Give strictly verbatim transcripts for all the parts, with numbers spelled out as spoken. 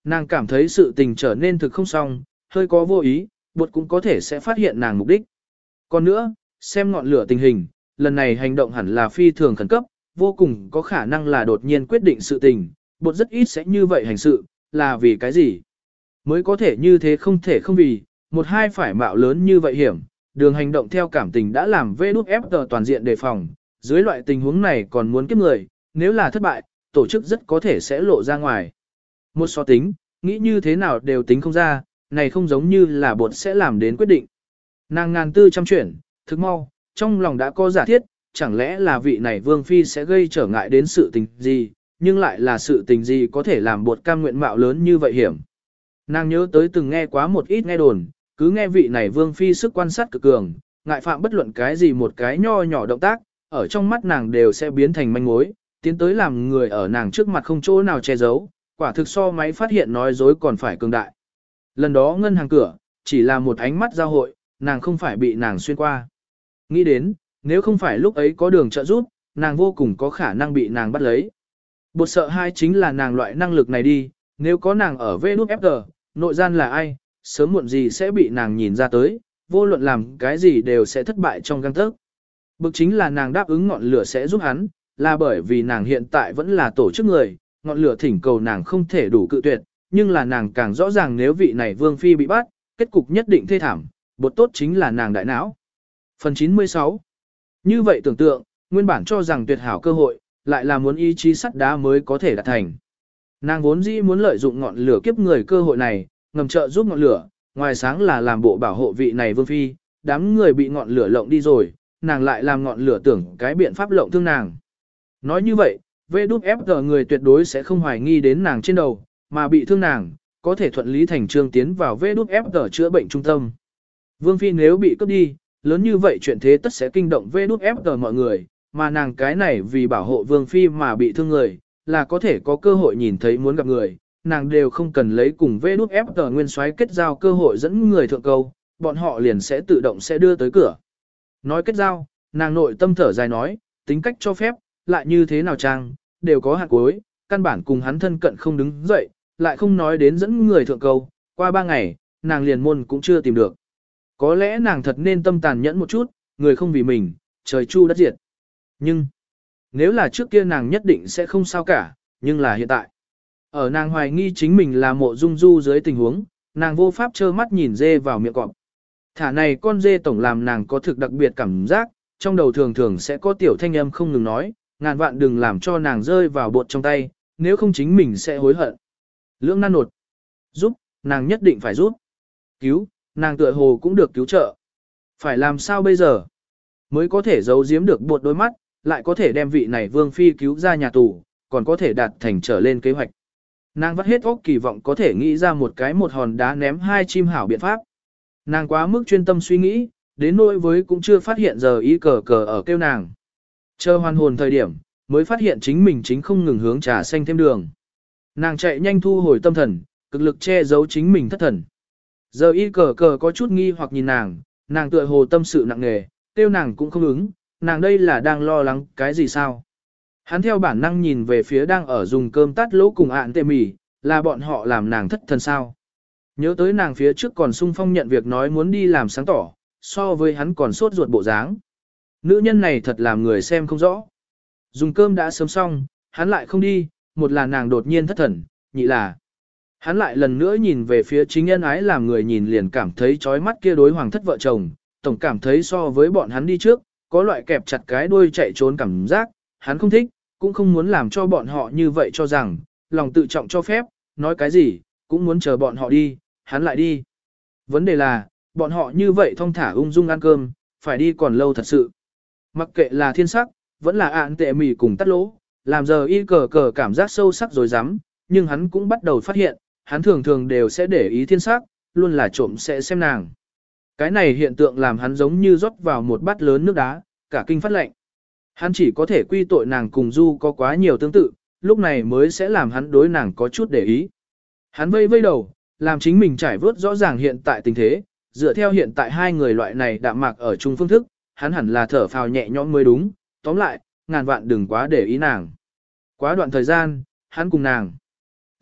Nàng cảm thấy sự tình trở nên thực không xong, hơi có vô ý, bột cũng có thể sẽ phát hiện nàng mục đích. Còn nữa, xem ngọn lửa tình hình, lần này hành động hẳn là phi thường khẩn cấp, vô cùng có khả năng là đột nhiên quyết định sự tình, bột rất ít sẽ như vậy hành sự, là vì cái gì? Mới có thể như thế không thể không vì, một hai phải mạo lớn như vậy hiểm, đường hành động theo cảm tình đã làm vê đút ép tờ toàn diện đề phòng, dưới loại tình huống này còn muốn kiếp người, nếu là thất bại, tổ chức rất có thể sẽ lộ ra ngoài. Một so tính, nghĩ như thế nào đều tính không ra, này không giống như là bột sẽ làm đến quyết định. Nàng ngàn tư trăm chuyển, thức mau, trong lòng đã có giả thiết, chẳng lẽ là vị này vương phi sẽ gây trở ngại đến sự tình gì, nhưng lại là sự tình gì có thể làm bột cam nguyện mạo lớn như vậy hiểm. Nàng nhớ tới từng nghe quá một ít nghe đồn, cứ nghe vị này vương phi sức quan sát cực cường, ngại phạm bất luận cái gì một cái nho nhỏ động tác, ở trong mắt nàng đều sẽ biến thành manh mối, tiến tới làm người ở nàng trước mặt không chỗ nào che giấu, quả thực so máy phát hiện nói dối còn phải cường đại. Lần đó ngân hàng cửa, chỉ là một ánh mắt giao hội, nàng không phải bị nàng xuyên qua. Nghĩ đến, nếu không phải lúc ấy có đường trợ giúp, nàng vô cùng có khả năng bị nàng bắt lấy. Bột sợ hai chính là nàng loại năng lực này đi, nếu có nàng ở vê nút ép giê, nội gian là ai, sớm muộn gì sẽ bị nàng nhìn ra tới, vô luận làm cái gì đều sẽ thất bại trong găng tấc. Bực chính là nàng đáp ứng ngọn lửa sẽ giúp hắn, là bởi vì nàng hiện tại vẫn là tổ chức người, ngọn lửa thỉnh cầu nàng không thể đủ cự tuyệt, nhưng là nàng càng rõ ràng nếu vị này vương phi bị bắt, kết cục nhất định thê thảm, bột tốt chính là nàng đại não. Phần chín mươi sáu. Như vậy tưởng tượng, nguyên bản cho rằng tuyệt hảo cơ hội, lại là muốn ý chí sắt đá mới có thể đạt thành. Nàng vốn dĩ muốn lợi dụng ngọn lửa kiếp người cơ hội này, ngầm trợ giúp ngọn lửa, ngoài sáng là làm bộ bảo hộ vị này vương phi, đám người bị ngọn lửa lộng đi rồi, nàng lại làm ngọn lửa tưởng cái biện pháp lộng thương nàng. Nói như vậy, vê đút ép giê người tuyệt đối sẽ không hoài nghi đến nàng trên đầu, mà bị thương nàng, có thể thuận lý thành trương tiến vào vê đút ép giê chữa bệnh trung tâm. Vương phi nếu bị cướp đi, lớn như vậy chuyện thế tất sẽ kinh động vê đút ép giê mọi người, mà nàng cái này vì bảo hộ vương phi mà bị thương người, là có thể có cơ hội nhìn thấy muốn gặp người, nàng đều không cần lấy cùng vê đút ép giê nguyên soái kết giao cơ hội dẫn người thượng câu, bọn họ liền sẽ tự động sẽ đưa tới cửa. Nói kết giao, nàng nội tâm thở dài nói, tính cách cho phép, lại như thế nào trang, đều có hạn cuối, căn bản cùng hắn thân cận không đứng dậy, lại không nói đến dẫn người thượng câu, qua ba ngày, nàng liền môn cũng chưa tìm được. Có lẽ nàng thật nên tâm tàn nhẫn một chút, người không vì mình, trời chu đất diệt. Nhưng, nếu là trước kia nàng nhất định sẽ không sao cả, nhưng là hiện tại. Ở nàng hoài nghi chính mình là mộ dung du dưới tình huống, nàng vô pháp trơ mắt nhìn dê vào miệng cọp. Thả này con dê tổng làm nàng có thực đặc biệt cảm giác, trong đầu thường thường sẽ có tiểu thanh âm không ngừng nói, ngàn vạn đừng làm cho nàng rơi vào bột trong tay, nếu không chính mình sẽ hối hận. Lưỡng nan nột. Giúp, nàng nhất định phải giúp. Cứu, nàng tựa hồ cũng được cứu trợ. Phải làm sao bây giờ? Mới có thể giấu giếm được bột đôi mắt, lại có thể đem vị này vương phi cứu ra nhà tù, còn có thể đạt thành trở lên kế hoạch. Nàng vắt hết óc kỳ vọng có thể nghĩ ra một cái một hòn đá ném hai chim hảo biện pháp. Nàng quá mức chuyên tâm suy nghĩ, đến nỗi với cũng chưa phát hiện giờ ý cờ cờ ở kêu nàng. Chờ hoàn hồn thời điểm, mới phát hiện chính mình chính không ngừng hướng trà xanh thêm đường. Nàng chạy nhanh thu hồi tâm thần, cực lực che giấu chính mình thất thần. Giờ y cờ cờ có chút nghi hoặc nhìn nàng, nàng tựa hồ tâm sự nặng nề, tiêu nàng cũng không ứng, nàng đây là đang lo lắng cái gì sao. Hắn theo bản năng nhìn về phía đang ở dùng cơm tắt lỗ cùng ạn tê mì, là bọn họ làm nàng thất thần sao. Nhớ tới nàng phía trước còn sung phong nhận việc nói muốn đi làm sáng tỏ, so với hắn còn sốt ruột bộ dáng. Nữ nhân này thật làm người xem không rõ. Dùng cơm đã sớm xong, hắn lại không đi, một là nàng đột nhiên thất thần, nhị là hắn lại lần nữa nhìn về phía chính nhân ái làm người nhìn liền cảm thấy chói mắt kia đối hoàng thất vợ chồng, tổng cảm thấy so với bọn hắn đi trước, có loại kẹp chặt cái đuôi chạy trốn cảm giác, hắn không thích, cũng không muốn làm cho bọn họ như vậy cho rằng, lòng tự trọng cho phép, nói cái gì, cũng muốn chờ bọn họ đi, hắn lại đi. Vấn đề là, bọn họ như vậy thong thả ung dung ăn cơm, phải đi còn lâu thật sự. Mặc kệ là thiên sắc, vẫn là ạn tệ mì cùng tắt lỗ, làm giờ y cờ cờ cảm giác sâu sắc rồi dám, nhưng hắn cũng bắt đầu phát hiện, hắn thường thường đều sẽ để ý thiên sắc, luôn là trộm sẽ xem nàng. Cái này hiện tượng làm hắn giống như rót vào một bát lớn nước đá, cả kinh phát lệnh. Hắn chỉ có thể quy tội nàng cùng Du có quá nhiều tương tự, lúc này mới sẽ làm hắn đối nàng có chút để ý. Hắn vây vây đầu, làm chính mình trải vớt rõ ràng hiện tại tình thế, dựa theo hiện tại hai người loại này đạm mạc ở chung phương thức, hắn hẳn là thở phào nhẹ nhõm mới đúng, tóm lại, ngàn vạn đừng quá để ý nàng. Quá đoạn thời gian, hắn cùng nàng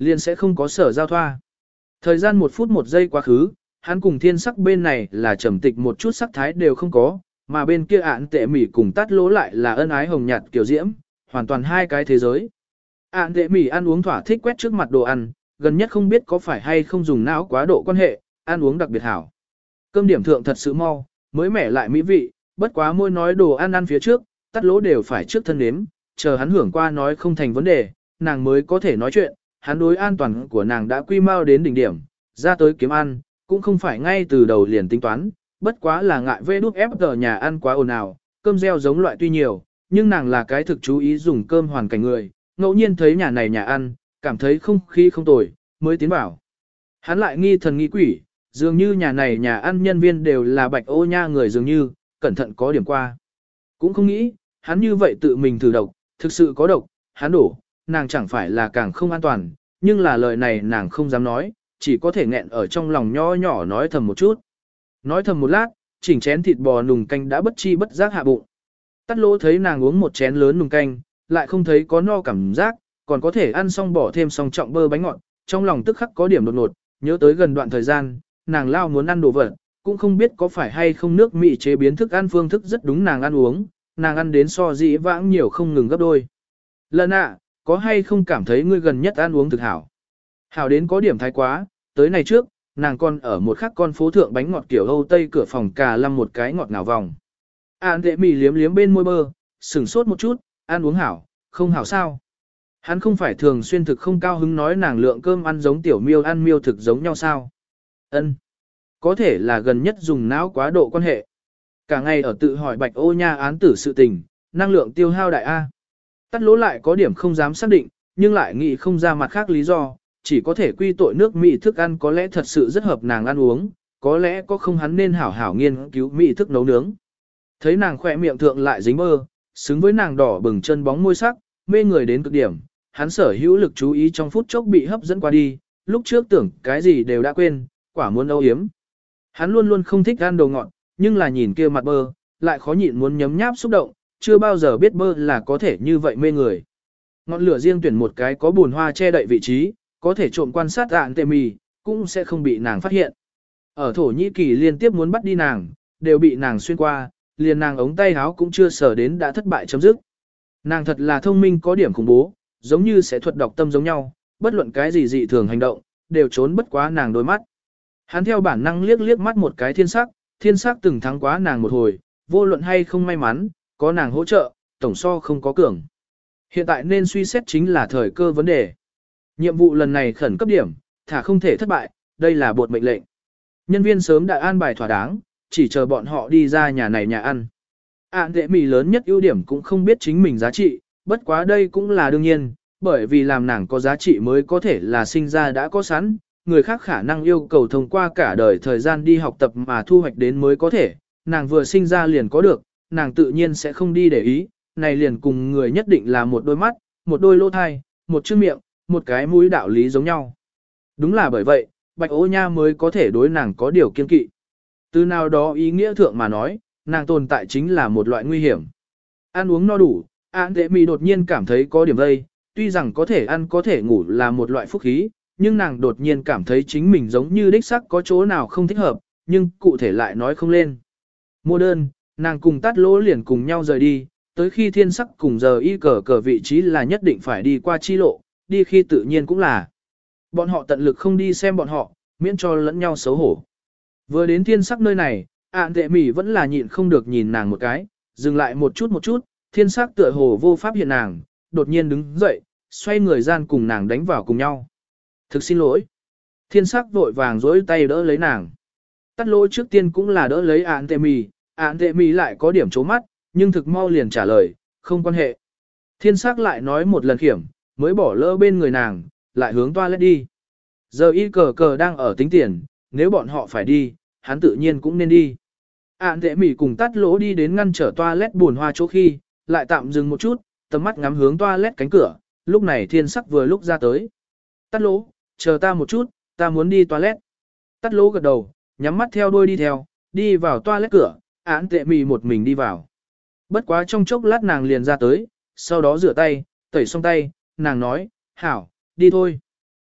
liền sẽ không có sở giao thoa. Thời gian một phút một giây quá khứ, hắn cùng thiên sắc bên này là trầm tịch một chút sắc thái đều không có, mà bên kia ạn tệ mỉ cùng tát lỗ lại là ân ái hồng nhạt kiểu diễm, hoàn toàn hai cái thế giới. Ạn tệ mỉ ăn uống thỏa thích quét trước mặt đồ ăn, gần nhất không biết có phải hay không dùng não quá độ quan hệ, ăn uống đặc biệt hảo. Cơm điểm thượng thật sự mau, mới mẻ lại mỹ vị, bất quá môi nói đồ ăn ăn phía trước, tát lỗ đều phải trước thân nếm, chờ hắn hưởng qua nói không thành vấn đề, nàng mới có thể nói chuyện, hắn đối an toàn của nàng đã quy mau đến đỉnh điểm, ra tới kiếm ăn, cũng không phải ngay từ đầu liền tính toán, bất quá là ngại vê đút ép tờ nhà ăn quá ồn ào, cơm gieo giống loại tuy nhiều, nhưng nàng là cái thực chú ý dùng cơm hoàn cảnh người, ngẫu nhiên thấy nhà này nhà ăn, cảm thấy không khí không tồi, mới tiến vào. Hắn lại nghi thần nghi quỷ, dường như nhà này nhà ăn nhân viên đều là bạch ô nha người dường như, cẩn thận có điểm qua. Cũng không nghĩ, hắn như vậy tự mình thử độc, thực sự có độc, hắn đổ, nàng chẳng phải là càng không an toàn, nhưng là lời này nàng không dám nói, chỉ có thể nghẹn ở trong lòng nho nhỏ nói thầm một chút. Nói thầm một lát, chỉnh chén thịt bò nùng canh đã bất chi bất giác hạ bụng. Tát lỗ thấy nàng uống một chén lớn nùng canh, lại không thấy có no cảm giác, còn có thể ăn xong bỏ thêm song trọng bơ bánh ngọt, trong lòng tức khắc có điểm đột ngột, nhớ tới gần đoạn thời gian, nàng lao muốn ăn đồ vật, cũng không biết có phải hay không nước Mỹ chế biến thức ăn phương thức rất đúng nàng ăn uống, nàng ăn đến so dĩ vãng nhiều không ngừng gấp đôi. Lần ạ, có hay không cảm thấy ngươi gần nhất ăn uống thực hảo? Hảo đến có điểm thái quá, tới này trước, nàng còn ở một khắc con phố thượng bánh ngọt kiểu Âu Tây cửa phòng cà lăm một cái ngọt ngào vòng. An tệ mì liếm liếm bên môi bơ, sửng sốt một chút, ăn uống hảo, không hảo sao? Hắn không phải thường xuyên thực không cao hứng nói nàng lượng cơm ăn giống tiểu miêu ăn miêu thực giống nhau sao? Ân, có thể là gần nhất dùng não quá độ quan hệ. Cả ngày ở tự hỏi bạch ô nha án tử sự tình, năng lượng tiêu hao đại A. Tát lỗ lại có điểm không dám xác định, nhưng lại nghĩ không ra mặt khác lý do, chỉ có thể quy tội nước Mỹ thức ăn có lẽ thật sự rất hợp nàng ăn uống, có lẽ có không hắn nên hảo hảo nghiên cứu Mỹ thức nấu nướng. Thấy nàng khỏe miệng thượng lại dính bơ, xứng với nàng đỏ bừng chân bóng môi sắc, mê người đến cực điểm, hắn sở hữu lực chú ý trong phút chốc bị hấp dẫn qua đi, lúc trước tưởng cái gì đều đã quên, quả muốn âu yếm. Hắn luôn luôn không thích ăn đồ ngọt, nhưng là nhìn kia mặt bơ, lại khó nhịn muốn nhấm nháp xúc động, chưa bao giờ biết bơ là có thể như vậy mê người. Ngọn lửa riêng tuyển một cái có buồn hoa che đậy vị trí, có thể trộm quan sát ạn tệ mì, cũng sẽ không bị nàng phát hiện. Ở Thổ Nhĩ Kỳ liên tiếp muốn bắt đi nàng, đều bị nàng xuyên qua, liền nàng ống tay áo cũng chưa sở đến đã thất bại chấm dứt. Nàng thật là thông minh có điểm khủng bố, giống như sẽ thuật đọc tâm giống nhau, bất luận cái gì dị thường hành động, đều trốn bất quá nàng đôi mắt. Hắn theo bản năng liếc liếc mắt một cái thiên sắc, thiên sắc từng thắng quá nàng một hồi, vô luận hay không may mắn, có nàng hỗ trợ, tổng so không có cường. Hiện tại nên suy xét chính là thời cơ vấn đề. Nhiệm vụ lần này khẩn cấp điểm, thả không thể thất bại, đây là bột mệnh lệnh. Nhân viên sớm đã an bài thỏa đáng, chỉ chờ bọn họ đi ra nhà này nhà ăn. Ản tệ mì lớn nhất ưu điểm cũng không biết chính mình giá trị, bất quá đây cũng là đương nhiên, bởi vì làm nàng có giá trị mới có thể là sinh ra đã có sẵn, người khác khả năng yêu cầu thông qua cả đời thời gian đi học tập mà thu hoạch đến mới có thể, nàng vừa sinh ra liền có được, nàng tự nhiên sẽ không đi để ý, này liền cùng người nhất định là một đôi mắt, một đôi lỗ thai, một chữ miệng, một cái mũi đạo lý giống nhau. Đúng là bởi vậy, Bạch Ô Nha mới có thể đối nàng có điều kiên kỵ. Từ nào đó ý nghĩa thượng mà nói, nàng tồn tại chính là một loại nguy hiểm. Ăn uống no đủ, An Tệ Mì đột nhiên cảm thấy có điểm vây, tuy rằng có thể ăn có thể ngủ là một loại phúc khí, nhưng nàng đột nhiên cảm thấy chính mình giống như đích sắc có chỗ nào không thích hợp, nhưng cụ thể lại nói không lên. Mua đơn, nàng cùng Tát Lỗ liền cùng nhau rời đi, tới khi thiên sắc cùng giờ y cờ cờ vị trí là nhất định phải đi qua chi lộ, đi khi tự nhiên cũng là. Bọn họ tận lực không đi xem bọn họ, miễn cho lẫn nhau xấu hổ. Vừa đến thiên sắc nơi này, Ản Tệ Mì vẫn là nhịn không được nhìn nàng một cái, dừng lại một chút một chút, thiên sắc tựa hồ vô pháp hiện nàng, đột nhiên đứng dậy, xoay người gian cùng nàng đánh vào cùng nhau. Thực xin lỗi. Thiên sắc vội vàng dối tay đỡ lấy nàng. Tát Lỗ trước tiên cũng là đỡ lấy Ản Tệ Mì, Ản Tệ Mì lại có điểm chố mắt, nhưng thực mau liền trả lời, không quan hệ. Thiên sắc lại nói một lần khiểm, mới bỏ lỡ bên người nàng, lại hướng toilet đi. Giờ y cờ cờ đang ở tính tiền, nếu bọn họ phải đi, hắn tự nhiên cũng nên đi. Ản Tệ Mì cùng Tát Lỗ đi đến ngăn trở toilet buồn hoa chỗ khi, lại tạm dừng một chút, tầm mắt ngắm hướng toilet cánh cửa, lúc này thiên sắc vừa lúc ra tới. Tát Lỗ, chờ ta một chút, ta muốn đi toilet. Tát Lỗ gật đầu, nhắm mắt theo đuôi đi theo, đi vào toilet cửa, Ản Tệ Mì một mình đi vào. Bất quá trong chốc lát nàng liền ra tới, sau đó rửa tay, tẩy xong tay, nàng nói, hảo, đi thôi.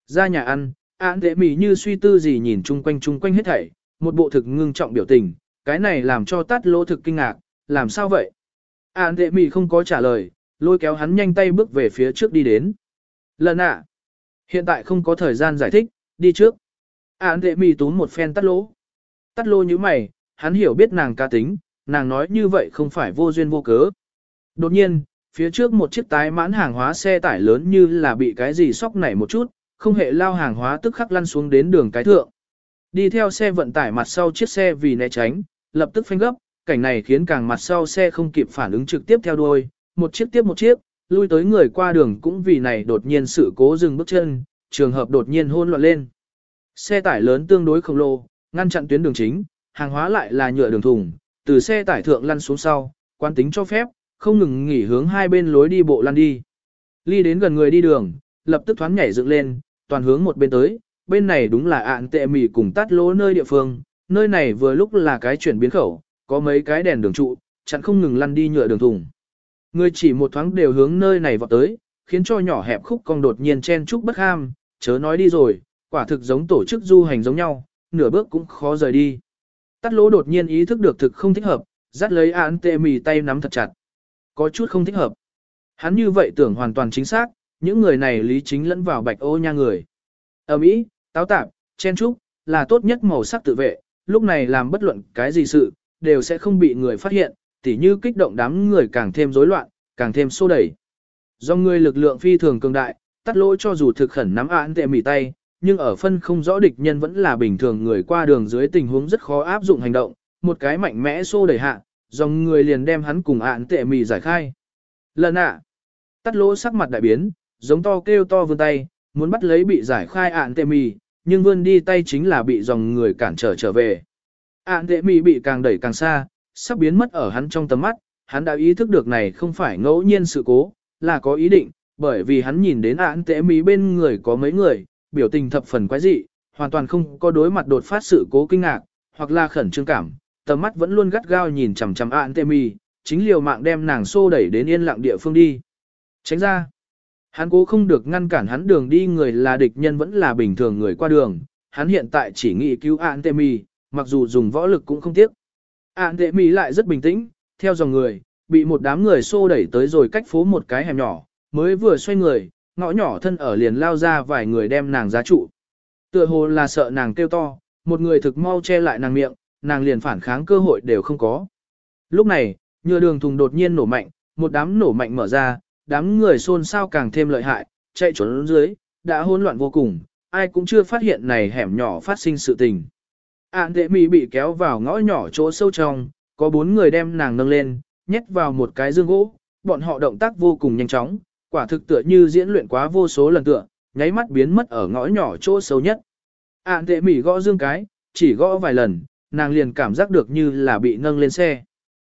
Ra nhà ăn, án tệ mì như suy tư gì nhìn chung quanh chung quanh hết thảy, một bộ thực ngưng trọng biểu tình, cái này làm cho tát lỗ thực kinh ngạc, làm sao vậy? Án tệ mì không có trả lời, lôi kéo hắn nhanh tay bước về phía trước đi đến. Lần ạ, hiện tại không có thời gian giải thích, đi trước. Án tệ mì túm một phen tát lỗ. Tát lỗ như mày, hắn hiểu biết nàng cá tính, nàng nói như vậy không phải vô duyên vô cớ. Đột nhiên, phía trước một chiếc tái mãn hàng hóa xe tải lớn như là bị cái gì sóc nảy một chút, không hệ lao hàng hóa tức khắc lăn xuống đến đường cái thượng. Đi theo xe vận tải mặt sau chiếc xe vì né tránh, lập tức phanh gấp, cảnh này khiến càng mặt sau xe không kịp phản ứng trực tiếp theo đuôi, một chiếc tiếp một chiếc, lui tới người qua đường cũng vì này đột nhiên sự cố dừng bước chân, trường hợp đột nhiên hỗn loạn lên. Xe tải lớn tương đối khổng lồ, ngăn chặn tuyến đường chính, hàng hóa lại là nhựa đường thùng, từ xe tải thượng lăn xuống sau, quán tính cho phép, không ngừng nghỉ hướng hai bên lối đi bộ lăn đi. Ly đến gần người đi đường, lập tức thoáng nhảy dựng lên, toàn hướng một bên tới, bên này đúng là ạn tệ mì cùng tát lỗ nơi địa phương, nơi này vừa lúc là cái chuyển biến khẩu, có mấy cái đèn đường trụ, chặn không ngừng lăn đi nhựa đường thùng. Người chỉ một thoáng đều hướng nơi này vọt tới, khiến cho nhỏ hẹp khúc cong đột nhiên chen chúc bất ham, chớ nói đi rồi, quả thực giống tổ chức du hành giống nhau, nửa bước cũng khó rời đi. Tát lỗ đột nhiên ý thức được thực không thích hợp, dắt lấy ạn tệ mì tay nắm thật chặt. Có chút không thích hợp. Hắn như vậy tưởng hoàn toàn chính xác, những người này lý chính lẫn vào bạch ô nha người. Ở Mỹ, táo tạp, chen trúc, là tốt nhất màu sắc tự vệ, lúc này làm bất luận cái gì sự, đều sẽ không bị người phát hiện, tỉ như kích động đám người càng thêm rối loạn, càng thêm xô đẩy. Do người lực lượng phi thường cường đại, tắt lỗi cho dù thực khẩn nắm án tệ mỉ tay, nhưng ở phân không rõ địch nhân vẫn là bình thường người qua đường dưới tình huống rất khó áp dụng hành động, một cái mạnh mẽ xô đẩy hạ, dòng người liền đem hắn cùng án tệ mỉ giải khai. Lần ạ, tắt lỗ sắc mặt đại biến, giống to kêu to vươn tay, muốn bắt lấy bị giải khai án tệ mỉ, nhưng vươn đi tay chính là bị dòng người cản trở trở về. Án tệ mỉ bị càng đẩy càng xa, sắp biến mất ở hắn trong tầm mắt, hắn đã ý thức được này không phải ngẫu nhiên sự cố, là có ý định, bởi vì hắn nhìn đến án tệ mỉ bên người có mấy người, biểu tình thập phần quái dị, hoàn toàn không có đối mặt đột phát sự cố kinh ngạc, hoặc là khẩn trương cảm, tầm mắt vẫn luôn gắt gao nhìn chằm chằm án tệ mỉ, chính liều mạng đem nàng xô đẩy đến yên lặng địa phương đi. Tránh ra. Hắn cố không được ngăn cản hắn đường đi người là địch nhân vẫn là bình thường người qua đường, hắn hiện tại chỉ nghĩ cứu án tệ mỉ, mặc dù dùng võ lực cũng không tiếc. Án tệ mỉ lại rất bình tĩnh, theo dòng người, bị một đám người xô đẩy tới rồi cách phố một cái hẻm nhỏ, mới vừa xoay người, ngõ nhỏ thân ở liền lao ra vài người đem nàng giá trụ. Tựa hồ là sợ nàng kêu to, một người thực mau che lại nàng miệng, nàng liền phản kháng cơ hội đều không có. Lúc này, nhựa đường thùng đột nhiên nổ mạnh, một đám nổ mạnh mở ra, đám người xôn xao càng thêm lợi hại, chạy trốn dưới, đã hỗn loạn vô cùng, ai cũng chưa phát hiện này hẻm nhỏ phát sinh sự tình. Án tệ mỉ bị kéo vào ngõ nhỏ chỗ sâu trong, có bốn người đem nàng nâng lên, nhét vào một cái dương gỗ, bọn họ động tác vô cùng nhanh chóng, quả thực tựa như diễn luyện quá vô số lần tựa, nháy mắt biến mất ở ngõ nhỏ chỗ sâu nhất. Án tệ mỉ gõ dương cái, chỉ gõ vài lần, nàng liền cảm giác được như là bị nâng lên xe.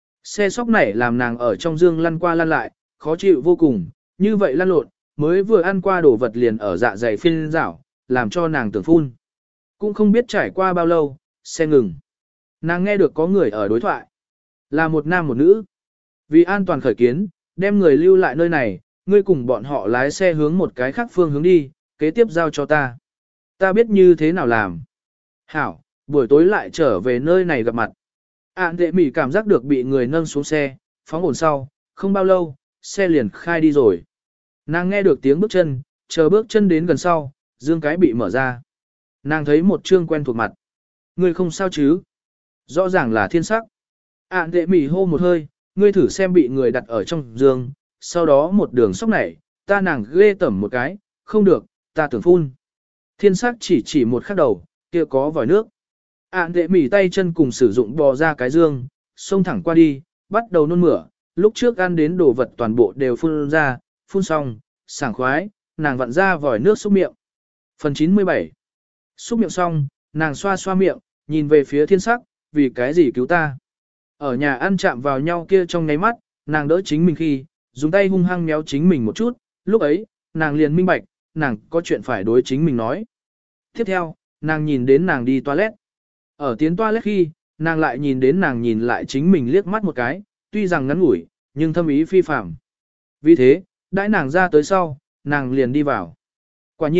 Xe sóc nảy làm nàng ở trong dương lăn qua lăn lại, khó chịu vô cùng, như vậy lăn lộn, mới vừa ăn qua đồ vật liền ở dạ dày phiên rảo, làm cho nàng tưởng phun. Cũng không biết trải qua bao lâu, xe ngừng. Nàng nghe được có người ở đối thoại. Là một nam một nữ. Vì an toàn khởi kiến, đem người lưu lại nơi này, ngươi cùng bọn họ lái xe hướng một cái khác phương hướng đi, kế tiếp giao cho ta. Ta biết như thế nào làm. Hảo, buổi tối lại trở về nơi này gặp mặt. Án tệ mỉ cảm giác được bị người nâng xuống xe, phóng ổn sau, không bao lâu, xe liền khai đi rồi. Nàng nghe được tiếng bước chân, chờ bước chân đến gần sau, dương cái bị mở ra. Nàng thấy một trương quen thuộc mặt. Ngươi không sao chứ? Rõ ràng là thiên sắc. Án tệ mỉ hô một hơi, ngươi thử xem bị người đặt ở trong giường, sau đó một đường sóc nảy, ta nàng ghê tẩm một cái, không được, ta tưởng phun. Thiên sắc chỉ chỉ một khắc đầu, kia có vòi nước. Án tệ mỉ tay chân cùng sử dụng bò ra cái dương, xông thẳng qua đi, bắt đầu nôn mửa, lúc trước ăn đến đồ vật toàn bộ đều phun ra, phun xong, sảng khoái, nàng vặn ra vòi nước xúc miệng. Phần chín mươi bảy. Xúc miệng xong, nàng xoa xoa miệng, nhìn về phía thiên sắc, vì cái gì cứu ta. Ở nhà ăn chạm vào nhau kia trong nháy mắt, nàng đỡ chính mình khi, dùng tay hung hăng méo chính mình một chút, lúc ấy, nàng liền minh bạch, nàng có chuyện phải đối chính mình nói. Tiếp theo, nàng nhìn đến nàng đi toilet. Ở tiến toilet khi, nàng lại nhìn đến nàng nhìn lại chính mình liếc mắt một cái, tuy rằng ngắn ngủi, nhưng thâm ý phi phạm. Vì thế, đãi nàng ra tới sau, nàng liền đi vào. Quả nhiên,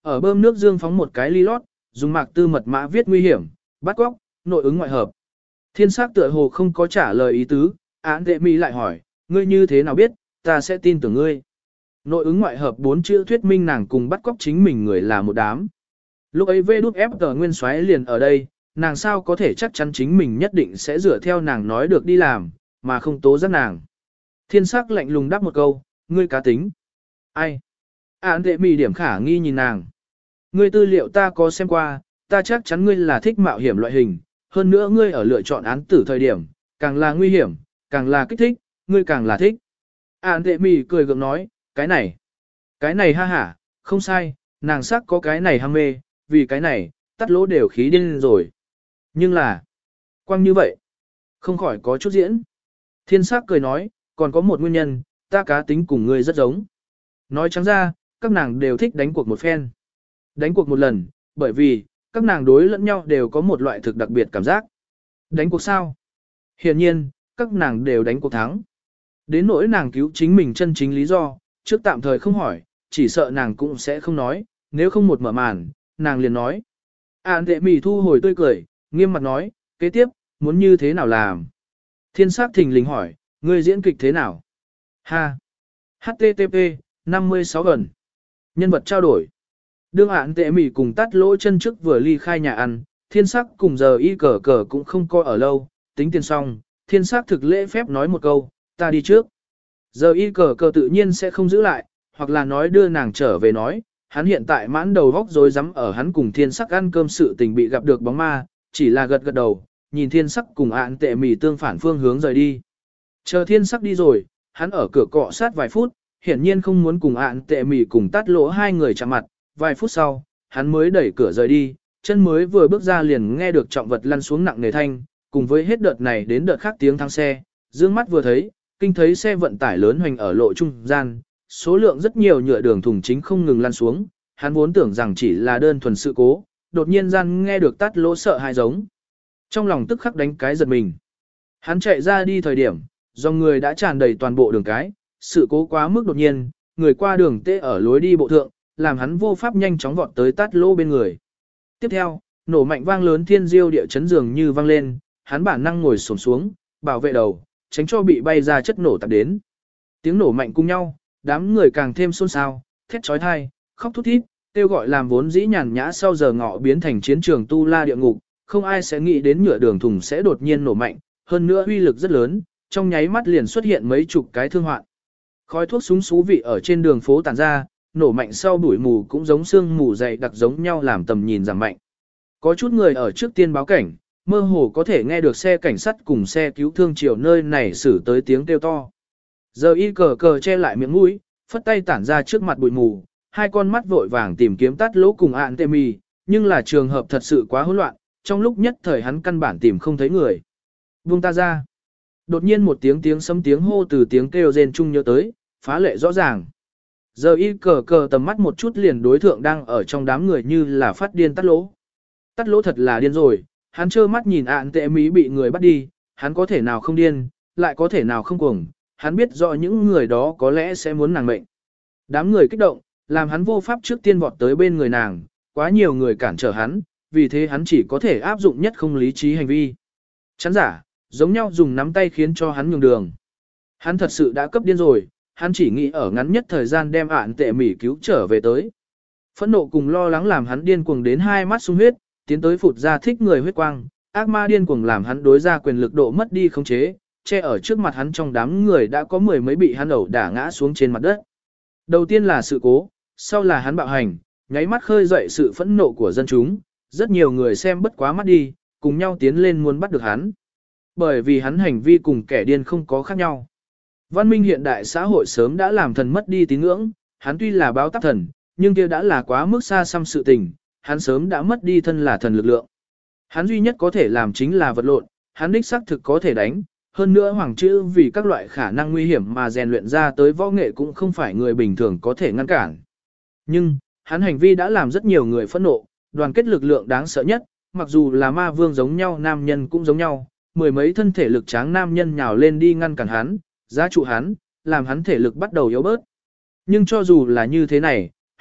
ở bơm nước dương phóng một cái ly lót, dùng mạc tư mật mã viết nguy hiểm, bắt cóc, nội ứng ngoại hợp. Thiên sắc tựa hồ không có trả lời ý tứ, án tệ mỹ lại hỏi, ngươi như thế nào biết, ta sẽ tin tưởng ngươi. Nội ứng ngoại hợp bốn chữ thuyết minh nàng cùng bắt cóc chính mình người là một đám. Lúc ấy vê đút ép tờ nguyên soái liền ở đây, nàng sao có thể chắc chắn chính mình nhất định sẽ dựa theo nàng nói được đi làm, mà không tố giác nàng. Thiên sắc lạnh lùng đáp một câu, ngươi cá tính. Ai? Án tệ mỹ điểm khả nghi nhìn nàng. Ngươi tư liệu ta có xem qua, ta chắc chắn ngươi là thích mạo hiểm loại hình, hơn nữa ngươi ở lựa chọn án tử thời điểm, càng là nguy hiểm, càng là kích thích, ngươi càng là thích. Án tệ mỹ cười gượng nói, cái này, cái này ha hả, không sai, nàng sắc có cái này ham mê, vì cái này, tắt lỗ đều khí điên rồi. Nhưng là, quăng như vậy, không khỏi có chút diễn. Thiên sắc cười nói, còn có một nguyên nhân, ta cá tính cùng ngươi rất giống. Nói trắng ra, các nàng đều thích đánh cuộc một phen. Đánh cuộc một lần, bởi vì, các nàng đối lẫn nhau đều có một loại thực đặc biệt cảm giác. Đánh cuộc sao? Hiển nhiên, các nàng đều đánh cuộc thắng. Đến nỗi nàng cứu chính mình chân chính lý do, trước tạm thời không hỏi, chỉ sợ nàng cũng sẽ không nói, nếu không một mở màn, nàng liền nói. Án tệ mì thu hồi tươi cười, nghiêm mặt nói, kế tiếp, muốn như thế nào làm? Thiên sắc thình lình hỏi, ngươi diễn kịch thế nào? Ha! hát tê tê pê, năm mươi sáu gần. Nhân vật trao đổi. Đương án tệ mì cùng tắt lỗ chân trước vừa ly khai nhà ăn, thiên sắc cùng giờ y cờ cờ cũng không coi ở lâu, tính tiền xong, thiên sắc thực lễ phép nói một câu, ta đi trước. Giờ y cờ cờ tự nhiên sẽ không giữ lại, hoặc là nói đưa nàng trở về nói, hắn hiện tại mãn đầu góc rối rắm ở hắn cùng thiên sắc ăn cơm sự tình bị gặp được bóng ma, chỉ là gật gật đầu, nhìn thiên sắc cùng án tệ mì tương phản phương hướng rời đi. Chờ thiên sắc đi rồi, hắn ở cửa cọ sát vài phút, hiển nhiên không muốn cùng án tệ mì cùng tắt lỗ hai người chạm mặt, vài phút sau, hắn mới đẩy cửa rời đi, chân mới vừa bước ra liền nghe được trọng vật lăn xuống nặng nề thanh, cùng với hết đợt này đến đợt khác tiếng thang xe, dương mắt vừa thấy, kinh thấy xe vận tải lớn hoành ở lộ trung gian, số lượng rất nhiều nhựa đường thùng chính không ngừng lăn xuống, hắn vốn tưởng rằng chỉ là đơn thuần sự cố, đột nhiên gian nghe được tắt lỗ sợ hãi giống. Trong lòng tức khắc đánh cái giật mình. Hắn chạy ra đi thời điểm, dòng người đã tràn đầy toàn bộ đường cái, sự cố quá mức đột nhiên, người qua đường tê ở lối đi bộ thượng, làm hắn vô pháp nhanh chóng vọt tới tát lỗ bên người. Tiếp theo, nổ mạnh vang lớn thiên diêu địa chấn dường như vang lên, hắn bản năng ngồi xổm xuống, bảo vệ đầu, tránh cho bị bay ra chất nổ tạp đến. Tiếng nổ mạnh cùng nhau, đám người càng thêm xôn xao, thét chói tai, khóc thút thít, kêu gọi làm vốn dĩ nhàn nhã sau giờ ngọ biến thành chiến trường tu la địa ngục, không ai sẽ nghĩ đến nhựa đường thùng sẽ đột nhiên nổ mạnh, hơn nữa uy lực rất lớn, trong nháy mắt liền xuất hiện mấy chục cái thương hoạn. Khói thuốc súng xú vị ở trên đường phố tản ra, nổ mạnh sau bụi mù cũng giống sương mù dày đặc giống nhau làm tầm nhìn giảm mạnh. Có chút người ở trước tiên báo cảnh, mơ hồ có thể nghe được xe cảnh sát cùng xe cứu thương chiều nơi này xử tới tiếng kêu to. Giờ y cờ cờ che lại miệng mũi, phất tay tản ra trước mặt bụi mù, hai con mắt vội vàng tìm kiếm tắt lỗ cùng ạn tê mì, nhưng là trường hợp thật sự quá hỗn loạn, trong lúc nhất thời hắn căn bản tìm không thấy người. Buông ta ra. Đột nhiên một tiếng tiếng sấm tiếng hô từ tiếng kêu rên chung nhớ tới, phá lệ rõ ràng. Giờ y cờ cờ tầm mắt một chút liền đối thượng đang ở trong đám người như là phát điên tắt lỗ. Tắt lỗ thật là điên rồi, hắn trơ mắt nhìn ạn tệ mí bị người bắt đi, hắn có thể nào không điên, lại có thể nào không cuồng, hắn biết rõ những người đó có lẽ sẽ muốn nàng mệnh. Đám người kích động, làm hắn vô pháp trước tiên vọt tới bên người nàng, quá nhiều người cản trở hắn, vì thế hắn chỉ có thể áp dụng nhất không lý trí hành vi. Chắn giả, giống nhau dùng nắm tay khiến cho hắn nhường đường. Hắn thật sự đã cấp điên rồi, hắn chỉ nghĩ ở ngắn nhất thời gian đem ạn tệ mỉ cứu trở về tới. Phẫn nộ cùng lo lắng làm hắn điên cuồng đến hai mắt sung huyết, tiến tới phụt ra thích người huyết quang, ác ma điên cuồng làm hắn đối ra quyền lực độ mất đi khống chế, che ở trước mặt hắn trong đám người đã có mười mấy bị hắn ẩu đả ngã xuống trên mặt đất. Đầu tiên là sự cố, sau là hắn bạo hành, nháy mắt khơi dậy sự phẫn nộ của dân chúng, rất nhiều người xem bất quá mắt đi, cùng nhau tiến lên muốn bắt được hắn. Bởi vì hắn hành vi cùng kẻ điên không có khác nhau. Văn minh hiện đại xã hội sớm đã làm thần mất đi tín ngưỡng, hắn tuy là báo tác thần, nhưng kia đã là quá mức xa xăm sự tình, hắn sớm đã mất đi thân là thần lực lượng. Hắn duy nhất có thể làm chính là vật lộn, hắn đích xác thực có thể đánh, hơn nữa hoàng chữ vì các loại khả năng nguy hiểm mà rèn luyện ra tới võ nghệ cũng không phải người bình thường có thể ngăn cản. Nhưng, hắn hành vi đã làm rất nhiều người phẫn nộ, đoàn kết lực lượng đáng sợ nhất, mặc dù là ma vương giống nhau nam nhân cũng giống nhau, mười mấy thân thể lực tráng nam nhân nhào lên đi ngăn cản hắn, giá trụ hắn, làm hắn thể lực bắt đầu yếu bớt. Nhưng cho dù là như thế này,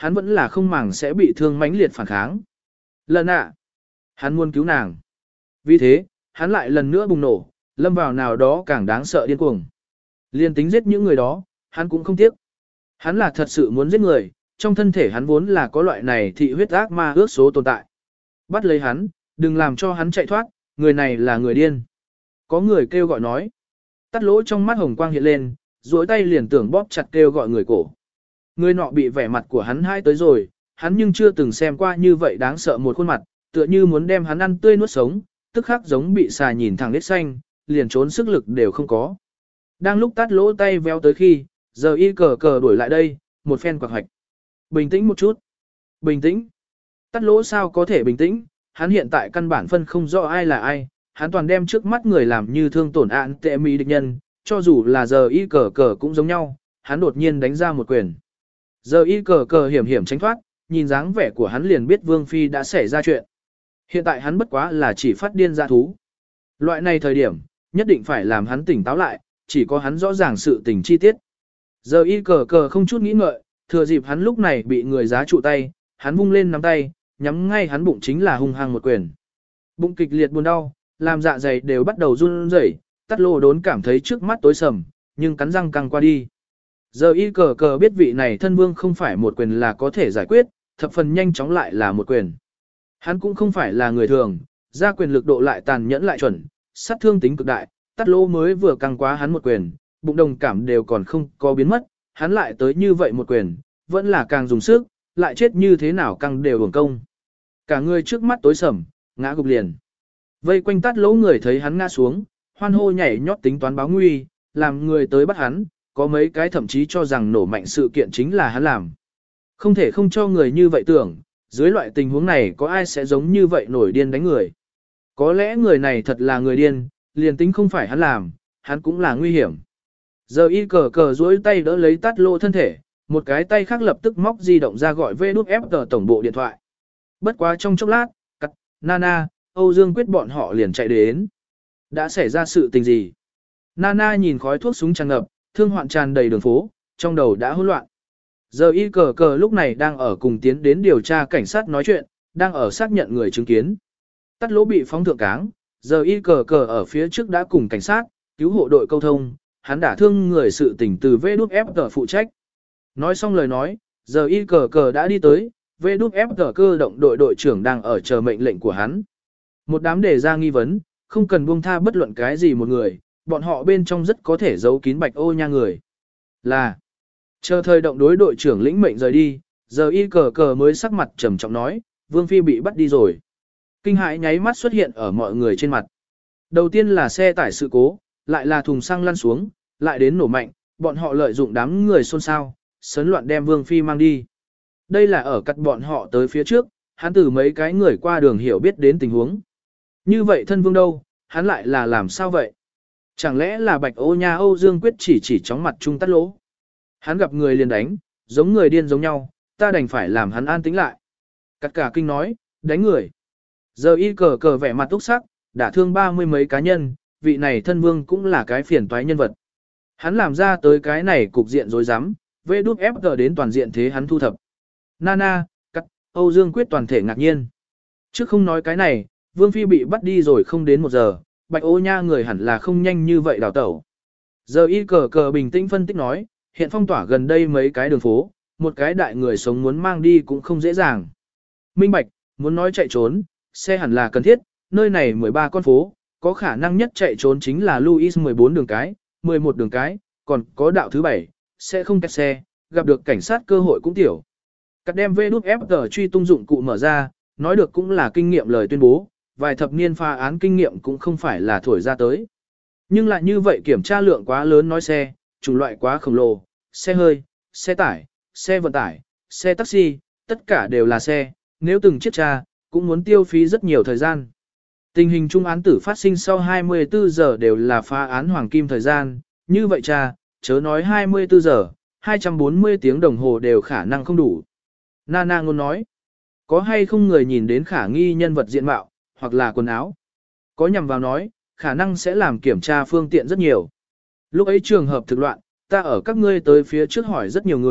hắn vẫn là không màng sẽ bị thương mãnh liệt phản kháng. Lần ạ, hắn muốn cứu nàng. Vì thế, hắn lại lần nữa bùng nổ, lâm vào nào đó càng đáng sợ điên cuồng. Liên tính giết những người đó, hắn cũng không tiếc. Hắn là thật sự muốn giết người, trong thân thể hắn vốn là có loại này thị huyết ác ma ước số tồn tại. Bắt lấy hắn, đừng làm cho hắn chạy thoát, người này là người điên. Có người kêu gọi nói. Tắt lỗ trong mắt hồng quang hiện lên, duỗi tay liền tưởng bóp chặt kêu gọi người cổ. Người nọ bị vẻ mặt của hắn hai tới rồi, hắn nhưng chưa từng xem qua như vậy đáng sợ một khuôn mặt, tựa như muốn đem hắn ăn tươi nuốt sống, tức khắc giống bị xà nhìn thẳng nết xanh, liền trốn sức lực đều không có. Đang lúc tắt lỗ tay véo tới khi, giờ y cờ cờ đuổi lại đây, một phen quạt hoạch. Bình tĩnh một chút. Bình tĩnh. Tắt lỗ sao có thể bình tĩnh, hắn hiện tại căn bản phân không rõ ai là ai, hắn toàn đem trước mắt người làm như thương tổn án tệ mỹ địch nhân, cho dù là giờ y cờ cờ cũng giống nhau, hắn đột nhiên đánh ra một quyền. Giờ y cờ cờ hiểm hiểm tránh thoát, nhìn dáng vẻ của hắn liền biết Vương Phi đã xảy ra chuyện. Hiện tại hắn bất quá là chỉ phát điên ra thú. Loại này thời điểm, nhất định phải làm hắn tỉnh táo lại, chỉ có hắn rõ ràng sự tình chi tiết. Giờ y cờ cờ không chút nghĩ ngợi, thừa dịp hắn lúc này bị người giá trụ tay, hắn vung lên nắm tay, nhắm ngay hắn bụng chính là hung hăng một quyền. Bụng kịch liệt buồn đau, làm dạ dày đều bắt đầu run rẩy, tắt lô đốn cảm thấy trước mắt tối sầm, nhưng cắn răng căng qua đi. Giờ y cờ cờ biết vị này thân vương không phải một quyền là có thể giải quyết, thập phần nhanh chóng lại là một quyền. Hắn cũng không phải là người thường, ra quyền lực độ lại tàn nhẫn lại chuẩn, sát thương tính cực đại, tắt lô mới vừa căng quá hắn một quyền, bụng đồng cảm đều còn không có biến mất, hắn lại tới như vậy một quyền, vẫn là càng dùng sức, lại chết như thế nào căng đều hưởng công. Cả người trước mắt tối sầm, ngã gục liền. Vây quanh tắt lỗ người thấy hắn ngã xuống, hoan hô nhảy nhót tính toán báo nguy, làm người tới bắt hắn, có mấy cái thậm chí cho rằng nổ mạnh sự kiện chính là hắn làm. Không thể không cho người như vậy tưởng, dưới loại tình huống này có ai sẽ giống như vậy nổi điên đánh người. Có lẽ người này thật là người điên, liền tính không phải hắn làm, hắn cũng là nguy hiểm. Giờ y cờ cờ duỗi tay đỡ lấy tắt lỗ thân thể, một cái tay khác lập tức móc di động ra gọi vê đút ép tờ tổng bộ điện thoại. Bất quá trong chốc lát, cắt, Nana, Âu Dương Quyết bọn họ liền chạy đến. Đã xảy ra sự tình gì? Nana nhìn khói thuốc súng tràn ngập, thương hoạn tràn đầy đường phố, trong đầu đã hỗn loạn. Giờ y cờ cờ lúc này đang ở cùng tiến đến điều tra cảnh sát nói chuyện, đang ở xác nhận người chứng kiến. Tắt lỗ bị phóng thượng cáng, giờ y cờ cờ ở phía trước đã cùng cảnh sát, cứu hộ đội câu thông, hắn đả thương người sự tình từ vê đút ép tờ phụ trách. Nói xong lời nói, giờ y cờ cờ đã đi tới, vê đút ép tờ cơ động đội đội trưởng đang ở chờ mệnh lệnh của hắn. Một đám đề ra nghi vấn, không cần buông tha bất luận cái gì một người, bọn họ bên trong rất có thể giấu kín bạch ô nha người. Là, chờ thời động đối đội trưởng lĩnh mệnh rời đi, giờ y cờ cờ mới sắc mặt trầm trọng nói, Vương Phi bị bắt đi rồi. Kinh hãi nháy mắt xuất hiện ở mọi người trên mặt. Đầu tiên là xe tải sự cố, lại là thùng xăng lăn xuống, lại đến nổ mạnh, bọn họ lợi dụng đám người xôn xao, sấn loạn đem Vương Phi mang đi. Đây là ở cắt bọn họ tới phía trước, hắn từ mấy cái người qua đường hiểu biết đến tình huống. Như vậy thân vương đâu, hắn lại là làm sao vậy? Chẳng lẽ là bạch ô nha Âu Dương Quyết chỉ chỉ chóng mặt trung tắt lỗ? Hắn gặp người liền đánh, giống người điên giống nhau, ta đành phải làm hắn an tĩnh lại. Cắt cả kinh nói, đánh người. Giờ y cờ cờ vẻ mặt túc sắc, đã thương ba mươi mấy cá nhân, vị này thân vương cũng là cái phiền toái nhân vật. Hắn làm ra tới cái này cục diện rối rắm, vê đút ép gờ đến toàn diện thế hắn thu thập. Nana, cắt, Âu Dương Quyết toàn thể ngạc nhiên. Trước không nói cái này, Vương Phi bị bắt đi rồi không đến một giờ, bạch ô nha người hẳn là không nhanh như vậy đào tẩu. Giờ y cờ cờ bình tĩnh phân tích nói, hiện phong tỏa gần đây mấy cái đường phố, một cái đại người sống muốn mang đi cũng không dễ dàng. Minh bạch, muốn nói chạy trốn, xe hẳn là cần thiết, nơi này mười ba con phố, có khả năng nhất chạy trốn chính là Louis mười bốn đường cái, mười một đường cái, còn có đạo thứ bảy, sẽ không kẹt xe, gặp được cảnh sát cơ hội cũng tiểu. Cắt đem vê đút ép tờ truy tung dụng cụ mở ra, nói được cũng là kinh nghiệm lời tuyên bố, vài thập niên phá án kinh nghiệm cũng không phải là thổi ra tới. Nhưng lại như vậy kiểm tra lượng quá lớn nói xe, chủng loại quá khổng lồ, xe hơi, xe tải, xe vận tải, xe taxi, tất cả đều là xe, nếu từng chiếc tra, cũng muốn tiêu phí rất nhiều thời gian. Tình hình trung án tử phát sinh sau hai mươi tư giờ đều là phá án hoàng kim thời gian, như vậy cha, chớ nói hai mươi tư giờ, hai trăm bốn mươi tiếng đồng hồ đều khả năng không đủ. Nana ngôn nói, có hay không người nhìn đến khả nghi nhân vật diện mạo, hoặc là quần áo. Có nhằm vào nói, khả năng sẽ làm kiểm tra phương tiện rất nhiều. Lúc ấy trường hợp thực loạn, ta ở các ngươi tới phía trước hỏi rất nhiều người,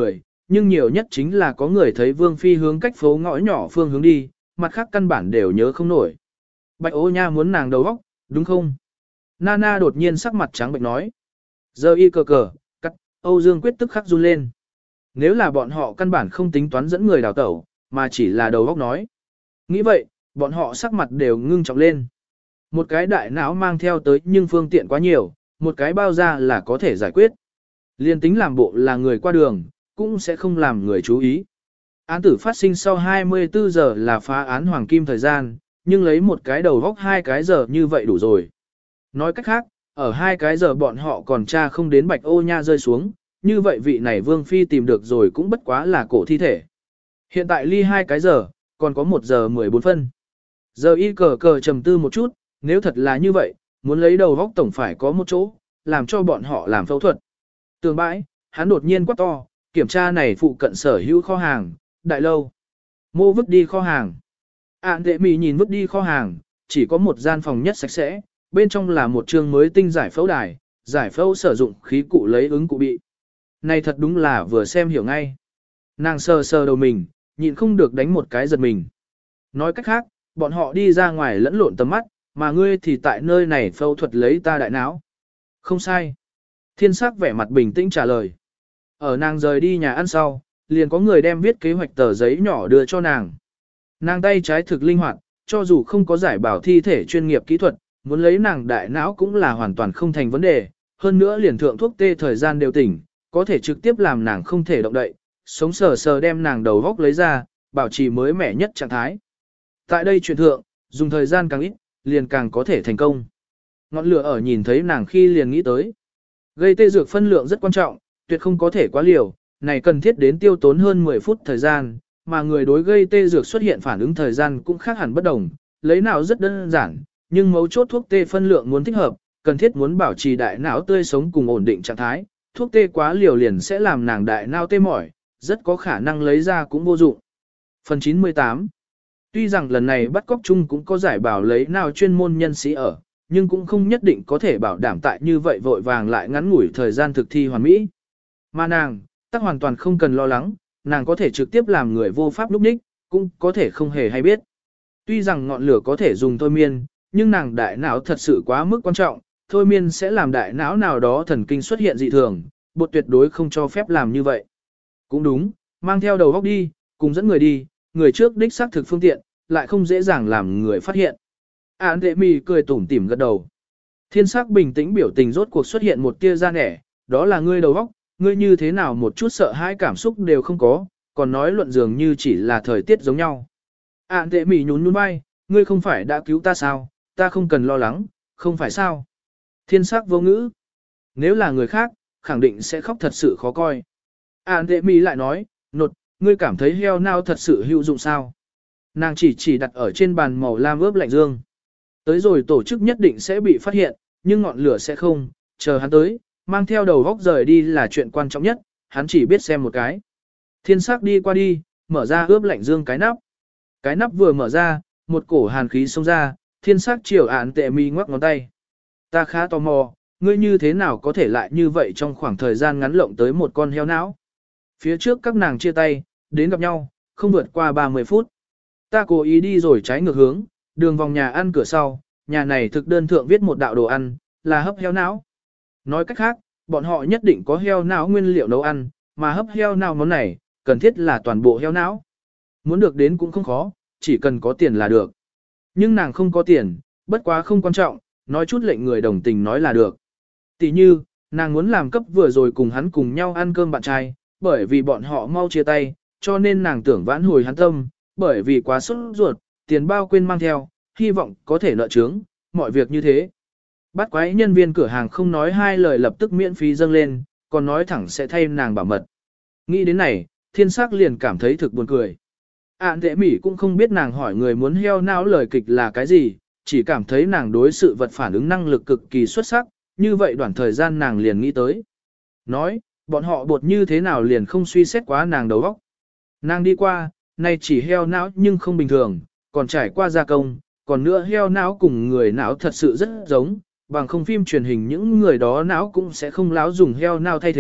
nhưng nhiều nhất chính là có người thấy Vương Phi hướng cách phố ngõ nhỏ phương hướng đi, mặt khác căn bản đều nhớ không nổi. Bạch Ô Nha muốn nàng đầu óc, đúng không? Nana đột nhiên sắc mặt trắng bệch nói. Giờ y cờ cờ, cắt, Âu Dương Quyết tức khắc run lên. Nếu là bọn họ căn bản không tính toán dẫn người đào tẩu, mà chỉ là đầu óc nói. Nghĩ vậy, bọn họ sắc mặt đều ngưng trọng lên. Một cái đại não mang theo tới nhưng phương tiện quá nhiều, một cái bao ra là có thể giải quyết. Liên tính làm bộ là người qua đường, cũng sẽ không làm người chú ý. Án tử phát sinh sau hai mươi tư giờ là phá án hoàng kim thời gian, nhưng lấy một cái đầu góc hai cái giờ như vậy đủ rồi. Nói cách khác, ở hai cái giờ bọn họ còn tra không đến Bạch Ô Nha rơi xuống, như vậy vị này Vương Phi tìm được rồi cũng bất quá là cổ thi thể. Hiện tại ly hai cái giờ, còn có một giờ mười bốn phân. Giờ y cờ cờ trầm tư một chút, nếu thật là như vậy, muốn lấy đầu góc tổng phải có một chỗ, làm cho bọn họ làm phẫu thuật. Tường bãi, hắn đột nhiên quát to, kiểm tra này phụ cận sở hữu kho hàng, đại lâu. Mô vứt đi kho hàng. Ản tệ mì nhìn vứt đi kho hàng, chỉ có một gian phòng nhất sạch sẽ, bên trong là một trường mới tinh giải phẫu đài, giải phẫu sử dụng khí cụ lấy ứng cụ bị. Này thật đúng là vừa xem hiểu ngay. Nàng sờ sờ đầu mình, nhịn không được đánh một cái giật mình. Nói cách khác, bọn họ đi ra ngoài lẫn lộn tầm mắt, mà ngươi thì tại nơi này phẫu thuật lấy ta đại não. Không sai. Thiên sắc vẻ mặt bình tĩnh trả lời. Ở nàng rời đi nhà ăn sau, liền có người đem viết kế hoạch tờ giấy nhỏ đưa cho nàng. Nàng tay trái thực linh hoạt, cho dù không có giải bảo thi thể chuyên nghiệp kỹ thuật, muốn lấy nàng đại não cũng là hoàn toàn không thành vấn đề. Hơn nữa liền thượng thuốc tê thời gian đều tỉnh, có thể trực tiếp làm nàng không thể động đậy, sống sờ sờ đem nàng đầu góc lấy ra, bảo trì mới mẻ nhất trạng thái. Tại đây chuyện thượng, dùng thời gian càng ít, liền càng có thể thành công. Ngọn lửa ở nhìn thấy nàng khi liền nghĩ tới. Gây tê dược phân lượng rất quan trọng, tuyệt không có thể quá liều, này cần thiết đến tiêu tốn hơn mười phút thời gian, mà người đối gây tê dược xuất hiện phản ứng thời gian cũng khác hẳn bất đồng, lấy nào rất đơn giản, nhưng mấu chốt thuốc tê phân lượng muốn thích hợp, cần thiết muốn bảo trì đại não tươi sống cùng ổn định trạng thái, thuốc tê quá liều liền sẽ làm nàng đại não tê mỏi, rất có khả năng lấy ra cũng vô dụng. Phần chín mươi tám. Tuy rằng lần này bắt cóc chung cũng có giải bảo lấy nào chuyên môn nhân sĩ ở, nhưng cũng không nhất định có thể bảo đảm tại như vậy vội vàng lại ngắn ngủi thời gian thực thi hoàn mỹ. Mà nàng, tắc hoàn toàn không cần lo lắng, nàng có thể trực tiếp làm người vô pháp lúc ních, cũng có thể không hề hay biết. Tuy rằng ngọn lửa có thể dùng thôi miên, nhưng nàng đại não thật sự quá mức quan trọng, thôi miên sẽ làm đại não nào đó thần kinh xuất hiện dị thường, bột tuyệt đối không cho phép làm như vậy. Cũng đúng, mang theo đầu góc đi, cùng dẫn người đi, người trước đích xác thực phương tiện, lại không dễ dàng làm người phát hiện. Án đệ mì cười tủm tỉm gật đầu. Thiên sắc bình tĩnh biểu tình rốt cuộc xuất hiện một tia ra nẻ, đó là ngươi đầu góc, ngươi như thế nào một chút sợ hãi cảm xúc đều không có, còn nói luận dường như chỉ là thời tiết giống nhau. Án đệ mì nhún nhún vai, ngươi không phải đã cứu ta sao, ta không cần lo lắng, không phải sao. Thiên sắc vô ngữ. Nếu là người khác, khẳng định sẽ khóc thật sự khó coi. Án đệ mì lại nói, nột, ngươi cảm thấy heo nào thật sự hữu dụng sao. Nàng chỉ chỉ đặt ở trên bàn màu lam ướp lạnh dương. Tới rồi tổ chức nhất định sẽ bị phát hiện, nhưng ngọn lửa sẽ không, chờ hắn tới, mang theo đầu góc rời đi là chuyện quan trọng nhất, hắn chỉ biết xem một cái. Thiên sắc đi qua đi, mở ra ướp lạnh dương cái nắp. Cái nắp vừa mở ra, một cổ hàn khí xông ra, thiên sắc chiều án tệ mi ngoắc ngón tay. Ta khá tò mò, ngươi như thế nào có thể lại như vậy trong khoảng thời gian ngắn lộng tới một con heo não. Phía trước các nàng chia tay, đến gặp nhau, không vượt qua ba mươi phút. Ta cố ý đi rồi trái ngược hướng, đường vòng nhà ăn cửa sau, nhà này thực đơn thượng viết một đạo đồ ăn, là hấp heo não. Nói cách khác, bọn họ nhất định có heo não nguyên liệu nấu ăn, mà hấp heo não món này, cần thiết là toàn bộ heo não. Muốn được đến cũng không khó, chỉ cần có tiền là được. Nhưng nàng không có tiền, bất quá không quan trọng, nói chút lệnh người đồng tình nói là được. Tỷ như, nàng muốn làm cấp vừa rồi cùng hắn cùng nhau ăn cơm bạn trai, bởi vì bọn họ mau chia tay, cho nên nàng tưởng vãn hồi hắn tâm, bởi vì quá sốt ruột, tiền bao quên mang theo, hy vọng có thể nợ trướng, mọi việc như thế. Bắt quái nhân viên cửa hàng không nói hai lời lập tức miễn phí dâng lên, còn nói thẳng sẽ thay nàng bảo mật. Nghĩ đến này, thiên sắc liền cảm thấy thực buồn cười. Ản tệ mỉ cũng không biết nàng hỏi người muốn heo não lời kịch là cái gì, chỉ cảm thấy nàng đối sự vật phản ứng năng lực cực kỳ xuất sắc, như vậy đoạn thời gian nàng liền nghĩ tới. Nói, bọn họ bột như thế nào liền không suy xét quá nàng đầu óc. Nàng đi qua, nay chỉ heo não nhưng không bình thường, còn trải qua gia công, còn nữa heo não cùng người não thật sự rất giống, bằng không phim truyền hình những người đó não cũng sẽ không láo dùng heo não thay thế,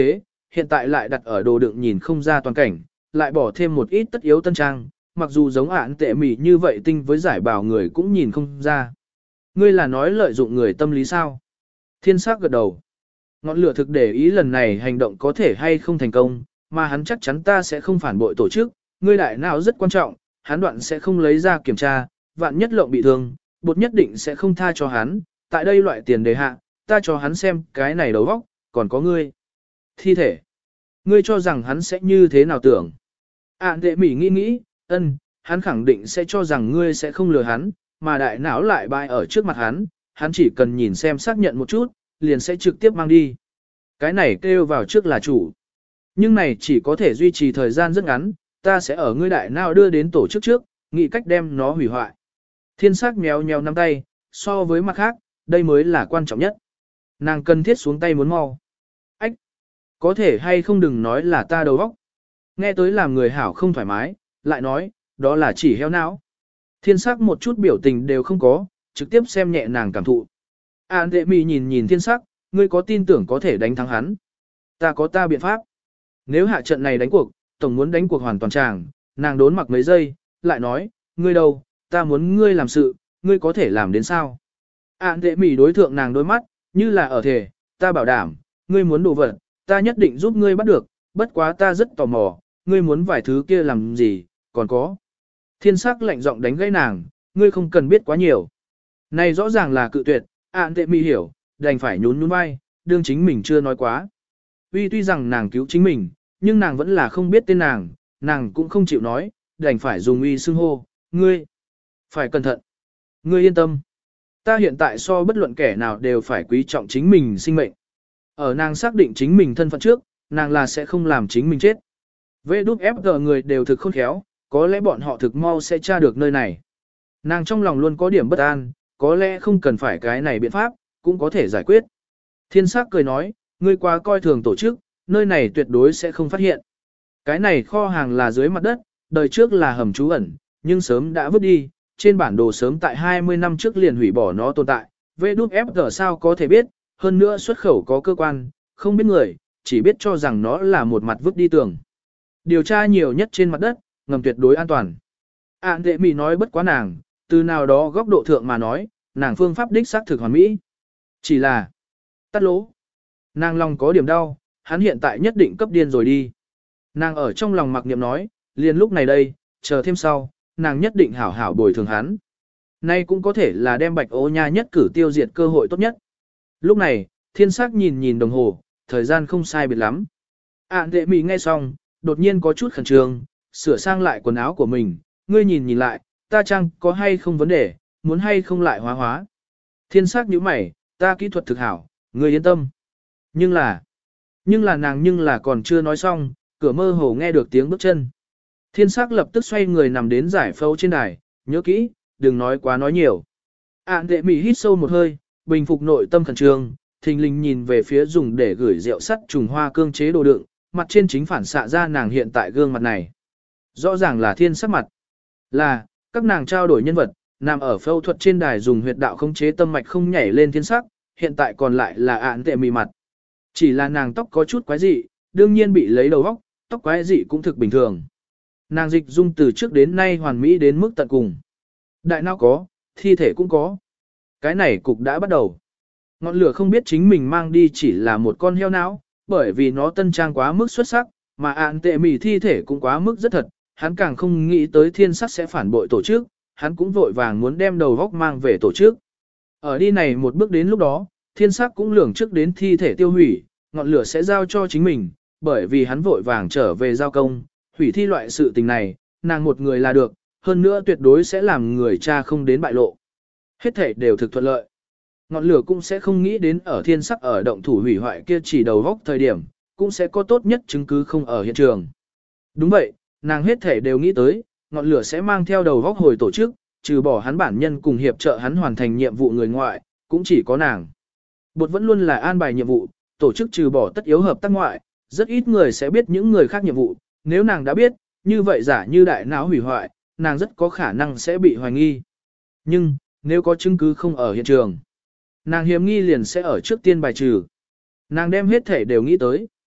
hiện tại lại đặt ở đồ đựng nhìn không ra toàn cảnh, lại bỏ thêm một ít tất yếu tân trang, mặc dù giống ạn tệ mỉ như vậy tinh với giải bào người cũng nhìn không ra. Ngươi là nói lợi dụng người tâm lý sao? Thiên sắc gật đầu. Ngọn lửa thực để ý lần này hành động có thể hay không thành công, mà hắn chắc chắn ta sẽ không phản bội tổ chức, ngươi đại não rất quan trọng, hắn đoạn sẽ không lấy ra kiểm tra, vạn nhất lộng bị thương, bột nhất định sẽ không tha cho hắn, tại đây loại tiền đề hạ, ta cho hắn xem cái này đầu óc, còn có ngươi. Thi thể. Ngươi cho rằng hắn sẽ như thế nào tưởng? Ản tệ mỉ nghĩ nghĩ, ân, hắn khẳng định sẽ cho rằng ngươi sẽ không lừa hắn, mà đại não lại bại ở trước mặt hắn, hắn chỉ cần nhìn xem xác nhận một chút, liền sẽ trực tiếp mang đi. Cái này kêu vào trước là chủ. Nhưng này chỉ có thể duy trì thời gian rất ngắn, ta sẽ ở ngươi đại não đưa đến tổ chức trước, nghĩ cách đem nó hủy hoại. Thiên sắc méo méo nắm tay, so với mặt khác, đây mới là quan trọng nhất. Nàng cần thiết xuống tay muốn mau. Ách! Có thể hay không đừng nói là ta đầu óc. Nghe tới làm người hảo không thoải mái, lại nói, đó là chỉ heo não. Thiên sắc một chút biểu tình đều không có, trực tiếp xem nhẹ nàng cảm thụ. An tệ mì nhìn nhìn thiên sắc, ngươi có tin tưởng có thể đánh thắng hắn. Ta có ta biện pháp. Nếu hạ trận này đánh cuộc, tổng muốn đánh cuộc hoàn toàn tràng, nàng đốn mặc mấy giây, lại nói, ngươi đâu, ta muốn ngươi làm sự, ngươi có thể làm đến sao? An tệ mì đối thượng nàng đôi mắt, như là ở thể, ta bảo đảm, ngươi muốn đồ vật, ta nhất định giúp ngươi bắt được, bất quá ta rất tò mò, ngươi muốn vài thứ kia làm gì, còn có. Thiên sắc lạnh giọng đánh gãy nàng, ngươi không cần biết quá nhiều. Này rõ ràng là cự tuyệt, Ản tệ mì hiểu, đành phải nhún nhún vai, đương chính mình chưa nói quá. Tuy tuy rằng nàng cứu chính mình, nhưng nàng vẫn là không biết tên nàng, nàng cũng không chịu nói, đành phải dùng uy xưng hô, ngươi. Phải cẩn thận. Ngươi yên tâm. Ta hiện tại so bất luận kẻ nào đều phải quý trọng chính mình sinh mệnh. Ở nàng xác định chính mình thân phận trước, nàng là sẽ không làm chính mình chết. vê đút ép giê người đều thực khôn khéo, có lẽ bọn họ thực mau sẽ tra được nơi này. Nàng trong lòng luôn có điểm bất an, có lẽ không cần phải cái này biện pháp, cũng có thể giải quyết. Thiên sắc cười nói, ngươi quá coi thường tổ chức, nơi này tuyệt đối sẽ không phát hiện. Cái này kho hàng là dưới mặt đất, đời trước là hầm trú ẩn, nhưng sớm đã vứt đi, trên bản đồ sớm tại hai mươi năm trước liền hủy bỏ nó tồn tại. vê đút ép giê sao có thể biết, hơn nữa xuất khẩu có cơ quan, không biết người, chỉ biết cho rằng nó là một mặt vứt đi tường. Điều tra nhiều nhất trên mặt đất, ngầm tuyệt đối an toàn. Ản tệ mì nói bất quá nàng, từ nào đó góc độ thượng mà nói, nàng phương pháp đích xác thực hoàn mỹ. Chỉ là, tắt lỗ. Nàng lòng có điểm đau, hắn hiện tại nhất định cấp điên rồi đi. Nàng ở trong lòng mặc niệm nói, liền lúc này đây, chờ thêm sau, nàng nhất định hảo hảo bồi thường hắn. Nay cũng có thể là đem bạch ô nha nhất cử tiêu diệt cơ hội tốt nhất. Lúc này, thiên sắc nhìn nhìn đồng hồ, thời gian không sai biệt lắm. Ản tệ mì nghe xong, đột nhiên có chút khẩn trương, sửa sang lại quần áo của mình, ngươi nhìn nhìn lại, ta chăng có hay không vấn đề, muốn hay không lại hóa hóa. Thiên sắc nhíu mày, ta kỹ thuật thực hảo, ngươi yên tâm. Nhưng là, nhưng là nàng nhưng là còn chưa nói xong, cửa mơ hồ nghe được tiếng bước chân. Thiên sắc lập tức xoay người nằm đến giải phẫu trên đài, nhớ kỹ, đừng nói quá nói nhiều. Ản tệ mì hít sâu một hơi, bình phục nội tâm khẩn trương, thình lình nhìn về phía dùng để gửi rượu sắt trùng hoa cương chế đồ đựng, mặt trên chính phản xạ ra nàng hiện tại gương mặt này. Rõ ràng là thiên sắc mặt. Là, các nàng trao đổi nhân vật, nằm ở phẫu thuật trên đài dùng huyệt đạo khống chế tâm mạch không nhảy lên thiên sắc, hiện tại còn lại là Ản tệ mì mặt. Chỉ là nàng tóc có chút quái dị, đương nhiên bị lấy đầu óc, tóc quái dị cũng thực bình thường. Nàng dịch dung từ trước đến nay hoàn mỹ đến mức tận cùng. Đại não có, thi thể cũng có. Cái này cục đã bắt đầu. Ngọn lửa không biết chính mình mang đi chỉ là một con heo não, bởi vì nó tân trang quá mức xuất sắc, mà Ản tệ mì thi thể cũng quá mức rất thật, hắn càng không nghĩ tới thiên sắc sẽ phản bội tổ chức, hắn cũng vội vàng muốn đem đầu góc mang về tổ chức. Ở đi này một bước đến lúc đó, thiên sắc cũng lường trước đến thi thể tiêu hủy, ngọn lửa sẽ giao cho chính mình, bởi vì hắn vội vàng trở về giao công, hủy thi loại sự tình này, nàng một người là được, hơn nữa tuyệt đối sẽ làm người cha không đến bại lộ. Hết thể đều thực thuận lợi. Ngọn lửa cũng sẽ không nghĩ đến ở thiên sắc ở động thủ hủy hoại kia chỉ đầu góc thời điểm, cũng sẽ có tốt nhất chứng cứ không ở hiện trường. Đúng vậy, nàng hết thể đều nghĩ tới, ngọn lửa sẽ mang theo đầu góc hồi tổ chức, trừ bỏ hắn bản nhân cùng hiệp trợ hắn hoàn thành nhiệm vụ người ngoại, cũng chỉ có nàng. Bột vẫn luôn là an bài nhiệm vụ, tổ chức trừ bỏ tất yếu hợp tác ngoại, rất ít người sẽ biết những người khác nhiệm vụ, nếu nàng đã biết, như vậy giả như đại não hủy hoại, nàng rất có khả năng sẽ bị hoài nghi. Nhưng, nếu có chứng cứ không ở hiện trường, nàng hiếm nghi liền sẽ ở trước tiên bài trừ. Nàng đem hết thể đều nghĩ tới.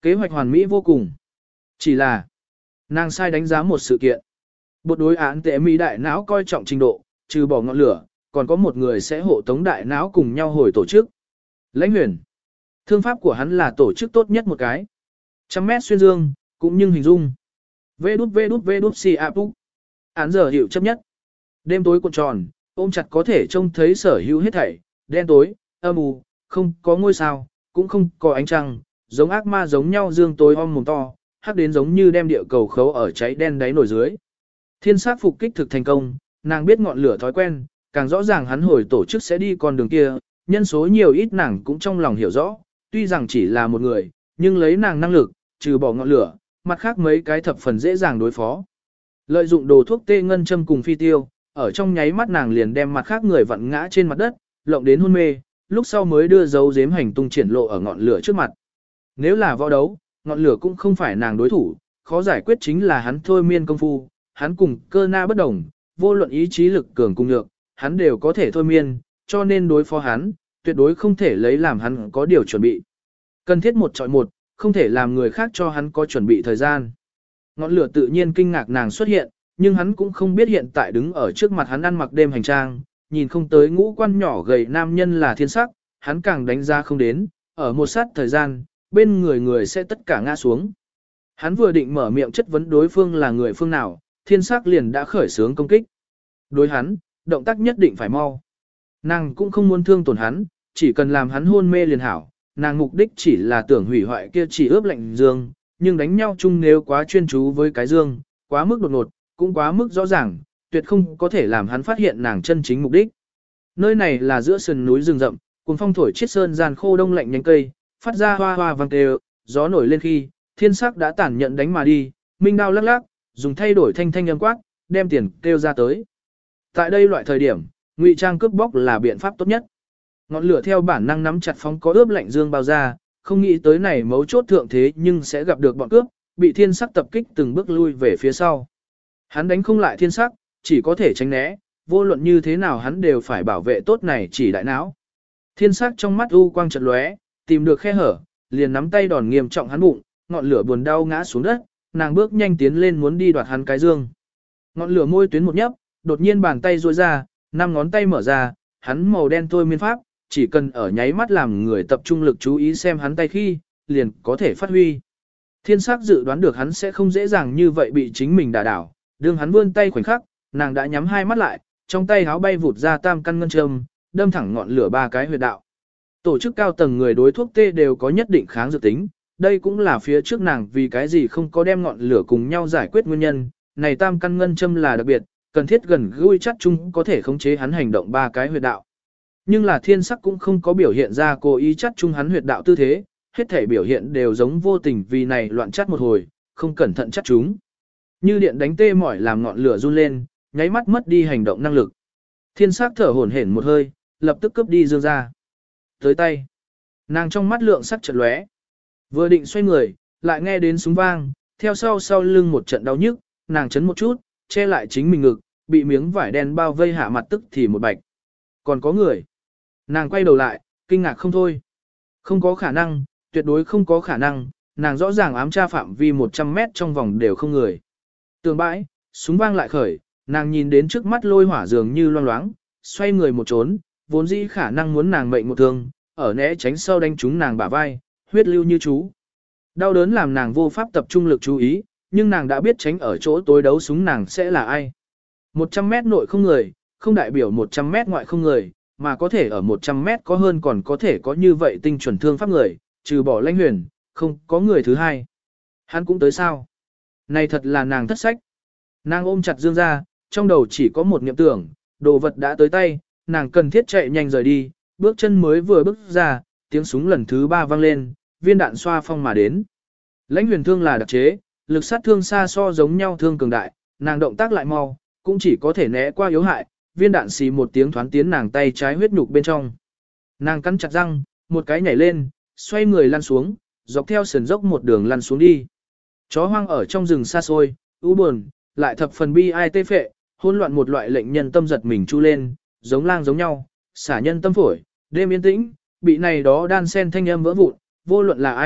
Kế hoạch hoàn mỹ vô cùng. Chỉ là, nàng sai đánh giá một sự kiện. Bột đối án tệ mỹ đại não coi trọng trình độ, trừ bỏ ngọn lửa, còn có một người sẽ hộ tống đại não cùng nhau hồi tổ chức. Lãnh Huyền. Thương pháp của hắn là tổ chức tốt nhất một cái. Trăm mét xuyên dương, cũng như hình dung. Vê đút vê đút vê đút xì áp úc. Án giờ hiệu chấp nhất. Đêm tối cuộn tròn, ôm chặt có thể trông thấy sở hữu hết thảy, đen tối, âm u, không có ngôi sao, cũng không có ánh trăng, giống ác ma giống nhau dương tối om mồm to, hắc đến giống như đem địa cầu khấu ở cháy đen đáy nổi dưới. Thiên sát phục kích thực thành công, nàng biết ngọn lửa thói quen, càng rõ ràng hắn hồi tổ chức sẽ đi con đường kia, nhân số nhiều ít nàng cũng trong lòng hiểu rõ, tuy rằng chỉ là một người, nhưng lấy nàng năng lực, trừ bỏ ngọn lửa, mặt khác mấy cái thập phần dễ dàng đối phó. Lợi dụng đồ thuốc tê ngân châm cùng phi tiêu, ở trong nháy mắt nàng liền đem mặt khác người vặn ngã trên mặt đất, lộng đến hôn mê, lúc sau mới đưa dấu giếm hành tung triển lộ ở ngọn lửa trước mặt. Nếu là võ đấu, ngọn lửa cũng không phải nàng đối thủ, khó giải quyết chính là hắn thôi miên công phu, hắn cùng cơ na bất đồng, vô luận ý chí lực cường cùng nhược, hắn đều có thể thôi miên, cho nên đối phó hắn, tuyệt đối không thể lấy làm hắn có điều chuẩn bị. Cần thiết một chọi một, không thể làm người khác cho hắn có chuẩn bị thời gian. Ngọn lửa tự nhiên kinh ngạc nàng xuất hiện, nhưng hắn cũng không biết hiện tại đứng ở trước mặt hắn ăn mặc đêm hành trang, nhìn không tới ngũ quan nhỏ gầy nam nhân là thiên sắc, hắn càng đánh giá không đến, ở một sát thời gian, bên người người sẽ tất cả ngã xuống. Hắn vừa định mở miệng chất vấn đối phương là người phương nào, thiên sắc liền đã khởi xướng công kích. Đối hắn, động tác nhất định phải mau. Nàng cũng không muốn thương tổn hắn, chỉ cần làm hắn hôn mê liền hảo, nàng mục đích chỉ là tưởng hủy hoại kia chỉ ướp lạnh dương, nhưng đánh nhau chung nếu quá chuyên chú với cái dương, quá mức đột ngột, cũng quá mức rõ ràng, tuyệt không có thể làm hắn phát hiện nàng chân chính mục đích. Nơi này là giữa sườn núi rừng rậm, cùng phong thổi chiết sơn gian khô đông lạnh nhánh cây, phát ra hoa hoa vang tê, gió nổi lên khi, thiên sắc đã tản nhận đánh mà đi, minh đao lắc lắc, dùng thay đổi thanh thanh âm quát, đem tiền kêu ra tới. Tại đây loại thời điểm, ngụy trang cướp bóc là biện pháp tốt nhất. Ngọn lửa theo bản năng nắm chặt phóng có ướp lạnh dương bao ra, không nghĩ tới này mấu chốt thượng thế nhưng sẽ gặp được bọn cướp, bị thiên sắc tập kích từng bước lui về phía sau. Hắn đánh không lại thiên sắc, chỉ có thể tránh né, vô luận như thế nào hắn đều phải bảo vệ tốt này chỉ đại não. Thiên sắc trong mắt u quang chợt lóe, tìm được khe hở, liền nắm tay đòn nghiêm trọng hắn bụng, ngọn lửa buồn đau ngã xuống đất, nàng bước nhanh tiến lên muốn đi đoạt hắn cái dương. Ngọn lửa môi tuyến một nhấp, đột nhiên bàn tay duỗi ra, năm ngón tay mở ra, hắn màu đen thôi miên pháp, chỉ cần ở nháy mắt làm người tập trung lực chú ý xem hắn tay khi, liền có thể phát huy. Thiên sắc dự đoán được hắn sẽ không dễ dàng như vậy bị chính mình đả đảo, đương hắn vươn tay khoảnh khắc, nàng đã nhắm hai mắt lại, trong tay háo bay vụt ra tam căn ngân châm, đâm thẳng ngọn lửa ba cái huyệt đạo. Tổ chức cao tầng người đối thuốc tê đều có nhất định kháng dược tính, đây cũng là phía trước nàng vì cái gì không có đem ngọn lửa cùng nhau giải quyết nguyên nhân, này tam căn ngân châm là đặc biệt, cần thiết gần gũi chắc chung có thể khống chế hắn hành động ba cái huyệt đạo. Nhưng là thiên sắc cũng không có biểu hiện ra cố ý chắc chung hắn huyệt đạo tư thế, hết thể biểu hiện đều giống vô tình vì này loạn chắc một hồi, không cẩn thận chắc chúng. Như điện đánh tê mỏi làm ngọn lửa run lên, nháy mắt mất đi hành động năng lực. Thiên sắc thở hổn hển một hơi, lập tức cướp đi dương ra. Tới tay. Nàng trong mắt lượng sắc chợt lóe. Vừa định xoay người, lại nghe đến súng vang, theo sau sau lưng một trận đau nhức, nàng chấn một chút, che lại chính mình ngực, bị miếng vải đen bao vây hạ mặt tức thì một bạch. Còn có người. Nàng quay đầu lại, kinh ngạc không thôi. Không có khả năng, tuyệt đối không có khả năng, nàng rõ ràng ám tra phạm vi một trăm mét trong vòng đều không người. Tường bãi, súng vang lại khởi, nàng nhìn đến trước mắt lôi hỏa dường như loang loáng, xoay người một trốn, vốn dĩ khả năng muốn nàng mệnh một thương, ở né tránh sau đánh trúng nàng bả vai, huyết lưu như chú. Đau đớn làm nàng vô pháp tập trung lực chú ý, nhưng nàng đã biết tránh ở chỗ tối đấu súng nàng sẽ là ai. một trăm mét nội không người, không đại biểu một trăm mét ngoại không người, mà có thể ở một trăm mét có hơn còn có thể có như vậy tinh chuẩn thương pháp người, trừ bỏ Lãnh Huyền, không có người thứ hai. Hắn cũng tới sao? Này thật là nàng thất sách. Nàng ôm chặt dương ra, trong đầu chỉ có một niệm tưởng, đồ vật đã tới tay, nàng cần thiết chạy nhanh rời đi, bước chân mới vừa bước ra, tiếng súng lần thứ ba vang lên, viên đạn xoa phong mà đến. Lãnh Huyền thương là đặc chế, lực sát thương xa so giống nhau thương cường đại, nàng động tác lại mau, cũng chỉ có thể né qua yếu hại, viên đạn xì một tiếng thoán tiến nàng tay trái huyết nhục bên trong. Nàng cắn chặt răng, một cái nhảy lên, xoay người lăn xuống, dọc theo sườn dốc một đường lăn xuống đi. Chó hoang ở trong rừng xa xôi, u buồn, lại thập phần bi ai tê phệ, hỗn loạn một loại lệnh nhân tâm giật mình chu lên, giống lang giống nhau, xả nhân tâm phổi, đêm yên tĩnh, bị này đó đan sen thanh âm vỡ vụn, vô luận là ai,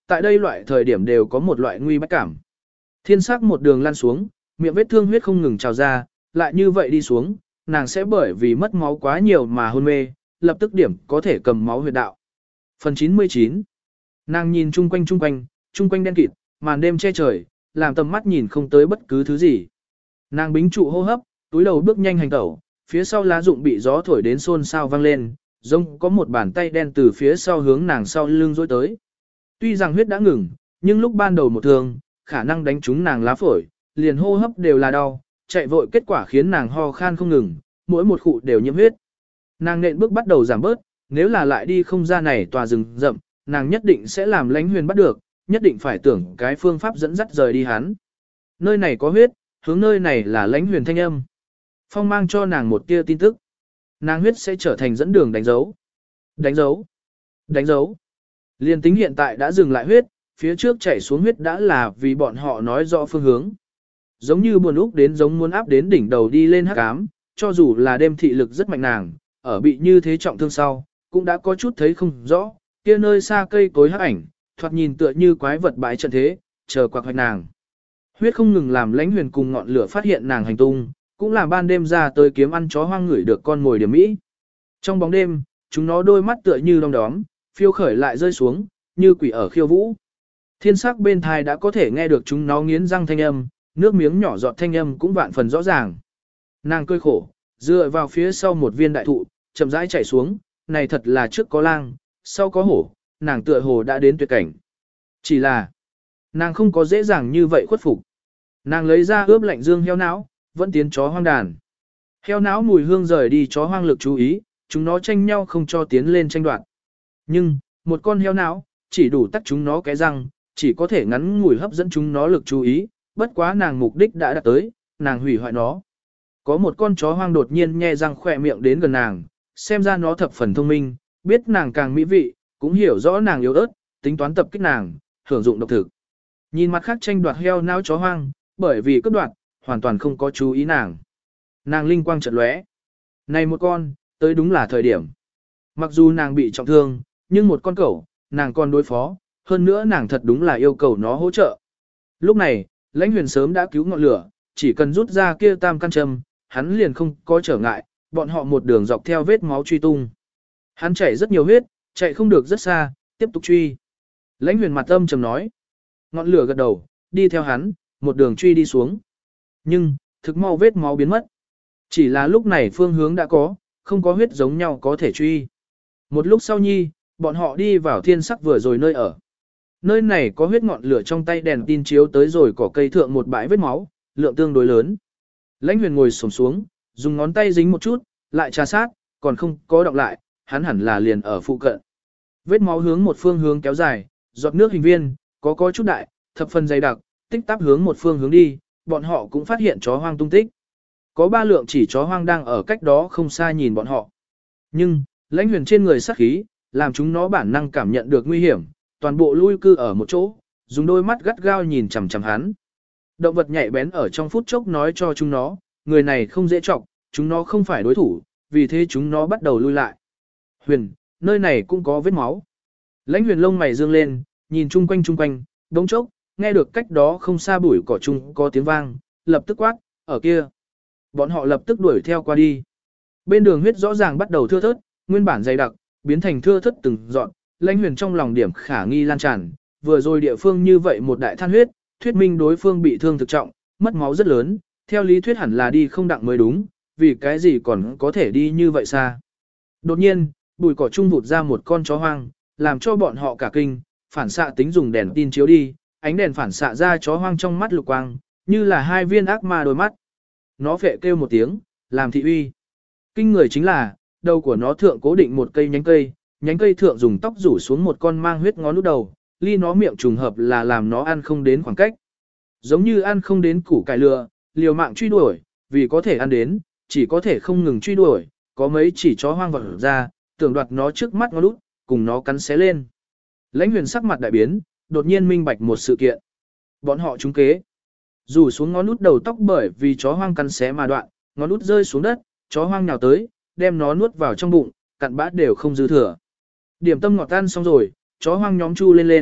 tại đây loại thời điểm đều có một loại nguy bách cảm. Thiên sắc một đường lăn xuống, miệng vết thương huyết không ngừng trào ra, lại như vậy đi xuống, nàng sẽ bởi vì mất máu quá nhiều mà hôn mê, lập tức điểm có thể cầm máu huyệt đạo. Phần chín mươi chín. Nàng nhìn chung quanh chung quanh, chung quanh đen kịt, màn đêm che trời, làm tầm mắt nhìn không tới bất cứ thứ gì. Nàng bính trụ hô hấp, túi đầu bước nhanh hành tẩu, phía sau lá rụng bị gió thổi đến xôn xao vang lên, giống có một bàn tay đen từ phía sau hướng nàng sau lưng dối tới. Tuy rằng huyết đã ngừng, nhưng lúc ban đầu một thương, khả năng đánh trúng nàng lá phổi, liền hô hấp đều là đau, chạy vội kết quả khiến nàng ho khan không ngừng, mỗi một khụ đều nhiễm huyết. Nàng nện bước bắt đầu giảm bớt, nếu là lại đi không ra này tòa rừng rậm, nàng nhất định sẽ làm Lãnh Huyền bắt được, nhất định phải tưởng cái phương pháp dẫn dắt rời đi hắn. Nơi này có huyết, hướng nơi này là Lãnh Huyền thanh âm. Phong mang cho nàng một tia tin tức. Nàng huyết sẽ trở thành dẫn đường đánh dấu. Đánh dấu. Đánh dấu. Liên tính hiện tại đã dừng lại huyết, phía trước chảy xuống huyết đã là vì bọn họ nói rõ phương hướng. Giống như buồn úc đến giống muốn áp đến đỉnh đầu đi lên hắc ám, cho dù là đêm thị lực rất mạnh nàng, ở bị như thế trọng thương sau, cũng đã có chút thấy không rõ, kia nơi xa cây cối hắc ảnh, thoạt nhìn tựa như quái vật bãi trận thế, chờ quạc hoạch nàng. Huyết không ngừng làm Lãnh Huyền cùng ngọn lửa phát hiện nàng hành tung, cũng làm ban đêm ra tới kiếm ăn chó hoang ngửi được con mồi điểm mỹ. Trong bóng đêm, chúng nó đôi mắt tựa như đom đóm, phiêu khởi lại rơi xuống, như quỷ ở khiêu vũ. Thiên sắc bên thai đã có thể nghe được chúng nó nghiến răng thanh âm, nước miếng nhỏ giọt thanh âm cũng vạn phần rõ ràng. Nàng cười khổ, dựa vào phía sau một viên đại thụ, chậm rãi chạy xuống, này thật là trước có lang, sau có hổ, nàng tựa hồ đã đến tuyệt cảnh. Chỉ là, nàng không có dễ dàng như vậy khuất phục. Nàng lấy ra ướp lạnh dương heo não, vẫn tiến chó hoang đàn. Heo não mùi hương rời đi chó hoang lực chú ý, chúng nó tranh nhau không cho tiến lên tranh đoạt. Nhưng, một con heo não, chỉ đủ tắt chúng nó cái răng, chỉ có thể ngắn ngủi hấp dẫn chúng nó lực chú ý, bất quá nàng mục đích đã đạt tới, nàng hủy hoại nó. Có một con chó hoang đột nhiên nhe răng khỏe miệng đến gần nàng, xem ra nó thập phần thông minh, biết nàng càng mỹ vị, cũng hiểu rõ nàng yếu ớt, tính toán tập kích nàng, hưởng dụng độc thực. Nhìn mặt khác tranh đoạt heo não chó hoang, bởi vì cướp đoạt, hoàn toàn không có chú ý nàng. Nàng linh quang chợt lóe. Này một con, tới đúng là thời điểm. Mặc dù nàng bị trọng thương, nhưng một con cẩu, nàng còn đối phó, hơn nữa nàng thật đúng là yêu cầu nó hỗ trợ. Lúc này, Lãnh Huyền sớm đã cứu ngọn lửa, chỉ cần rút ra kia tam căn châm, hắn liền không có trở ngại, bọn họ một đường dọc theo vết máu truy tung. Hắn chảy rất nhiều huyết, chạy không được rất xa, tiếp tục truy. Lãnh Huyền mặt âm trầm nói. Ngọn lửa gật đầu, đi theo hắn, một đường truy đi xuống. Nhưng, thực mau vết máu biến mất. Chỉ là lúc này phương hướng đã có, không có huyết giống nhau có thể truy. Một lúc sau nhi, bọn họ đi vào thiên sắc vừa rồi nơi ở. Nơi này có huyết ngọn lửa trong tay đèn tin chiếu tới rồi cỏ cây thượng một bãi vết máu, lượng tương đối lớn. Lãnh Huyền ngồi xổm xuống, dùng ngón tay dính một chút, lại trà sát, còn không có đọng lại, hắn hẳn là liền ở phụ cận. Vết máu hướng một phương hướng kéo dài, giọt nước hình viên, có có chút đại, thập phần dày đặc, tích tắp hướng một phương hướng đi, bọn họ cũng phát hiện chó hoang tung tích. Có ba lượng chỉ chó hoang đang ở cách đó không xa nhìn bọn họ. Nhưng, Lãnh Huyền trên người sát khí, làm chúng nó bản năng cảm nhận được nguy hiểm, toàn bộ lui cư ở một chỗ, dùng đôi mắt gắt gao nhìn chằm chằm hắn. Động vật nhạy bén ở trong phút chốc nói cho chúng nó, người này không dễ trọng, chúng nó không phải đối thủ, vì thế chúng nó bắt đầu lui lại. Huyền, nơi này cũng có vết máu. Lãnh Huyền lông mày dương lên, nhìn chung quanh chung quanh, đống chốc, nghe được cách đó không xa bụi cỏ chung có tiếng vang, lập tức quát, ở kia. Bọn họ lập tức đuổi theo qua đi. Bên đường huyết rõ ràng bắt đầu thưa thớt, nguyên bản dày đặc, biến thành thưa thớt từng dọn, Lãnh Huyền trong lòng điểm khả nghi lan tràn, vừa rồi địa phương như vậy một đại than huyết, thuyết minh đối phương bị thương thực trọng, mất máu rất lớn, theo lý thuyết hẳn là đi không đặng mới đúng, vì cái gì còn có thể đi như vậy xa. Đột nhiên, bụi cỏ chung vụt ra một con chó hoang, làm cho bọn họ cả kinh, phản xạ tính dùng đèn tin chiếu đi, ánh đèn phản xạ ra chó hoang trong mắt lục quang, như là hai viên ác ma đôi mắt. Nó phệ kêu một tiếng, làm thị uy. Kinh người chính là, đầu của nó thượng cố định một cây nhánh cây, nhánh cây thượng dùng tóc rủ xuống một con mang huyết ngón út đầu, ly nó miệng trùng hợp là làm nó ăn không đến khoảng cách. Giống như ăn không đến củ cải lừa, liều mạng truy đuổi, vì có thể ăn đến, chỉ có thể không ngừng truy đuổi, có mấy chỉ chó hoang vật ra, tưởng đoạt nó trước mắt ngón út, cùng nó cắn xé lên. Lãnh Huyền sắc mặt đại biến, đột nhiên minh bạch một sự kiện. Bọn họ trúng kế. Rủ xuống ngón út đầu tóc bởi vì chó hoang cắn xé mà đoạn, ngón út rơi xuống đất, chó hoang nhào tới, đem nó nuốt vào trong bụng, cặn bát đều không dư thừa. Điểm tâm ngọt tan xong rồi, chó hoang nhóm chu lên lên,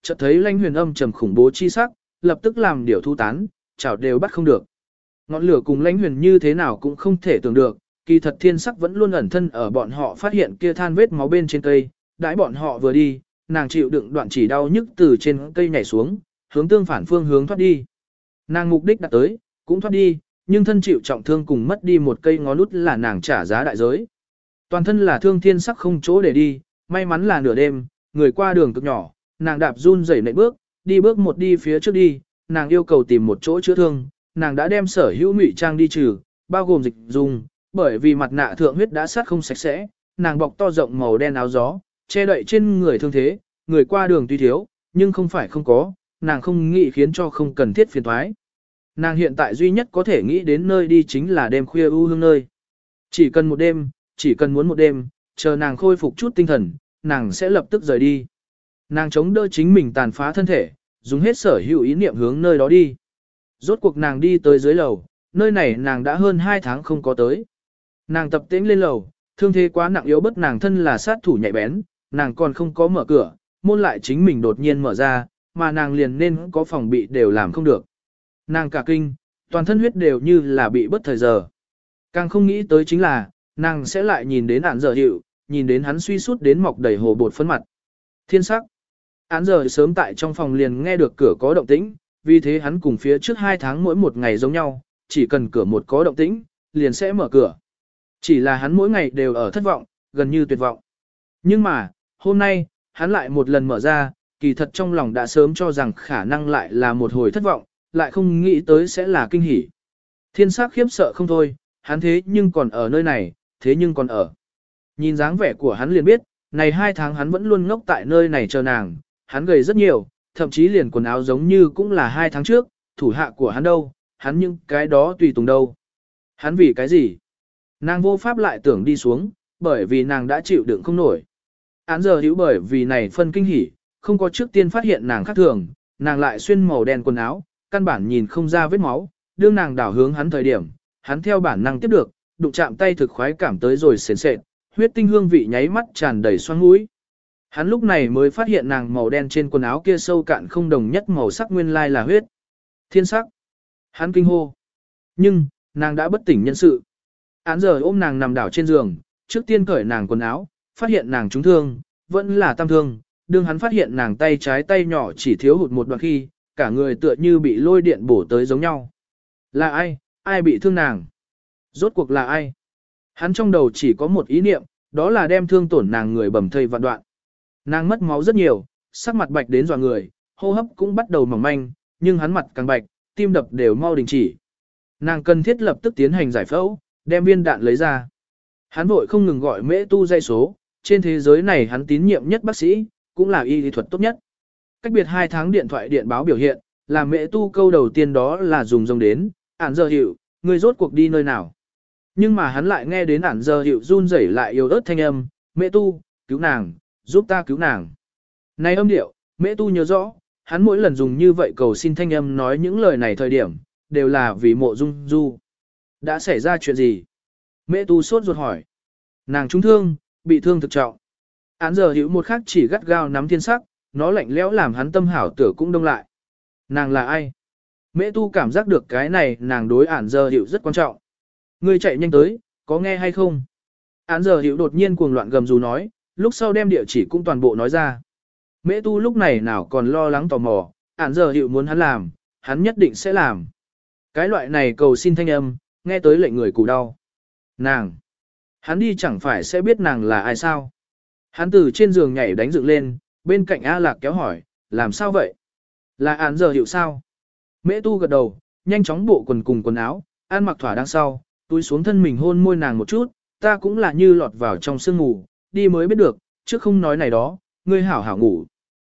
chợt thấy Lãnh Huyền âm trầm khủng bố chi sắc, lập tức làm điều thu tán, chảo đều bắt không được. Ngọn lửa cùng Lãnh Huyền như thế nào cũng không thể tưởng được, kỳ thật thiên sắc vẫn luôn ẩn thân ở bọn họ phát hiện kia than vết máu bên trên cây, đãi bọn họ vừa đi, nàng chịu đựng đoạn chỉ đau nhức từ trên cây nhảy xuống, hướng tương phản phương hướng thoát đi. Nàng mục đích đã tới, cũng thoát đi, nhưng thân chịu trọng thương cùng mất đi một cây ngón út là nàng trả giá đại giới. Toàn thân là thương thiên sắc không chỗ để đi, may mắn là nửa đêm, người qua đường cực nhỏ, nàng đạp run rẩy nện bước, đi bước một đi phía trước đi, nàng yêu cầu tìm một chỗ chữa thương, nàng đã đem sở hữu ngụy trang đi trừ, bao gồm dịch dùng, bởi vì mặt nạ thượng huyết đã sát không sạch sẽ, nàng bọc to rộng màu đen áo gió, che đậy trên người thương thế, người qua đường tuy thiếu, nhưng không phải không có, nàng không nghĩ khiến cho không cần thiết phiền toái. Nàng hiện tại duy nhất có thể nghĩ đến nơi đi chính là đêm khuya u hương nơi. Chỉ cần một đêm, chỉ cần muốn một đêm, chờ nàng khôi phục chút tinh thần, nàng sẽ lập tức rời đi. Nàng chống đỡ chính mình tàn phá thân thể, dùng hết sở hữu ý niệm hướng nơi đó đi. Rốt cuộc nàng đi tới dưới lầu, nơi này nàng đã hơn hai tháng không có tới. Nàng tập tễnh lên lầu, thương thế quá nặng yếu bất nàng thân là sát thủ nhạy bén, nàng còn không có mở cửa, môn lại chính mình đột nhiên mở ra, mà nàng liền nên có phòng bị đều làm không được. Nàng cả kinh, toàn thân huyết đều như là bị bất thời giờ. Càng không nghĩ tới chính là, nàng sẽ lại nhìn đến án giờ hiệu, nhìn đến hắn suy sút đến mọc đầy hồ bột phấn mặt. Thiên sắc. Án giờ sớm tại trong phòng liền nghe được cửa có động tĩnh, vì thế hắn cùng phía trước hai tháng mỗi một ngày giống nhau, chỉ cần cửa một có động tĩnh, liền sẽ mở cửa. Chỉ là hắn mỗi ngày đều ở thất vọng, gần như tuyệt vọng. Nhưng mà, hôm nay, hắn lại một lần mở ra, kỳ thật trong lòng đã sớm cho rằng khả năng lại là một hồi thất vọng, lại không nghĩ tới sẽ là kinh hỉ. Thiên sắc khiếp sợ không thôi, hắn thế nhưng còn ở nơi này, thế nhưng còn ở. Nhìn dáng vẻ của hắn liền biết, này hai tháng hắn vẫn luôn ngốc tại nơi này chờ nàng, hắn gầy rất nhiều, thậm chí liền quần áo giống như cũng là hai tháng trước, thủ hạ của hắn đâu, hắn những cái đó tùy tùng đâu. Hắn vì cái gì? Nàng vô pháp lại tưởng đi xuống, bởi vì nàng đã chịu đựng không nổi. Án giờ hữu bởi vì này phân kinh hỉ, không có trước tiên phát hiện nàng khác thường, nàng lại xuyên màu đen quần áo, căn bản nhìn không ra vết máu, đương nàng đảo hướng hắn thời điểm, hắn theo bản năng tiếp được, đụng chạm tay thực khoái cảm tới rồi sền sệt, huyết tinh hương vị nháy mắt tràn đầy xoang mũi. Hắn lúc này mới phát hiện nàng màu đen trên quần áo kia sâu cạn không đồng nhất màu sắc nguyên lai là huyết. Thiên sắc. Hắn kinh hô. Nhưng, nàng đã bất tỉnh nhân sự. Án giờ ôm nàng nằm đảo trên giường, trước tiên cởi nàng quần áo, phát hiện nàng trúng thương, vẫn là tam thương, đương hắn phát hiện nàng tay trái tay nhỏ chỉ thiếu hụt một đoạn khi, cả người tựa như bị lôi điện bổ tới giống nhau. Là ai, ai bị thương nàng? Rốt cuộc là ai? Hắn trong đầu chỉ có một ý niệm, đó là đem thương tổn nàng người bầm thây vạn đoạn. Nàng mất máu rất nhiều, sắc mặt bạch đến dọa người, hô hấp cũng bắt đầu mỏng manh, nhưng hắn mặt càng bạch, tim đập đều mau đình chỉ. Nàng cần thiết lập tức tiến hành giải phẫu, đem viên đạn lấy ra. Hắn vội không ngừng gọi mễ tu dây số, trên thế giới này hắn tín nhiệm nhất bác sĩ, cũng là y lý thuật tốt nhất. Cách biệt hai tháng điện thoại điện báo biểu hiện, là mễ tu câu đầu tiên đó là dùng rông đến, ản giờ hiệu, người rốt cuộc đi nơi nào. Nhưng mà hắn lại nghe đến ản giờ hiệu run rẩy lại yếu ớt thanh âm, mễ tu, cứu nàng, giúp ta cứu nàng. Này âm điệu, mễ tu nhớ rõ, hắn mỗi lần dùng như vậy cầu xin thanh âm nói những lời này thời điểm, đều là vì mộ dung du. Đã xảy ra chuyện gì? Mễ tu sốt ruột hỏi. Nàng trúng thương, bị thương thực trọng. Án giờ hữu một khắc chỉ gắt gao nắm thiên sắc, nó lạnh lẽo làm hắn tâm hảo tử cũng đông lại. Nàng là ai? Mễ tu cảm giác được cái này nàng đối án giờ hữu rất quan trọng. Ngươi chạy nhanh tới, có nghe hay không? Án giờ hữu đột nhiên cuồng loạn gầm rú nói, lúc sau đem địa chỉ cũng toàn bộ nói ra. Mễ tu lúc này nào còn lo lắng tò mò, án giờ hữu muốn hắn làm, hắn nhất định sẽ làm. Cái loại này cầu xin thanh âm, nghe tới lệnh người cù đau. Nàng! Hắn đi chẳng phải sẽ biết nàng là ai sao? Hắn từ trên giường nhảy đánh dựng lên, bên cạnh A Lạc kéo hỏi, làm sao vậy? Là án giờ hiệu sao? Mễ tu gật đầu, nhanh chóng bộ quần cùng quần áo, ăn mặc thỏa đang sau, túi xuống thân mình hôn môi nàng một chút, ta cũng là như lọt vào trong sương ngủ, đi mới biết được, chứ không nói này đó, ngươi hảo hảo ngủ.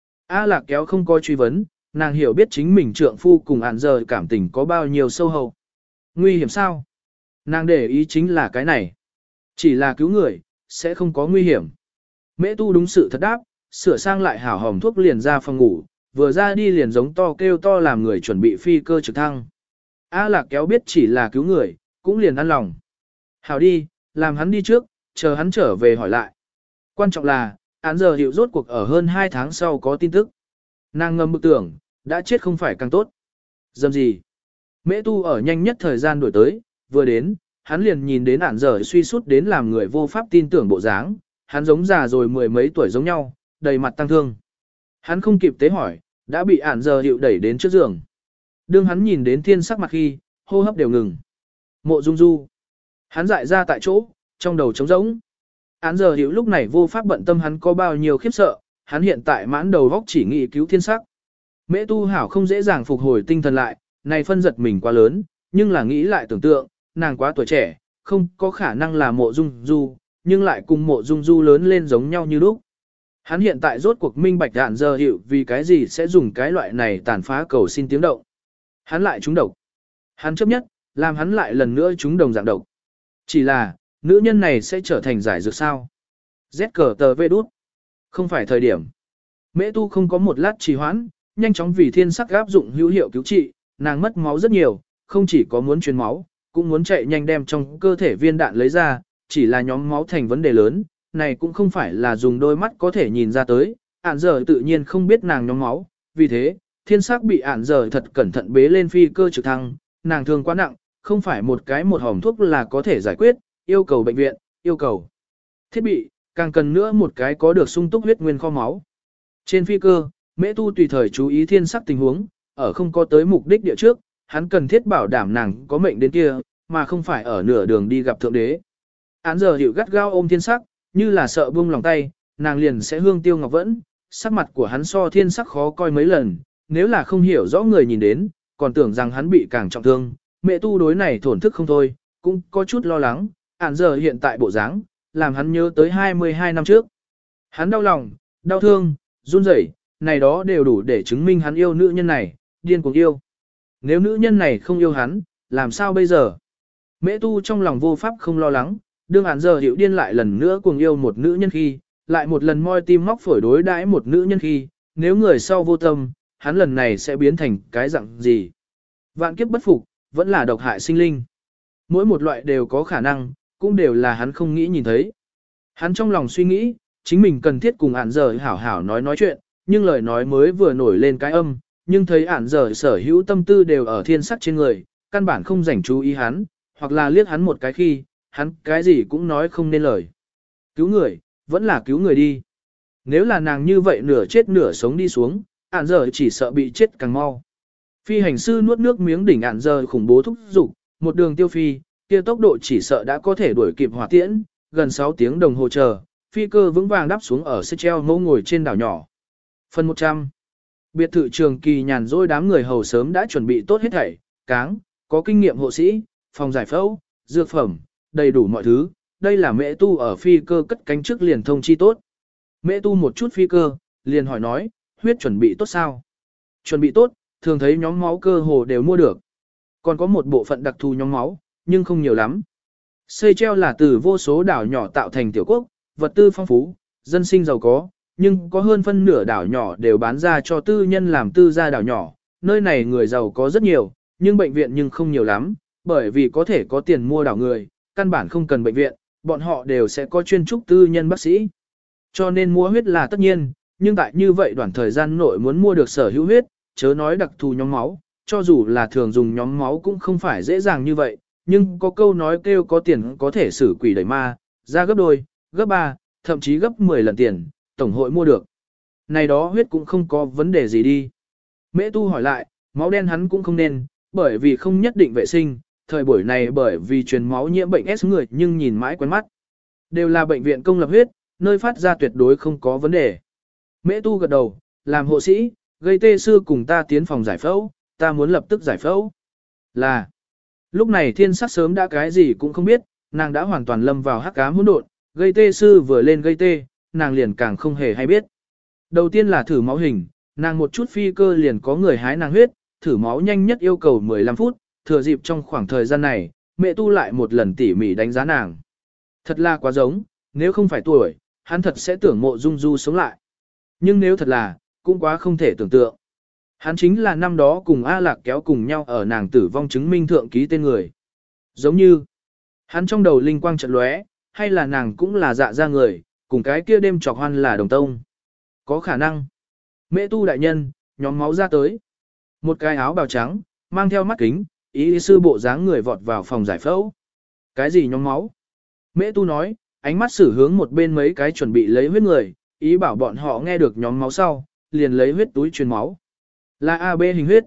A Lạc kéo không có truy vấn, nàng hiểu biết chính mình trượng phu cùng án giờ cảm tình có bao nhiêu sâu hậu. Nguy hiểm sao? Nàng để ý chính là cái này. Chỉ là cứu người, sẽ không có nguy hiểm. Mễ tu đúng sự thật đáp, sửa sang lại hảo hồng thuốc liền ra phòng ngủ, vừa ra đi liền giống to kêu to làm người chuẩn bị phi cơ trực thăng. A Lạc kéo biết chỉ là cứu người, cũng liền ăn lòng. Hảo đi, làm hắn đi trước, chờ hắn trở về hỏi lại. Quan trọng là, án giờ hiệu rốt cuộc ở hơn hai tháng sau có tin tức. Nàng ngầm bực tưởng, đã chết không phải càng tốt. Dầm gì? Mễ tu ở nhanh nhất thời gian đổi tới, vừa đến, hắn liền nhìn đến ản giờ suy sút đến làm người vô pháp tin tưởng bộ dáng, hắn giống già rồi mười mấy tuổi giống nhau, đầy mặt tăng thương. Hắn không kịp tế hỏi, đã bị ản giờ hiệu đẩy đến trước giường. Đương hắn nhìn đến thiên sắc mặt khi, hô hấp đều ngừng. Mộ Dung Du. Hắn dại ra tại chỗ, trong đầu trống rỗng. Án giờ hiệu lúc này vô pháp bận tâm hắn có bao nhiêu khiếp sợ, hắn hiện tại mãn đầu góc chỉ nghĩ cứu thiên sắc. Mễ tu hảo không dễ dàng phục hồi tinh thần lại, này phân giật mình quá lớn, nhưng là nghĩ lại tưởng tượng, nàng quá tuổi trẻ, không có khả năng là mộ dung du, nhưng lại cùng mộ dung du lớn lên giống nhau như lúc. Hắn hiện tại rốt cuộc minh bạch đạn giờ hiệu vì cái gì sẽ dùng cái loại này tàn phá cầu xin tiếng động. Hắn lại trúng độc. Hắn chấp nhất, làm hắn lại lần nữa trúng đồng dạng độc. Chỉ là, nữ nhân này sẽ trở thành giải dược sao. Z cờ tờ vê đút. Không phải thời điểm. Mễ tu không có một lát trì hoãn, nhanh chóng vì thiên sắc áp dụng hữu hiệu cứu trị, nàng mất máu rất nhiều, không chỉ có muốn truyền máu, cũng muốn chạy nhanh đem trong cơ thể viên đạn lấy ra, chỉ là nhóm máu thành vấn đề lớn, này cũng không phải là dùng đôi mắt có thể nhìn ra tới, ản giờ tự nhiên không biết nàng nhóm máu, vì thế, thiên sắc bị ản giờ thật cẩn thận bế lên phi cơ trực thăng, nàng thương quá nặng, không phải một cái một hòm thuốc là có thể giải quyết, yêu cầu bệnh viện, yêu cầu thiết bị, càng cần nữa một cái có được sung túc huyết nguyên kho máu. Trên phi cơ, Mễ Tu tùy thời chú ý thiên sắc tình huống, ở không có tới mục đích địa trước, hắn cần thiết bảo đảm nàng có mệnh đến kia, mà không phải ở nửa đường đi gặp thượng đế. Án giờ hiệu gắt gao ôm thiên sắc, như là sợ buông lòng tay, nàng liền sẽ hương tiêu ngọc vẫn, sắc mặt của hắn so thiên sắc khó coi mấy lần, nếu là không hiểu rõ người nhìn đến, còn tưởng rằng hắn bị càng trọng thương, Mẹ Tu đối này thổn thức không thôi, cũng có chút lo lắng, án giờ hiện tại bộ dáng, làm hắn nhớ tới hai mươi hai năm trước. Hắn đau lòng, đau thương, run rẩy, này đó đều đủ để chứng minh hắn yêu nữ nhân này, điên cuồng yêu. Nếu nữ nhân này không yêu hắn, làm sao bây giờ? Mễ tu trong lòng vô pháp không lo lắng, đương án giờ hiểu điên lại lần nữa cuồng yêu một nữ nhân khi, lại một lần moi tim móc phổi đối đãi một nữ nhân khi, nếu người sau vô tâm, hắn lần này sẽ biến thành cái dạng gì? Vạn kiếp bất phục, vẫn là độc hại sinh linh. Mỗi một loại đều có khả năng, cũng đều là hắn không nghĩ nhìn thấy. Hắn trong lòng suy nghĩ, chính mình cần thiết cùng ản giờ hảo hảo nói nói chuyện, nhưng lời nói mới vừa nổi lên cái âm, nhưng thấy ản giờ sở hữu tâm tư đều ở thiên sắc trên người, căn bản không rảnh chú ý hắn, hoặc là liếc hắn một cái khi, hắn cái gì cũng nói không nên lời. Cứu người, vẫn là cứu người đi. Nếu là nàng như vậy nửa chết nửa sống đi xuống, ản giờ chỉ sợ bị chết càng mau. Phi hành sư nuốt nước miếng đỉnh ản giờ khủng bố thúc giục, một đường tiêu phi, kia tốc độ chỉ sợ đã có thể đuổi kịp hỏa tiễn, gần sáu tiếng đồng hồ chờ, phi cơ vững vàng đáp xuống ở Seychelles mẫu ngồi trên đảo nhỏ. Phần một trăm. Biệt thự Trường Kỳ nhàn rỗi đám người hầu sớm đã chuẩn bị tốt hết thảy, cáng, có kinh nghiệm hộ sĩ, phòng giải phẫu, dược phẩm, đầy đủ mọi thứ, đây là Mễ Tu ở phi cơ cất cánh trước liền thông chi tốt. Mễ Tu một chút phi cơ, liền hỏi nói, huyết chuẩn bị tốt sao? Chuẩn bị tốt, thường thấy nhóm máu cơ hồ đều mua được. Còn có một bộ phận đặc thù nhóm máu, nhưng không nhiều lắm. Seychelles là từ vô số đảo nhỏ tạo thành tiểu quốc, vật tư phong phú, dân sinh giàu có, nhưng có hơn phân nửa đảo nhỏ đều bán ra cho tư nhân làm tư gia đảo nhỏ. Nơi này người giàu có rất nhiều, nhưng bệnh viện nhưng không nhiều lắm, bởi vì có thể có tiền mua đảo người, căn bản không cần bệnh viện, bọn họ đều sẽ có chuyên trúc tư nhân bác sĩ. Cho nên mua huyết là tất nhiên, nhưng tại như vậy đoạn thời gian nội muốn mua được sở hữu huyết, chớ nói đặc thù nhóm máu, cho dù là thường dùng nhóm máu cũng không phải dễ dàng như vậy, nhưng có câu nói kêu có tiền có thể xử quỷ đẩy ma, ra gấp đôi, gấp ba, thậm chí gấp mười lần tiền, tổng hội mua được. Này đó huyết cũng không có vấn đề gì đi. Mễ Tu hỏi lại, máu đen hắn cũng không nên, bởi vì không nhất định vệ sinh, thời buổi này bởi vì truyền máu nhiễm bệnh S người nhưng nhìn mãi quen mắt. Đều là bệnh viện công lập huyết, nơi phát ra tuyệt đối không có vấn đề. Mễ Tu gật đầu, làm hộ sĩ, gây tê sư cùng ta tiến phòng giải phẫu, ta muốn lập tức giải phẫu. Là, lúc này thiên sắc sớm đã cái gì cũng không biết, nàng đã hoàn toàn lâm vào hắc ám hỗn độn, gây tê sư vừa lên gây tê, nàng liền càng không hề hay biết. Đầu tiên là thử máu hình, nàng một chút phi cơ liền có người hái nàng huyết, thử máu nhanh nhất yêu cầu mười lăm phút, thừa dịp trong khoảng thời gian này, Mẹ Tu lại một lần tỉ mỉ đánh giá nàng. Thật là quá giống, nếu không phải tuổi, hắn thật sẽ tưởng Mộ Dung Du sống lại. Nhưng nếu thật là, cũng quá không thể tưởng tượng. Hắn chính là năm đó cùng A Lạc kéo cùng nhau ở nàng tử vong chứng minh thượng ký tên người. Giống như, hắn trong đầu linh quang trận lóe, hay là nàng cũng là dạ ra người, cùng cái kia đêm trọc hoan là đồng tông. Có khả năng. Mễ Tu đại nhân, nhóm máu ra tới. Một cái áo bào trắng, mang theo mắt kính, ý sư bộ dáng người vọt vào phòng giải phẫu. Cái gì nhóm máu? Mễ Tu nói, ánh mắt xử hướng một bên mấy cái chuẩn bị lấy huyết người, ý bảo bọn họ nghe được nhóm máu sau, liền lấy huyết túi truyền máu. Là a bê hình huyết.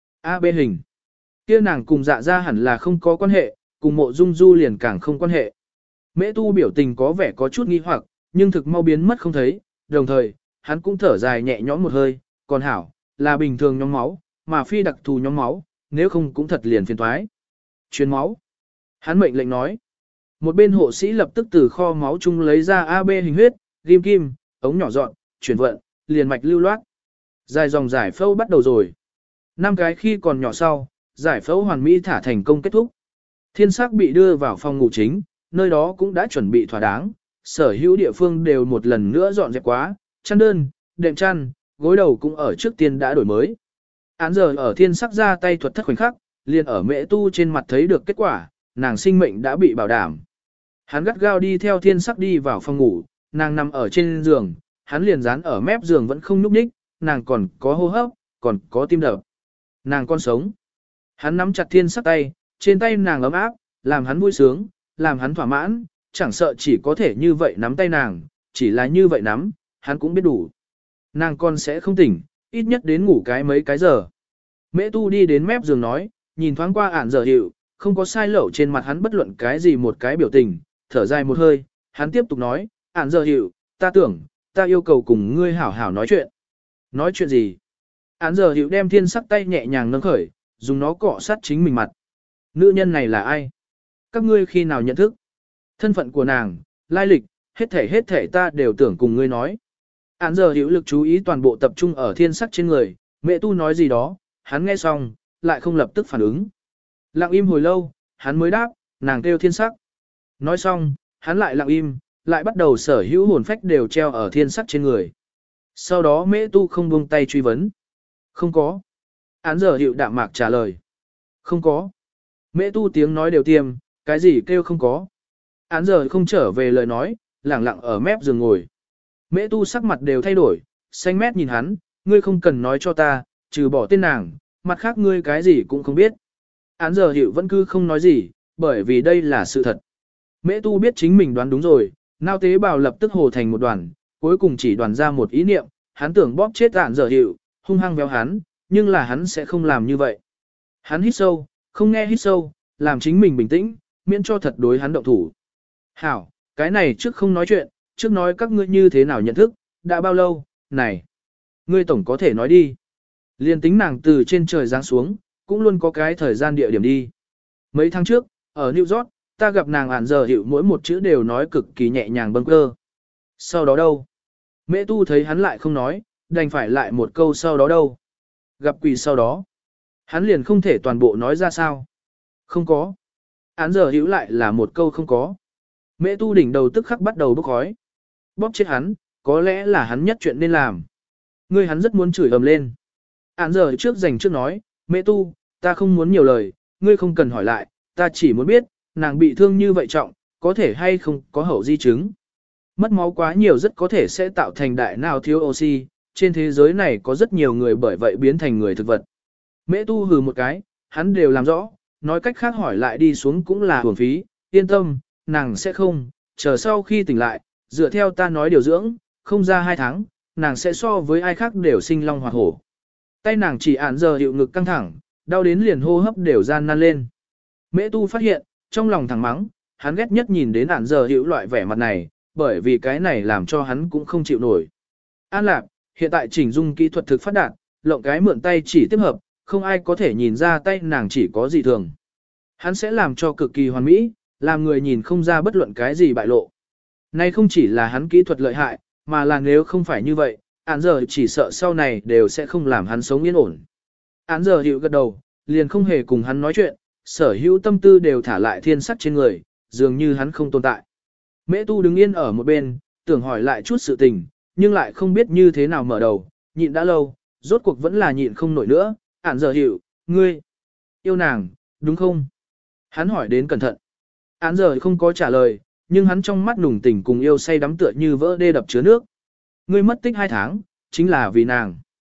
a bê hình. Kia nàng cùng dạ ra hẳn là không có quan hệ, cùng mộ dung du liền càng không quan hệ. Mễ Tu biểu tình có vẻ có chút nghi hoặc, nhưng thực mau biến mất không thấy, đồng thời, hắn cũng thở dài nhẹ nhõm một hơi, còn hảo, là bình thường nhóm máu, mà phi đặc thù nhóm máu, nếu không cũng thật liền phiền toái. Truyền máu. Hắn mệnh lệnh nói. Một bên hộ sĩ lập tức từ kho máu chung lấy ra a bê hình huyết, ghim kim, ống nhỏ dọn, chuyển vận, liền mạch lưu loát. Dài dòng giải phẫu bắt đầu rồi. Năm cái khi còn nhỏ sau, giải phẫu hoàn mỹ thả thành công kết thúc. Thiên sắc bị đưa vào phòng ngủ chính, nơi đó cũng đã chuẩn bị thỏa đáng, sở hữu địa phương đều một lần nữa dọn dẹp quá, chăn đơn, đệm chăn, gối đầu cũng ở trước tiên đã đổi mới. Án giờ ở thiên sắc ra tay thuật thất khoảnh khắc, liền ở Mễ Tu trên mặt thấy được kết quả, nàng sinh mệnh đã bị bảo đảm. Hắn gắt gao đi theo thiên sắc đi vào phòng ngủ, nàng nằm ở trên giường, hắn liền dán ở mép giường vẫn không nhúc nhích, nàng còn có hô hấp, còn có tim đập. Nàng còn sống. Hắn nắm chặt thiên sắc tay, trên tay nàng ấm áp, làm hắn vui sướng, làm hắn thỏa mãn, chẳng sợ chỉ có thể như vậy nắm tay nàng, chỉ là như vậy nắm, hắn cũng biết đủ. Nàng con sẽ không tỉnh, ít nhất đến ngủ cái mấy cái giờ. Mễ Tu đi đến mép giường nói, nhìn thoáng qua ản giờ hiệu, không có sai lậu trên mặt hắn bất luận cái gì một cái biểu tình, thở dài một hơi, hắn tiếp tục nói, ản giờ hiệu, ta tưởng, ta yêu cầu cùng ngươi hảo hảo nói chuyện. Nói chuyện gì? Ản giờ hiệu đem thiên sắc tay nhẹ nhàng nâng khởi, dùng nó cọ sát chính mình mặt. Nữ nhân này là ai? Các ngươi khi nào nhận thức? Thân phận của nàng, lai lịch, hết thể hết thể ta đều tưởng cùng ngươi nói. Án giờ hữu lực chú ý toàn bộ tập trung ở thiên sắc trên người, Mẹ Tu nói gì đó, hắn nghe xong, lại không lập tức phản ứng. Lặng im hồi lâu, hắn mới đáp, nàng kêu thiên sắc. Nói xong, hắn lại lặng im, lại bắt đầu sở hữu hồn phách đều treo ở thiên sắc trên người. Sau đó Mẹ Tu không buông tay truy vấn. Không có. Án giờ hữu đạm mạc trả lời. Không có. Mẹ Tu tiếng nói đều tiêm, cái gì kêu không có. Án giờ không trở về lời nói, lẳng lặng ở mép giường ngồi. Mẹ Tu sắc mặt đều thay đổi, xanh mét nhìn hắn, ngươi không cần nói cho ta, trừ bỏ tên nàng, mặt khác ngươi cái gì cũng không biết. Án giờ hiệu vẫn cứ không nói gì, bởi vì đây là sự thật. Mẹ Tu biết chính mình đoán đúng rồi, nao tế bào lập tức hồ thành một đoàn, cuối cùng chỉ đoàn ra một ý niệm, hắn tưởng bóp chết án giờ hiệu, hung hăng véo hắn, nhưng là hắn sẽ không làm như vậy. Hắn hít sâu, không nghe hít sâu, làm chính mình bình tĩnh, miễn cho thật đối hắn động thủ. Hảo, cái này trước không nói chuyện, trước nói các ngươi như thế nào nhận thức, đã bao lâu, này. Ngươi tổng có thể nói đi. Liên tính nàng từ trên trời giáng xuống, cũng luôn có cái thời gian địa điểm đi. Mấy tháng trước, ở New York, ta gặp nàng ản giờ hiệu mỗi một chữ đều nói cực kỳ nhẹ nhàng bâng cơ. Sau đó đâu? Mẹ Tu thấy hắn lại không nói, đành phải lại một câu sau đó đâu? Gặp quỷ sau đó. Hắn liền không thể toàn bộ nói ra sao. Không có. Án giờ hữu lại là một câu không có. Mẹ Tu đỉnh đầu tức khắc bắt đầu bốc khói. Bóp chết hắn, có lẽ là hắn nhất chuyện nên làm. Ngươi hắn rất muốn chửi ầm lên. Án giờ trước dành trước nói, Mẹ Tu, ta không muốn nhiều lời, ngươi không cần hỏi lại, ta chỉ muốn biết, nàng bị thương như vậy trọng, có thể hay không có hậu di chứng. Mất máu quá nhiều rất có thể sẽ tạo thành đại não thiếu oxy, trên thế giới này có rất nhiều người bởi vậy biến thành người thực vật. Mẹ Tu hừ một cái, hắn đều làm rõ, nói cách khác hỏi lại đi xuống cũng là hưởng phí, yên tâm, nàng sẽ không, chờ sau khi tỉnh lại, dựa theo ta nói điều dưỡng, không ra hai tháng, nàng sẽ so với ai khác đều sinh long hoạt hổ. Tay nàng chỉ ản giờ hiệu ngực căng thẳng, đau đến liền hô hấp đều gian nan lên. Mễ Tu phát hiện, trong lòng thẳng mắng, hắn ghét nhất nhìn đến ản giờ hiệu loại vẻ mặt này, bởi vì cái này làm cho hắn cũng không chịu nổi. An lạc, hiện tại chỉnh dung kỹ thuật thực phát đạt, lộng cái mượn tay chỉ tiếp hợp, không ai có thể nhìn ra tay nàng chỉ có gì thường. Hắn sẽ làm cho cực kỳ hoàn mỹ, làm người nhìn không ra bất luận cái gì bại lộ. Này không chỉ là hắn kỹ thuật lợi hại, mà là nếu không phải như vậy, án giờ chỉ sợ sau này đều sẽ không làm hắn sống yên ổn. Án giờ hiệu gật đầu, liền không hề cùng hắn nói chuyện, sở hữu tâm tư đều thả lại thiên sắc trên người, dường như hắn không tồn tại. Mễ Tu đứng yên ở một bên, tưởng hỏi lại chút sự tình, nhưng lại không biết như thế nào mở đầu, nhịn đã lâu, rốt cuộc vẫn là nhịn không nổi nữa, án giờ hiệu, ngươi, yêu nàng, đúng không? Hắn hỏi đến cẩn thận. Án giờ không có trả lời, nhưng hắn trong mắt nùng tình cùng yêu say đắm tựa như vỡ đê đập chứa nước. Ngươi mất tích hai tháng, chính là vì nàng.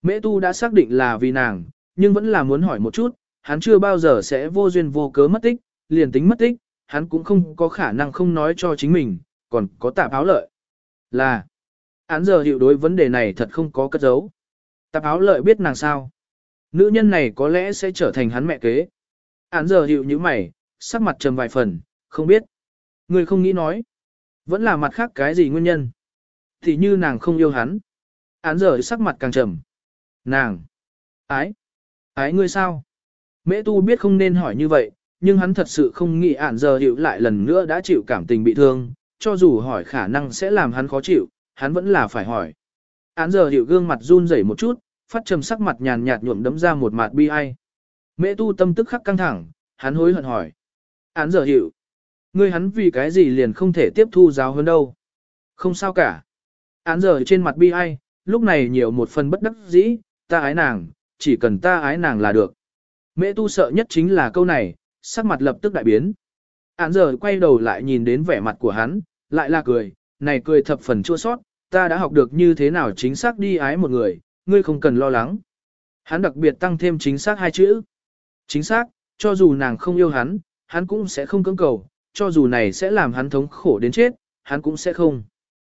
Mễ tu đã xác định là vì nàng, nhưng vẫn là muốn hỏi một chút, hắn chưa bao giờ sẽ vô duyên vô cớ mất tích, liền tính mất tích, hắn cũng không có khả năng không nói cho chính mình, còn có tạp áo lợi. Là, hắn giờ hiểu đối vấn đề này thật không có cất giấu. Tạp áo lợi biết nàng sao? Nữ nhân này có lẽ sẽ trở thành hắn mẹ kế. Hắn giờ hiểu như mày, sắc mặt trầm vài phần, không biết. Người không nghĩ nói. Vẫn là mặt khác cái gì nguyên nhân. Thì như nàng không yêu hắn. Hắn giờ sắc mặt càng trầm. Nàng. Ái. Ái ngươi sao? Mễ tu biết không nên hỏi như vậy, nhưng hắn thật sự không nghĩ ản giờ hiểu lại lần nữa đã chịu cảm tình bị thương, cho dù hỏi khả năng sẽ làm hắn khó chịu, hắn vẫn là phải hỏi. Ản giờ hiểu gương mặt run rẩy một chút, phát trầm sắc mặt nhàn nhạt nhuộm đấm ra một mặt bi ai. Mễ tu tâm tức khắc căng thẳng, hắn hối hận hỏi. Ản giờ hiểu. Ngươi hắn vì cái gì liền không thể tiếp thu giáo hơn đâu. Không sao cả. Ản giờ trên mặt bi ai, lúc này nhiều một phần bất đắc dĩ, ta ái nàng, chỉ cần ta ái nàng là được. Mễ tu sợ nhất chính là câu này, sắc mặt lập tức đại biến. Án giờ quay đầu lại nhìn đến vẻ mặt của hắn, lại là cười, này cười thập phần chua sót, ta đã học được như thế nào chính xác đi ái một người, ngươi không cần lo lắng. Hắn đặc biệt tăng thêm chính xác hai chữ. Chính xác, cho dù nàng không yêu hắn, hắn cũng sẽ không cưỡng cầu, cho dù này sẽ làm hắn thống khổ đến chết, hắn cũng sẽ không.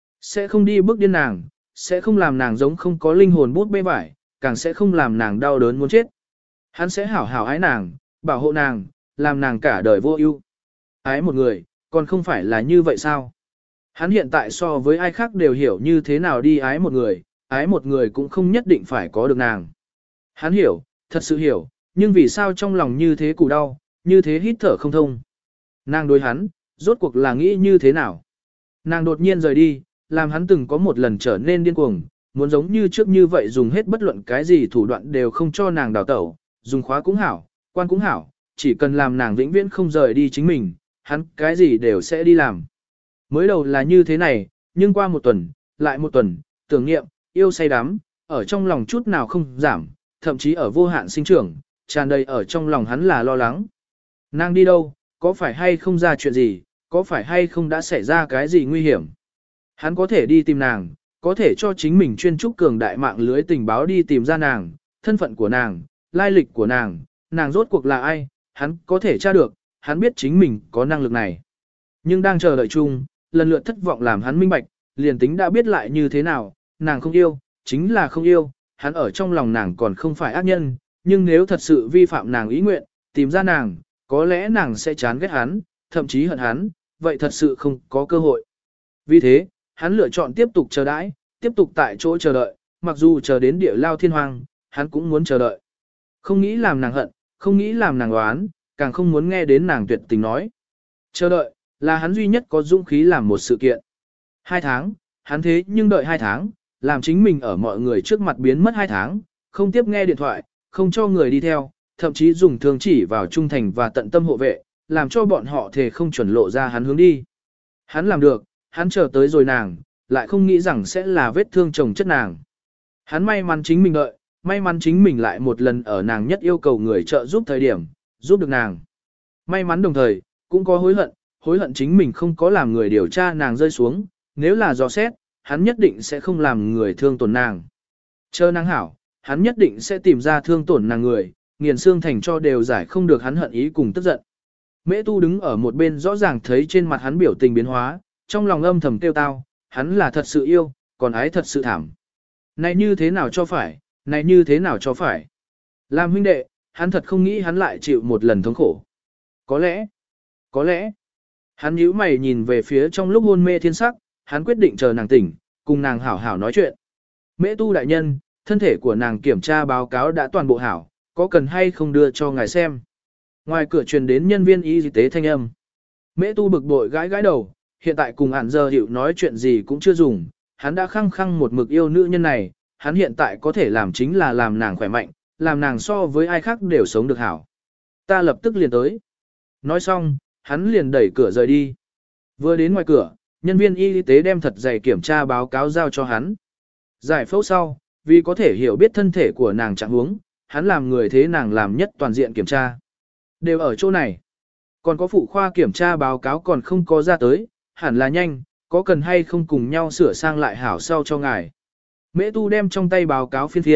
Sẽ không đi bước điên nàng, sẽ không làm nàng giống không có linh hồn bút bê vải, càng sẽ không làm nàng đau đớn muốn chết. Hắn sẽ hảo hảo ái nàng, bảo hộ nàng, làm nàng cả đời vô ưu. Ái một người, còn không phải là như vậy sao? Hắn hiện tại so với ai khác đều hiểu như thế nào đi ái một người, ái một người cũng không nhất định phải có được nàng. Hắn hiểu, thật sự hiểu, nhưng vì sao trong lòng như thế củ đau, như thế hít thở không thông. Nàng đối hắn, rốt cuộc là nghĩ như thế nào? Nàng đột nhiên rời đi, làm hắn từng có một lần trở nên điên cuồng, muốn giống như trước như vậy dùng hết bất luận cái gì thủ đoạn đều không cho nàng đào tẩu, dùng khóa cũng hảo, quan cũng hảo, chỉ cần làm nàng vĩnh viễn không rời đi chính mình, hắn cái gì đều sẽ đi làm. Mới đầu là như thế này, nhưng qua một tuần, lại một tuần, tưởng niệm, yêu say đắm, ở trong lòng chút nào không giảm, thậm chí ở vô hạn sinh trưởng, tràn đầy ở trong lòng hắn là lo lắng. Nàng đi đâu, có phải hay không ra chuyện gì, có phải hay không đã xảy ra cái gì nguy hiểm. Hắn có thể đi tìm nàng, có thể cho chính mình chuyên trúc cường đại mạng lưới tình báo đi tìm ra nàng, thân phận của nàng, lai lịch của nàng, nàng rốt cuộc là ai, hắn có thể tra được, hắn biết chính mình có năng lực này. Nhưng đang chờ đợi chung, lần lượt thất vọng làm hắn minh bạch, liền tính đã biết lại như thế nào, nàng không yêu, chính là không yêu, hắn ở trong lòng nàng còn không phải ác nhân, nhưng nếu thật sự vi phạm nàng ý nguyện, tìm ra nàng, có lẽ nàng sẽ chán ghét hắn, thậm chí hận hắn, vậy thật sự không có cơ hội. Vì thế, hắn lựa chọn tiếp tục chờ đãi, tiếp tục tại chỗ chờ đợi, mặc dù chờ đến địa lao thiên hoàng, hắn cũng muốn chờ đợi. Không nghĩ làm nàng hận, không nghĩ làm nàng oán, càng không muốn nghe đến nàng tuyệt tình nói. Chờ đợi, là hắn duy nhất có dũng khí làm một sự kiện. Hai tháng, hắn thế nhưng đợi hai tháng, làm chính mình ở mọi người trước mặt biến mất hai tháng, không tiếp nghe điện thoại, không cho người đi theo, thậm chí dùng thương chỉ vào trung thành và tận tâm hộ vệ, làm cho bọn họ thề không chuẩn lộ ra hắn hướng đi. Hắn làm được, hắn chờ tới rồi nàng, lại không nghĩ rằng sẽ là vết thương chồng chất nàng. Hắn may mắn chính mình đợi, may mắn chính mình lại một lần ở nàng nhất yêu cầu người trợ giúp thời điểm, giúp được nàng. May mắn đồng thời, cũng có hối hận, hối hận chính mình không có làm người điều tra nàng rơi xuống, nếu là dò xét, hắn nhất định sẽ không làm người thương tổn nàng. Chờ nàng hảo, hắn nhất định sẽ tìm ra thương tổn nàng người, nghiền xương thành cho đều giải không được hắn hận ý cùng tức giận. Mễ Tu đứng ở một bên rõ ràng thấy trên mặt hắn biểu tình biến hóa, trong lòng âm thầm tiêu tao, hắn là thật sự yêu, còn ái thật sự thảm. Này như thế nào cho phải, này như thế nào cho phải. Làm huynh đệ, hắn thật không nghĩ hắn lại chịu một lần thống khổ. Có lẽ, có lẽ, hắn nhíu mày nhìn về phía trong lúc hôn mê thiên sắc, hắn quyết định chờ nàng tỉnh, cùng nàng hảo hảo nói chuyện. Mễ Tu đại nhân, thân thể của nàng kiểm tra báo cáo đã toàn bộ hảo, có cần hay không đưa cho ngài xem. Ngoài cửa truyền đến nhân viên y tế thanh âm. Mễ Tu bực bội gãi gãi đầu, hiện tại cùng ản giờ hiệu nói chuyện gì cũng chưa dùng, hắn đã khăng khăng một mực yêu nữ nhân này, hắn hiện tại có thể làm chính là làm nàng khỏe mạnh, làm nàng so với ai khác đều sống được hảo. Ta lập tức liền tới. Nói xong, hắn liền đẩy cửa rời đi. Vừa đến ngoài cửa, nhân viên y tế đem thật dày kiểm tra báo cáo giao cho hắn. Giải phẫu sau, vì có thể hiểu biết thân thể của nàng trạng huống, hắn làm người thế nàng làm nhất toàn diện kiểm tra. Đều ở chỗ này. Còn có phụ khoa kiểm tra báo cáo còn không có ra tới, hẳn là nhanh, có cần hay không cùng nhau sửa sang lại hảo sau cho ngài. Mễ Tu đem trong tay báo cáo phiên phiên,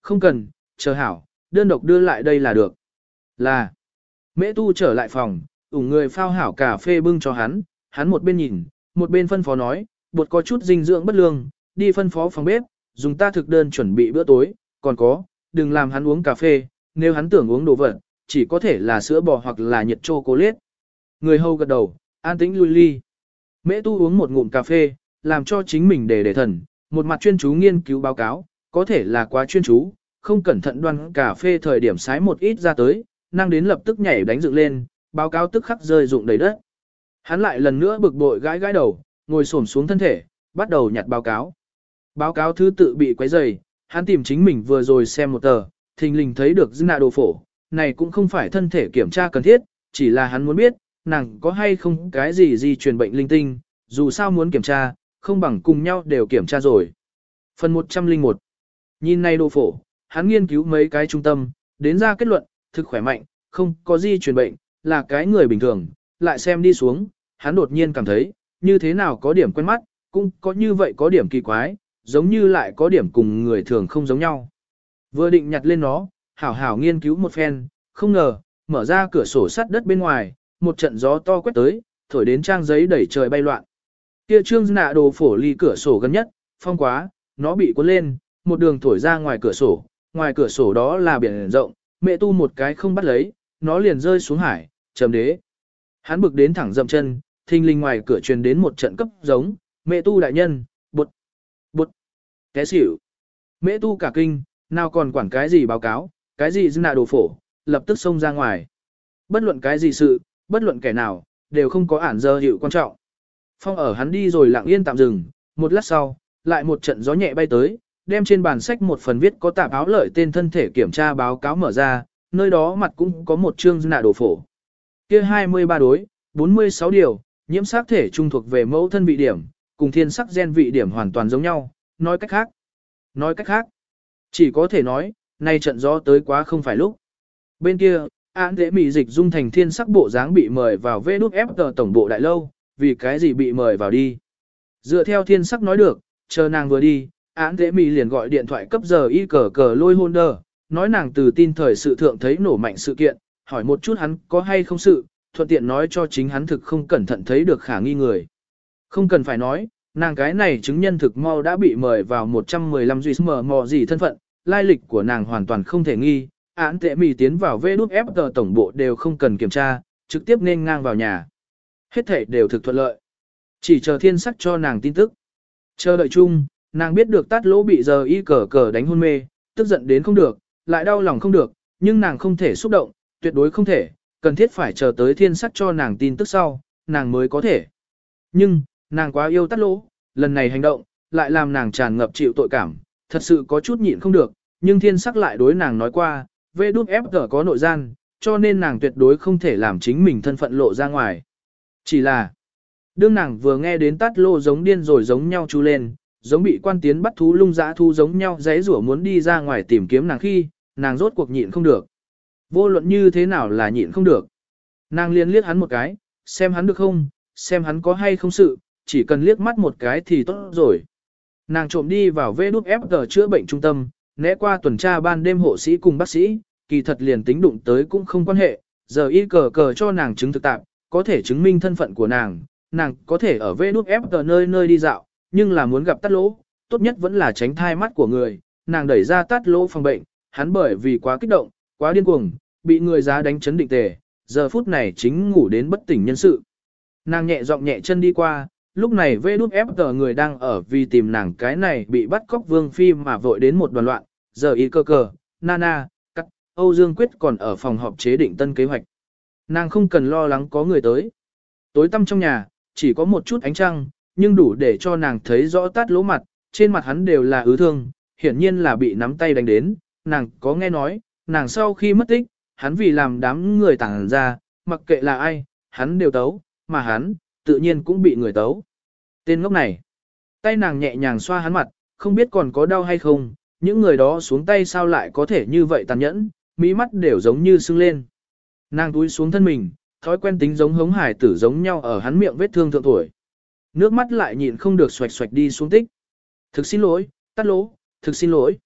không cần, chờ hảo, đơn độc đưa lại đây là được. Là, Mễ Tu trở lại phòng, ủng người phao hảo cà phê bưng cho hắn, hắn một bên nhìn, một bên phân phó nói, bột có chút dinh dưỡng bất lương, đi phân phó phòng bếp, dùng ta thực đơn chuẩn bị bữa tối, còn có, đừng làm hắn uống cà phê, nếu hắn tưởng uống đồ vật, chỉ có thể là sữa bò hoặc là nhiệt chocolate. Người hầu gật đầu, an tĩnh lui ly. Mễ Tu uống một ngụm cà phê, làm cho chính mình để để thần, một mặt chuyên chú nghiên cứu báo cáo, có thể là quá chuyên chú, không cẩn thận đoan cà phê thời điểm sái một ít ra tới, năng đến lập tức nhảy đánh dựng lên, báo cáo tức khắc rơi rụng đầy đất. Hắn lại lần nữa bực bội gãi gãi đầu, ngồi xổm xuống thân thể, bắt đầu nhặt báo cáo. Báo cáo thứ tự bị quấy rầy, hắn tìm chính mình vừa rồi xem một tờ, thình lình thấy được dư nạ đồ phổ, này cũng không phải thân thể kiểm tra cần thiết, chỉ là hắn muốn biết, nàng có hay không cái gì di truyền bệnh linh tinh, dù sao muốn kiểm tra, không bằng cùng nhau đều kiểm tra rồi. Phần một trăm lẻ một. Nhìn này đồ phổ, hắn nghiên cứu mấy cái trung tâm, đến ra kết luận, thực khỏe mạnh, không có di truyền bệnh, là cái người bình thường, lại xem đi xuống, hắn đột nhiên cảm thấy, như thế nào có điểm quen mắt, cũng có như vậy có điểm kỳ quái, giống như lại có điểm cùng người thường không giống nhau. Vừa định nhặt lên nó, hảo hảo nghiên cứu một phen, không ngờ, mở ra cửa sổ sắt đất bên ngoài, một trận gió to quét tới, thổi đến trang giấy đẩy trời bay loạn. Kia trương nạ đồ phổ ly cửa sổ gần nhất, phong quá, nó bị cuốn lên, một đường thổi ra ngoài cửa sổ, ngoài cửa sổ đó là biển rộng, Mẹ Tu một cái không bắt lấy, nó liền rơi xuống hải, trầm đế. Hắn bực đến thẳng dậm chân, thình lình ngoài cửa truyền đến một trận cấp giống, Mẹ Tu đại nhân, bụt, bụt, té xỉu. Mẹ Tu cả kinh, nào còn quản cái gì báo cáo, cái gì dư nạ đồ phổ, lập tức xông ra ngoài. Bất luận cái gì sự, bất luận kẻ nào, đều không có ản dơ hiệu quan trọng. Phong ở hắn đi rồi lặng yên tạm dừng, một lát sau, lại một trận gió nhẹ bay tới, đem trên bàn sách một phần viết có tạp áo lợi tên thân thể kiểm tra báo cáo mở ra, nơi đó mặt cũng có một chương dư nạ đồ phổ. Kia hai mươi ba đối, bốn mươi sáu điều, nhiễm sắc thể trung thuộc về mẫu thân vị điểm, cùng thiên sắc gen vị điểm hoàn toàn giống nhau, nói cách khác. Nói cách khác, chỉ có thể nói, nay trận gió tới quá không phải lúc. Bên kia, án lễ mị dịch dung thành thiên sắc bộ dáng bị mời vào vê đút ép tờ tổng bộ đại lâu, vì cái gì bị mời vào đi. Dựa theo thiên sắc nói được, chờ nàng vừa đi, án lễ mị liền gọi điện thoại cấp giờ y cờ cờ lôi hôn đờ, nói nàng từ tin thời sự thượng thấy nổ mạnh sự kiện, hỏi một chút hắn có hay không sự, thuận tiện nói cho chính hắn thực không cẩn thận thấy được khả nghi người. Không cần phải nói, nàng cái này chứng nhân thực mau đã bị mời vào một trăm mười lăm duy mờ mò gì thân phận, lai lịch của nàng hoàn toàn không thể nghi, án tệ mì tiến vào vê đút ép tờ tổng bộ đều không cần kiểm tra, trực tiếp nên ngang vào nhà. Hết thể đều thực thuận lợi. Chỉ chờ thiên sắc cho nàng tin tức. Chờ đợi chung, nàng biết được tát lỗ bị giờ y cờ cờ đánh hôn mê, tức giận đến không được, lại đau lòng không được, nhưng nàng không thể xúc động, tuyệt đối không thể, cần thiết phải chờ tới thiên sắc cho nàng tin tức sau, nàng mới có thể. Nhưng, nàng quá yêu tát lỗ, lần này hành động, lại làm nàng tràn ngập chịu tội cảm, thật sự có chút nhịn không được, nhưng thiên sắc lại đối nàng nói qua, vê đút ép tờ có nội gian, cho nên nàng tuyệt đối không thể làm chính mình thân phận lộ ra ngoài. Chỉ là, đương nàng vừa nghe đến tát lô giống điên rồi giống nhau chú lên, giống bị quan tiến bắt thú lung dã thu giống nhau giấy rủa muốn đi ra ngoài tìm kiếm nàng khi, nàng rốt cuộc nhịn không được. Vô luận như thế nào là nhịn không được. Nàng liền liếc hắn một cái, xem hắn được không, xem hắn có hay không sự, chỉ cần liếc mắt một cái thì tốt rồi. Nàng trộm đi vào vê đút ép tờ chữa bệnh trung tâm, né qua tuần tra ban đêm hộ sĩ cùng bác sĩ, kỳ thật liền tính đụng tới cũng không quan hệ, giờ y cờ cờ cho nàng chứng thực tạp, có thể chứng minh thân phận của nàng, nàng có thể ở vê đút ép tờ nơi nơi đi dạo, nhưng là muốn gặp tát lỗ, tốt nhất vẫn là tránh thai mắt của người, nàng đẩy ra tát lỗ phòng bệnh, hắn bởi vì quá kích động, quá điên cuồng, bị người giá đánh chấn định tề, giờ phút này chính ngủ đến bất tỉnh nhân sự. Nàng nhẹ giọng nhẹ chân đi qua, lúc này vê đút ép tờ người đang ở vì tìm nàng cái này bị bắt cóc vương phi mà vội đến một đoàn loạn, giờ y cơ cờ, Nana, cắt, Âu Dương Quyết còn ở phòng họp chế định tân kế hoạch. Nàng không cần lo lắng có người tới. Tối tăm trong nhà, chỉ có một chút ánh trăng, nhưng đủ để cho nàng thấy rõ tát lỗ mặt, trên mặt hắn đều là ứ thương, hiển nhiên là bị nắm tay đánh đến, nàng có nghe nói, nàng sau khi mất tích, hắn vì làm đám người tàng ra, mặc kệ là ai, hắn đều tấu, mà hắn, tự nhiên cũng bị người tấu. Tên ngốc này, tay nàng nhẹ nhàng xoa hắn mặt, không biết còn có đau hay không, những người đó xuống tay sao lại có thể như vậy tàn nhẫn, mí mắt đều giống như sưng lên. Nàng túi xuống thân mình, thói quen tính giống hống hải tử giống nhau ở hắn miệng vết thương thượng tuổi. Nước mắt lại nhịn không được xoạch xoạch đi xuống tích. Thực xin lỗi, tát lỗ, thực xin lỗi.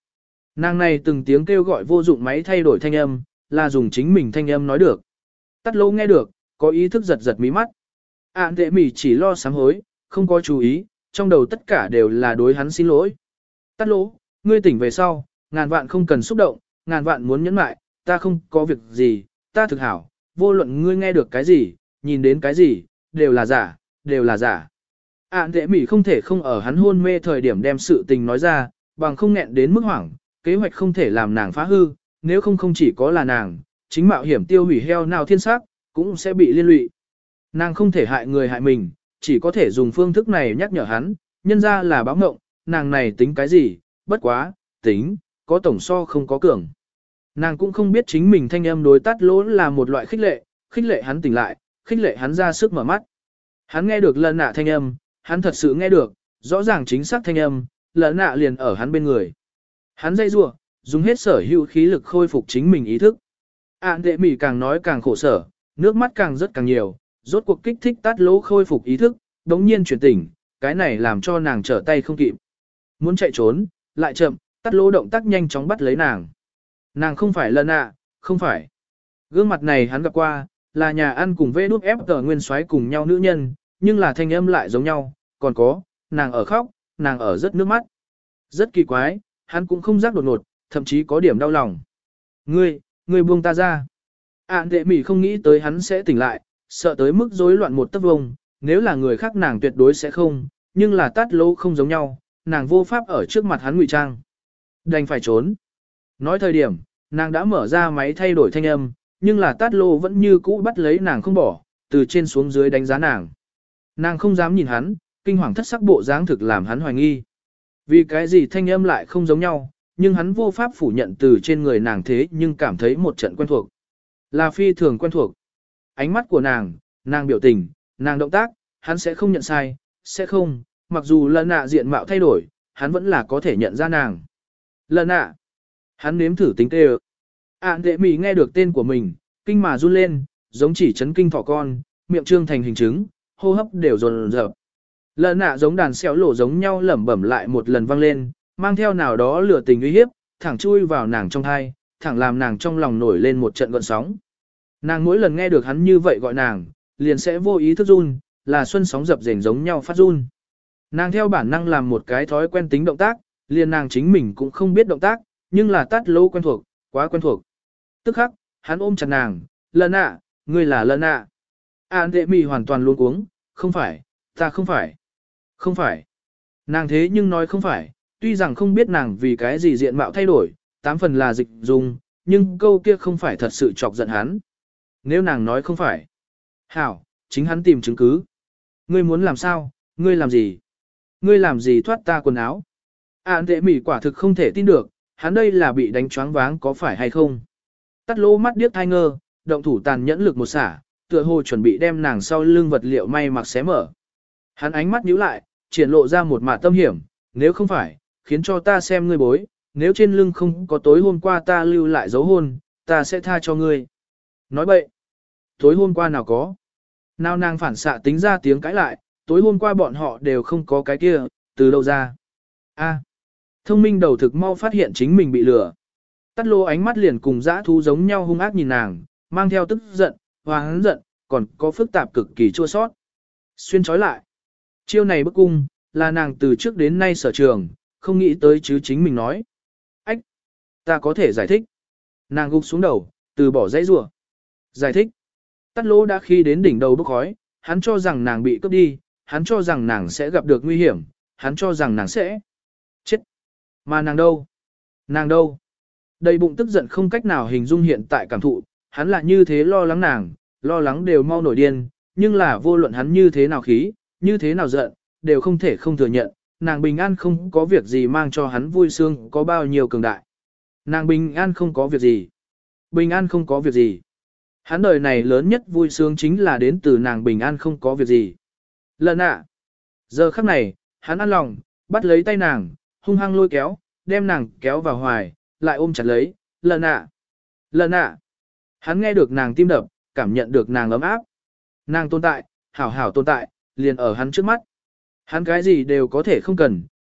Nàng này từng tiếng kêu gọi vô dụng máy thay đổi thanh âm, là dùng chính mình thanh âm nói được. Tắt lỗ nghe được, có ý thức giật giật mí mắt. Ản tệ mỉ chỉ lo sám hối, không có chú ý, trong đầu tất cả đều là đối hắn xin lỗi. Tắt lỗ, ngươi tỉnh về sau, ngàn vạn không cần xúc động, ngàn vạn muốn nhẫn mại, ta không có việc gì, ta thực hảo, vô luận ngươi nghe được cái gì, nhìn đến cái gì, đều là giả, đều là giả. Ản tệ mỉ không thể không ở hắn hôn mê thời điểm đem sự tình nói ra, bằng không nghẹn đến mức hoảng, kế hoạch không thể làm nàng phá hư, nếu không không chỉ có là nàng, chính mạo hiểm tiêu hủy heo nào thiên xác, cũng sẽ bị liên lụy. Nàng không thể hại người hại mình, chỉ có thể dùng phương thức này nhắc nhở hắn, nhân ra là báo ngộng, nàng này tính cái gì, bất quá, tính, có tổng so không có cường. Nàng cũng không biết chính mình thanh âm đối tắt lỗ là một loại khích lệ, khích lệ hắn tỉnh lại, khích lệ hắn ra sức mở mắt. Hắn nghe được lần nạ thanh âm, hắn thật sự nghe được, rõ ràng chính xác thanh âm, lần nạ liền ở hắn bên người. Hắn dây rủa, dùng hết sở hữu khí lực khôi phục chính mình ý thức. Ản tệ mỉ càng nói càng khổ sở, nước mắt càng rất càng nhiều, rốt cuộc kích thích tát lỗ khôi phục ý thức, đống nhiên chuyển tỉnh, cái này làm cho nàng trở tay không kịp. Muốn chạy trốn, lại chậm, tát lỗ động tác nhanh chóng bắt lấy nàng. Nàng không phải lần ạ, không phải. Gương mặt này hắn gặp qua, là nhà ăn cùng vê đút ép tờ nguyên xoáy cùng nhau nữ nhân, nhưng là thanh âm lại giống nhau, còn có, nàng ở khóc, nàng ở rất nước mắt. Rất kỳ quái, hắn cũng không giác đột ngột, thậm chí có điểm đau lòng. Ngươi, ngươi buông ta ra. Ản tệ mỉ không nghĩ tới hắn sẽ tỉnh lại, sợ tới mức rối loạn một tấc vông, nếu là người khác nàng tuyệt đối sẽ không, nhưng là tát lỗ không giống nhau, nàng vô pháp ở trước mặt hắn ngụy trang. Đành phải trốn. Nói thời điểm, nàng đã mở ra máy thay đổi thanh âm, nhưng là tát lỗ vẫn như cũ bắt lấy nàng không bỏ, từ trên xuống dưới đánh giá nàng. Nàng không dám nhìn hắn, kinh hoàng thất sắc bộ dáng thực làm hắn hoài nghi. Vì cái gì thanh âm lại không giống nhau, nhưng hắn vô pháp phủ nhận từ trên người nàng thế nhưng cảm thấy một trận quen thuộc. Là phi thường quen thuộc. Ánh mắt của nàng, nàng biểu tình, nàng động tác, hắn sẽ không nhận sai, sẽ không, mặc dù lần nạ diện mạo thay đổi, hắn vẫn là có thể nhận ra nàng. Lần nạ, hắn nếm thử tính tê ơ. Ản tệ mỉ nghe được tên của mình, kinh mà run lên, giống chỉ chấn kinh thỏ con, miệng trương thành hình trứng, hô hấp đều dồn dập. Lần nạ giống đàn xéo lổ giống nhau lẩm bẩm lại một lần vang lên, mang theo nào đó lửa tình uy hiếp, thẳng chui vào nàng trong thai, thẳng làm nàng trong lòng nổi lên một trận gợn sóng. Nàng mỗi lần nghe được hắn như vậy gọi nàng, liền sẽ vô ý thức run, là xuân sóng dập dềnh giống nhau phát run. Nàng theo bản năng làm một cái thói quen tính động tác, liền nàng chính mình cũng không biết động tác, nhưng là tát lâu quen thuộc, quá quen thuộc. Tức khắc, hắn ôm chặt nàng, lần ạ, ngươi là lần ạ. Ản tệ mỉ hoàn toàn luống cuống, không phải, ta không phải, không phải. Nàng thế nhưng nói không phải, tuy rằng không biết nàng vì cái gì diện mạo thay đổi, tám phần là dịch dùng, nhưng câu kia không phải thật sự chọc giận hắn. Nếu nàng nói không phải, hảo, chính hắn tìm chứng cứ. Ngươi muốn làm sao, ngươi làm gì? Ngươi làm gì thoát ta quần áo? Ản tệ mỉ quả thực không thể tin được, hắn đây là bị đánh choáng váng có phải hay không? Tắt lỗ mắt điếc thai ngơ, động thủ tàn nhẫn lực một xả, tựa hồ chuẩn bị đem nàng sau lưng vật liệu may mặc xé mở. Hắn ánh mắt nhíu lại, triển lộ ra một mạt tâm hiểm, nếu không phải, khiến cho ta xem ngươi bối, nếu trên lưng không có tối hôm qua ta lưu lại dấu hôn, ta sẽ tha cho ngươi. Nói bậy, tối hôm qua nào có. Nào nàng phản xạ tính ra tiếng cãi lại, tối hôm qua bọn họ đều không có cái kia, từ đâu ra. A, thông minh đầu thực mau phát hiện chính mình bị lừa. Tắt lô ánh mắt liền cùng dã thú giống nhau hung ác nhìn nàng, mang theo tức giận, hoáng giận, còn có phức tạp cực kỳ chua sót. Xuyên trói lại. Chiêu này bức cung, là nàng từ trước đến nay sở trường, không nghĩ tới chứ chính mình nói. Ách! Ta có thể giải thích. Nàng gục xuống đầu, từ bỏ dãy rủa. Giải thích. Tắt lỗ đã khi đến đỉnh đầu bốc khói, hắn cho rằng nàng bị cướp đi, hắn cho rằng nàng sẽ gặp được nguy hiểm, hắn cho rằng nàng sẽ chết. Mà nàng đâu? Nàng đâu? Đầy bụng tức giận không cách nào hình dung hiện tại cảm thụ, hắn là như thế lo lắng nàng, lo lắng đều mau nổi điên, nhưng là vô luận hắn như thế nào khí, như thế nào giận, đều không thể không thừa nhận, nàng bình an không có việc gì mang cho hắn vui sướng có bao nhiêu cường đại. Nàng bình an không có việc gì. Bình an không có việc gì. Hắn đời này lớn nhất vui sướng chính là đến từ nàng bình an không có việc gì. Lần ạ. Giờ khắc này, hắn an lòng, bắt lấy tay nàng, hung hăng lôi kéo, đem nàng kéo vào hoài, lại ôm chặt lấy, lần ạ. Lần ạ. Hắn nghe được nàng tim đập, cảm nhận được nàng ấm áp. Nàng tồn tại, hảo hảo tồn tại, liền ở hắn trước mắt. Hắn cái gì đều có thể không cần,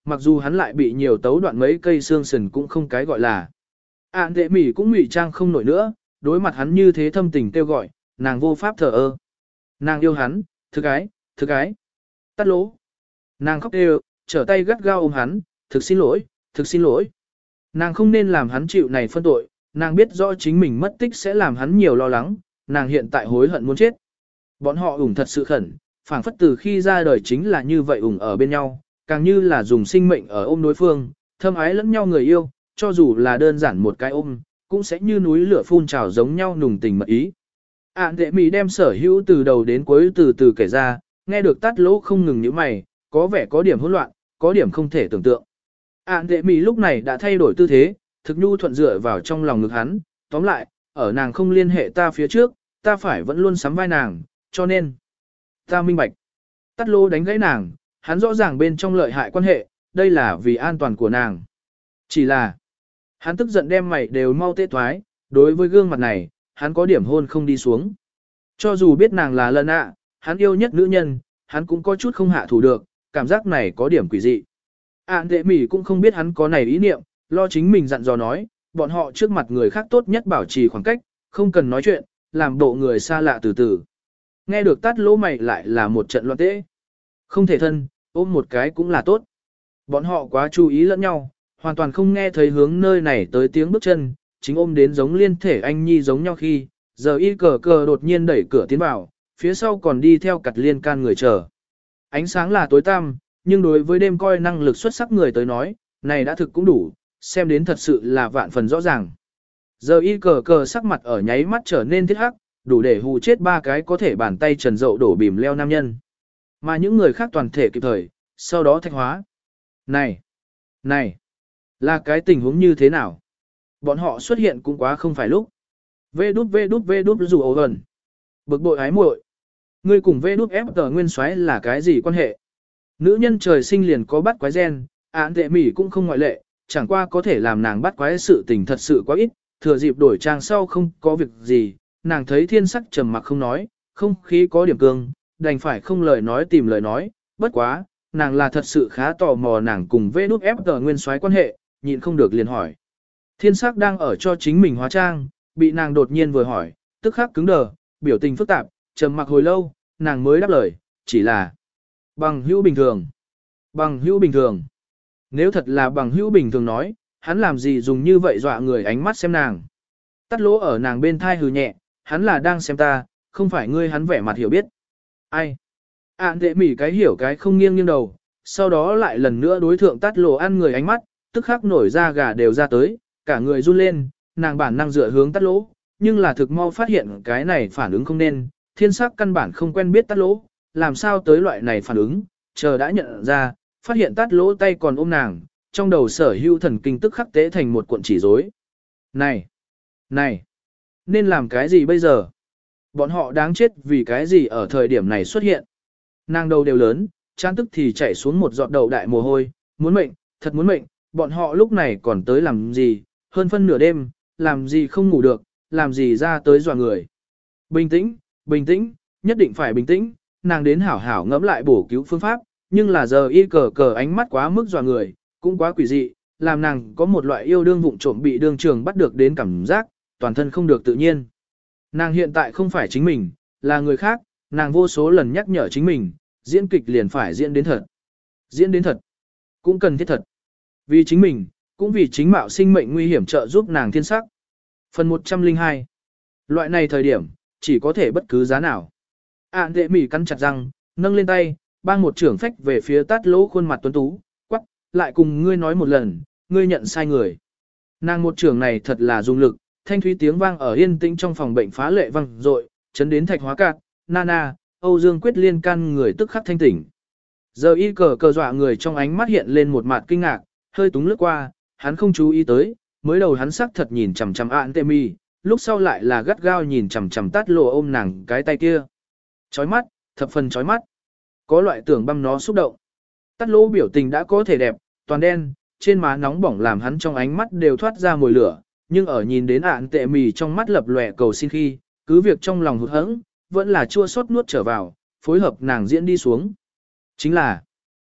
mặc dù hắn lại bị nhiều tấu đoạn mấy cây xương sườn cũng không cái gọi là. Ản tệ mỉ cũng ngụy trang không nổi nữa, đối mặt hắn như thế thâm tình kêu gọi, nàng vô pháp thờ ơ. Nàng yêu hắn, thực ái, thực ái. Tát lỗ. Nàng khóc đều, trở tay gắt gao ôm hắn, thực xin lỗi, thực xin lỗi. Nàng không nên làm hắn chịu này phân tội, nàng biết rõ chính mình mất tích sẽ làm hắn nhiều lo lắng, nàng hiện tại hối hận muốn chết. Bọn họ ủng thật sự khẩn, phảng phất từ khi ra đời chính là như vậy ủng ở bên nhau, càng như là dùng sinh mệnh ở ôm đối phương, thâm ái lẫn nhau người yêu, cho dù là đơn giản một cái ôm, cũng sẽ như núi lửa phun trào giống nhau nùng tình mật ý. Ản tệ mì đem sở hữu từ đầu đến cuối từ từ kể ra, nghe được tát lỗ không ngừng nhíu mày, có vẻ có điểm hỗn loạn, có điểm không thể tưởng tượng. Ản tệ mì lúc này đã thay đổi tư thế, thực nhu thuận dựa vào trong lòng ngực hắn, tóm lại, ở nàng không liên hệ ta phía trước, ta phải vẫn luôn sắm vai nàng, cho nên, ta minh bạch. Tát lỗ đánh gãy nàng, hắn rõ ràng bên trong lợi hại quan hệ, đây là vì an toàn của nàng. Chỉ là, hắn tức giận đem mày đều mau tê thoái, đối với gương mặt này, hắn có điểm hôn không đi xuống. Cho dù biết nàng là lần ạ, hắn yêu nhất nữ nhân, hắn cũng có chút không hạ thủ được, cảm giác này có điểm quỷ dị. Ản tệ mỉ cũng không biết hắn có này ý niệm, lo chính mình dặn dò nói, bọn họ trước mặt người khác tốt nhất bảo trì khoảng cách, không cần nói chuyện, làm bộ người xa lạ từ từ. Nghe được tát lỗ mày lại là một trận loạn tễ. Không thể thân, ôm một cái cũng là tốt. Bọn họ quá chú ý lẫn nhau, hoàn toàn không nghe thấy hướng nơi này tới tiếng bước chân, chính ôm đến giống liên thể anh nhi giống nhau khi, giờ y cờ cờ đột nhiên đẩy cửa tiến vào, phía sau còn đi theo cặt liên can người chờ. Ánh sáng là tối tăm, nhưng đối với đêm coi năng lực xuất sắc người tới nói, này đã thực cũng đủ, xem đến thật sự là vạn phần rõ ràng. Giờ y cờ cờ sắc mặt ở nháy mắt trở nên thiết hắc, đủ để hù chết ba cái có thể bàn tay trần dậu đổ bìm leo nam nhân. Mà những người khác toàn thể kịp thời, sau đó thạch hóa. Này! Này! Là cái tình huống như thế nào? Bọn họ xuất hiện cũng quá không phải lúc. Vê đút vê đút vê đút dù ấu gần. Bực bội ái muội. Ngươi cùng vê đút ép tờ nguyên xoáy là cái gì quan hệ? Nữ nhân trời sinh liền có bắt quái gen, án tệ mỉ cũng không ngoại lệ, chẳng qua có thể làm nàng bắt quái sự tình thật sự quá ít, thừa dịp đổi trang sau không có việc gì, nàng thấy thiên sắc trầm mặc không nói, không khí có điểm cương, đành phải không lời nói tìm lời nói, bất quá, nàng là thật sự khá tò mò nàng cùng vê đút ép tờ nguyên xoáy quan hệ, nhịn không được liền hỏi. Thiên sắc đang ở cho chính mình hóa trang, bị nàng đột nhiên vừa hỏi, tức khắc cứng đờ, biểu tình phức tạp, trầm mặc hồi lâu, nàng mới đáp lời, chỉ là bằng hữu bình thường. Bằng hữu bình thường. Nếu thật là bằng hữu bình thường nói, hắn làm gì dùng như vậy dọa người ánh mắt xem nàng. Tắt lỗ ở nàng bên thai hừ nhẹ, hắn là đang xem ta, không phải ngươi hắn vẻ mặt hiểu biết. Ai? Ản tệ mỉ cái hiểu cái không nghiêng nghiêng đầu, sau đó lại lần nữa đối thượng tắt lỗ ăn người ánh mắt, tức khắc nổi ra gà đều ra tới, cả người run lên, nàng bản năng dựa hướng tắt lỗ, nhưng là thực mau phát hiện cái này phản ứng không nên, thiên sắc căn bản không quen biết tắt lỗ, làm sao tới loại này phản ứng, chờ đã nhận ra, phát hiện tắt lỗ tay còn ôm nàng, trong đầu sở hữu thần kinh tức khắc tế thành một cuộn chỉ rối. Này! Này! Nên làm cái gì bây giờ? Bọn họ đáng chết vì cái gì ở thời điểm này xuất hiện? Nàng đầu đều lớn, chán tức thì chảy xuống một giọt đầu đại mồ hôi, muốn mệnh, thật muốn mệnh, bọn họ lúc này còn tới làm gì, hơn phân nửa đêm, làm gì không ngủ được, làm gì ra tới dọa người. Bình tĩnh, bình tĩnh, nhất định phải bình tĩnh, nàng đến hảo hảo ngẫm lại bổ cứu phương pháp, nhưng là giờ y cờ cờ ánh mắt quá mức dọa người, cũng quá quỷ dị, làm nàng có một loại yêu đương vụng trộm bị đương trường bắt được đến cảm giác, toàn thân không được tự nhiên. Nàng hiện tại không phải chính mình, là người khác, nàng vô số lần nhắc nhở chính mình, diễn kịch liền phải diễn đến thật. Diễn đến thật, cũng cần thiết thật. Vì chính mình, cũng vì chính mạo sinh mệnh nguy hiểm trợ giúp nàng thiên sắc. Phần một trăm lẻ hai. Loại này thời điểm, chỉ có thể bất cứ giá nào. Ản tệ mỉ cắn chặt răng, nâng lên tay, bang một trưởng phách về phía tát lỗ khuôn mặt tuấn tú, quắc, lại cùng ngươi nói một lần, ngươi nhận sai người. Nàng một trưởng này thật là dùng lực, thanh thúy tiếng vang ở yên tĩnh trong phòng bệnh phá lệ vang dội, chấn đến thạch hóa cạn, Nana, Âu Dương Quyết liên can người tức khắc thanh tỉnh. Giờ y cờ cờ dọa người trong ánh mắt hiện lên một mặt kinh ngạc, hơi túng lướt qua, hắn không chú ý tới, mới đầu hắn sắc thật nhìn chằm chằm Ản tệ mỉ, lúc sau lại là gắt gao nhìn chằm chằm tát lỗ ôm nàng cái tay kia. Chói mắt, thập phần chói mắt. Có loại tưởng băm nó xúc động. Tát lỗ biểu tình đã có thể đẹp, toàn đen, trên má nóng bỏng làm hắn trong ánh mắt đều thoát ra mùi lửa, nhưng ở nhìn đến Ản tệ mỉ trong mắt lập lòe cầu xin khi, cứ việc trong lòng hụt hẫng, vẫn là chua xót nuốt trở vào, phối hợp nàng diễn đi xuống. Chính là,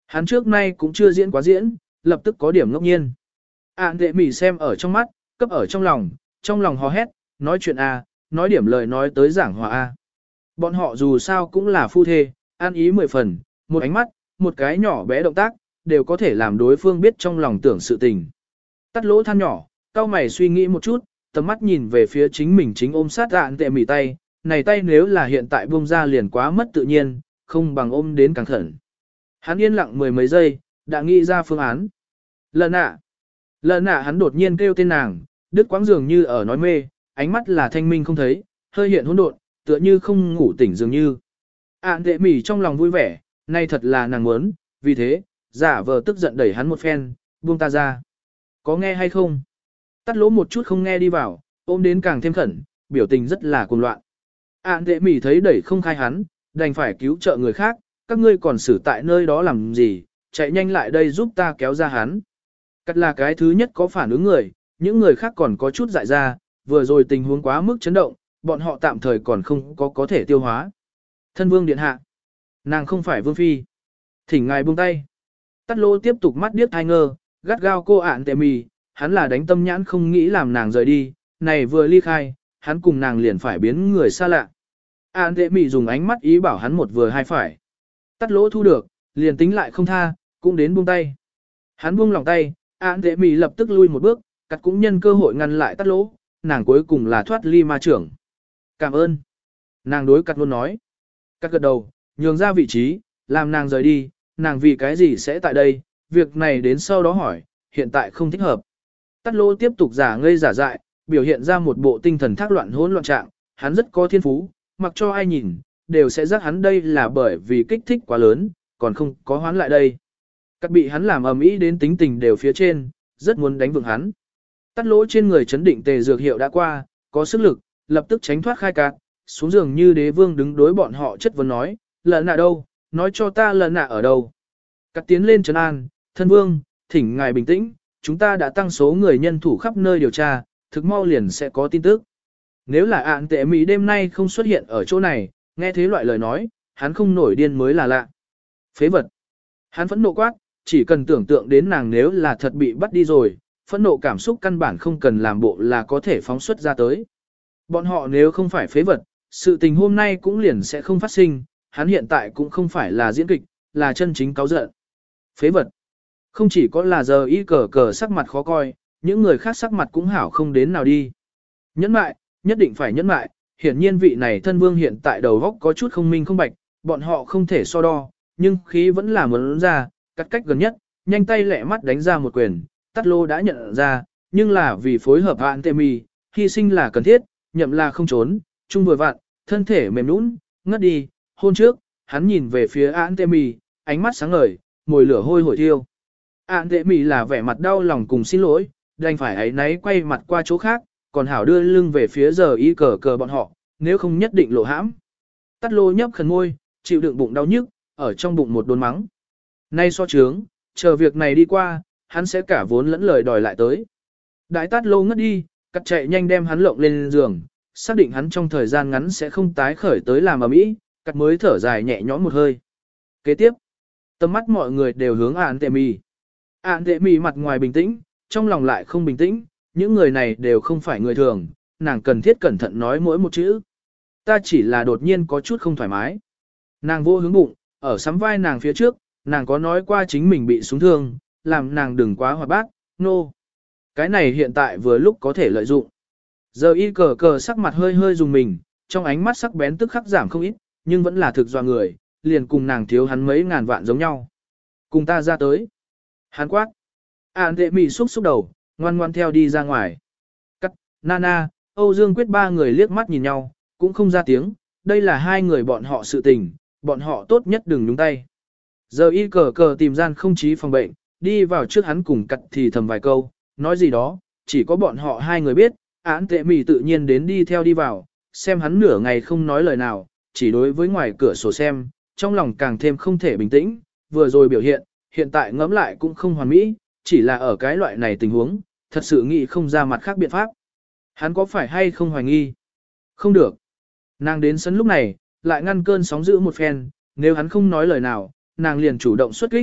Hắn trước nay cũng chưa diễn quá diễn, lập tức có điểm ngốc nhiên. Ản tệ mỉ xem ở trong mắt, cấp ở trong lòng, trong lòng hò hét, nói chuyện A, nói điểm lời nói tới giảng hòa A. Bọn họ dù sao cũng là phu thê, an ý mười phần, một ánh mắt, một cái nhỏ bé động tác, đều có thể làm đối phương biết trong lòng tưởng sự tình. Tắt lỗ than nhỏ, cao mày suy nghĩ một chút, tầm mắt nhìn về phía chính mình chính ôm sát Ản tệ mỉ tay, này tay nếu là hiện tại buông ra liền quá mất tự nhiên, không bằng ôm đến càng khẩn. Hắn yên lặng mười mấy giây, đã nghĩ ra phương án. Lần ạ. Lần ạ hắn đột nhiên kêu tên nàng, đứt quãng dường như ở nói mê, ánh mắt là thanh minh không thấy, hơi hiện hỗn độn, tựa như không ngủ tỉnh dường như. Ản tệ mỉ trong lòng vui vẻ, nay thật là nàng muốn, vì thế, giả vờ tức giận đẩy hắn một phen, buông ta ra. Có nghe hay không? Tắt lỗ một chút không nghe đi vào, ôm đến càng thêm khẩn, biểu tình rất là cuồng loạn. Ản tệ mỉ thấy đẩy không khai hắn, đành phải cứu trợ người khác, các ngươi còn xử tại nơi đó làm gì, chạy nhanh lại đây giúp ta kéo ra hắn. Cắt là cái thứ nhất có phản ứng người, những người khác còn có chút dại ra, vừa rồi tình huống quá mức chấn động, bọn họ tạm thời còn không có có thể tiêu hóa. Thân vương điện hạ, nàng không phải vương phi. Thỉnh ngài buông tay. Tắt lô tiếp tục mắt điếc thai ngơ, gắt gao cô Ản tệ mì, hắn là đánh tâm nhãn không nghĩ làm nàng rời đi, này vừa ly khai, hắn cùng nàng liền phải biến người xa lạ. Ản tệ mì dùng ánh mắt ý bảo hắn một vừa hai phải. Tắt lỗ thu được, liền tính lại không tha, cũng đến buông tay. Hắn buông lòng tay, Ản tệ mì lập tức lui một bước, cắt cũng nhân cơ hội ngăn lại tắt lỗ, nàng cuối cùng là thoát ly ma trưởng. Cảm ơn. Nàng đối cắt luôn nói. Cắt gật đầu, nhường ra vị trí, làm nàng rời đi, nàng vì cái gì sẽ tại đây, việc này đến sau đó hỏi, hiện tại không thích hợp. Tắt lỗ tiếp tục giả ngây giả dại, biểu hiện ra một bộ tinh thần thác loạn hỗn loạn trạng, hắn rất có thiên phú, mặc cho ai nhìn, đều sẽ giác hắn đây là bởi vì kích thích quá lớn, còn không có hoán lại đây. Các bị hắn làm ầm ĩ đến tính tình đều phía trên, rất muốn đánh vượng hắn. Tắt lỗ trên người chấn định tề dược hiệu đã qua, có sức lực, lập tức tránh thoát khai cát, xuống giường như đế vương đứng đối bọn họ chất vấn nói, lợn nạ đâu, nói cho ta lợn nạ ở đâu. Cắt tiến lên trấn an, thân vương, thỉnh ngài bình tĩnh, chúng ta đã tăng số người nhân thủ khắp nơi điều tra, thực mau liền sẽ có tin tức. Nếu là Ản tệ Mỹ đêm nay không xuất hiện ở chỗ này, nghe thế loại lời nói, hắn không nổi điên mới là lạ. Phế vật. Hắn phẫn nộ quát, chỉ cần tưởng tượng đến nàng nếu là thật bị bắt đi rồi, phẫn nộ cảm xúc căn bản không cần làm bộ là có thể phóng xuất ra tới. Bọn họ nếu không phải phế vật, sự tình hôm nay cũng liền sẽ không phát sinh, hắn hiện tại cũng không phải là diễn kịch, là chân chính cáu giận. Phế vật. Không chỉ có là giờ y cờ cờ sắc mặt khó coi, những người khác sắc mặt cũng hảo không đến nào đi. Nhẫn mại, nhất định phải nhẫn mại, hiển nhiên vị này thân vương hiện tại đầu góc có chút không minh không bạch, bọn họ không thể so đo, nhưng khí vẫn là muốn ra, cắt cách gần nhất, nhanh tay lẹ mắt đánh ra một quyền, tắt lô đã nhận ra, nhưng là vì phối hợp Ản tệ mì, hy sinh là cần thiết, nhậm là không trốn, chung vừa vặn, thân thể mềm nũng, ngất đi, hôn trước, hắn nhìn về phía Ản tệ mì, ánh mắt sáng ngời, mồi lửa hôi hổi thiêu. Ản tệ mì là vẻ mặt đau lòng cùng xin lỗi, đành phải ấy náy quay mặt qua chỗ khác, còn hảo đưa lưng về phía giờ y cờ cờ bọn họ, nếu không nhất định lộ hãm. Tắt lô nhấp khẩn môi, chịu đựng bụng đau nhức, ở trong bụng một đốn mắng. Nay so trướng, chờ việc này đi qua, hắn sẽ cả vốn lẫn lời đòi lại tới. Đại tát lô ngất đi, cắt chạy nhanh đem hắn lộng lên giường, xác định hắn trong thời gian ngắn sẽ không tái khởi tới làm ầm ĩ, cắt mới thở dài nhẹ nhõm một hơi. Kế tiếp, tầm mắt mọi người đều hướng Ản tệ mì. Ản tệ mì mặt ngoài bình tĩnh, trong lòng lại không bình tĩnh, những người này đều không phải người thường, nàng cần thiết cẩn thận nói mỗi một chữ. Ta chỉ là đột nhiên có chút không thoải mái. Nàng vô hướng bụng, ở sắm vai nàng phía trước, nàng có nói qua chính mình bị súng thương, làm nàng đừng quá hoạt bát, nô. No. Cái này hiện tại vừa lúc có thể lợi dụng. Giờ y cờ cờ sắc mặt hơi hơi dùng mình, trong ánh mắt sắc bén tức khắc giảm không ít, nhưng vẫn là thực dọa người, liền cùng nàng thiếu hắn mấy ngàn vạn giống nhau. Cùng ta ra tới. Hắn quát. Ản tệ mì xúc xúc đầu, ngoan ngoan theo đi ra ngoài. Cắt, Nana, Âu Dương Quyết ba người liếc mắt nhìn nhau, cũng không ra tiếng, đây là hai người bọn họ sự tình, bọn họ tốt nhất đừng nhúng tay. Giờ y cờ cờ tìm gian không chí phòng bệnh, đi vào trước hắn cùng cắt thì thầm vài câu, nói gì đó, chỉ có bọn họ hai người biết, Ản tệ mì tự nhiên đến đi theo đi vào, xem hắn nửa ngày không nói lời nào, chỉ đối với ngoài cửa sổ xem, trong lòng càng thêm không thể bình tĩnh, vừa rồi biểu hiện, hiện tại ngẫm lại cũng không hoàn mỹ, chỉ là ở cái loại này tình huống, thật sự nghĩ không ra mặt khác biện pháp. Hắn có phải hay không hoài nghi? Không được. Nàng đến sân lúc này, lại ngăn cơn sóng dữ một phen, nếu hắn không nói lời nào, nàng liền chủ động xuất kích,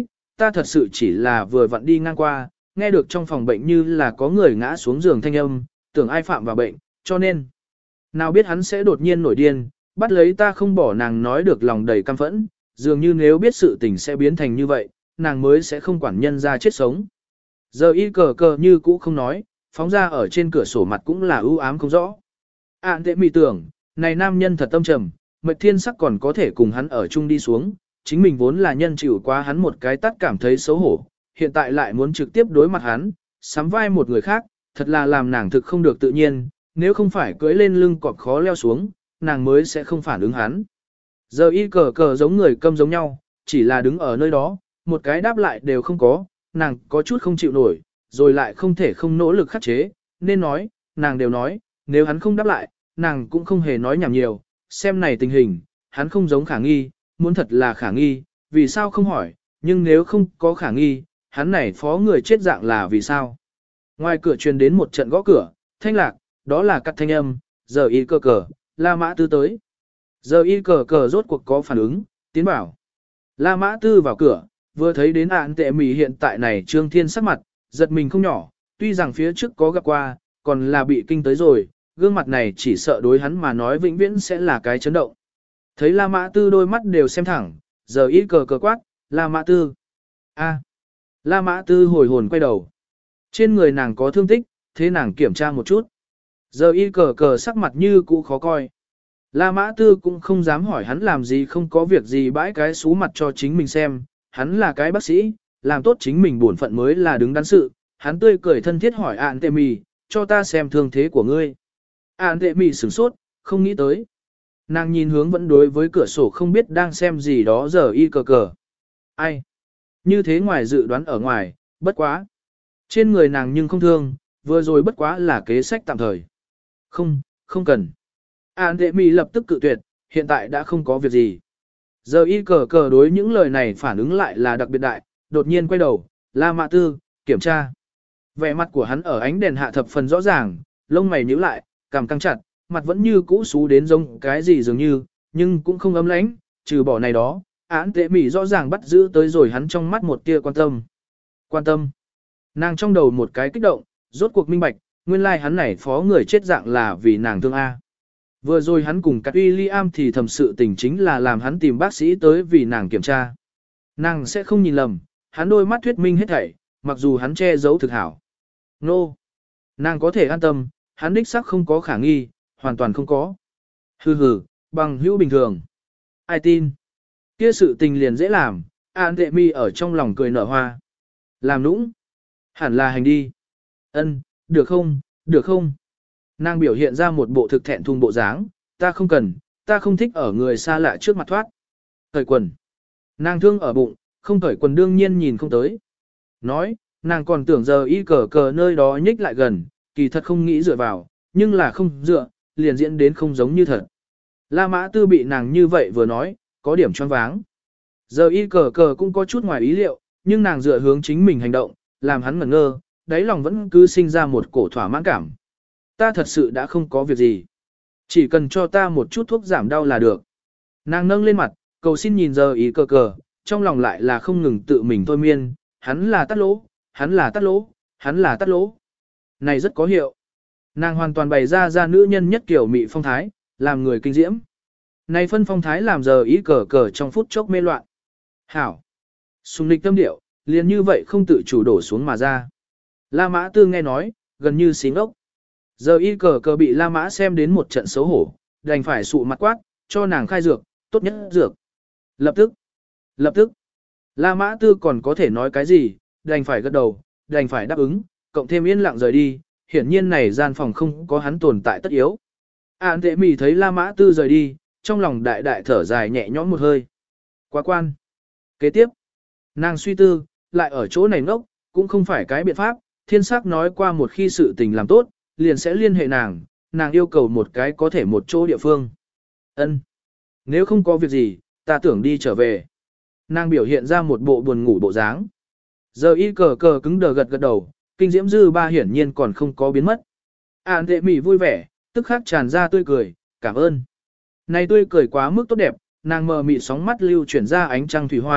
ta thật sự chỉ là vừa vặn đi ngang qua, nghe được trong phòng bệnh như là có người ngã xuống giường thanh âm, tưởng ai phạm vào bệnh, cho nên. Nào biết hắn sẽ đột nhiên nổi điên, bắt lấy ta không bỏ nàng nói được lòng đầy căm phẫn, dường như nếu biết sự tình sẽ biến thành như vậy, nàng mới sẽ không quản nhân ra chết sống. Giờ y cờ cờ như cũ không nói, phóng ra ở trên cửa sổ mặt cũng là ưu ám không rõ. Ản tệ mì tưởng, này nam nhân thật tâm trầm, mệt thiên sắc còn có thể cùng hắn ở chung đi xuống, chính mình vốn là nhân chịu quá hắn một cái tắt cảm thấy xấu hổ, hiện tại lại muốn trực tiếp đối mặt hắn, sắm vai một người khác, thật là làm nàng thực không được tự nhiên, nếu không phải cưỡi lên lưng cọp khó leo xuống, nàng mới sẽ không phản ứng hắn. Giờ y cờ cờ giống người câm giống nhau, chỉ là đứng ở nơi đó, một cái đáp lại đều không có, nàng có chút không chịu nổi, rồi lại không thể không nỗ lực khắc chế, nên nói, nàng đều nói, nếu hắn không đáp lại, nàng cũng không hề nói nhảm nhiều, xem này tình hình, hắn không giống khả nghi, muốn thật là khả nghi, vì sao không hỏi, nhưng nếu không có khả nghi, hắn này phó người chết dạng là vì sao. Ngoài cửa truyền đến một trận gõ cửa, thanh lạc, đó là cắt thanh âm, giờ y cờ cờ, La Mã Tư tới. Giờ y cờ cờ rốt cuộc có phản ứng, tiến bảo. La Mã Tư vào cửa, vừa thấy đến Ản tệ mì hiện tại này Trương Thiên sắc mặt, giật mình không nhỏ, tuy rằng phía trước có gặp qua, còn là bị kinh tới rồi, gương mặt này chỉ sợ đối hắn mà nói vĩnh viễn sẽ là cái chấn động. Thấy La Mã Tư đôi mắt đều xem thẳng, giờ y cờ cờ quát, La Mã Tư. A. La Mã Tư hồi hồn quay đầu. Trên người nàng có thương tích, thế nàng kiểm tra một chút. Giờ y cờ cờ sắc mặt như cũ khó coi. La Mã Tư cũng không dám hỏi hắn làm gì không có việc gì bãi cái xú mặt cho chính mình xem, hắn là cái bác sĩ, làm tốt chính mình bổn phận mới là đứng đắn sự, hắn tươi cười thân thiết hỏi Ản tệ mì, cho ta xem thương thế của ngươi. Ản tệ mì sửng sốt, không nghĩ tới. Nàng nhìn hướng vẫn đối với cửa sổ không biết đang xem gì đó giờ y cờ cờ. Ai? Như thế ngoài dự đoán ở ngoài, bất quá. Trên người nàng nhưng không thương, vừa rồi bất quá là kế sách tạm thời. Không, không cần. Ản tệ mì lập tức cự tuyệt, hiện tại đã không có việc gì. Giờ y cờ cờ đối những lời này phản ứng lại là đặc biệt đại, đột nhiên quay đầu, La Mã Tư, kiểm tra. Vẻ mặt của hắn ở ánh đèn hạ thập phần rõ ràng, lông mày nhíu lại, cằm căng chặt, mặt vẫn như cũ xú đến giống cái gì dường như, nhưng cũng không ấm lãnh, trừ bỏ này đó, Ản tệ mì rõ ràng bắt giữ tới rồi hắn trong mắt một tia quan tâm. Quan tâm. Nàng trong đầu một cái kích động, rốt cuộc minh bạch, nguyên lai like hắn này phó người chết dạng là vì nàng thương A. Vừa rồi hắn cùng Cát William thì thầm sự tình chính là làm hắn tìm bác sĩ tới vì nàng kiểm tra. Nàng sẽ không nhìn lầm, hắn đôi mắt thuyết minh hết thảy, mặc dù hắn che giấu thực hảo. Nô! No. Nàng có thể an tâm, hắn đích xác không có khả nghi, hoàn toàn không có. Hừ hừ, bằng hữu bình thường. Ai tin? Kia sự tình liền dễ làm, Ản tệ mi ở trong lòng cười nở hoa. Làm nũng? Hẳn là hành đi. Ân, được không, được không? Nàng biểu hiện ra một bộ thực thẹn thùng bộ dáng, ta không cần, ta không thích ở người xa lạ trước mặt thoát. Cởi quần. Nàng thương ở bụng, không cởi quần đương nhiên nhìn không tới. Nói, nàng còn tưởng giờ y cờ cờ nơi đó nhích lại gần, kỳ thật không nghĩ dựa vào, nhưng là không dựa, liền diễn đến không giống như thật. La Mã Tư bị nàng như vậy vừa nói, có điểm choáng váng. Giờ y cờ cờ cũng có chút ngoài ý liệu, nhưng nàng dựa hướng chính mình hành động, làm hắn ngẩn ngơ, đáy lòng vẫn cứ sinh ra một cổ thỏa mãn cảm. Ta thật sự đã không có việc gì. Chỉ cần cho ta một chút thuốc giảm đau là được. Nàng nâng lên mặt, cầu xin nhìn giờ ý cờ cờ, trong lòng lại là không ngừng tự mình thôi miên, hắn là tắt lỗ, hắn là tắt lỗ, hắn là tắt lỗ. Này rất có hiệu. Nàng hoàn toàn bày ra ra nữ nhân nhất kiểu mị phong thái, làm người kinh diễm. Này phân phong thái làm giờ ý cờ cờ trong phút chốc mê loạn. Hảo. Sùng lịch tâm điệu, liền như vậy không tự chủ đổ xuống mà ra. La Mã Tư nghe nói, gần như xí ngốc. Giờ y cờ cờ bị La Mã xem đến một trận xấu hổ, đành phải sụ mặt quát, cho nàng khai dược, tốt nhất dược. Lập tức, lập tức, La Mã Tư còn có thể nói cái gì, đành phải gật đầu, đành phải đáp ứng, cộng thêm yên lặng rời đi, hiển nhiên này gian phòng không có hắn tồn tại tất yếu. Ản tệ mì thấy La Mã Tư rời đi, trong lòng đại đại thở dài nhẹ nhõm một hơi. Quá quan. Kế tiếp, nàng suy tư, lại ở chỗ này ngốc, cũng không phải cái biện pháp, thiên sắc nói qua một khi sự tình làm tốt, liền sẽ liên hệ nàng, nàng yêu cầu một cái có thể một chỗ địa phương. Ân, nếu không có việc gì, ta tưởng đi trở về. Nàng biểu hiện ra một bộ buồn ngủ bộ dáng. Giờ y cờ cờ cứng đờ gật gật đầu, kinh diễm dư ba hiển nhiên còn không có biến mất. Ản tệ mỉ vui vẻ, tức khắc tràn ra tươi cười, cảm ơn. Này tươi cười quá mức tốt đẹp, nàng mờ mịt sóng mắt lưu chuyển ra ánh trăng thủy hoa,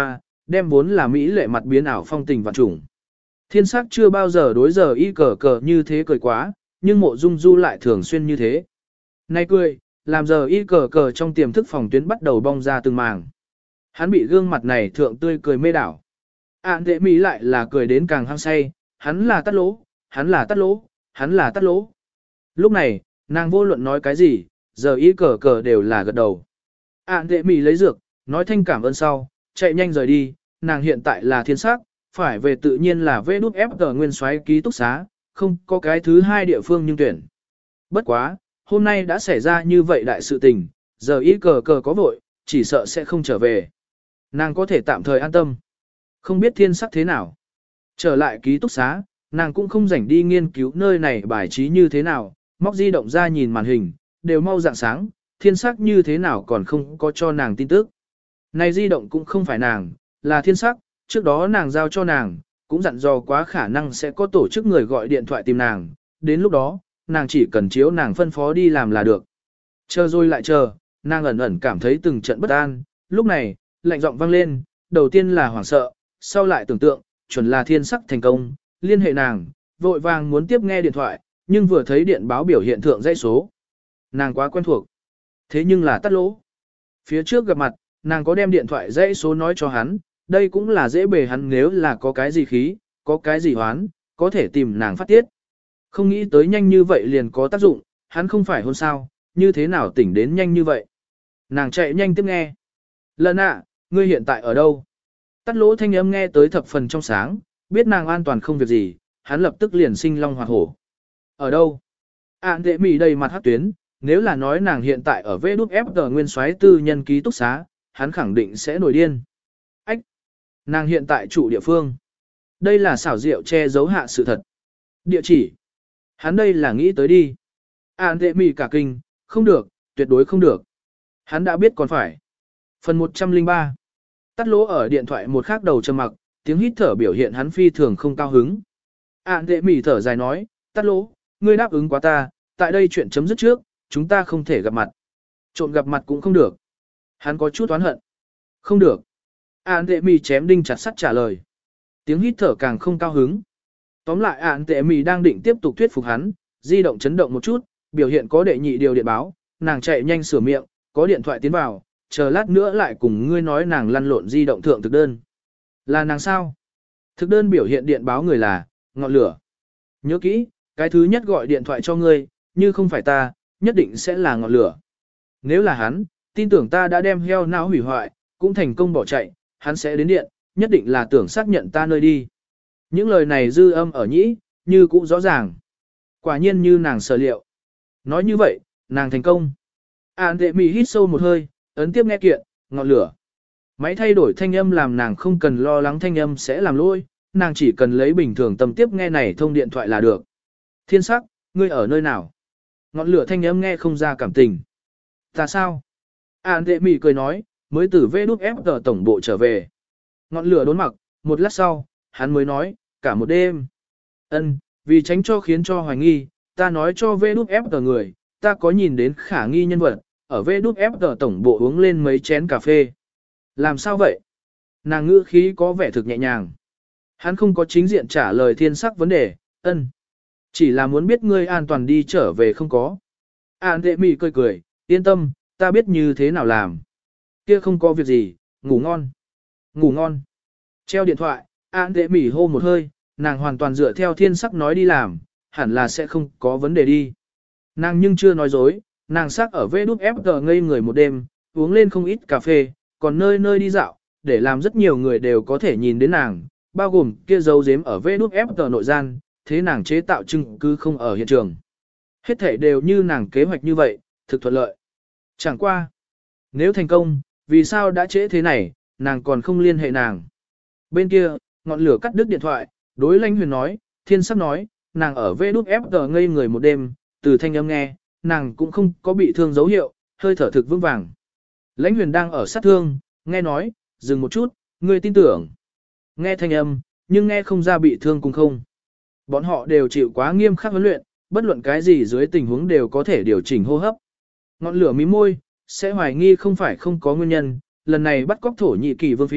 đem vốn là mỹ lệ mặt biến ảo phong tình vạn trùng. Thiên sắc chưa bao giờ đối giờ y cờ cờ như thế cười quá, nhưng mộ dung du lại thường xuyên như thế. Nay cười, làm giờ y cờ cờ trong tiềm thức phòng tuyến bắt đầu bong ra từng màng. Hắn bị gương mặt này thượng tươi cười mê đảo. Ản đệ mỹ lại là cười đến càng hăng say, hắn là tắt lỗ, hắn là tắt lỗ, hắn là tắt lỗ. Lúc này, nàng vô luận nói cái gì, giờ y cờ cờ đều là gật đầu. Ản đệ mỹ lấy dược, nói thanh cảm ơn sau, chạy nhanh rời đi, nàng hiện tại là thiên sắc, phải về tự nhiên là vê đút ép tờ nguyên soái ký túc xá, không có cái thứ hai địa phương nhưng tuyển. Bất quá, hôm nay đã xảy ra như vậy đại sự tình, giờ y cờ cờ có vội, chỉ sợ sẽ không trở về. Nàng có thể tạm thời an tâm. Không biết thiên sắc thế nào. Trở lại ký túc xá, nàng cũng không rảnh đi nghiên cứu nơi này bài trí như thế nào, móc di động ra nhìn màn hình, đều mau dạng sáng, thiên sắc như thế nào còn không có cho nàng tin tức. Này di động cũng không phải nàng, là thiên sắc, trước đó nàng giao cho nàng, cũng dặn dò quá khả năng sẽ có tổ chức người gọi điện thoại tìm nàng, đến lúc đó, nàng chỉ cần chiếu nàng phân phó đi làm là được. Chờ rồi lại chờ, nàng ẩn ẩn cảm thấy từng trận bất an, lúc này, lạnh giọng vang lên, đầu tiên là hoảng sợ, sau lại tưởng tượng, chuẩn là thiên sắc thành công, liên hệ nàng, vội vàng muốn tiếp nghe điện thoại, nhưng vừa thấy điện báo biểu hiện thượng dãy số. Nàng quá quen thuộc. Thế nhưng là tắt lỗ. Phía trước gặp mặt, nàng có đem điện thoại dãy số nói cho hắn, đây cũng là dễ bề hắn nếu là có cái gì khí, có cái gì hoán, có thể tìm nàng phát tiết. Không nghĩ tới nhanh như vậy liền có tác dụng, hắn không phải hôn sao, như thế nào tỉnh đến nhanh như vậy. Nàng chạy nhanh tiếp nghe. Lần ạ, ngươi hiện tại ở đâu? Tắt lỗ thanh âm nghe tới thập phần trong sáng, biết nàng an toàn không việc gì, hắn lập tức liền sinh long hoạt hổ. Ở đâu? Ản đệ mỉ đầy mặt hắc tuyến, nếu là nói nàng hiện tại ở vê đút ép tờ nguyên soái tư nhân ký túc xá, hắn khẳng định sẽ nổi điên. Ách! Nàng hiện tại trụ địa phương. Đây là xảo diệu che giấu hạ sự thật. Địa chỉ. Hắn đây là nghĩ tới đi. Ản đệ mỉ cả kinh, không được, tuyệt đối không được. Hắn đã biết còn phải. Phần một trăm lẻ ba. Tắt lỗ ở điện thoại một khắc đầu trầm mặc, tiếng hít thở biểu hiện hắn phi thường không cao hứng. Ản đệ mỉ thở dài nói, tắt lỗ, ngươi đáp ứng quá ta, tại đây chuyện chấm dứt trước, chúng ta không thể gặp mặt. Trộn gặp mặt cũng không được. Hắn có chút oán hận. Không được. Ản đệ mỉ chém đinh chặt sắt trả lời. Tiếng hít thở càng không cao hứng. Tóm lại Ản đệ mỉ đang định tiếp tục thuyết phục hắn, di động chấn động một chút, biểu hiện có đệ nhị điều điện báo, nàng chạy nhanh sửa miệng, có điện thoại tiến vào, chờ lát nữa lại cùng ngươi nói nàng lăn lộn di động thượng thực đơn. Là nàng sao? Thực đơn biểu hiện điện báo người là, ngọn lửa. Nhớ kỹ, cái thứ nhất gọi điện thoại cho ngươi, như không phải ta, nhất định sẽ là ngọn lửa. Nếu là hắn, tin tưởng ta đã đem heo não hủy hoại, cũng thành công bỏ chạy, hắn sẽ đến điện, nhất định là tưởng xác nhận ta nơi đi. Những lời này dư âm ở nhĩ, như cũ rõ ràng. Quả nhiên như nàng sở liệu. Nói như vậy, nàng thành công. Ản đệ mỉ hít sâu một hơi, ấn tiếp nghe kiện, ngọn lửa. Máy thay đổi thanh âm làm nàng không cần lo lắng thanh âm sẽ làm lôi, nàng chỉ cần lấy bình thường tâm tiếp nghe này thông điện thoại là được. Thiên sắc, ngươi ở nơi nào? Ngọn lửa thanh âm nghe không ra cảm tình. Ta sao? Ản đệ mỉ cười nói, mới từ vê đút ép tờ tổng bộ trở về. Ngọn lửa đốn mặc, một lát sau, hắn mới nói, cả một đêm. Ân, vì tránh cho khiến cho hoài nghi, ta nói cho vê đút ép tờ người, ta có nhìn đến khả nghi nhân vật, ở vê đút ép tờ tổng bộ uống lên mấy chén cà phê. Làm sao vậy? Nàng ngữ khí có vẻ thực nhẹ nhàng. Hắn không có chính diện trả lời thiên sắc vấn đề, ân. Chỉ là muốn biết ngươi an toàn đi trở về không có. Ản đệ mỉ cười cười, yên tâm, ta biết như thế nào làm. Kia không có việc gì, ngủ ngon. Ngủ ngon. Treo điện thoại, Ản đệ mỉ hô một hơi, nàng hoàn toàn dựa theo thiên sắc nói đi làm, hẳn là sẽ không có vấn đề đi. Nàng nhưng chưa nói dối, nàng sắc ở vê đút ép tờ ngây người một đêm, uống lên không ít cà phê, còn nơi nơi đi dạo, để làm rất nhiều người đều có thể nhìn đến nàng, bao gồm kia dấu giếm ở vê đút ép tờ nội gian, thế nàng chế tạo chứng cứ không ở hiện trường. Hết thể đều như nàng kế hoạch như vậy, thực thuận lợi. Chẳng qua. Nếu thành công, vì sao đã trễ thế này, nàng còn không liên hệ nàng. Bên kia, ngọn lửa cắt đứt điện thoại, đối Lãnh Huyền nói, thiên sắc nói, nàng ở vê đút ép tờ ngây người một đêm, từ thanh âm nghe, nàng cũng không có bị thương dấu hiệu, hơi thở thực vững vàng. Lãnh Huyền đang ở sát thương, nghe nói, dừng một chút, ngươi tin tưởng. Nghe thanh âm, nhưng nghe không ra bị thương cùng không. Bọn họ đều chịu quá nghiêm khắc huấn luyện, bất luận cái gì dưới tình huống đều có thể điều chỉnh hô hấp. Ngọn lửa mí môi, sẽ hoài nghi không phải không có nguyên nhân, lần này bắt cóc Thổ Nhĩ Kỳ vương phi,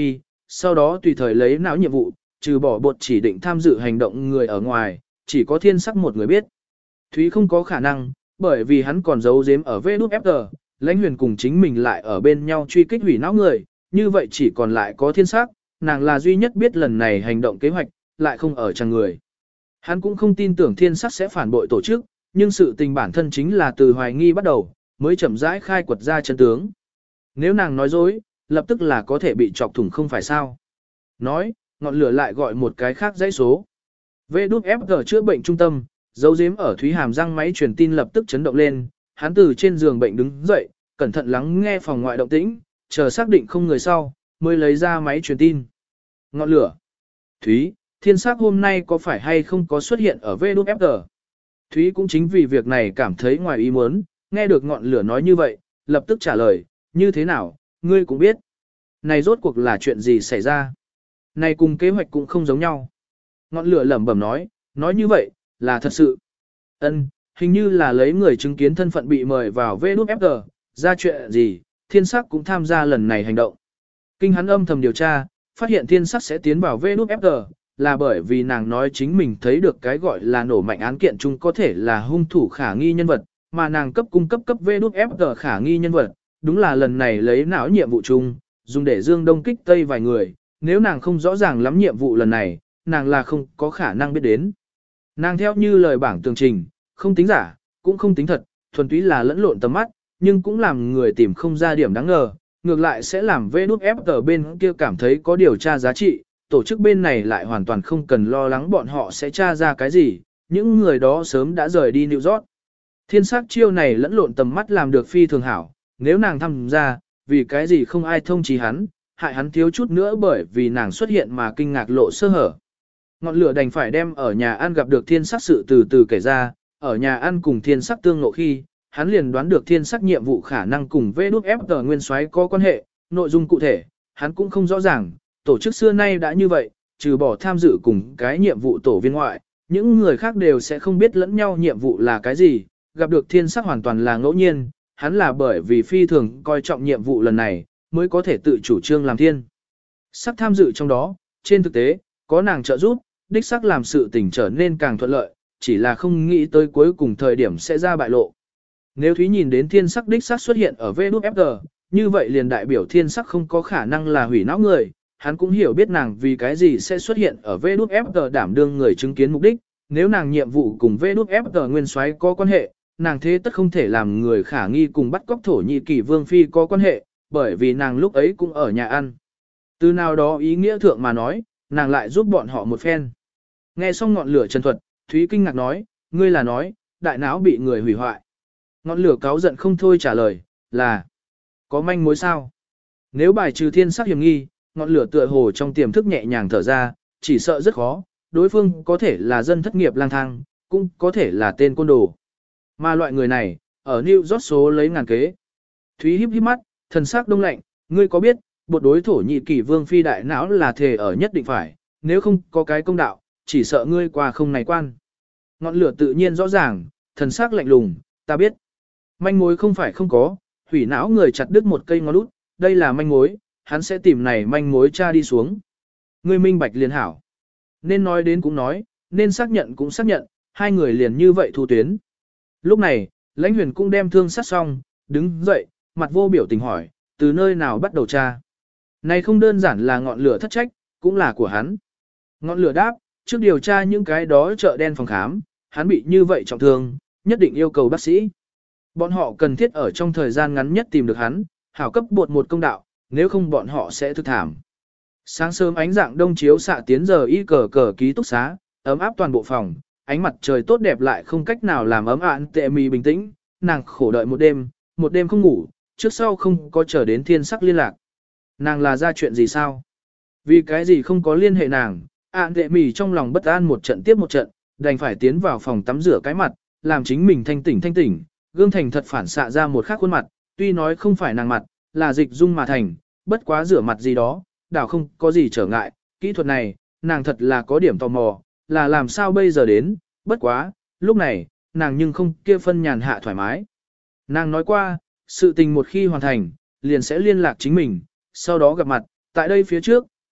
sau đó tùy thời lấy não nhiệm vụ, trừ bỏ bột chỉ định tham dự hành động người ở ngoài, chỉ có thiên sắc một người biết. Thúy không có khả năng, bởi vì hắn còn giấu giếm ở vê đút ép giê, lãnh huyền cùng chính mình lại ở bên nhau truy kích hủy não người, như vậy chỉ còn lại có thiên sắc, nàng là duy nhất biết lần này hành động kế hoạch, lại không ở chàng người. Hắn cũng không tin tưởng thiên sắc sẽ phản bội tổ chức, nhưng sự tình bản thân chính là từ hoài nghi bắt đầu, mới chậm rãi khai quật ra chân tướng. Nếu nàng nói dối, lập tức là có thể bị chọc thủng không phải sao. Nói, ngọn lửa lại gọi một cái khác dãy số. vê đút ép giê chữa bệnh trung tâm, dấu giếm ở Thúy hàm răng máy truyền tin lập tức chấn động lên, hắn từ trên giường bệnh đứng dậy, cẩn thận lắng nghe phòng ngoại động tĩnh, chờ xác định không người sau, mới lấy ra máy truyền tin. Ngọn lửa. Thúy, thiên sắc hôm nay có phải hay không có xuất hiện ở vê đút ép giê? Thúy cũng chính vì việc này cảm thấy ngoài ý muốn, nghe được ngọn lửa nói như vậy, lập tức trả lời, như thế nào, ngươi cũng biết. Này rốt cuộc là chuyện gì xảy ra? Này cùng kế hoạch cũng không giống nhau. Ngọn lửa lẩm bẩm nói, nói như vậy, là thật sự. Ân, hình như là lấy người chứng kiến thân phận bị mời vào vê đút ép giê, ra chuyện gì, thiên sắc cũng tham gia lần này hành động. Kinh hắn âm thầm điều tra, phát hiện thiên sắc sẽ tiến vào vê đút ép giê, là bởi vì nàng nói chính mình thấy được cái gọi là nổ mạnh án kiện chung có thể là hung thủ khả nghi nhân vật, mà nàng cấp cung cấp cấp vê đút ép giê khả nghi nhân vật, đúng là lần này lấy não nhiệm vụ chung, dùng để dương đông kích tây vài người, nếu nàng không rõ ràng lắm nhiệm vụ lần này, nàng là không có khả năng biết đến. Nàng theo như lời bảng tường trình, không tính giả, cũng không tính thật, thuần túy là lẫn lộn tầm mắt, nhưng cũng làm người tìm không ra điểm đáng ngờ, ngược lại sẽ làm vê đút ép giê bên kia cảm thấy có điều tra giá trị, tổ chức bên này lại hoàn toàn không cần lo lắng bọn họ sẽ tra ra cái gì, những người đó sớm đã rời đi New York. Thiên sắc chiêu này lẫn lộn tầm mắt làm được phi thường hảo, nếu nàng tham gia, vì cái gì không ai thông chí hắn, hại hắn thiếu chút nữa bởi vì nàng xuất hiện mà kinh ngạc lộ sơ hở. Ngọn lửa đành phải đem ở nhà ăn gặp được thiên sắc sự từ từ kể ra, ở nhà ăn cùng thiên sắc tương ngộ khi, hắn liền đoán được thiên sắc nhiệm vụ khả năng cùng vê đút ép giê nguyên soái có quan hệ, nội dung cụ thể, hắn cũng không rõ ràng, tổ chức xưa nay đã như vậy, trừ bỏ tham dự cùng cái nhiệm vụ tổ viên ngoại, những người khác đều sẽ không biết lẫn nhau nhiệm vụ là cái gì, gặp được thiên sắc hoàn toàn là ngẫu nhiên, hắn là bởi vì phi thường coi trọng nhiệm vụ lần này, mới có thể tự chủ trương làm thiên. Sắc tham dự trong đó, trên thực tế, có nàng trợ giúp, đích sắc làm sự tình trở nên càng thuận lợi, chỉ là không nghĩ tới cuối cùng thời điểm sẽ ra bại lộ. Nếu Thúy nhìn đến thiên sắc đích sắc xuất hiện ở vê đút ép giê, như vậy liền đại biểu thiên sắc không có khả năng là hủy não người, hắn cũng hiểu biết nàng vì cái gì sẽ xuất hiện ở vê đút ép giê đảm đương người chứng kiến mục đích, nếu nàng nhiệm vụ cùng vê đút ép giê nguyên soái có quan hệ, nàng thế tất không thể làm người khả nghi cùng bắt cóc Thổ Nhĩ Kỳ Vương Phi có quan hệ, bởi vì nàng lúc ấy cũng ở nhà ăn. Từ nào đó ý nghĩa thượng mà nói, nàng lại giúp bọn họ một phen. Nghe xong ngọn lửa trần thuật, Thúy kinh ngạc nói, ngươi là nói, đại não bị người hủy hoại. Ngọn lửa cáu giận không thôi trả lời, là, có manh mối sao? Nếu bài trừ thiên sắc hiểm nghi, ngọn lửa tựa hồ trong tiềm thức nhẹ nhàng thở ra, chỉ sợ rất khó, đối phương có thể là dân thất nghiệp lang thang, cũng có thể là tên côn đồ. Mà loại người này, ở New York số lấy ngàn kế. Thúy híp híp mắt, thần sắc đông lạnh, ngươi có biết, bột đối Thổ Nhĩ Kỳ Vương Phi đại não là thề ở nhất định phải, nếu không có cái công đạo, chỉ sợ ngươi qua không này quan. Ngọn lửa tự nhiên rõ ràng, thần sắc lạnh lùng, ta biết. Manh mối không phải không có, hủy não người chặt đứt một cây ngón út, đây là manh mối, hắn sẽ tìm này manh mối tra đi xuống. Ngươi minh bạch liền hảo. Nên nói đến cũng nói, nên xác nhận cũng xác nhận, hai người liền như vậy thu tuyến. Lúc này, Lãnh Huyền cũng đem thương sát xong, đứng dậy, mặt vô biểu tình hỏi, từ nơi nào bắt đầu tra. Này không đơn giản là ngọn lửa thất trách, cũng là của hắn. Ngọn lửa đáp, trước điều tra những cái đó chợ đen phòng khám, hắn bị như vậy trọng thương, nhất định yêu cầu bác sĩ. Bọn họ cần thiết ở trong thời gian ngắn nhất tìm được hắn, hảo cấp bột một công đạo, nếu không bọn họ sẽ thực thảm. Sáng sớm ánh dạng đông chiếu xạ tiến giờ y cờ cờ ký túc xá, ấm áp toàn bộ phòng, ánh mặt trời tốt đẹp lại không cách nào làm ấm ạn tệ mì bình tĩnh, nàng khổ đợi một đêm, một đêm không ngủ, trước sau không có chờ đến thiên sắc liên lạc. Nàng là ra chuyện gì sao? Vì cái gì không có liên hệ nàng, ạn tệ mì trong lòng bất an một trận tiếp một trận, đành phải tiến vào phòng tắm rửa cái mặt, làm chính mình thanh tỉnh thanh tỉnh, gương thành thật phản xạ ra một khác khuôn mặt, tuy nói không phải nàng mặt, là dịch dung mà thành, bất quá rửa mặt gì đó, đảo không có gì trở ngại, kỹ thuật này, nàng thật là có điểm tò mò, là làm sao bây giờ đến, bất quá, lúc này, nàng nhưng không kia phân nhàn hạ thoải mái. Nàng nói qua, sự tình một khi hoàn thành, liền sẽ liên lạc chính mình, sau đó gặp mặt, tại đây phía trước,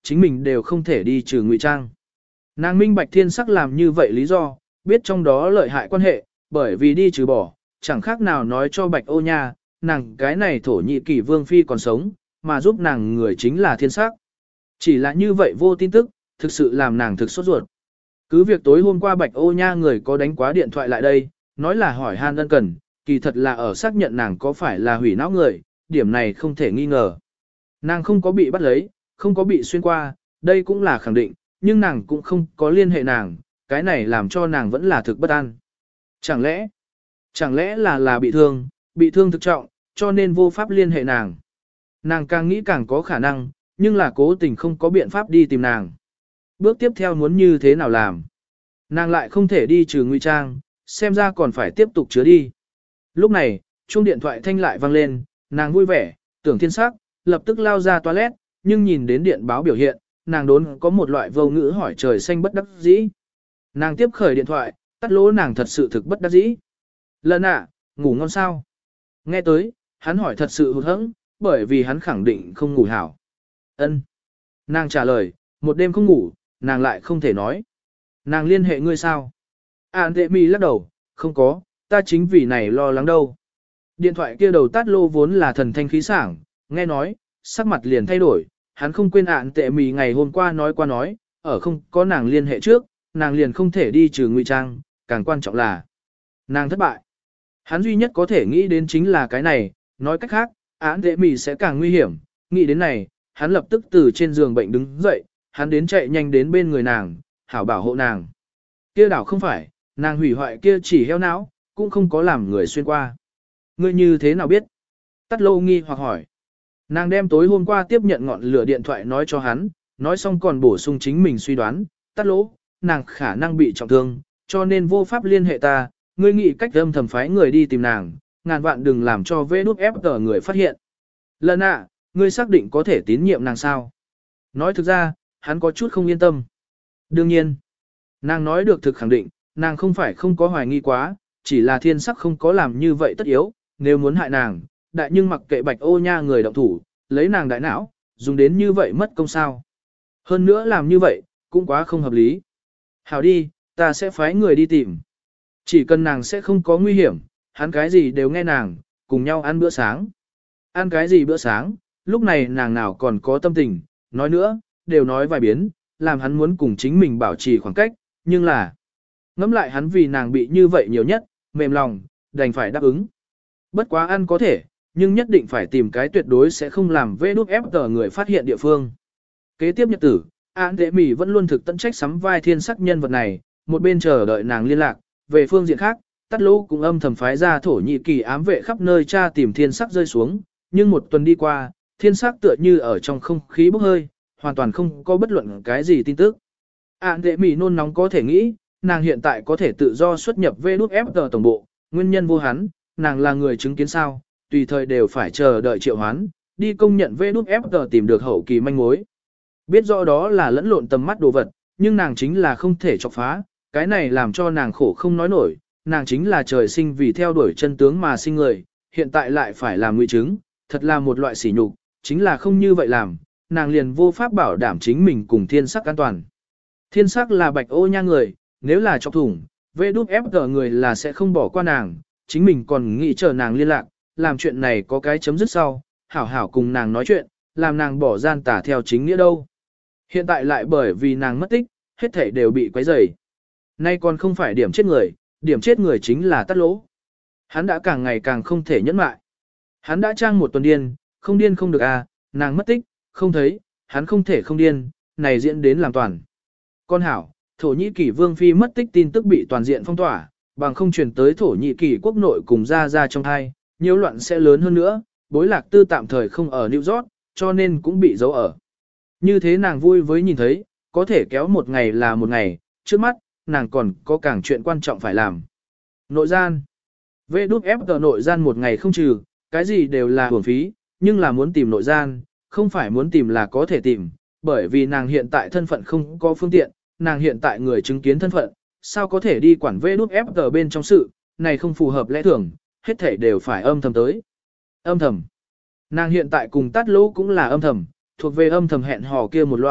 chính mình đều không thể đi trừ ngụy trang. Nàng minh bạch thiên sắc làm như vậy lý do, biết trong đó lợi hại quan hệ, bởi vì đi trừ bỏ, chẳng khác nào nói cho bạch ô nha, nàng cái này thổ nhị kỳ vương phi còn sống, mà giúp nàng người chính là thiên sắc. Chỉ là như vậy vô tin tức, thực sự làm nàng thực sốt ruột. Cứ việc tối hôm qua bạch ô nha người có đánh quá điện thoại lại đây, nói là hỏi han ân cần, kỳ thật là ở xác nhận nàng có phải là hủy não người, điểm này không thể nghi ngờ. Nàng không có bị bắt lấy, không có bị xuyên qua, đây cũng là khẳng định, nhưng nàng cũng không có liên hệ nàng, cái này làm cho nàng vẫn là thực bất an. Chẳng lẽ, chẳng lẽ là là bị thương, bị thương thực trọng, cho nên vô pháp liên hệ nàng. Nàng càng nghĩ càng có khả năng, nhưng là cố tình không có biện pháp đi tìm nàng. Bước tiếp theo muốn như thế nào làm? Nàng lại không thể đi trừ ngụy trang, xem ra còn phải tiếp tục chứa đi. Lúc này, chuông điện thoại thanh lại vang lên, nàng vui vẻ, tưởng thiên sắc, lập tức lao ra toilet, nhưng nhìn đến điện báo biểu hiện, nàng đốn có một loại vô ngữ hỏi trời xanh bất đắc dĩ. Nàng tiếp khởi điện thoại, tắt lỗ nàng thật sự thực bất đắc dĩ. Lần ạ, ngủ ngon sao? Nghe tới, hắn hỏi thật sự hụt hẫng, bởi vì hắn khẳng định không ngủ hảo. Ân. Nàng trả lời, một đêm không ngủ, nàng lại không thể nói. Nàng liên hệ ngươi sao? An tệ mi lắc đầu, không có, ta chính vì này lo lắng đâu. Điện thoại kia đầu tát lô vốn là thần thanh khí sảng, nghe nói, sắc mặt liền thay đổi, hắn không quên ạn tệ mì ngày hôm qua nói qua nói, ở không có nàng liên hệ trước, nàng liền không thể đi trừ ngụy trang, càng quan trọng là nàng thất bại. Hắn duy nhất có thể nghĩ đến chính là cái này, nói cách khác, ạn tệ mì sẽ càng nguy hiểm, nghĩ đến này, hắn lập tức từ trên giường bệnh đứng dậy, hắn đến chạy nhanh đến bên người nàng, hảo bảo hộ nàng. Kia đảo không phải, nàng hủy hoại kia chỉ heo não, cũng không có làm người xuyên qua. Ngươi như thế nào biết? Tắt lâu nghi hoặc hỏi. Nàng đem tối hôm qua tiếp nhận ngọn lửa điện thoại nói cho hắn, nói xong còn bổ sung chính mình suy đoán, tắt lỗ, nàng khả năng bị trọng thương, cho nên vô pháp liên hệ ta, ngươi nghĩ cách âm thầm phái người đi tìm nàng, ngàn vạn đừng làm cho vê nút ép tờ người phát hiện. Lần ạ, ngươi xác định có thể tín nhiệm nàng sao? Nói thực ra, hắn có chút không yên tâm. Đương nhiên, nàng nói được thực khẳng định, nàng không phải không có hoài nghi quá, chỉ là thiên sắc không có làm như vậy tất yếu, nếu muốn hại nàng, đại nhưng mặc kệ bạch ô nha người động thủ, lấy nàng đại não, dùng đến như vậy mất công sao. Hơn nữa làm như vậy, cũng quá không hợp lý. Hảo đi, ta sẽ phái người đi tìm. Chỉ cần nàng sẽ không có nguy hiểm, hắn cái gì đều nghe nàng, cùng nhau ăn bữa sáng. Ăn cái gì bữa sáng, lúc này nàng nào còn có tâm tình, nói nữa, đều nói vài biến, làm hắn muốn cùng chính mình bảo trì khoảng cách, nhưng là ngẫm lại hắn vì nàng bị như vậy nhiều nhất, mềm lòng, đành phải đáp ứng. Bất quá ăn có thể, nhưng nhất định phải tìm cái tuyệt đối sẽ không làm vê đút ép tờ người phát hiện địa phương. Kế tiếp nhật tử, An Tệ Mỉ vẫn luôn thực tận trách sắm vai thiên sắc nhân vật này, một bên chờ đợi nàng liên lạc, về phương diện khác, Tát Lỗ cũng âm thầm phái ra thổ nhị kỳ ám vệ khắp nơi tra tìm thiên sắc rơi xuống, nhưng một tuần đi qua, thiên sắc tựa như ở trong không khí bốc hơi, hoàn toàn không có bất luận cái gì tin tức. An Tệ Mỉ nôn nóng có thể nghĩ, nàng hiện tại có thể tự do xuất nhập vê đút ép tờ tổng bộ, nguyên nhân vô hắn, nàng là người chứng kiến sao, tùy thời đều phải chờ đợi triệu hoán, đi công nhận vê đút ép tờ tìm được hậu kỳ manh mối. Biết rõ đó là lẫn lộn tầm mắt đồ vật, nhưng nàng chính là không thể chọc phá, cái này làm cho nàng khổ không nói nổi, nàng chính là trời sinh vì theo đuổi chân tướng mà sinh người, hiện tại lại phải làm ngụy chứng, thật là một loại sỉ nhục, chính là không như vậy làm, nàng liền vô pháp bảo đảm chính mình cùng thiên sắc an toàn. Thiên sắc là bạch ô nha người, nếu là chọc thủng, vê đút ép tờ người là sẽ không bỏ qua nàng, chính mình còn nghĩ chờ nàng liên lạc, làm chuyện này có cái chấm dứt sau, hảo hảo cùng nàng nói chuyện, làm nàng bỏ gian tả theo chính nghĩa đâu. Hiện tại lại bởi vì nàng mất tích, hết thể đều bị quấy rầy. Nay còn không phải điểm chết người, điểm chết người chính là Tát Lỗ. Hắn đã càng ngày càng không thể nhẫn mại. Hắn đã trang một tuần điên, không điên không được à, nàng mất tích, không thấy, hắn không thể không điên, này diễn đến làm toàn. Con hảo, Thổ Nhĩ Kỳ Vương Phi mất tích tin tức bị toàn diện phong tỏa, bằng không truyền tới Thổ Nhĩ Kỳ quốc nội cùng ra ra trong hai, nhiều loạn sẽ lớn hơn nữa, bối lạc tư tạm thời không ở New York, cho nên cũng bị giấu ở. Như thế nàng vui với nhìn thấy, có thể kéo một ngày là một ngày, trước mắt, nàng còn có càng chuyện quan trọng phải làm. Nội gian. vê đút ép tờ nội gian một ngày không trừ, cái gì đều là hưởng phí, nhưng là muốn tìm nội gian, không phải muốn tìm là có thể tìm, bởi vì nàng hiện tại thân phận không có phương tiện, nàng hiện tại người chứng kiến thân phận, sao có thể đi quản vê đút ép tờ bên trong sự, này không phù hợp lẽ thường, hết thể đều phải âm thầm tới. Âm thầm. Nàng hiện tại cùng Tát Lỗ cũng là âm thầm, thuộc về âm thầm hẹn hò kia một loại,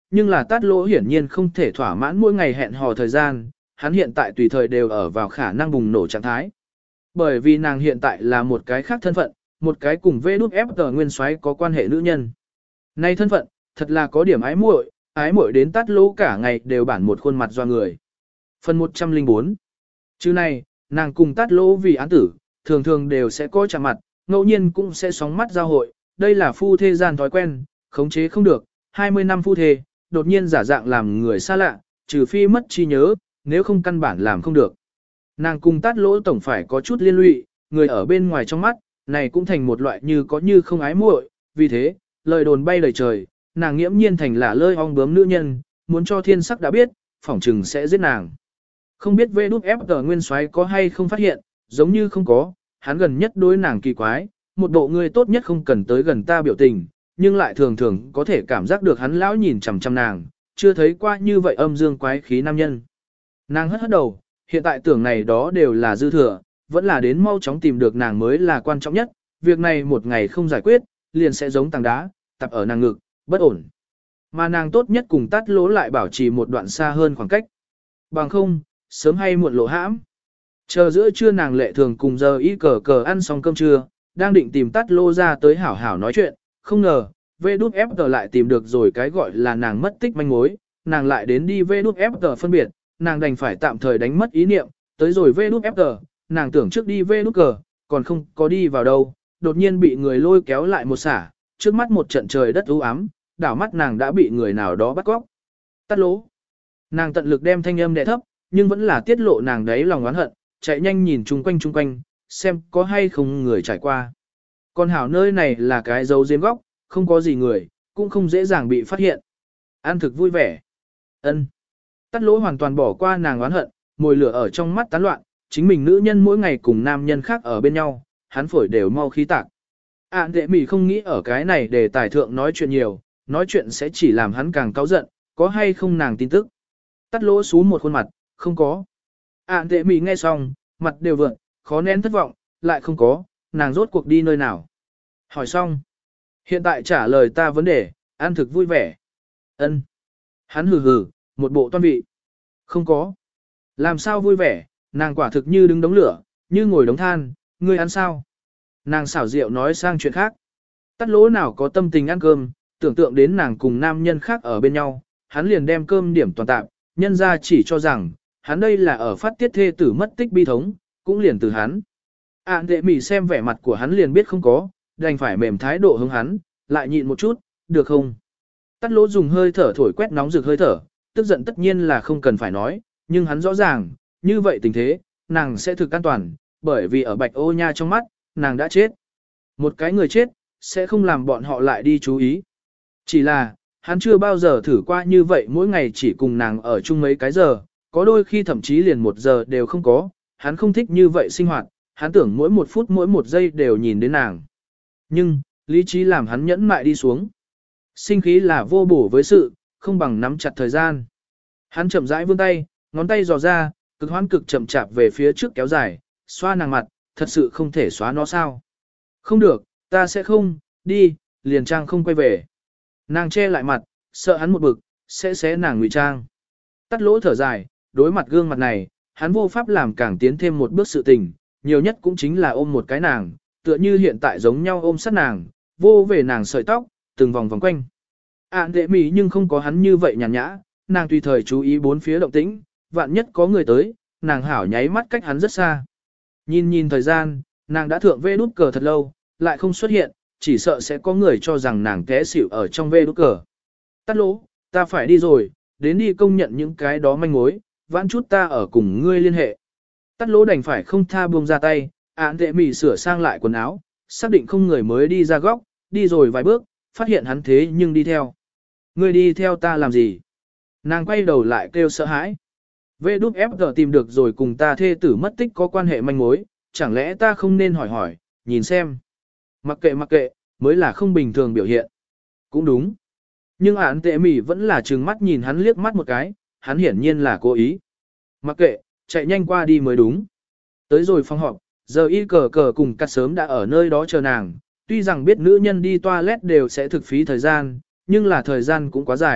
nhưng là tát lỗ hiển nhiên không thể thỏa mãn mỗi ngày hẹn hò thời gian, hắn hiện tại tùy thời đều ở vào khả năng bùng nổ trạng thái. Bởi vì nàng hiện tại là một cái khác thân phận, một cái cùng vê đút ép tờ nguyên soái có quan hệ nữ nhân. Nay thân phận, thật là có điểm ái muội, ái muội đến tát lỗ cả ngày đều bản một khuôn mặt do người. Phần một trăm lẻ bốn. Chứ này, nàng cùng tát lỗ vì án tử, thường thường đều sẽ có chạm mặt, ngẫu nhiên cũng sẽ sóng mắt giao hội, đây là phu thê gian thói quen, khống chế không được, hai mươi năm phu thê, đột nhiên giả dạng làm người xa lạ, trừ phi mất trí nhớ, nếu không căn bản làm không được. Nàng cùng tát lỗ tổng phải có chút liên lụy, người ở bên ngoài trong mắt, này cũng thành một loại như có như không ái muội, vì thế, lời đồn bay lời trời, nàng nghiễm nhiên thành là lơi ong bướm nữ nhân, muốn cho thiên sắc đã biết, phỏng trừng sẽ giết nàng. Không biết vê đút ép tờ nguyên soái có hay không phát hiện, giống như không có, hắn gần nhất đối nàng kỳ quái, một bộ người tốt nhất không cần tới gần ta biểu tình, nhưng lại thường thường có thể cảm giác được hắn lão nhìn chằm chằm nàng, chưa thấy qua như vậy âm dương quái khí nam nhân. Nàng hất hất đầu, hiện tại tưởng này đó đều là dư thừa, vẫn là đến mau chóng tìm được nàng mới là quan trọng nhất, việc này một ngày không giải quyết, liền sẽ giống tảng đá, tập ở nàng ngực, bất ổn. Mà nàng tốt nhất cùng tát lỗ lại bảo trì một đoạn xa hơn khoảng cách. Bằng không, sớm hay muộn lộ hãm. Chờ giữa trưa nàng lệ thường cùng giờ y cờ cờ ăn xong cơm trưa, đang định tìm tát lỗ ra tới hảo hảo nói chuyện, không ngờ, vê đút ép tờ lại tìm được rồi cái gọi là nàng mất tích manh mối, nàng lại đến đi vê đút ép tờ phân biệt, nàng đành phải tạm thời đánh mất ý niệm, tới rồi vê đút ép tờ, nàng tưởng trước đi vê đút cờ, còn không có đi vào đâu, đột nhiên bị người lôi kéo lại một xả, trước mắt một trận trời đất u ám, đảo mắt nàng đã bị người nào đó bắt cóc. Tát lỗ. Nàng tận lực đem thanh âm đè thấp, nhưng vẫn là tiết lộ nàng đấy lòng oán hận, chạy nhanh nhìn chung quanh chung quanh, xem có hay không người trải qua. Còn hảo nơi này là cái dấu giếm góc, không có gì người, cũng không dễ dàng bị phát hiện. Ăn thực vui vẻ. Ân. Tát lỗ hoàn toàn bỏ qua nàng oán hận, mồi lửa ở trong mắt tán loạn, chính mình nữ nhân mỗi ngày cùng nam nhân khác ở bên nhau, hắn phổi đều mau khí tạc. Ản đệ mỉ không nghĩ ở cái này để tài thượng nói chuyện nhiều, nói chuyện sẽ chỉ làm hắn càng cáu giận, có hay không nàng tin tức. Tát lỗ xú một khuôn mặt, không có. Ản đệ mỉ nghe xong, mặt đều vượng, khó nén thất vọng, lại không có, nàng rốt cuộc đi nơi nào. Hỏi xong. Hiện tại trả lời ta vấn đề, ăn thực vui vẻ. Ân. Hắn hừ hừ, một bộ toan vị. Không có. Làm sao vui vẻ, nàng quả thực như đứng đống lửa, như ngồi đống than, ngươi ăn sao? Nàng xảo diệu nói sang chuyện khác. Tát lỗ nào có tâm tình ăn cơm, tưởng tượng đến nàng cùng nam nhân khác ở bên nhau, hắn liền đem cơm điểm toàn tạm, nhân ra chỉ cho rằng, hắn đây là ở phát tiết thê tử mất tích bi thống, cũng liền từ hắn. Ản đệ mỉ xem vẻ mặt của hắn liền biết không có, đành phải mềm thái độ hướng hắn, lại nhịn một chút, được không? Tát lỗ dùng hơi thở thổi quét nóng rực hơi thở, tức giận tất nhiên là không cần phải nói, nhưng hắn rõ ràng, như vậy tình thế, nàng sẽ thực an toàn, bởi vì ở bạch ô nha trong mắt, nàng đã chết. Một cái người chết, sẽ không làm bọn họ lại đi chú ý. Chỉ là, hắn chưa bao giờ thử qua như vậy mỗi ngày chỉ cùng nàng ở chung mấy cái giờ, có đôi khi thậm chí liền một giờ đều không có, hắn không thích như vậy sinh hoạt, hắn tưởng mỗi một phút mỗi một giây đều nhìn đến nàng. Nhưng, lý trí làm hắn nhẫn mại đi xuống. Sinh khí là vô bổ với sự, không bằng nắm chặt thời gian. Hắn chậm rãi vươn tay, ngón tay dò ra, cực hoán cực chậm chạp về phía trước kéo dài, xoa nàng mặt, thật sự không thể xóa nó sao. Không được, ta sẽ không, đi, liền trang không quay về. Nàng che lại mặt, sợ hắn một bực, sẽ xé nàng ngụy trang. Tát lỗ thở dài, đối mặt gương mặt này, hắn vô pháp làm càng tiến thêm một bước sự tình, nhiều nhất cũng chính là ôm một cái nàng, tựa như hiện tại giống nhau ôm sát nàng, vô về nàng sợi tóc, từng vòng vòng quanh. Ản đệ mỉ nhưng không có hắn như vậy nhàn nhã, nàng tùy thời chú ý bốn phía động tĩnh, vạn nhất có người tới, nàng hảo nháy mắt cách hắn rất xa. Nhìn nhìn thời gian, nàng đã thượng vê đút cờ thật lâu, lại không xuất hiện, chỉ sợ sẽ có người cho rằng nàng té xỉu ở trong vê đút cờ. Tát lỗ, ta phải đi rồi, đến đi công nhận những cái đó manh mối, vãn chút ta ở cùng ngươi liên hệ. Tát lỗ đành phải không tha buông ra tay, Ản đệ mỉ sửa sang lại quần áo, xác định không người mới đi ra góc, đi rồi vài bước, phát hiện hắn thế nhưng đi theo. Ngươi đi theo ta làm gì? Nàng quay đầu lại kêu sợ hãi. Vê đút ép giờ tìm được rồi cùng ta thê tử mất tích có quan hệ manh mối, chẳng lẽ ta không nên hỏi hỏi, nhìn xem. Mặc kệ mặc kệ, mới là không bình thường biểu hiện. Cũng đúng. Nhưng Ản đệ mỉ vẫn là trừng mắt nhìn hắn liếc mắt một cái, hắn hiển nhiên là cố ý. Mặc kệ, chạy nhanh qua đi mới đúng. Tới rồi phòng họp, giờ y cờ cờ cùng cắt sớm đã ở nơi đó chờ nàng, tuy rằng biết nữ nhân đi toilet đều sẽ thực phí thời gian, nhưng là thời gian cũng quá dài,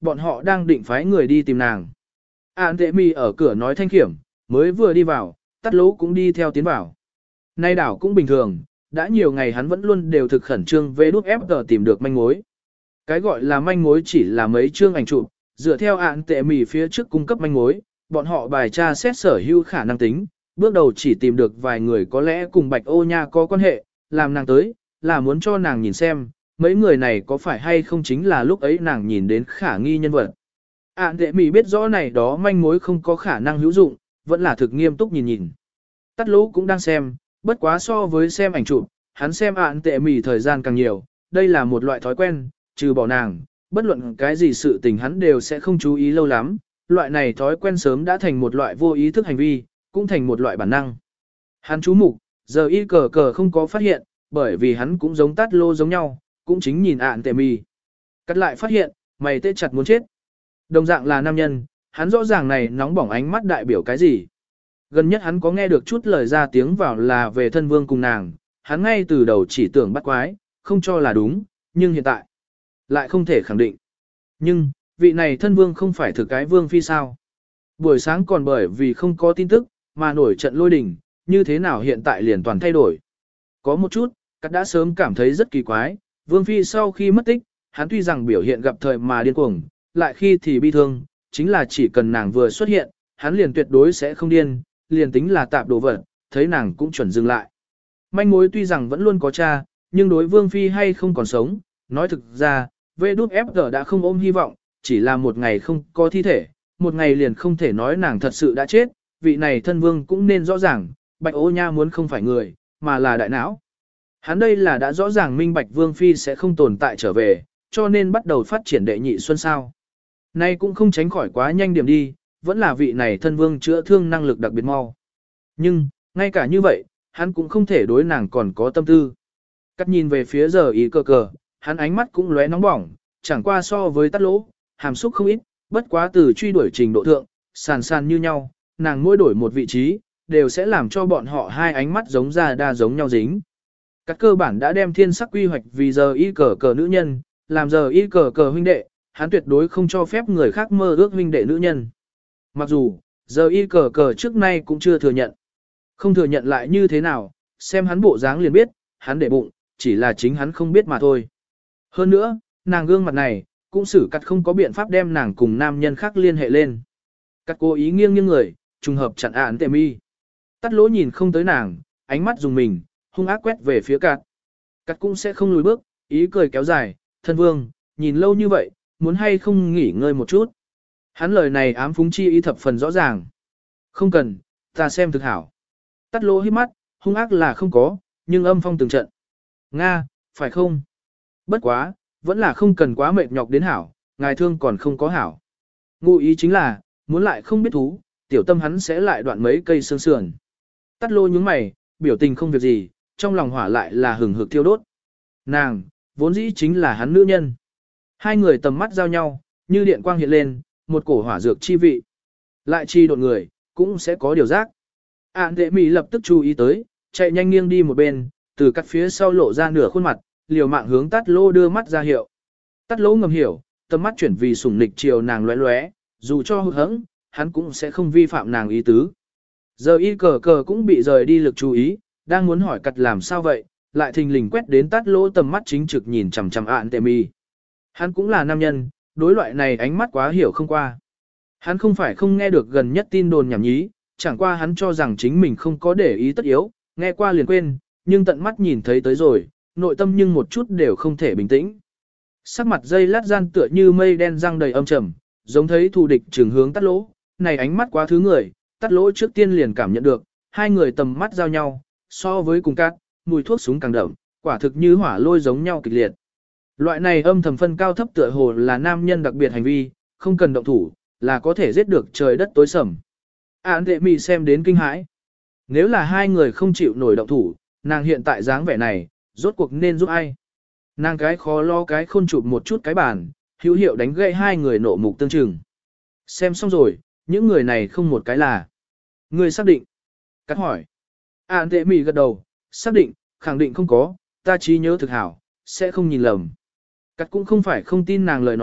bọn họ đang định phái người đi tìm nàng. Ản tệ mì ở cửa nói thanh kiểm, mới vừa đi vào, tắt lỗ cũng đi theo tiến vào. Nay đảo cũng bình thường, đã nhiều ngày hắn vẫn luôn đều thực khẩn trương về đút ép tờ tìm được manh mối. Cái gọi là manh mối chỉ là mấy chương ảnh chụp, dựa theo ản tệ mì phía trước cung cấp manh mối, bọn họ bài tra xét sở hữu khả năng tính, bước đầu chỉ tìm được vài người có lẽ cùng Bạch Ô Nha có quan hệ, làm nàng tới, là muốn cho nàng nhìn xem, mấy người này có phải hay không chính là lúc ấy nàng nhìn đến khả nghi nhân vật. Ản tệ mì biết rõ này đó manh mối không có khả năng hữu dụng, vẫn là thực nghiêm túc nhìn nhìn. Tắt lỗ cũng đang xem, bất quá so với xem ảnh chụp, hắn xem ản tệ mì thời gian càng nhiều, đây là một loại thói quen, trừ bỏ nàng, bất luận cái gì sự tình hắn đều sẽ không chú ý lâu lắm, loại này thói quen sớm đã thành một loại vô ý thức hành vi, cũng thành một loại bản năng. Hắn chú mục, giờ y cờ cờ không có phát hiện, bởi vì hắn cũng giống tát lô giống nhau, cũng chính nhìn ạn tệ mì. Cắt lại phát hiện, mày tê chặt muốn chết. Đồng dạng là nam nhân, hắn rõ ràng này nóng bỏng ánh mắt đại biểu cái gì. Gần nhất hắn có nghe được chút lời ra tiếng vào là về thân vương cùng nàng, hắn ngay từ đầu chỉ tưởng bắt quái, không cho là đúng, nhưng hiện tại lại không thể khẳng định. Nhưng, vị này thân vương không phải thực cái vương phi sao. Buổi sáng còn bởi vì không có tin tức, mà nổi trận lôi đình, như thế nào hiện tại liền toàn thay đổi. Có một chút, Cắt đã sớm cảm thấy rất kỳ quái, vương phi sau khi mất tích, hắn tuy rằng biểu hiện gặp thời mà điên cuồng, lại khi thì bi thương, chính là chỉ cần nàng vừa xuất hiện, hắn liền tuyệt đối sẽ không điên, liền tính là tạp đồ vật, thấy nàng cũng chuẩn dừng lại. Manh mối tuy rằng vẫn luôn có cha, nhưng đối vương phi hay không còn sống, nói thực ra, vê đút ép giê đã không ôm hy vọng, chỉ là một ngày không có thi thể, một ngày liền không thể nói nàng thật sự đã chết, vị này thân vương cũng nên rõ ràng, Bạch Ô Nha muốn không phải người, mà là đại não. Hắn đây là đã rõ ràng minh bạch vương phi sẽ không tồn tại trở về, cho nên bắt đầu phát triển đệ nhị xuân sao. Nay cũng không tránh khỏi quá nhanh điểm đi, vẫn là vị này thân vương chữa thương năng lực đặc biệt mau. Nhưng, ngay cả như vậy, hắn cũng không thể đối nàng còn có tâm tư. Cắt nhìn về phía giờ ý cờ cờ, hắn ánh mắt cũng lóe nóng bỏng, chẳng qua so với tắt lỗ, hàm xúc không ít, bất quá từ truy đuổi trình độ thượng, sàn sàn như nhau, nàng mỗi đổi một vị trí, đều sẽ làm cho bọn họ hai ánh mắt giống ra đa giống nhau dính. Các cơ bản đã đem thiên sắc quy hoạch vì giờ y cờ cờ nữ nhân, làm giờ y cờ cờ huynh đệ, hắn tuyệt đối không cho phép người khác mơ ước huynh đệ nữ nhân. Mặc dù, giờ y cờ cờ trước nay cũng chưa thừa nhận. Không thừa nhận lại như thế nào, xem hắn bộ dáng liền biết, hắn để bụng, chỉ là chính hắn không biết mà thôi. Hơn nữa, nàng gương mặt này, cũng xử cắt không có biện pháp đem nàng cùng nam nhân khác liên hệ lên. Cắt cố ý nghiêng nghiêng người, trùng hợp chặn ạn tệ mi. Tắt lỗ nhìn không tới nàng, ánh mắt dùng mình, hung ác quét về phía cắt. Cắt cũng sẽ không lùi bước, ý cười kéo dài, thân vương, nhìn lâu như vậy, muốn hay không nghỉ ngơi một chút. Hắn lời này ám phúng chi ý thập phần rõ ràng. Không cần, ta xem thực hảo. Tắt lỗ hít mắt, hung ác là không có, nhưng âm phong từng trận. Nga, phải không? Bất quá, vẫn là không cần quá mệt nhọc đến hảo, ngài thương còn không có hảo. Ngụ ý chính là, muốn lại không biết thú, tiểu tâm hắn sẽ lại đoạn mấy cây xương sườn. Tắt lô nhướng mày, biểu tình không việc gì, trong lòng hỏa lại là hừng hực thiêu đốt. Nàng, vốn dĩ chính là hắn nữ nhân. Hai người tầm mắt giao nhau, như điện quang hiện lên, một cổ hỏa dược chi vị. Lại chi đột người, cũng sẽ có điều giác. Ản tệ mỹ lập tức chú ý tới, chạy nhanh nghiêng đi một bên, từ cắt phía sau lộ ra nửa khuôn mặt, liều mạng hướng tắt lô đưa mắt ra hiệu. Tắt lô ngầm hiểu, tầm mắt chuyển vì sủng nịch chiều nàng lóe lóe, dù cho hụt hẫng, hắn cũng sẽ không vi phạm nàng ý tứ. Giờ y cờ cờ cũng bị rời đi lực chú ý, đang muốn hỏi cặt làm sao vậy, lại thình lình quét đến tắt lô tầm mắt chính trực nhìn chằm chằm ạn tệ mi. Hắn cũng là nam nhân, đối loại này ánh mắt quá hiểu không qua. Hắn không phải không nghe được gần nhất tin đồn nhảm nhí, chẳng qua hắn cho rằng chính mình không có để ý tất yếu, nghe qua liền quên, nhưng tận mắt nhìn thấy tới rồi, nội tâm nhưng một chút đều không thể bình tĩnh. Sắc mặt dây lát gian tựa như mây đen răng đầy âm trầm, giống thấy thù địch trường hướng tắt lỗ, này ánh mắt quá thứ người, tắt lỗ trước tiên liền cảm nhận được, hai người tầm mắt giao nhau, so với cùng cát, mùi thuốc súng càng đậm, quả thực như hỏa lôi giống nhau kịch liệt. Loại này âm thầm phân cao thấp tựa hồ là nam nhân đặc biệt hành vi, không cần động thủ, là có thể giết được trời đất tối sầm. Án đệ mì xem đến kinh hãi. Nếu là hai người không chịu nổi động thủ, nàng hiện tại dáng vẻ này, rốt cuộc nên giúp ai? Nàng cái khó lo cái khôn chụp một chút cái bàn, hữu hiệu đánh gậy hai người nộ mục tương chừng. Xem xong rồi, những người này không một cái là. Người xác định. Cắt hỏi. Án đệ mì gật đầu, xác định, khẳng định không có, ta trí nhớ thực hảo, sẽ không nhìn lầm. Cắt cũng không phải không tin nàng lời nói,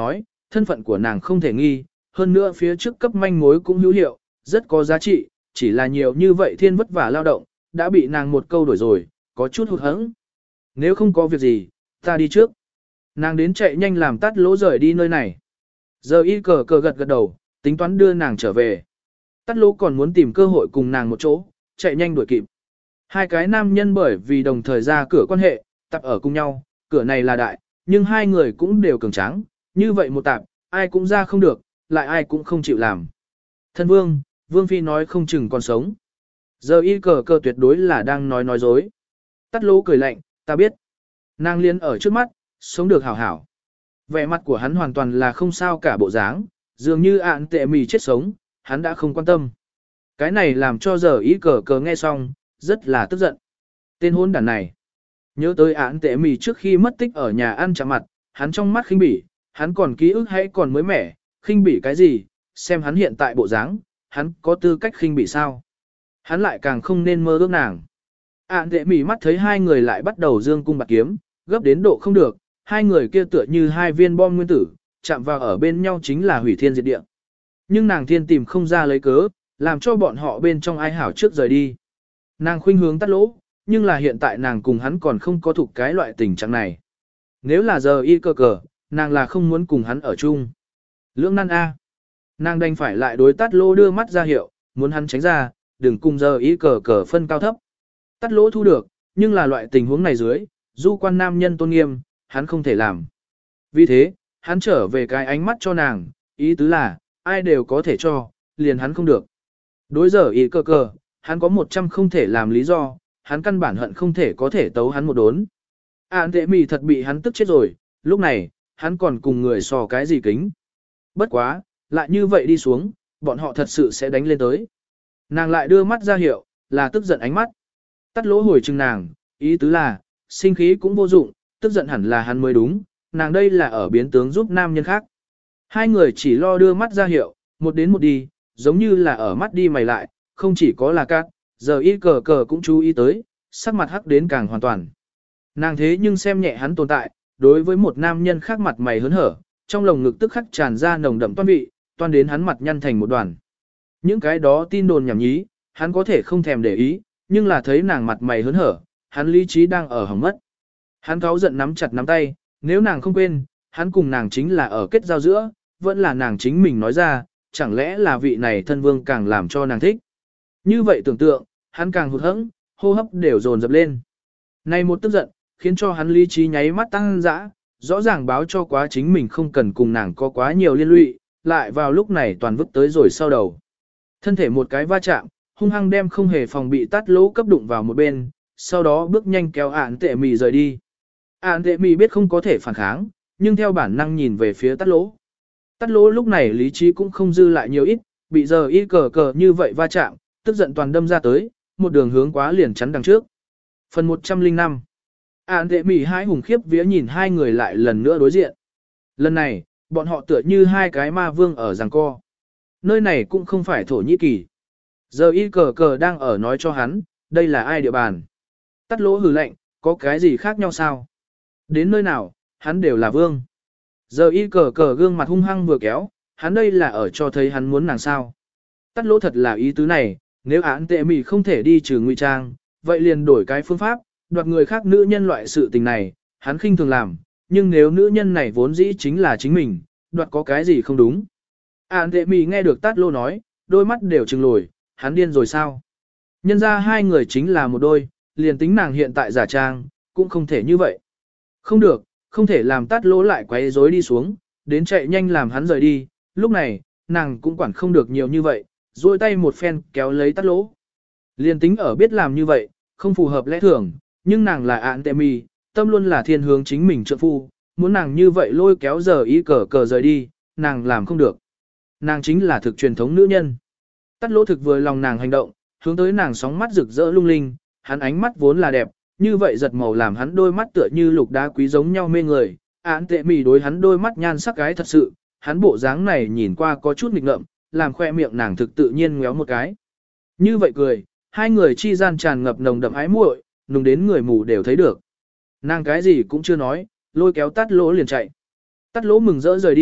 Thân phận của nàng không thể nghi, hơn nữa phía trước cấp manh mối cũng hữu hiệu, rất có giá trị, chỉ là nhiều như vậy thiên vất vả lao động, đã bị nàng một câu đổi rồi, có chút hụt hẫng. Nếu không có việc gì, ta đi trước. Nàng đến chạy nhanh làm tắt lỗ rời đi nơi này. Giờ y cờ cờ gật gật đầu, tính toán đưa nàng trở về. Tắt lỗ còn muốn tìm cơ hội cùng nàng một chỗ, chạy nhanh đuổi kịp. Hai cái nam nhân bởi vì đồng thời ra cửa quan hệ, tập ở cùng nhau, cửa này là đại, nhưng hai người cũng đều cường tráng, như vậy một tạp, ai cũng ra không được, lại ai cũng không chịu làm. Thân vương, vương phi nói không chừng còn sống. Giờ y cờ cờ tuyệt đối là đang nói nói dối. Tắt lỗ cười lạnh, ta biết. Nàng liên ở trước mắt, sống được hảo hảo. Vẻ mặt của hắn hoàn toàn là không sao cả bộ dáng, dường như ạn tệ mì chết sống, hắn đã không quan tâm. Cái này làm cho giờ y cờ cờ nghe xong, rất là tức giận. Tên hôn đàn này. Nhớ tới ạn tệ mì trước khi mất tích ở nhà ăn chạm mặt, hắn trong mắt khinh bỉ, hắn còn ký ức hay còn mới mẻ, khinh bỉ cái gì, xem hắn hiện tại bộ dáng, hắn có tư cách khinh bỉ sao. Hắn lại càng không nên mơ ước nàng. Ản đệ mỉ mắt thấy hai người lại bắt đầu dương cung bạc kiếm, gấp đến độ không được, hai người kia tựa như hai viên bom nguyên tử, chạm vào ở bên nhau chính là hủy thiên diệt địa. Nhưng nàng thiên tìm không ra lấy cớ, làm cho bọn họ bên trong ai hảo trước rời đi. Nàng khuynh hướng tắt lỗ, nhưng là hiện tại nàng cùng hắn còn không có thuộc cái loại tình trạng này. Nếu là giờ y cơ cờ, nàng là không muốn cùng hắn ở chung. Lưỡng nan A. Nàng đành phải lại đối tắt lỗ đưa mắt ra hiệu, muốn hắn tránh ra, đừng cùng giờ y cờ cờ phân cao thấp. Tắt lỗ thu được, nhưng là loại tình huống này dưới, du quan nam nhân tôn nghiêm, hắn không thể làm. Vì thế, hắn trở về cái ánh mắt cho nàng, ý tứ là, ai đều có thể cho, liền hắn không được. Đối giờ y cờ cờ, hắn có một trăm không thể làm lý do, hắn căn bản hận không thể có thể tấu hắn một đốn. Ản tệ mì thật bị hắn tức chết rồi, lúc này, hắn còn cùng người sò cái gì kính. Bất quá, lại như vậy đi xuống, bọn họ thật sự sẽ đánh lên tới. Nàng lại đưa mắt ra hiệu, là tức giận ánh mắt. Tắt lỗ hồi chừng nàng, ý tứ là, sinh khí cũng vô dụng, tức giận hẳn là hắn mới đúng, nàng đây là ở biến tướng giúp nam nhân khác. Hai người chỉ lo đưa mắt ra hiệu, một đến một đi, giống như là ở mắt đi mày lại, không chỉ có là cát, giờ y cờ cờ cũng chú ý tới, sắc mặt hắc đến càng hoàn toàn. Nàng thế nhưng xem nhẹ hắn tồn tại, đối với một nam nhân khác mặt mày hớn hở, trong lồng ngực tức khắc tràn ra nồng đậm toan vị, toan đến hắn mặt nhăn thành một đoàn. Những cái đó tin đồn nhảm nhí, hắn có thể không thèm để ý, nhưng là thấy nàng mặt mày hớn hở, hắn lý trí đang ở hỏng mất. Hắn cáu giận nắm chặt nắm tay, nếu nàng không quên, hắn cùng nàng chính là ở kết giao giữa, vẫn là nàng chính mình nói ra, chẳng lẽ là vị này thân vương càng làm cho nàng thích. Như vậy tưởng tượng, hắn càng hụt hẫng, hô hấp đều dồn dập lên. Này một tức giận, khiến cho hắn lý trí nháy mắt tăng dã, rõ ràng báo cho quá chính mình không cần cùng nàng có quá nhiều liên lụy, lại vào lúc này toàn vứt tới rồi sau đầu. Thân thể một cái va chạm, hung hăng đem không hề phòng bị tắt lỗ cấp đụng vào một bên, sau đó bước nhanh kéo ản tệ mì rời đi. Ản tệ mì biết không có thể phản kháng, nhưng theo bản năng nhìn về phía tắt lỗ. Tắt lỗ lúc này lý trí cũng không dư lại nhiều ít, bị giờ y cờ cờ như vậy va chạm, tức giận toàn đâm ra tới, một đường hướng quá liền chắn đằng trước. Phần một trăm lẻ năm. Ản tệ mì hai hùng khiếp vía nhìn hai người lại lần nữa đối diện. Lần này, bọn họ tựa như hai cái ma vương ở giằng co. Nơi này cũng không phải Thổ Nhĩ Kỳ. Giờ y cờ cờ đang ở nói cho hắn, đây là ai địa bàn. Tắt lỗ hừ lạnh, có cái gì khác nhau sao? Đến nơi nào, hắn đều là vương. Giờ y cờ cờ gương mặt hung hăng vừa kéo, hắn đây là ở cho thấy hắn muốn nàng sao. Tắt lỗ thật là ý tứ này, nếu án tệ mì không thể đi trừ ngụy trang, vậy liền đổi cái phương pháp, đoạt người khác nữ nhân loại sự tình này, hắn khinh thường làm, nhưng nếu nữ nhân này vốn dĩ chính là chính mình, đoạt có cái gì không đúng. Án tệ mì nghe được tát lô nói, đôi mắt đều trừng lồi, hắn điên rồi sao? Nhân ra hai người chính là một đôi, liền tính nàng hiện tại giả trang, cũng không thể như vậy. Không được, không thể làm tát lỗ lại quấy rối đi xuống, đến chạy nhanh làm hắn rời đi, lúc này, nàng cũng quản không được nhiều như vậy, duỗi tay một phen kéo lấy tát lỗ. Liền tính ở biết làm như vậy, không phù hợp lẽ thường, nhưng nàng là án tệ mì, tâm luôn là thiên hướng chính mình trợ phu, muốn nàng như vậy lôi kéo giờ ý cờ cờ rời đi, nàng làm không được. Nàng chính là thực truyền thống nữ nhân. Tát lỗ thực vừa lòng nàng hành động, hướng tới nàng sóng mắt rực rỡ lung linh, hắn ánh mắt vốn là đẹp, như vậy giật màu làm hắn đôi mắt tựa như lục đá quý giống nhau mê người. Án tệ mì đối hắn đôi mắt nhan sắc gái thật sự, hắn bộ dáng này nhìn qua có chút nghịch ngợm, làm khoe miệng nàng thực tự nhiên ngéo một cái. Như vậy cười, hai người chi gian tràn ngập nồng đậm ái muội, nùng đến người mù đều thấy được. Nàng cái gì cũng chưa nói, lôi kéo tát lỗ liền chạy. Tát lỗ mừng rỡ rời đi,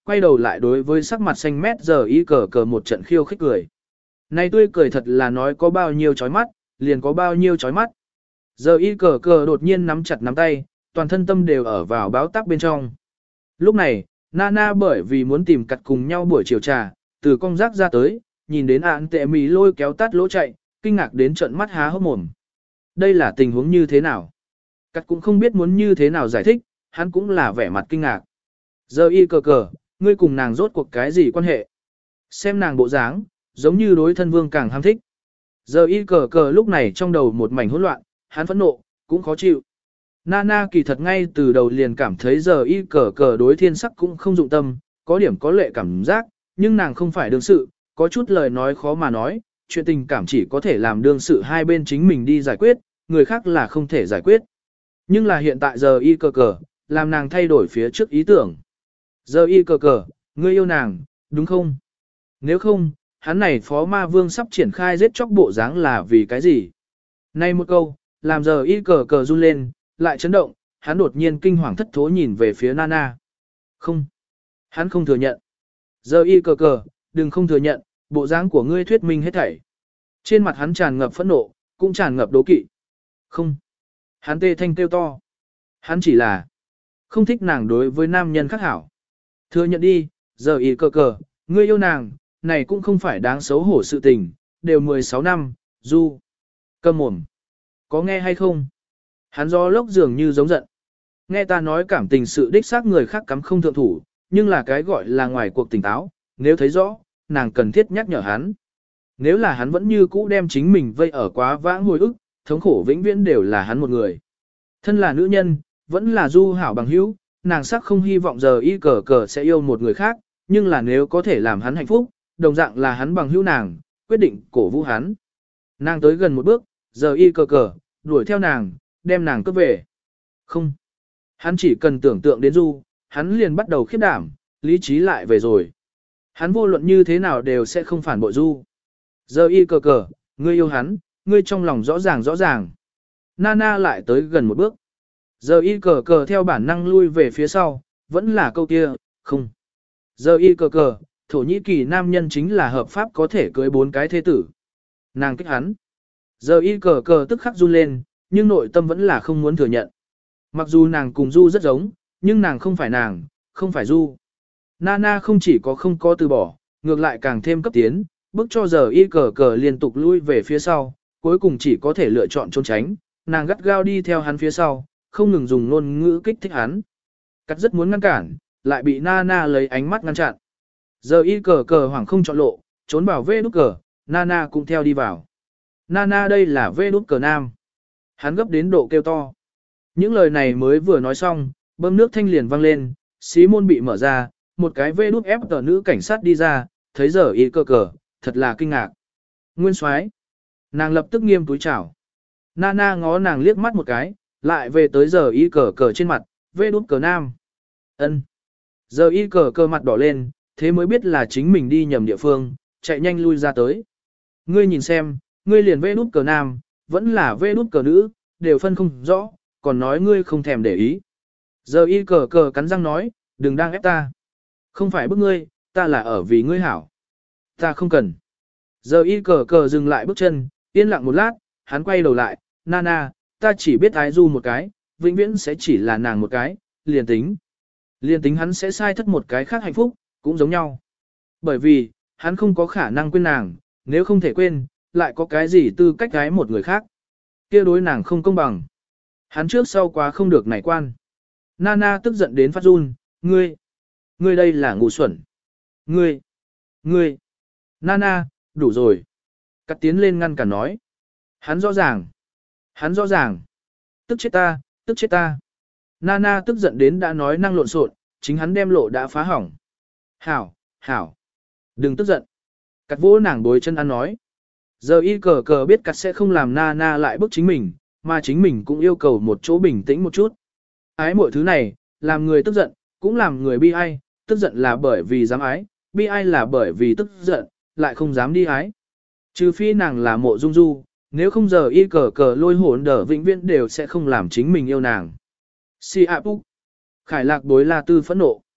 quay đầu lại đối với sắc mặt xanh mét giờ y cờ cờ một trận khiêu khích cười. Này tươi cười thật là nói có bao nhiêu chói mắt, liền có bao nhiêu chói mắt. Giờ y cờ cờ đột nhiên nắm chặt nắm tay, toàn thân tâm đều ở vào báo tắc bên trong. Lúc này, Nana bởi vì muốn tìm cặt cùng nhau buổi chiều trà, từ con rác ra tới, nhìn đến ạn tệ mì lôi kéo tắt lỗ chạy, kinh ngạc đến trận mắt há hốc mồm. Đây là tình huống như thế nào? Cặt cũng không biết muốn như thế nào giải thích, hắn cũng là vẻ mặt kinh ngạc. Giờ y cờ cờ, ngươi cùng nàng rốt cuộc cái gì quan hệ? Xem nàng bộ dáng, giống như đối thân vương càng ham thích. Giờ y cờ cờ lúc này trong đầu một mảnh hỗn loạn, hắn phẫn nộ, cũng khó chịu. Nana kỳ thật ngay từ đầu liền cảm thấy giờ y cờ cờ đối thiên sắc cũng không dụng tâm, có điểm có lệ cảm giác, nhưng nàng không phải đương sự, có chút lời nói khó mà nói, chuyện tình cảm chỉ có thể làm đương sự hai bên chính mình đi giải quyết, người khác là không thể giải quyết. Nhưng là hiện tại giờ y cờ cờ, làm nàng thay đổi phía trước ý tưởng. Giờ y cờ cờ, ngươi yêu nàng, đúng không? Nếu không, hắn này phó ma vương sắp triển khai giết chóc bộ dáng là vì cái gì? Nay một câu, làm giờ y cờ cờ run lên, lại chấn động, hắn đột nhiên kinh hoàng thất thố nhìn về phía Nana. Không, hắn không thừa nhận. Giờ y cờ cờ, đừng không thừa nhận, bộ dáng của ngươi thuyết minh hết thảy. Trên mặt hắn tràn ngập phẫn nộ, cũng tràn ngập đố kỵ. Không, hắn tê thanh kêu to. Hắn chỉ là không thích nàng đối với nam nhân khác hảo. Thừa nhận đi, giờ y cờ cờ, ngươi yêu nàng, này cũng không phải đáng xấu hổ sự tình, đều mười sáu năm, du. Câm mồm. Có nghe hay không? Hắn gió lốc dường như giống giận. Nghe ta nói cảm tình sự đích xác người khác cắm không thượng thủ, nhưng là cái gọi là ngoài cuộc tỉnh táo, nếu thấy rõ, nàng cần thiết nhắc nhở hắn. Nếu là hắn vẫn như cũ đem chính mình vây ở quá vãng hồi ức, thống khổ vĩnh viễn đều là hắn một người. Thân là nữ nhân, vẫn là du hảo bằng hữu, nàng sắc không hy vọng giờ y cờ cờ sẽ yêu một người khác, nhưng là nếu có thể làm hắn hạnh phúc, đồng dạng là hắn bằng hữu nàng, quyết định cổ vũ hắn. Nàng tới gần một bước, giờ y cờ cờ, đuổi theo nàng, đem nàng cướp về. Không. Hắn chỉ cần tưởng tượng đến du, hắn liền bắt đầu khiếp đảm, lý trí lại về rồi. Hắn vô luận như thế nào đều sẽ không phản bội du. Giờ y cờ cờ, ngươi yêu hắn, ngươi trong lòng rõ ràng rõ ràng. Nana lại tới gần một bước. Giờ y cờ cờ theo bản năng lui về phía sau, vẫn là câu kia, không. Giờ y cờ cờ, Thổ Nhĩ Kỳ nam nhân chính là hợp pháp có thể cưới bốn cái thế tử. Nàng kích hắn. Giờ y cờ cờ tức khắc run lên, nhưng nội tâm vẫn là không muốn thừa nhận. Mặc dù nàng cùng Du rất giống, nhưng nàng không phải nàng, không phải Du. Nana không chỉ có không có từ bỏ, ngược lại càng thêm cấp tiến, bước cho giờ y cờ cờ liên tục lui về phía sau, cuối cùng chỉ có thể lựa chọn trốn tránh, nàng gắt gao đi theo hắn phía sau, không ngừng dùng ngôn ngữ kích thích hắn. Cắt rất muốn ngăn cản, lại bị Nana lấy ánh mắt ngăn chặn. Giờ y cờ cờ hoảng không chọn lộ, trốn vào vê đút cờ, Nana cũng theo đi vào. Nana đây là vê đút cờ nam. Hắn gấp đến độ kêu to. Những lời này mới vừa nói xong, bơm nước thanh liền vang lên, xí môn bị mở ra, một cái vê đút ép tờ nữ cảnh sát đi ra, thấy giờ y cờ cờ, thật là kinh ngạc. Nguyên soái, nàng lập tức nghiêm túi chào. Nana ngó nàng liếc mắt một cái, lại về tới giờ y cờ cờ trên mặt, vê đút cờ nam. Ân. Giờ y cờ cờ mặt đỏ lên, thế mới biết là chính mình đi nhầm địa phương, chạy nhanh lui ra tới. Ngươi nhìn xem, ngươi liền vê đút cờ nam, vẫn là vê đút cờ nữ, đều phân không rõ, còn nói ngươi không thèm để ý. Giờ y cờ cờ cắn răng nói, đừng đang ép ta. Không phải bức ngươi, ta là ở vì ngươi hảo. Ta không cần. Giờ y cờ cờ dừng lại bước chân, yên lặng một lát, hắn quay đầu lại, Nana, ta chỉ biết ái Du một cái, vĩnh viễn sẽ chỉ là nàng một cái, liền tính. Liền tính hắn sẽ sai thất một cái khác hạnh phúc, cũng giống nhau. Bởi vì, hắn không có khả năng quên nàng, nếu không thể quên, lại có cái gì tư cách gái một người khác. Kia đối nàng không công bằng. Hắn trước sau quá không được nảy quan. Nana tức giận đến phát run, ngươi, ngươi đây là ngu xuẩn. Ngươi, ngươi, Nana, đủ rồi. Cắt tiến lên ngăn cản nói. Hắn rõ ràng. Hắn rõ ràng. Tức chết ta, tức chết ta. Nana tức giận đến đã nói năng lộn xộn, chính hắn đem lộ đã phá hỏng. Hảo, hảo. Đừng tức giận. Cắt vỗ nàng bối chân ăn nói. Giờ y cờ cờ biết cắt sẽ không làm Nana lại bức chính mình, mà chính mình cũng yêu cầu một chỗ bình tĩnh một chút. Ái mọi thứ này, làm người tức giận, cũng làm người bi ai, tức giận là bởi vì dám ái, bi ai là bởi vì tức giận, lại không dám đi ái. Trừ phi nàng là mộ dung du, nếu không giờ y cờ cờ lôi hồn đờ vĩnh viễn đều sẽ không làm chính mình yêu nàng. Si ạ búc. Khải lạc đối La Tư phẫn nộ.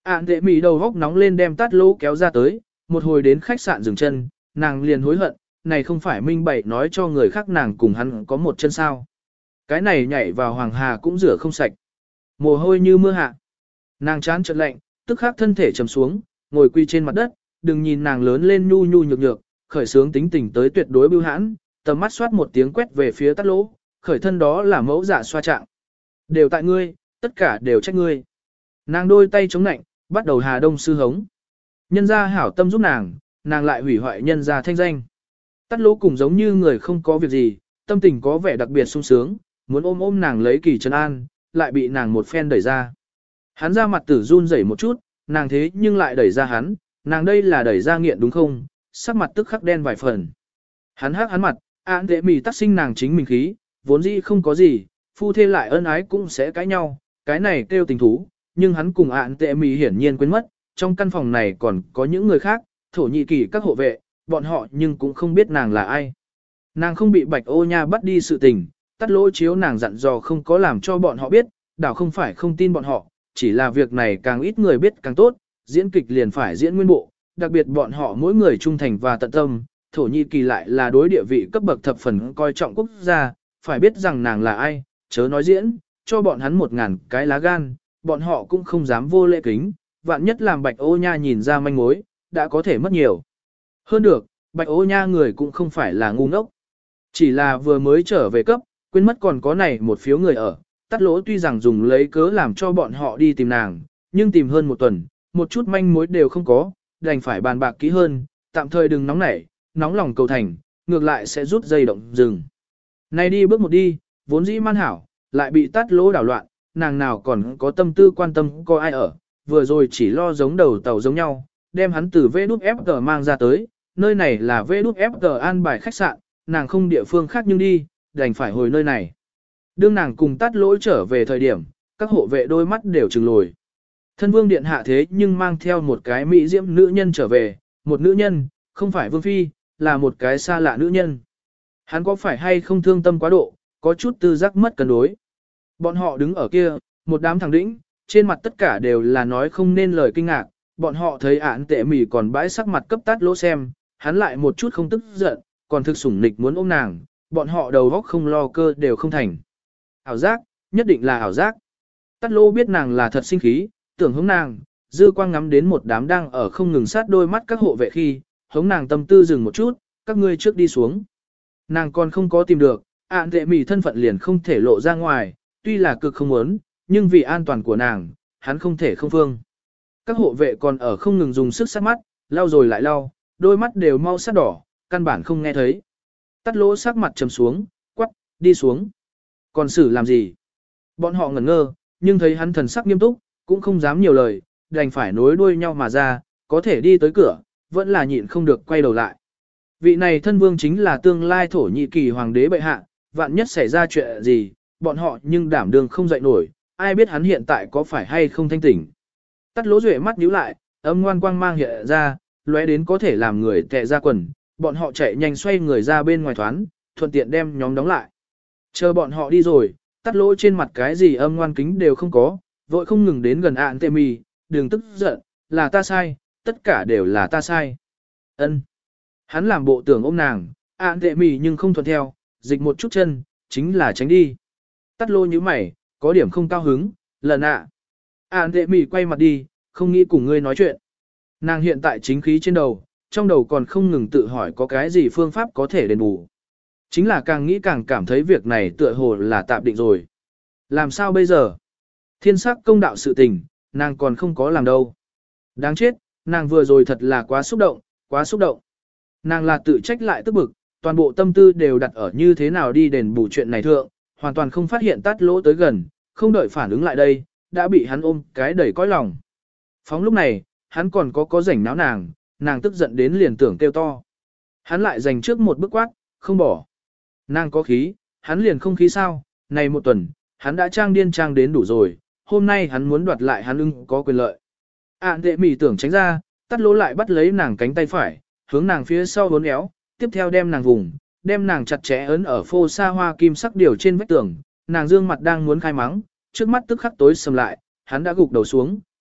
Ản tệ mì đầu góc nóng lên đem tát lỗ kéo ra tới, một hồi đến khách sạn dừng chân, nàng liền hối hận, này không phải minh bậy nói cho người khác nàng cùng hắn có một chân sao. Cái này nhảy vào hoàng hà cũng rửa không sạch. Mồ hôi như mưa hạ. Nàng chán chợt lạnh, tức khắc thân thể trầm xuống, ngồi quy trên mặt đất, đừng nhìn nàng lớn lên nhu nhu nhược nhược, khởi sướng tính tình tới tuyệt đối bưu hãn, tầm mắt xoát một tiếng quét về phía tát lỗ, khởi thân đó là mẫu dạ xoa trạng. Đều tại ngươi, tất cả đều trách ngươi. Nàng đôi tay chống nạnh, bắt đầu hà đông sư hống. Nhân gia hảo tâm giúp nàng, nàng lại hủy hoại nhân gia thanh danh. Tát lỗ cùng giống như người không có việc gì, tâm tình có vẻ đặc biệt sung sướng, muốn ôm ôm nàng lấy kỳ trấn an, lại bị nàng một phen đẩy ra. Hắn ra mặt tử run rẩy một chút, nàng thế nhưng lại đẩy ra hắn, nàng đây là đẩy ra nghiện đúng không, sắc mặt tức khắc đen vài phần. Hắn hắc hắn mặt, án tệ mì tắc sinh nàng chính mình khí, vốn dĩ không có gì, phu thê lại ân ái cũng sẽ cãi nhau, cái này kêu tình thú, nhưng hắn cùng án tệ mì hiển nhiên quên mất, trong căn phòng này còn có những người khác, thổ nhị kỳ các hộ vệ, bọn họ nhưng cũng không biết nàng là ai. Nàng không bị bạch ô nha bắt đi sự tình, tắt lỗ chiếu nàng dặn dò không có làm cho bọn họ biết, đảo không phải không tin bọn họ, chỉ là việc này càng ít người biết càng tốt, diễn kịch liền phải diễn nguyên bộ, đặc biệt bọn họ mỗi người trung thành và tận tâm, thổ nhị kỳ lại là đối địa vị cấp bậc thập phần coi trọng quốc gia, phải biết rằng nàng là ai, chớ nói diễn, cho bọn hắn một ngàn cái lá gan, bọn họ cũng không dám vô lễ kính, vạn nhất làm bạch ô nha nhìn ra manh mối, đã có thể mất nhiều. Hơn được, bạch ô nha người cũng không phải là ngu ngốc, chỉ là vừa mới trở về cấp, quên mất còn có này một phiếu người ở, tắt lỗ tuy rằng dùng lấy cớ làm cho bọn họ đi tìm nàng, nhưng tìm hơn một tuần, một chút manh mối đều không có, đành phải bàn bạc kỹ hơn, tạm thời đừng nóng nảy, nóng lòng cầu thành, ngược lại sẽ rút dây động rừng. Này đi bước một đi, vốn dĩ man hảo, lại bị tắt lỗ đảo loạn, nàng nào còn có tâm tư quan tâm có ai ở, vừa rồi chỉ lo giống đầu tàu giống nhau, đem hắn từ vê đút ép giê mang ra tới, nơi này là vê đút ép giê an bài khách sạn, nàng không địa phương khác nhưng đi, đành phải hồi nơi này. Đương nàng cùng tắt lỗi trở về thời điểm, các hộ vệ đôi mắt đều trừng lồi. Thân vương điện hạ thế nhưng mang theo một cái mỹ diễm nữ nhân trở về, một nữ nhân, không phải vương phi, là một cái xa lạ nữ nhân. Hắn có phải hay không thương tâm quá độ, có chút tư giác mất cân đối. Bọn họ đứng ở kia, một đám thằng đĩnh, trên mặt tất cả đều là nói không nên lời kinh ngạc, bọn họ thấy án tệ mỉ còn bãi sắc mặt cấp tát lỗ xem, hắn lại một chút không tức giận, còn thực sủng nịch muốn ôm nàng, bọn họ đầu góc không lo cơ đều không thành. Ảo giác, nhất định là ảo giác. Tát lỗ biết nàng là thật sinh khí, tưởng hống nàng, dư quang ngắm đến một đám đang ở không ngừng sát đôi mắt các hộ vệ khi, hống nàng tâm tư dừng một chút, các ngươi trước đi xuống. Nàng còn không có tìm được, án tệ mỉ thân phận liền không thể lộ ra ngoài, tuy là cực không muốn, nhưng vì an toàn của nàng, hắn không thể không phương. Các hộ vệ còn ở không ngừng dùng sức sát mắt, lau rồi lại lau, đôi mắt đều mau sát đỏ, căn bản không nghe thấy. Tát lỗ sắc mặt trầm xuống, quắc, đi xuống. Còn xử làm gì? Bọn họ ngẩn ngơ, nhưng thấy hắn thần sắc nghiêm túc, cũng không dám nhiều lời, đành phải nối đuôi nhau mà ra, có thể đi tới cửa, vẫn là nhịn không được quay đầu lại. Vị này thân vương chính là tương lai thổ nhị kỳ hoàng đế bệ hạ, vạn nhất xảy ra chuyện gì, bọn họ nhưng đảm đương không dậy nổi, ai biết hắn hiện tại có phải hay không thanh tỉnh. Tát lỗ duệ mắt nhíu lại, âm ngoan quang mang hiện ra, lóe đến có thể làm người tệ ra quần, bọn họ chạy nhanh xoay người ra bên ngoài thoán, thuận tiện đem nhóm đóng lại. Chờ bọn họ đi rồi, tát lỗ trên mặt cái gì âm ngoan kính đều không có, vội không ngừng đến gần ạn tê mì, đừng tức giận, là ta sai, tất cả đều là ta sai. Ân. Hắn làm bộ tưởng ôm nàng, ạn tê mì nhưng không thuận theo, dịch một chút chân, chính là tránh đi. Tát lỗ như mày, có điểm không cao hứng, lần ạ. Ạn tê mì quay mặt đi, không nghĩ cùng ngươi nói chuyện. Nàng hiện tại chính khí trên đầu, trong đầu còn không ngừng tự hỏi có cái gì phương pháp có thể đền bù. Chính là càng nghĩ càng cảm thấy việc này tựa hồ là tạm định rồi. Làm sao bây giờ? Thiên sắc công đạo sự tình, nàng còn không có làm đâu. Đáng chết, nàng vừa rồi thật là quá xúc động, quá xúc động. Nàng là tự trách lại tức bực, toàn bộ tâm tư đều đặt ở như thế nào đi đền bù chuyện này thượng, hoàn toàn không phát hiện tát lỗ tới gần, không đợi phản ứng lại đây, đã bị hắn ôm cái đẩy cõi lòng. Phóng lúc này, hắn còn có có rảnh náo nàng, nàng tức giận đến liền tưởng kêu to. Hắn lại dành trước một bước quát, không bỏ. Nàng có khí, hắn liền không khí sao, này một tuần, hắn đã trang điên trang đến đủ rồi, hôm nay hắn muốn đoạt lại hắn ưng có quyền lợi. Ản tệ mỉ tưởng tránh ra, tát lỗ lại bắt lấy nàng cánh tay phải, hướng nàng phía sau vốn éo, tiếp theo đem nàng vùng, đem nàng chặt chẽ ấn ở phô sa hoa kim sắc điều trên vách tường, nàng dương mặt đang muốn khai mắng, trước mắt tức khắc tối sầm lại, hắn đã gục đầu xuống,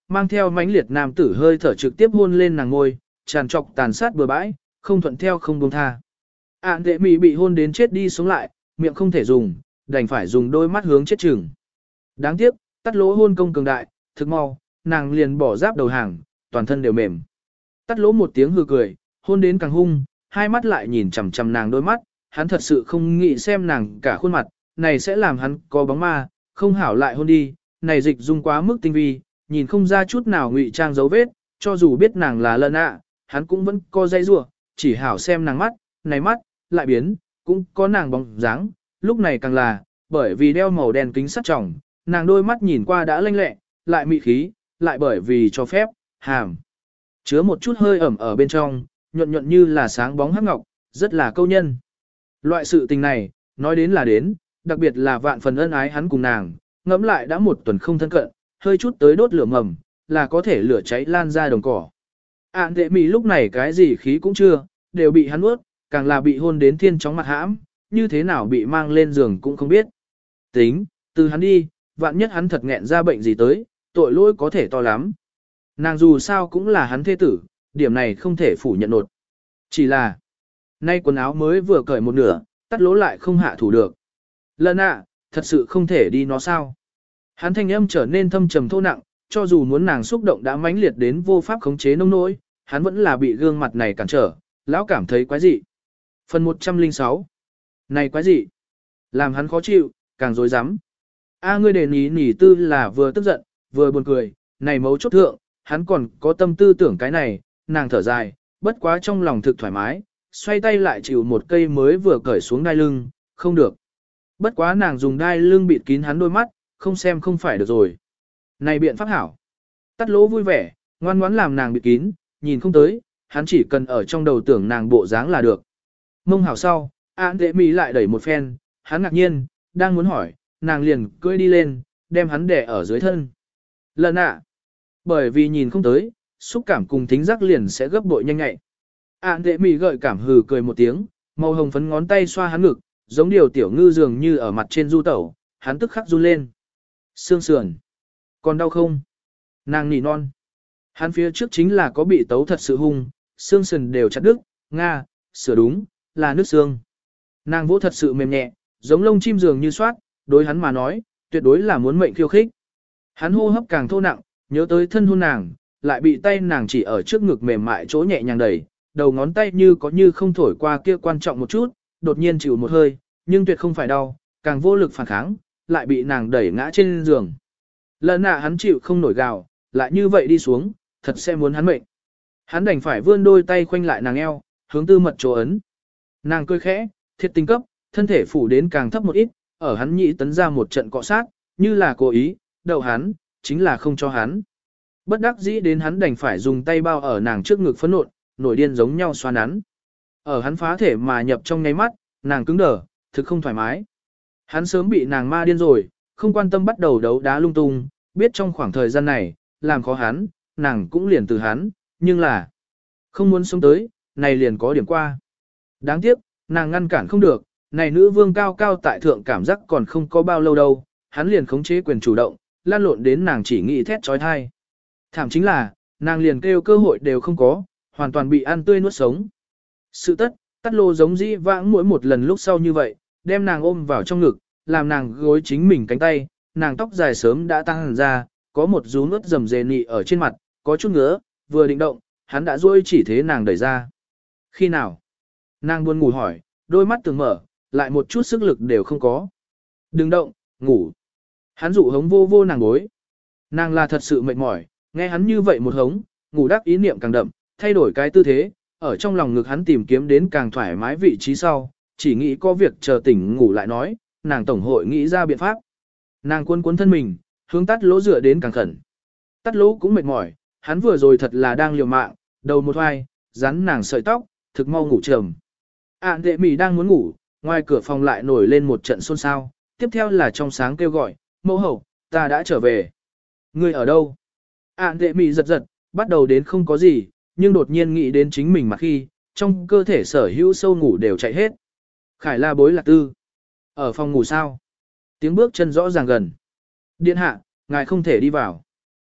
mang theo mãnh liệt nam tử hơi thở trực tiếp hôn lên nàng ngôi, tràn trọc tàn sát bừa bãi, không thuận theo không buông tha. Ản đệ mì bị hôn đến chết đi sống lại, miệng không thể dùng, đành phải dùng đôi mắt hướng chết chừng. Đáng tiếc, tắt lỗ hôn công cường đại, thực mau, nàng liền bỏ giáp đầu hàng, toàn thân đều mềm. Tắt lỗ một tiếng hừ cười, hôn đến càng hung, hai mắt lại nhìn chằm chằm nàng đôi mắt, hắn thật sự không nghĩ xem nàng cả khuôn mặt, này sẽ làm hắn có bóng ma, không hảo lại hôn đi, này dịch dung quá mức tinh vi, nhìn không ra chút nào ngụy trang dấu vết, cho dù biết nàng là lân ạ, hắn cũng vẫn co dây rủa, chỉ hảo xem nàng mắt, này mắt, lại biến, cũng có nàng bóng dáng, lúc này càng là, bởi vì đeo màu đen kính sắt trọng, nàng đôi mắt nhìn qua đã lanh lẹ, lại mị khí, lại bởi vì cho phép, hàm, chứa một chút hơi ẩm ở bên trong, nhuận nhuận như là sáng bóng hắc ngọc, rất là câu nhân. Loại sự tình này, nói đến là đến, đặc biệt là vạn phần ân ái hắn cùng nàng, ngẫm lại đã một tuần không thân cận, hơi chút tới đốt lửa mầm, là có thể lửa cháy lan ra đồng cỏ. Ản đệ mì lúc này cái gì khí cũng chưa, đều bị hắn nuốt, càng là bị hôn đến thiên chóng mặt hãm, như thế nào bị mang lên giường cũng không biết. Tính, từ hắn đi, vạn nhất hắn thật nghẹn ra bệnh gì tới, tội lỗi có thể to lắm. Nàng dù sao cũng là hắn thế tử, điểm này không thể phủ nhận nột. Chỉ là, nay quần áo mới vừa cởi một nửa, tắt lỗ lại không hạ thủ được. Lần ạ, thật sự không thể đi nó sao. Hắn thanh âm trở nên thâm trầm thô nặng, cho dù muốn nàng xúc động đã mãnh liệt đến vô pháp khống chế nông nỗi, hắn vẫn là bị gương mặt này cản trở, lão cảm thấy quái dị. Phần một trăm lẻ sáu. Này quái dị. Làm hắn khó chịu, càng dối rắm. A ngươi đề ní nỉ tư là vừa tức giận, vừa buồn cười, này mấu chốt thượng, hắn còn có tâm tư tưởng cái này, nàng thở dài, bất quá trong lòng thực thoải mái, xoay tay lại chịu một cây mới vừa cởi xuống đai lưng, không được. Bất quá nàng dùng đai lưng bịt kín hắn đôi mắt, không xem không phải được rồi. Này biện pháp hảo. Tắt lỗ vui vẻ, ngoan ngoãn làm nàng bịt kín, nhìn không tới, hắn chỉ cần ở trong đầu tưởng nàng bộ dáng là được. Mông hảo sau, An Đệ Mỹ lại đẩy một phen, hắn ngạc nhiên, đang muốn hỏi, nàng liền cưỡi đi lên, đem hắn đè ở dưới thân. Lần ạ, bởi vì nhìn không tới, xúc cảm cùng thính giác liền sẽ gấp bội nhanh nhạy. An Đệ Mỹ gợi cảm hừ cười một tiếng, màu hồng phấn ngón tay xoa hắn ngực, giống điều tiểu ngư dường như ở mặt trên du tẩu, hắn tức khắc run lên. Xương sườn, còn đau không? Nàng nỉ non. Hắn phía trước chính là có bị tấu thật sự hung, xương sườn đều chặt đứt, nga, sửa đúng, là nước xương. Nàng vỗ thật sự mềm nhẹ, giống lông chim dường như soát, đối hắn mà nói, tuyệt đối là muốn mệnh khiêu khích. Hắn hô hấp càng thô nặng, nhớ tới thân hôn nàng, lại bị tay nàng chỉ ở trước ngực mềm mại chỗ nhẹ nhàng đẩy, đầu ngón tay như có như không thổi qua kia quan trọng một chút, đột nhiên chịu một hơi, nhưng tuyệt không phải đau, càng vô lực phản kháng, lại bị nàng đẩy ngã trên giường. Lần nạ hắn chịu không nổi gào, lại như vậy đi xuống, thật sẽ muốn hắn mệnh. Hắn đành phải vươn đôi tay khoanh lại nàng eo, hướng tư mật chỗ ấn. Nàng cười khẽ, thiệt tình cấp, thân thể phủ đến càng thấp một ít, ở hắn nhị tấn ra một trận cọ sát, như là cố ý, đậu hắn, chính là không cho hắn. Bất đắc dĩ đến hắn đành phải dùng tay bao ở nàng trước ngực phấn nộn, nổi điên giống nhau xoa nắn. Ở hắn phá thể mà nhập trong nháy mắt, nàng cứng đờ, thực không thoải mái. Hắn sớm bị nàng ma điên rồi, không quan tâm bắt đầu đấu đá lung tung, biết trong khoảng thời gian này, làm khó hắn, nàng cũng liền từ hắn, nhưng là không muốn sống tới, này liền có điểm qua. Đáng tiếc, nàng ngăn cản không được, này nữ vương cao cao tại thượng cảm giác còn không có bao lâu đâu, hắn liền khống chế quyền chủ động, lan lộn đến nàng chỉ nghĩ thét trói thai. Thảm chính là, nàng liền kêu cơ hội đều không có, hoàn toàn bị ăn tươi nuốt sống. Sự tất, tắt lô giống dĩ vãng mỗi một lần lúc sau như vậy, đem nàng ôm vào trong ngực, làm nàng gối chính mình cánh tay, nàng tóc dài sớm đã tăng hẳn ra, có một rú nước rầm rề nị ở trên mặt, có chút ngứa, vừa định động, hắn đã duỗi chỉ thế nàng đẩy ra. Khi nào? Nàng buồn ngủ hỏi, đôi mắt từng mở, lại một chút sức lực đều không có. Đừng động, ngủ. Hắn dụ hống vô vô nàng gối. Nàng là thật sự mệt mỏi, nghe hắn như vậy một hống, ngủ đắc ý niệm càng đậm, thay đổi cái tư thế, ở trong lòng ngực hắn tìm kiếm đến càng thoải mái vị trí sau, chỉ nghĩ có việc chờ tỉnh ngủ lại nói, nàng tổng hội nghĩ ra biện pháp. Nàng cuốn cuốn thân mình, hướng tắt lỗ dựa đến càng khẩn. Tắt lỗ cũng mệt mỏi, hắn vừa rồi thật là đang liều mạng, đầu một hoài, rắn nàng sợi tóc, thực mau ngủ trầm. Ản đệ mỉ đang muốn ngủ, ngoài cửa phòng lại nổi lên một trận xôn xao, tiếp theo là trong sáng kêu gọi, mẫu hậu, ta đã trở về. Ngươi ở đâu? Ản đệ mỉ giật giật, bắt đầu đến không có gì, nhưng đột nhiên nghĩ đến chính mình mà khi, trong cơ thể sở hữu sâu ngủ đều chạy hết. Khải la bối lạc tư. Ở phòng ngủ sao? Tiếng bước chân rõ ràng gần. Điện hạ, ngài không thể đi vào.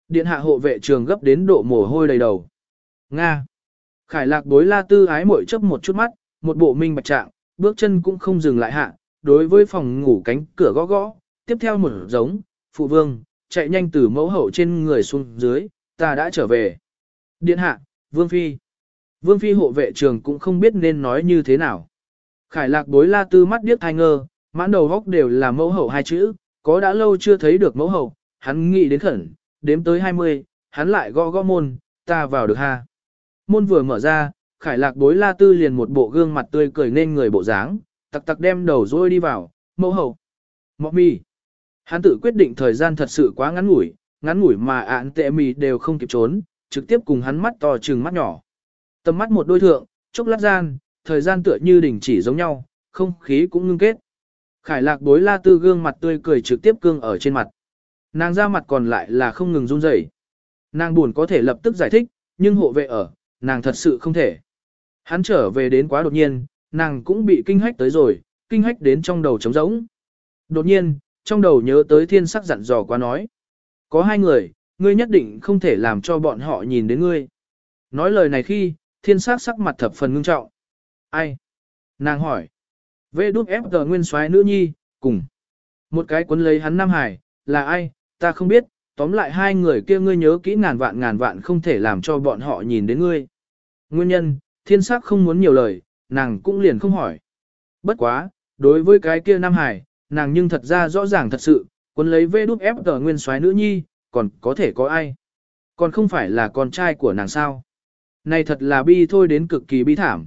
Điện hạ hộ vệ trường gấp đến độ mồ hôi đầy đầu. Nga. Khải lạc bối la tư ái mội chấp một chút mắt, một bộ minh bạch trạng, bước chân cũng không dừng lại hạ, đối với phòng ngủ cánh cửa gõ gõ, tiếp theo một giống, phụ vương, chạy nhanh từ mẫu hậu trên người xuống dưới, ta đã trở về. Điện hạ, vương phi. Vương phi hộ vệ trường cũng không biết nên nói như thế nào. Khải lạc bối la tư mắt điếc thai ngơ, mãn đầu góc đều là mẫu hậu hai chữ, có đã lâu chưa thấy được mẫu hậu, hắn nghĩ đến khẩn, đếm tới hai mươi, hắn lại gõ gõ môn, ta vào được ha. Môn vừa mở ra, khải lạc bối la tư liền một bộ gương mặt tươi cười nên người bộ dáng, tặc tặc đem đầu rôi đi vào, mẫu hậu. Mọ mì. Hắn tự quyết định thời gian thật sự quá ngắn ngủi, ngắn ngủi mà ạn tệ mì đều không kịp trốn, trực tiếp cùng hắn mắt to trừng mắt nhỏ. Tầm mắt một đôi thượng, chốc lát gian, thời gian tựa như đình chỉ giống nhau, không khí cũng ngưng kết. Khải lạc bối la tư gương mặt tươi cười trực tiếp cương ở trên mặt. Nàng ra mặt còn lại là không ngừng run rẩy. Nàng buồn có thể lập tức giải thích, nhưng hộ vệ ở, nàng thật sự không thể. Hắn trở về đến quá đột nhiên, nàng cũng bị kinh hách tới rồi, kinh hách đến trong đầu trống rỗng. Đột nhiên, trong đầu nhớ tới thiên sắc dặn dò quá nói. Có hai người, ngươi nhất định không thể làm cho bọn họ nhìn đến ngươi. Nói lời này khi, thiên sắc sắc mặt thập phần ngưng trọng. Ai? Nàng hỏi. Vê đúc ép tờ nguyên soái nữ nhi, cùng. Một cái cuốn lấy hắn Nam Hải, là ai, ta không biết, tóm lại hai người kia ngươi nhớ kỹ ngàn vạn ngàn vạn không thể làm cho bọn họ nhìn đến ngươi. Nguyên nhân, thiên sắc không muốn nhiều lời, nàng cũng liền không hỏi. Bất quá, đối với cái kia Nam Hải, nàng nhưng thật ra rõ ràng thật sự, cuốn lấy vê đúc ép tờ nguyên soái nữ nhi, còn có thể có ai. Còn không phải là con trai của nàng sao. Này thật là bi thôi đến cực kỳ bi thảm.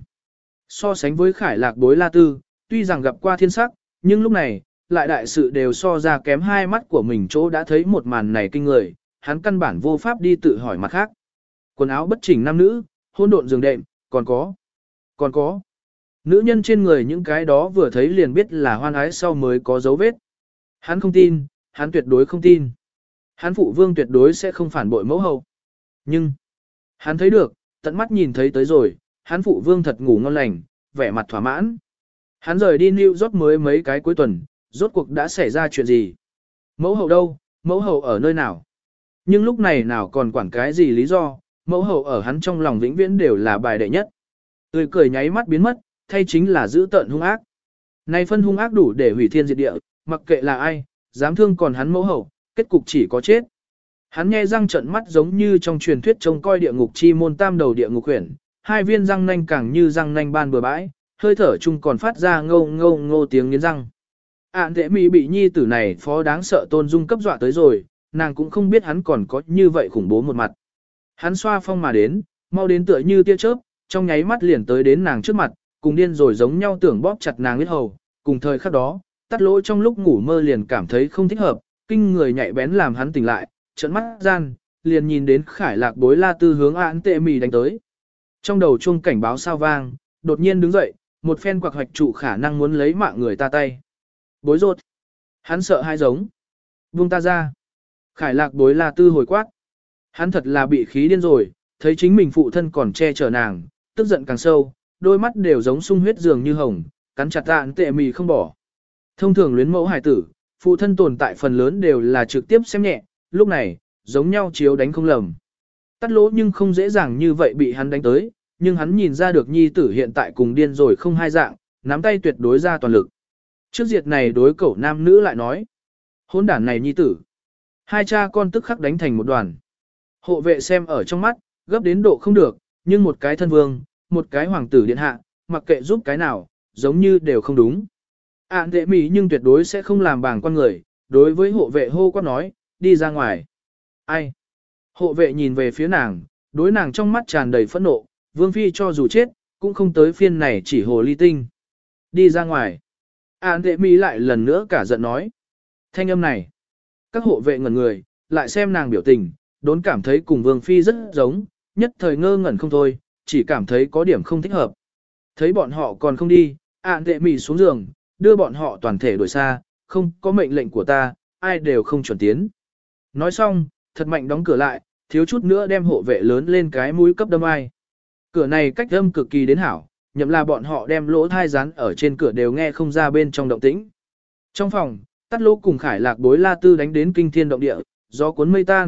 So sánh với khải lạc bối la tư, tuy rằng gặp qua thiên sắc, nhưng lúc này, lại đại sự đều so ra kém hai mắt của mình chỗ đã thấy một màn này kinh người, hắn căn bản vô pháp đi tự hỏi mặt khác. Quần áo bất chỉnh nam nữ, hôn độn giường đệm, còn có, còn có. Nữ nhân trên người những cái đó vừa thấy liền biết là hoan ái sau mới có dấu vết. Hắn không tin, hắn tuyệt đối không tin. Hắn phụ vương tuyệt đối sẽ không phản bội mẫu hậu. Nhưng, hắn thấy được, tận mắt nhìn thấy tới rồi, hắn phụ vương thật ngủ ngon lành, vẻ mặt thỏa mãn. Hắn rời đi New York mới mấy cái cuối tuần, rốt cuộc đã xảy ra chuyện gì? Mẫu hậu đâu? Mẫu hậu ở nơi nào? Nhưng lúc này nào còn quản cái gì lý do, mẫu hậu ở hắn trong lòng vĩnh viễn đều là bài đệ nhất. Tươi cười nháy mắt biến mất, thay chính là giữ tợn hung ác. Này phân hung ác đủ để hủy thiên diệt địa, mặc kệ là ai, dám thương còn hắn mẫu hậu, kết cục chỉ có chết. Hắn nhe răng trợn mắt giống như trong truyền thuyết trông coi địa ngục chi môn tam đầu địa ngục huyền, hai viên răng nanh càng như răng nanh ban bừa bãi, hơi thở chung còn phát ra ngâu ngâu ngô tiếng nghiến răng. Ản tệ mỹ bị nhi tử này phó đáng sợ tôn dung cấp dọa tới rồi, nàng cũng không biết hắn còn có như vậy khủng bố một mặt. Hắn xoa phong mà đến, mau đến tựa như tia chớp, trong nháy mắt liền tới đến nàng trước mặt, cùng điên rồi giống nhau tưởng bóp chặt nàng huyết hầu, cùng thời khắc đó, tắt lỗ trong lúc ngủ mơ liền cảm thấy không thích hợp, kinh người nhạy bén làm hắn tỉnh lại, trợn mắt gian, liền nhìn đến khải lạc bối la tư hướng Ản tệ mỹ đánh tới. Trong đầu chuông cảnh báo sao vang, đột nhiên đứng dậy, một phen quặc hoạch trụ khả năng muốn lấy mạng người ta tay. Bối rột. Hắn sợ hai giống. Buông ta ra. Khải lạc bối la tư hồi quát. Hắn thật là bị khí điên rồi, thấy chính mình phụ thân còn che chở nàng, tức giận càng sâu, đôi mắt đều giống sung huyết dường như hồng, cắn chặt Ản tệ mì không bỏ. Thông thường luyến mẫu hải tử, phụ thân tồn tại phần lớn đều là trực tiếp xem nhẹ, lúc này, giống nhau chiếu đánh không lầm. Tắt lỗ nhưng không dễ dàng như vậy bị hắn đánh tới, nhưng hắn nhìn ra được nhi tử hiện tại cùng điên rồi không hai dạng, nắm tay tuyệt đối ra toàn lực. Trước diệt này đối cẩu nam nữ lại nói, hôn đản này nhi tử. Hai cha con tức khắc đánh thành một đoàn. Hộ vệ xem ở trong mắt, gấp đến độ không được, nhưng một cái thân vương, một cái hoàng tử điện hạ, mặc kệ giúp cái nào, giống như đều không đúng. Ản tệ mỹ nhưng tuyệt đối sẽ không làm bàng quan người, đối với hộ vệ hô quát nói, đi ra ngoài. Ai? Hộ vệ nhìn về phía nàng, đối nàng trong mắt tràn đầy phẫn nộ, vương phi cho dù chết, cũng không tới phiên này chỉ hồ ly tinh. Đi ra ngoài. Ản tệ mỹ lại lần nữa cả giận nói. Thanh âm này. Các hộ vệ ngẩn người, lại xem nàng biểu tình, đốn cảm thấy cùng vương phi rất giống, nhất thời ngơ ngẩn không thôi, chỉ cảm thấy có điểm không thích hợp. Thấy bọn họ còn không đi, Ản tệ mỹ xuống giường, đưa bọn họ toàn thể đuổi xa, không có mệnh lệnh của ta, ai đều không chuẩn tiến. Nói xong, thật mạnh đóng cửa lại, thiếu chút nữa đem hộ vệ lớn lên cái mũi cấp đâm ai. Cửa này cách âm cực kỳ đến hảo, nhậm là bọn họ đem lỗ thai rán ở trên cửa đều nghe không ra bên trong động tĩnh. Trong phòng, tắt lỗ cùng khải lạc bối la tư đánh đến kinh thiên động địa, gió cuốn mây tan,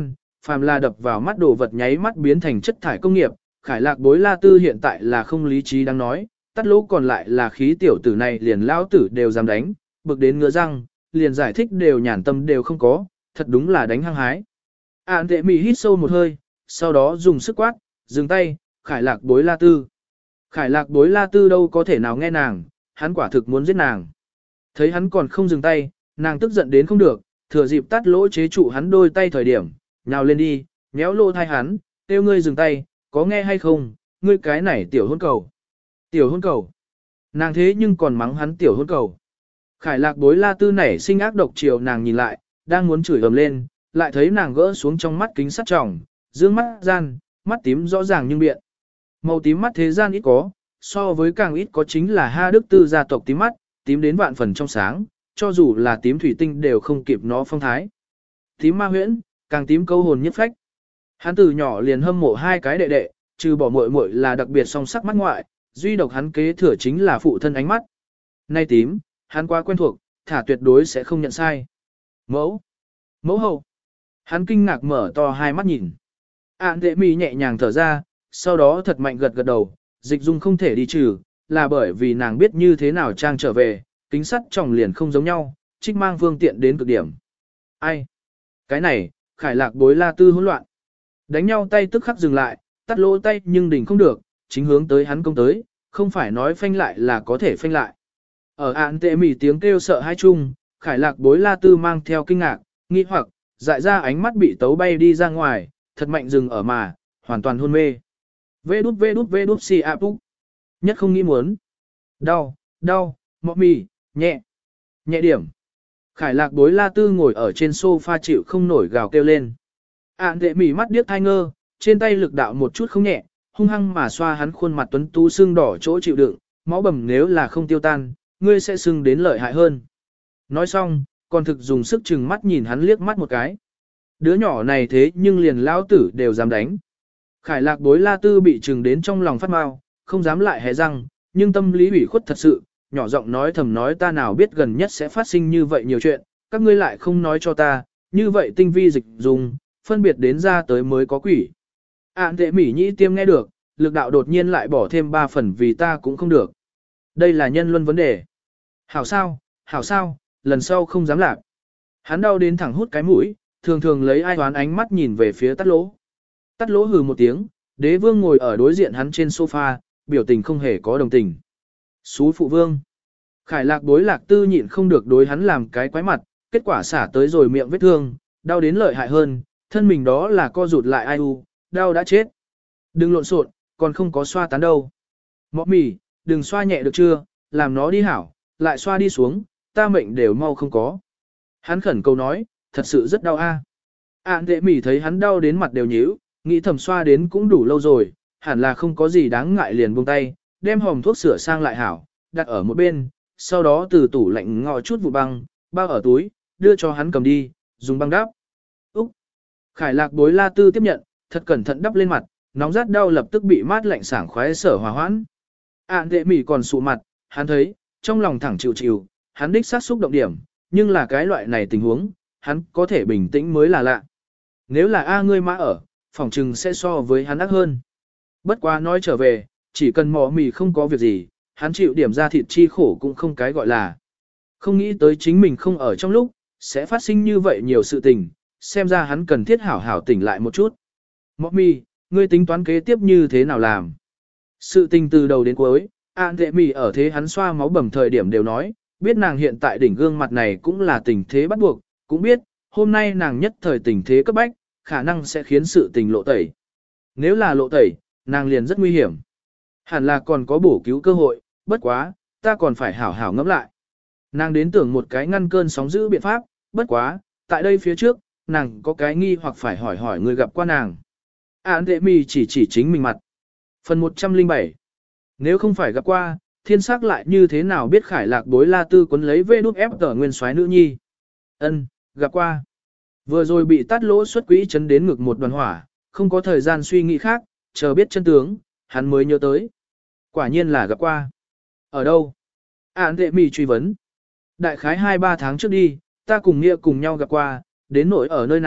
phàm là đập vào mắt đồ vật nháy mắt biến thành chất thải công nghiệp, Khải Lạc Bối La Tư hiện tại là không lý trí đang nói, tắt lỗ còn lại là khí tiểu tử này liền lao tử đều dám đánh, bực đến ngứa răng, liền giải thích đều nhàn tâm đều không có, thật đúng là đánh hăng hái. Ản tệ mì hít sâu một hơi, sau đó dùng sức quát, dừng tay, Khải Lạc Bối La Tư. Khải Lạc Bối La Tư đâu có thể nào nghe nàng, hắn quả thực muốn giết nàng. Thấy hắn còn không dừng tay, nàng tức giận đến không được, thừa dịp tắt lỗ chế trụ hắn đôi tay thời điểm, nhào lên đi, nhéo lô thai hắn, kêu ngươi dừng tay, có nghe hay không, ngươi cái này tiểu hôn cầu. Tiểu hôn cầu. Nàng thế nhưng còn mắng hắn tiểu hôn cầu. Khải Lạc Bối La Tư nảy sinh ác độc chiều nàng nhìn lại, đang muốn chửi ầm lên, lại thấy nàng gỡ xuống trong mắt kính sắt tròng, dương mắt gian, mắt tím rõ ràng nhưng biện. Màu tím mắt thế gian ít có, so với càng ít có chính là Ha Đức Tư gia tộc tím mắt, tím đến vạn phần trong sáng, cho dù là tím thủy tinh đều không kịp nó phong thái. Tím ma huyễn, càng tím câu hồn nhất phách. Hắn từ nhỏ liền hâm mộ hai cái đệ đệ, trừ bỏ muội muội là đặc biệt song sắc mắt ngoại, duy độc hắn kế thừa chính là phụ thân ánh mắt. Nay tím, hắn quá quen thuộc, thả tuyệt đối sẽ không nhận sai. Mẫu, mẫu hậu. Hắn kinh ngạc mở to hai mắt nhìn. Ản tệ mì nhẹ nhàng thở ra, sau đó thật mạnh gật gật đầu, dịch dung không thể đi trừ, là bởi vì nàng biết như thế nào trang trở về, kính sắt tròng liền không giống nhau, trích mang phương tiện đến cực điểm. Ai? Cái này, Khải Lạc Bối La Tư hỗn loạn. Đánh nhau tay tức khắc dừng lại, tắt lỗ tay nhưng đỉnh không được, chính hướng tới hắn công tới, không phải nói phanh lại là có thể phanh lại. Ở ạn tệ mỉ tiếng kêu sợ hai chung, Khải Lạc Bối La Tư mang theo kinh ngạc, nghi hoặc, dại ra ánh mắt bị tấu bay đi ra ngoài, thật mạnh dừng ở mà, hoàn toàn hôn mê. Vê đút vê đút vê đút xì ạp úc. Nhất không nghĩ muốn. Đau, đau, mọ mì, nhẹ, nhẹ điểm. Khải Lạc Bối La Tư ngồi ở trên sofa chịu không nổi gào kêu lên. Ản tệ mỉ mắt điếc thai ngơ, trên tay lực đạo một chút không nhẹ, hung hăng mà xoa hắn khuôn mặt tuấn tú sưng đỏ chỗ chịu đựng, máu bầm nếu là không tiêu tan, ngươi sẽ sưng đến lợi hại hơn. Nói xong, còn thực dùng sức chừng mắt nhìn hắn liếc mắt một cái. Đứa nhỏ này thế nhưng liền lão tử đều dám đánh. Khải Lạc Bối La Tư bị chừng đến trong lòng phát mau, không dám lại hé răng, nhưng tâm lý ủy khuất thật sự, nhỏ giọng nói thầm nói ta nào biết gần nhất sẽ phát sinh như vậy nhiều chuyện, các ngươi lại không nói cho ta, như vậy tinh vi dịch dùng, phân biệt đến ra tới mới có quỷ. Ản tệ mỉ nhĩ tiêm nghe được, lực đạo đột nhiên lại bỏ thêm ba phần vì ta cũng không được. Đây là nhân luân vấn đề. Hảo sao, hảo sao, lần sau không dám làm. Hắn đau đến thẳng hút cái mũi, thường thường lấy ai đoán ánh mắt nhìn về phía tắt lỗ. Tắt lỗ hừ một tiếng, đế vương ngồi ở đối diện hắn trên sofa, biểu tình không hề có đồng tình. Xú phụ vương. Khải Lạc Bối Lạc Tư nhịn không được đối hắn làm cái quái mặt, kết quả xả tới rồi miệng vết thương, đau đến lợi hại hơn, thân mình đó là co rụt lại ai u, đau đã chết. Đừng lộn xộn, còn không có xoa tán đâu. Mọ mì, đừng xoa nhẹ được chưa, làm nó đi hảo, lại xoa đi xuống, ta mệnh đều mau không có. Hắn khẩn cầu nói, thật sự rất đau a. Ản tệ mỉ thấy hắn đau đến mặt đều nhíu, nghĩ thầm xoa đến cũng đủ lâu rồi, hẳn là không có gì đáng ngại liền buông tay, đem hòm thuốc sửa sang lại hảo, đặt ở một bên, sau đó từ tủ lạnh ngọ chút vụ băng, bao ở túi, đưa cho hắn cầm đi, dùng băng đắp. Úc! Khải Lạc Bối La Tư tiếp nhận, thật cẩn thận đắp lên mặt, nóng rát đau lập tức bị mát lạnh sảng khoái sở hòa hoãn. Ản tệ mỉ còn sụ mặt, hắn thấy, trong lòng thẳng chịu chịu, hắn đích sát xúc động điểm, nhưng là cái loại này tình huống, hắn có thể bình tĩnh mới là lạ. Nếu là A ngươi mã ở, phỏng trừng sẽ so với hắn ác hơn. Bất quá nói trở về, chỉ cần mỏ mì không có việc gì, hắn chịu điểm ra thịt chi khổ cũng không cái gọi là. Không nghĩ tới chính mình không ở trong lúc, sẽ phát sinh như vậy nhiều sự tình, xem ra hắn cần thiết hảo hảo tỉnh lại một chút. Mỏ mì, ngươi tính toán kế tiếp như thế nào làm? Sự tình từ đầu đến cuối, Ản tệ mỉ ở thế hắn xoa máu bầm thời điểm đều nói, biết nàng hiện tại đỉnh gương mặt này cũng là tình thế bắt buộc, cũng biết, hôm nay nàng nhất thời tình thế cấp bách, khả năng sẽ khiến sự tình lộ tẩy. Nếu là lộ tẩy, nàng liền rất nguy hiểm. Hẳn là còn có bổ cứu cơ hội, bất quá, ta còn phải hảo hảo ngẫm lại. Nàng đến tưởng một cái ngăn cơn sóng dữ biện pháp, bất quá, tại đây phía trước, nàng có cái nghi hoặc phải hỏi hỏi người gặp qua nàng. Ản tệ mỉ chỉ chỉ chính mình mặt. Phần một trăm lẻ bảy. Nếu không phải gặp qua, thiên sắc lại như thế nào biết Khải Lạc Bối La Tư quấn lấy vê đút ép tờ nguyên soái nữ nhi. Ân, gặp qua. Vừa rồi bị tát lỗ xuất quỹ chấn đến ngực một đoàn hỏa, không có thời gian suy nghĩ khác, chờ biết chân tướng, hắn mới nhớ tới. Quả nhiên là gặp qua. Ở đâu? Ản tệ mỉ truy vấn. Đại khái hai ba tháng trước đi, ta cùng Nghĩa cùng nhau gặp qua, đến nỗi ở nơi nào,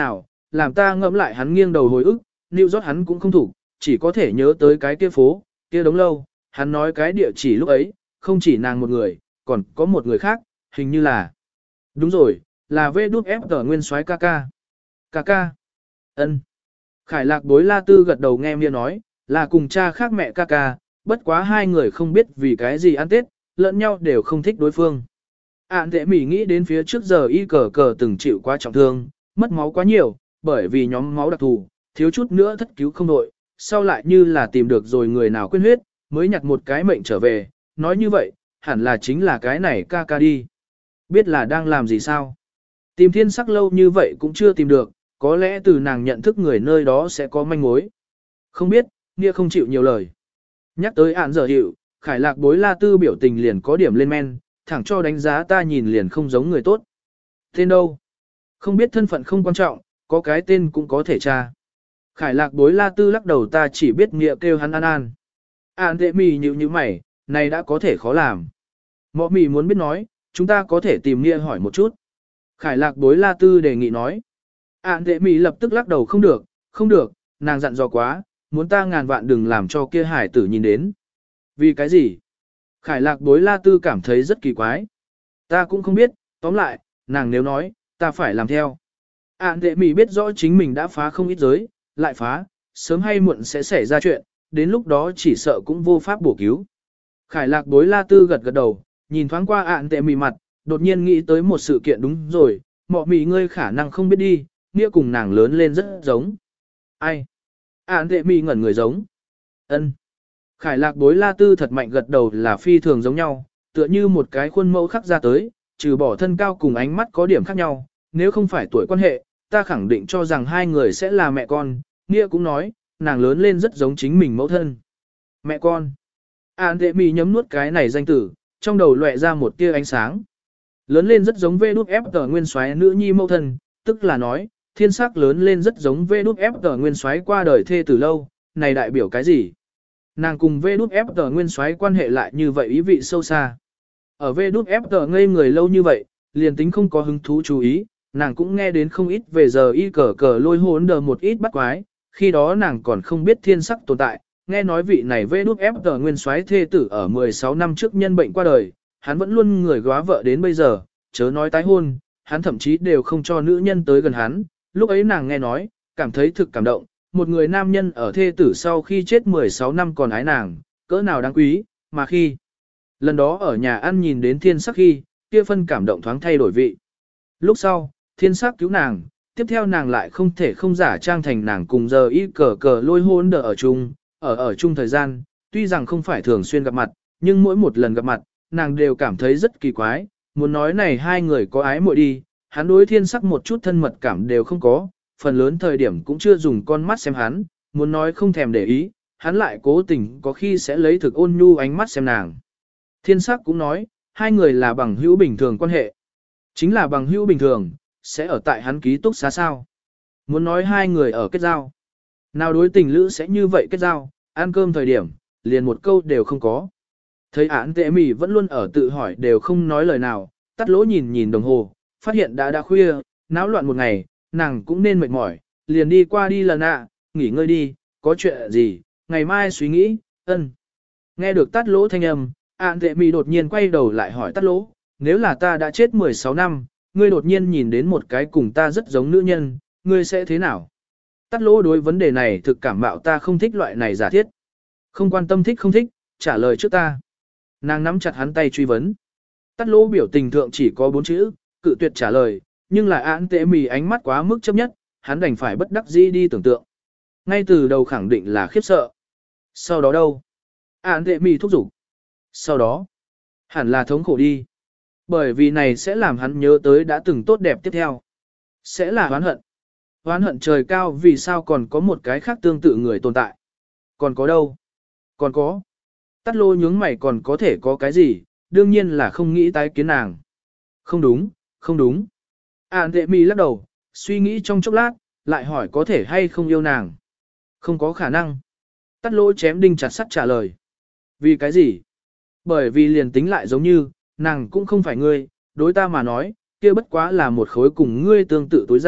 làm ta ngẫm lại hắn nghiêng đầu hồi ức, New York hắn cũng không thủ, chỉ có thể nhớ tới cái kia phố, kia đống lâu, hắn nói cái địa chỉ lúc ấy, không chỉ nàng một người, còn có một người khác, hình như là. Đúng rồi, là vê đút ép tờ nguyên soái ca ca. Ca ca. Ân. Khải lạc bối la tư gật đầu nghe Mia nói, là cùng cha khác mẹ ca ca, bất quá hai người không biết vì cái gì ăn Tết, lẫn nhau đều không thích đối phương. Ản tệ mỉ nghĩ đến phía trước giờ y cờ cờ từng chịu quá trọng thương, mất máu quá nhiều, bởi vì nhóm máu đặc thù, thiếu chút nữa thất cứu không đội, sau lại như là tìm được rồi người nào quên huyết, mới nhặt một cái mệnh trở về, nói như vậy, hẳn là chính là cái này ca ca đi. Biết là đang làm gì sao? Tìm thiên sắc lâu như vậy cũng chưa tìm được, có lẽ từ nàng nhận thức người nơi đó sẽ có manh mối. Không biết, Nia không chịu nhiều lời. Nhắc tới ản giờ hiệu, khải lạc bối la tư biểu tình liền có điểm lên men, thẳng cho đánh giá ta nhìn liền không giống người tốt. Tên đâu? Không biết thân phận không quan trọng, có cái tên cũng có thể tra. Khải lạc bối la tư lắc đầu ta chỉ biết Nia kêu hắn an an. An tệ mì nhịu như mày, này đã có thể khó làm. Mọ mì muốn biết nói, chúng ta có thể tìm Nia hỏi một chút. Khải lạc bối la tư đề nghị nói. Ản tệ mì lập tức lắc đầu không được, không được, nàng dặn dò quá, muốn ta ngàn vạn đừng làm cho kia hải tử nhìn đến. Vì cái gì? Khải lạc bối la tư cảm thấy rất kỳ quái. Ta cũng không biết, tóm lại, nàng nếu nói, ta phải làm theo. Ản tệ mì biết rõ chính mình đã phá không ít giới, lại phá, sớm hay muộn sẽ xảy ra chuyện, đến lúc đó chỉ sợ cũng vô pháp bổ cứu. Khải lạc bối la tư gật gật đầu, nhìn thoáng qua ản tệ mì mặt, đột nhiên nghĩ tới một sự kiện đúng rồi, mọ mì ngươi khả năng không biết đi, nghĩa cùng nàng lớn lên rất giống. Ai? Ản tệ mì ngẩn người giống. Ân. Khải lạc bối la tư thật mạnh gật đầu là phi thường giống nhau, tựa như một cái khuôn mẫu khắc ra tới, trừ bỏ thân cao cùng ánh mắt có điểm khác nhau, nếu không phải tuổi quan hệ, ta khẳng định cho rằng hai người sẽ là mẹ con, nghĩa cũng nói, nàng lớn lên rất giống chính mình mẫu thân. Mẹ con. Ản tệ mì nhấm nuốt cái này danh tử, trong đầu lóe ra một tia ánh sáng. Lớn lên rất giống vê đút ép tờ nguyên soái nữ nhi mẫu thân, tức là nói, thiên sắc lớn lên rất giống vê đút ép tờ nguyên soái qua đời thê từ lâu, này đại biểu cái gì? Nàng cùng vê đút ép tờ nguyên soái quan hệ lại như vậy ý vị sâu xa. Ở vê đút ép tờ ngây người lâu như vậy, liền tính không có hứng thú chú ý, nàng cũng nghe đến không ít về giờ y cờ cờ lôi hốn đờ một ít bắt quái, khi đó nàng còn không biết thiên sắc tồn tại, nghe nói vị này vê đút ép tờ nguyên soái thê tử ở mười sáu năm trước nhân bệnh qua đời, hắn vẫn luôn người góa vợ đến bây giờ, chớ nói tái hôn, hắn thậm chí đều không cho nữ nhân tới gần hắn, lúc ấy nàng nghe nói, cảm thấy thực cảm động, một người nam nhân ở thê tử sau khi chết mười sáu năm còn ái nàng, cỡ nào đáng quý, mà khi lần đó ở nhà ăn nhìn đến thiên sắc khi, kia phân cảm động thoáng thay đổi vị. Lúc sau, thiên sắc cứu nàng, tiếp theo nàng lại không thể không giả trang thành nàng cùng giờ y cờ cờ lôi hôn đỡ ở chung, ở ở chung thời gian, tuy rằng không phải thường xuyên gặp mặt, nhưng mỗi một lần gặp mặt, nàng đều cảm thấy rất kỳ quái, muốn nói này hai người có ái muội đi, hắn đối thiên sắc một chút thân mật cảm đều không có, phần lớn thời điểm cũng chưa dùng con mắt xem hắn, muốn nói không thèm để ý, hắn lại cố tình có khi sẽ lấy thực ôn nhu ánh mắt xem nàng. Thiên sắc cũng nói, hai người là bằng hữu bình thường quan hệ. Chính là bằng hữu bình thường, sẽ ở tại hắn ký túc xá sao. Muốn nói hai người ở kết giao. Nào đối tình lữ sẽ như vậy kết giao, ăn cơm thời điểm, liền một câu đều không có. Thấy án tệ mì vẫn luôn ở tự hỏi đều không nói lời nào, tắt lỗ nhìn nhìn đồng hồ, phát hiện đã đã khuya, náo loạn một ngày, nàng cũng nên mệt mỏi, liền đi qua đi lần ạ, nghỉ ngơi đi, có chuyện gì, ngày mai suy nghĩ, ân. Nghe được tắt lỗ thanh âm, án tệ mì đột nhiên quay đầu lại hỏi tắt lỗ, nếu là ta đã chết mười sáu năm, ngươi đột nhiên nhìn đến một cái cùng ta rất giống nữ nhân, ngươi sẽ thế nào? Tắt lỗ đối vấn đề này thực cảm mạo ta không thích loại này giả thiết. Không quan tâm thích không thích, trả lời trước ta. Nàng nắm chặt hắn tay truy vấn. Tắt lỗ biểu tình thượng chỉ có bốn chữ, cự tuyệt trả lời, nhưng lại án tệ mì ánh mắt quá mức chấp nhất, hắn đành phải bất đắc dĩ đi tưởng tượng. Ngay từ đầu khẳng định là khiếp sợ. Sau đó đâu? Án tệ mì thúc giục. Sau đó, hẳn là thống khổ đi. Bởi vì này sẽ làm hắn nhớ tới đã từng tốt đẹp tiếp theo. Sẽ là oán hận. Oán hận trời cao vì sao còn có một cái khác tương tự người tồn tại. Còn có đâu? Còn có. Tắt lô nhướng mày còn có thể có cái gì, đương nhiên là không nghĩ tái kiến nàng. Không đúng, không đúng. Ản tệ mì lắc đầu, suy nghĩ trong chốc lát, lại hỏi có thể hay không yêu nàng. Không có khả năng. Tắt lỗ chém đinh chặt sắt trả lời. Vì cái gì? Bởi vì liền tính lại giống như, nàng cũng không phải ngươi, đối ta mà nói, kia bất quá là một khối cùng ngươi tương tự tối ra,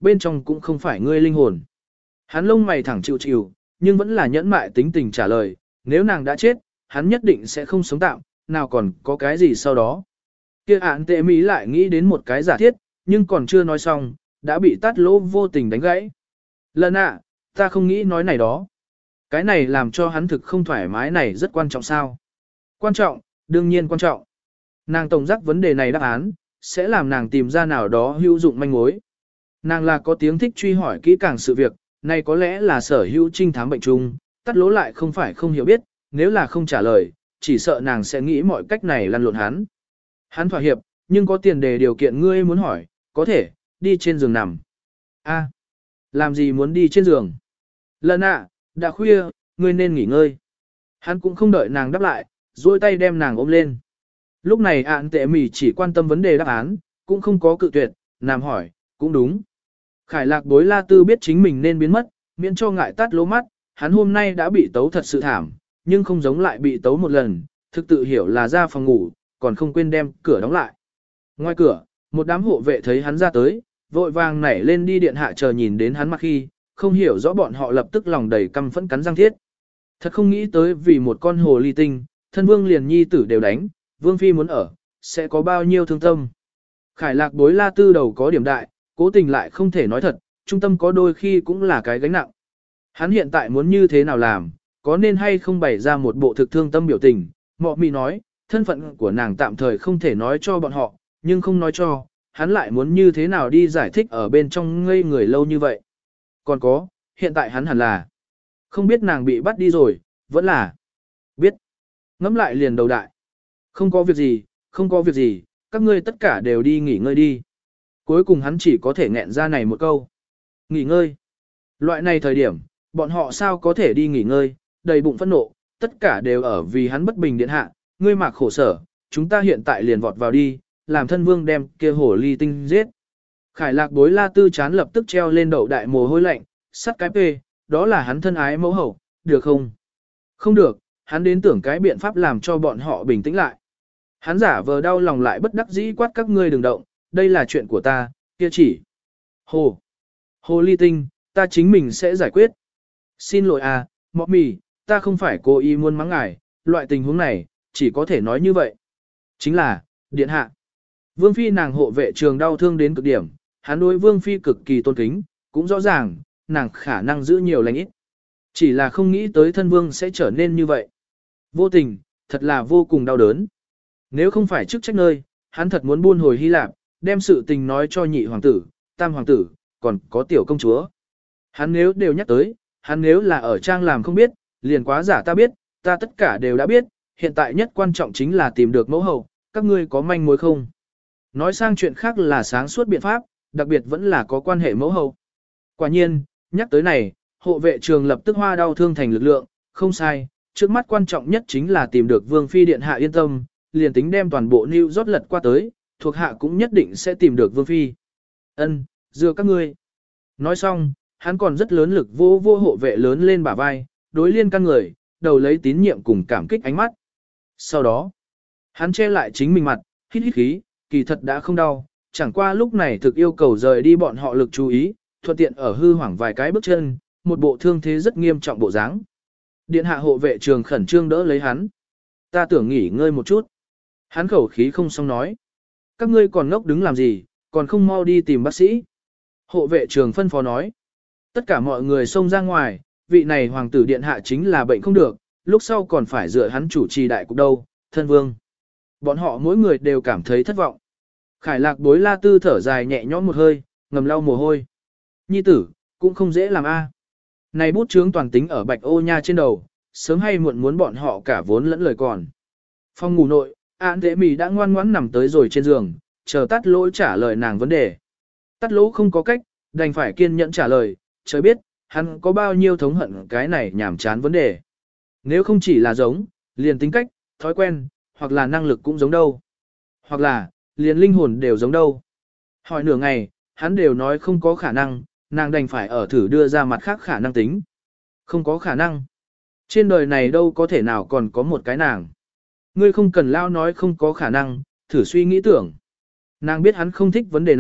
bên trong cũng không phải ngươi linh hồn. Hắn lông mày thẳng chịu chịu, nhưng vẫn là nhẫn mại tính tình trả lời, nếu nàng đã chết, hắn nhất định sẽ không sống tạm, nào còn có cái gì sau đó. Kia án tệ Mỹ lại nghĩ đến một cái giả thiết, nhưng còn chưa nói xong, đã bị tát lỗ vô tình đánh gãy. Lần ạ, ta không nghĩ nói này đó. Cái này làm cho hắn thực không thoải mái này rất quan trọng sao? Quan trọng, đương nhiên quan trọng. Nàng tổng giác vấn đề này đáp án, sẽ làm nàng tìm ra nào đó hữu dụng manh mối. Nàng là có tiếng thích truy hỏi kỹ càng sự việc, này có lẽ là sở hữu trinh thám bệnh chung, tắt lỗ lại không phải không hiểu biết, nếu là không trả lời, chỉ sợ nàng sẽ nghĩ mọi cách này lăn lộn hắn. Hắn thỏa hiệp, nhưng có tiền đề điều kiện ngươi muốn hỏi, có thể, đi trên giường nằm. A, làm gì muốn đi trên giường? Lần ạ, đã khuya, ngươi nên nghỉ ngơi. Hắn cũng không đợi nàng đáp lại, duỗi tay đem nàng ôm lên. Lúc này ạn tệ mỉ chỉ quan tâm vấn đề đáp án, cũng không có cự tuyệt, nàng hỏi, cũng đúng. Khải lạc bối la tư biết chính mình nên biến mất, miễn cho ngại tắt lỗ mắt, hắn hôm nay đã bị tấu thật sự thảm, nhưng không giống lại bị tấu một lần, thực tự hiểu là ra phòng ngủ, còn không quên đem cửa đóng lại. Ngoài cửa, một đám hộ vệ thấy hắn ra tới, vội vàng nảy lên đi điện hạ chờ nhìn đến hắn mặt khi, không hiểu rõ bọn họ lập tức lòng đầy căm phẫn cắn răng thiết. Thật không nghĩ tới vì một con hồ ly tinh, thân vương liền nhi tử đều đánh, vương phi muốn ở, sẽ có bao nhiêu thương tâm. Khải lạc bối la tư đầu có điểm đại, cố tình lại không thể nói thật, trung tâm có đôi khi cũng là cái gánh nặng. Hắn hiện tại muốn như thế nào làm, có nên hay không bày ra một bộ thực thương tâm biểu tình, mọ mì nói, thân phận của nàng tạm thời không thể nói cho bọn họ, nhưng không nói cho, hắn lại muốn như thế nào đi giải thích ở bên trong ngây người lâu như vậy. Còn có, hiện tại hắn hẳn là, không biết nàng bị bắt đi rồi, vẫn là, biết, ngẫm lại liền đầu đại. Không có việc gì, không có việc gì, các ngươi tất cả đều đi nghỉ ngơi đi. Cuối cùng hắn chỉ có thể nghẹn ra này một câu. Nghỉ ngơi. Loại này thời điểm, bọn họ sao có thể đi nghỉ ngơi, đầy bụng phẫn nộ, tất cả đều ở vì hắn bất bình điện hạ, ngươi mạc khổ sở, chúng ta hiện tại liền vọt vào đi, làm thân vương đem kia hổ ly tinh giết. Khải lạc bối la tư chán lập tức treo lên đậu đại mồ hôi lạnh, sắt cái pê, đó là hắn thân ái mẫu hậu, được không? Không được, hắn đến tưởng cái biện pháp làm cho bọn họ bình tĩnh lại. Hắn giả vờ đau lòng lại bất đắc dĩ quát các ngươi đừng động, đây là chuyện của ta, kia chỉ. Hồ, hồ ly tinh, ta chính mình sẽ giải quyết. Xin lỗi à, mọ mì, ta không phải cố ý muốn mắng ngài, loại tình huống này, chỉ có thể nói như vậy. Chính là, điện hạ. Vương phi nàng hộ vệ trường đau thương đến cực điểm, hắn đối vương phi cực kỳ tôn kính, cũng rõ ràng, nàng khả năng giữ nhiều lành ít. Chỉ là không nghĩ tới thân vương sẽ trở nên như vậy. Vô tình, thật là vô cùng đau đớn. Nếu không phải chức trách nơi, hắn thật muốn buôn hồi Hy Lạp, đem sự tình nói cho nhị hoàng tử, tam hoàng tử, còn có tiểu công chúa. Hắn nếu đều nhắc tới, hắn nếu là ở trang làm không biết, liền quá giả ta biết, ta tất cả đều đã biết, hiện tại nhất quan trọng chính là tìm được mẫu hậu, các ngươi có manh mối không? Nói sang chuyện khác là sáng suốt biện pháp, đặc biệt vẫn là có quan hệ mẫu hậu. Quả nhiên, nhắc tới này, hộ vệ trường lập tức hoa đau thương thành lực lượng, không sai, trước mắt quan trọng nhất chính là tìm được vương phi điện hạ yên tâm, liền tính đem toàn bộ New rót lật qua tới, thuộc hạ cũng nhất định sẽ tìm được vương phi. Ân, dựa các ngươi. Nói xong, hắn còn rất lớn lực vô vô hộ vệ lớn lên bả vai, đối liên căn người, đầu lấy tín nhiệm cùng cảm kích ánh mắt. Sau đó, hắn che lại chính mình mặt, hít hít khí, kỳ thật đã không đau, chẳng qua lúc này thực yêu cầu rời đi bọn họ lực chú ý, thuận tiện ở hư hoảng vài cái bước chân, một bộ thương thế rất nghiêm trọng bộ dáng. Điện hạ hộ vệ trường khẩn trương đỡ lấy hắn. Ta tưởng nghỉ ngơi một chút. Hắn khẩu khí không xong nói. Các ngươi còn ngốc đứng làm gì, còn không mau đi tìm bác sĩ. Hộ vệ trường phân phó nói. Tất cả mọi người xông ra ngoài, vị này hoàng tử điện hạ chính là bệnh không được, lúc sau còn phải dựa hắn chủ trì đại cục đâu, thân vương. Bọn họ mỗi người đều cảm thấy thất vọng. Khải lạc bối la tư thở dài nhẹ nhõm một hơi, ngầm lau mồ hôi. Nhi tử, cũng không dễ làm a. Này bút chướng toàn tính ở bạch ô nha trên đầu, sớm hay muộn muốn bọn họ cả vốn lẫn lời còn. Phòng ngủ nội, Án Tế Mì đã ngoan ngoãn nằm tới rồi trên giường, chờ tắt lỗ trả lời nàng vấn đề. Tắt lỗ không có cách, đành phải kiên nhẫn trả lời, trời biết, hắn có bao nhiêu thống hận cái này nhảm chán vấn đề. Nếu không chỉ là giống, liền tính cách, thói quen, hoặc là năng lực cũng giống đâu. Hoặc là, liền linh hồn đều giống đâu. Hỏi nửa ngày, hắn đều nói không có khả năng, nàng đành phải ở thử đưa ra mặt khác khả năng tính. Không có khả năng. Trên đời này đâu có thể nào còn có một cái nàng. Ngươi không cần lao nói không có khả năng, thử suy nghĩ tưởng. Nàng biết hắn không thích vấn đề này,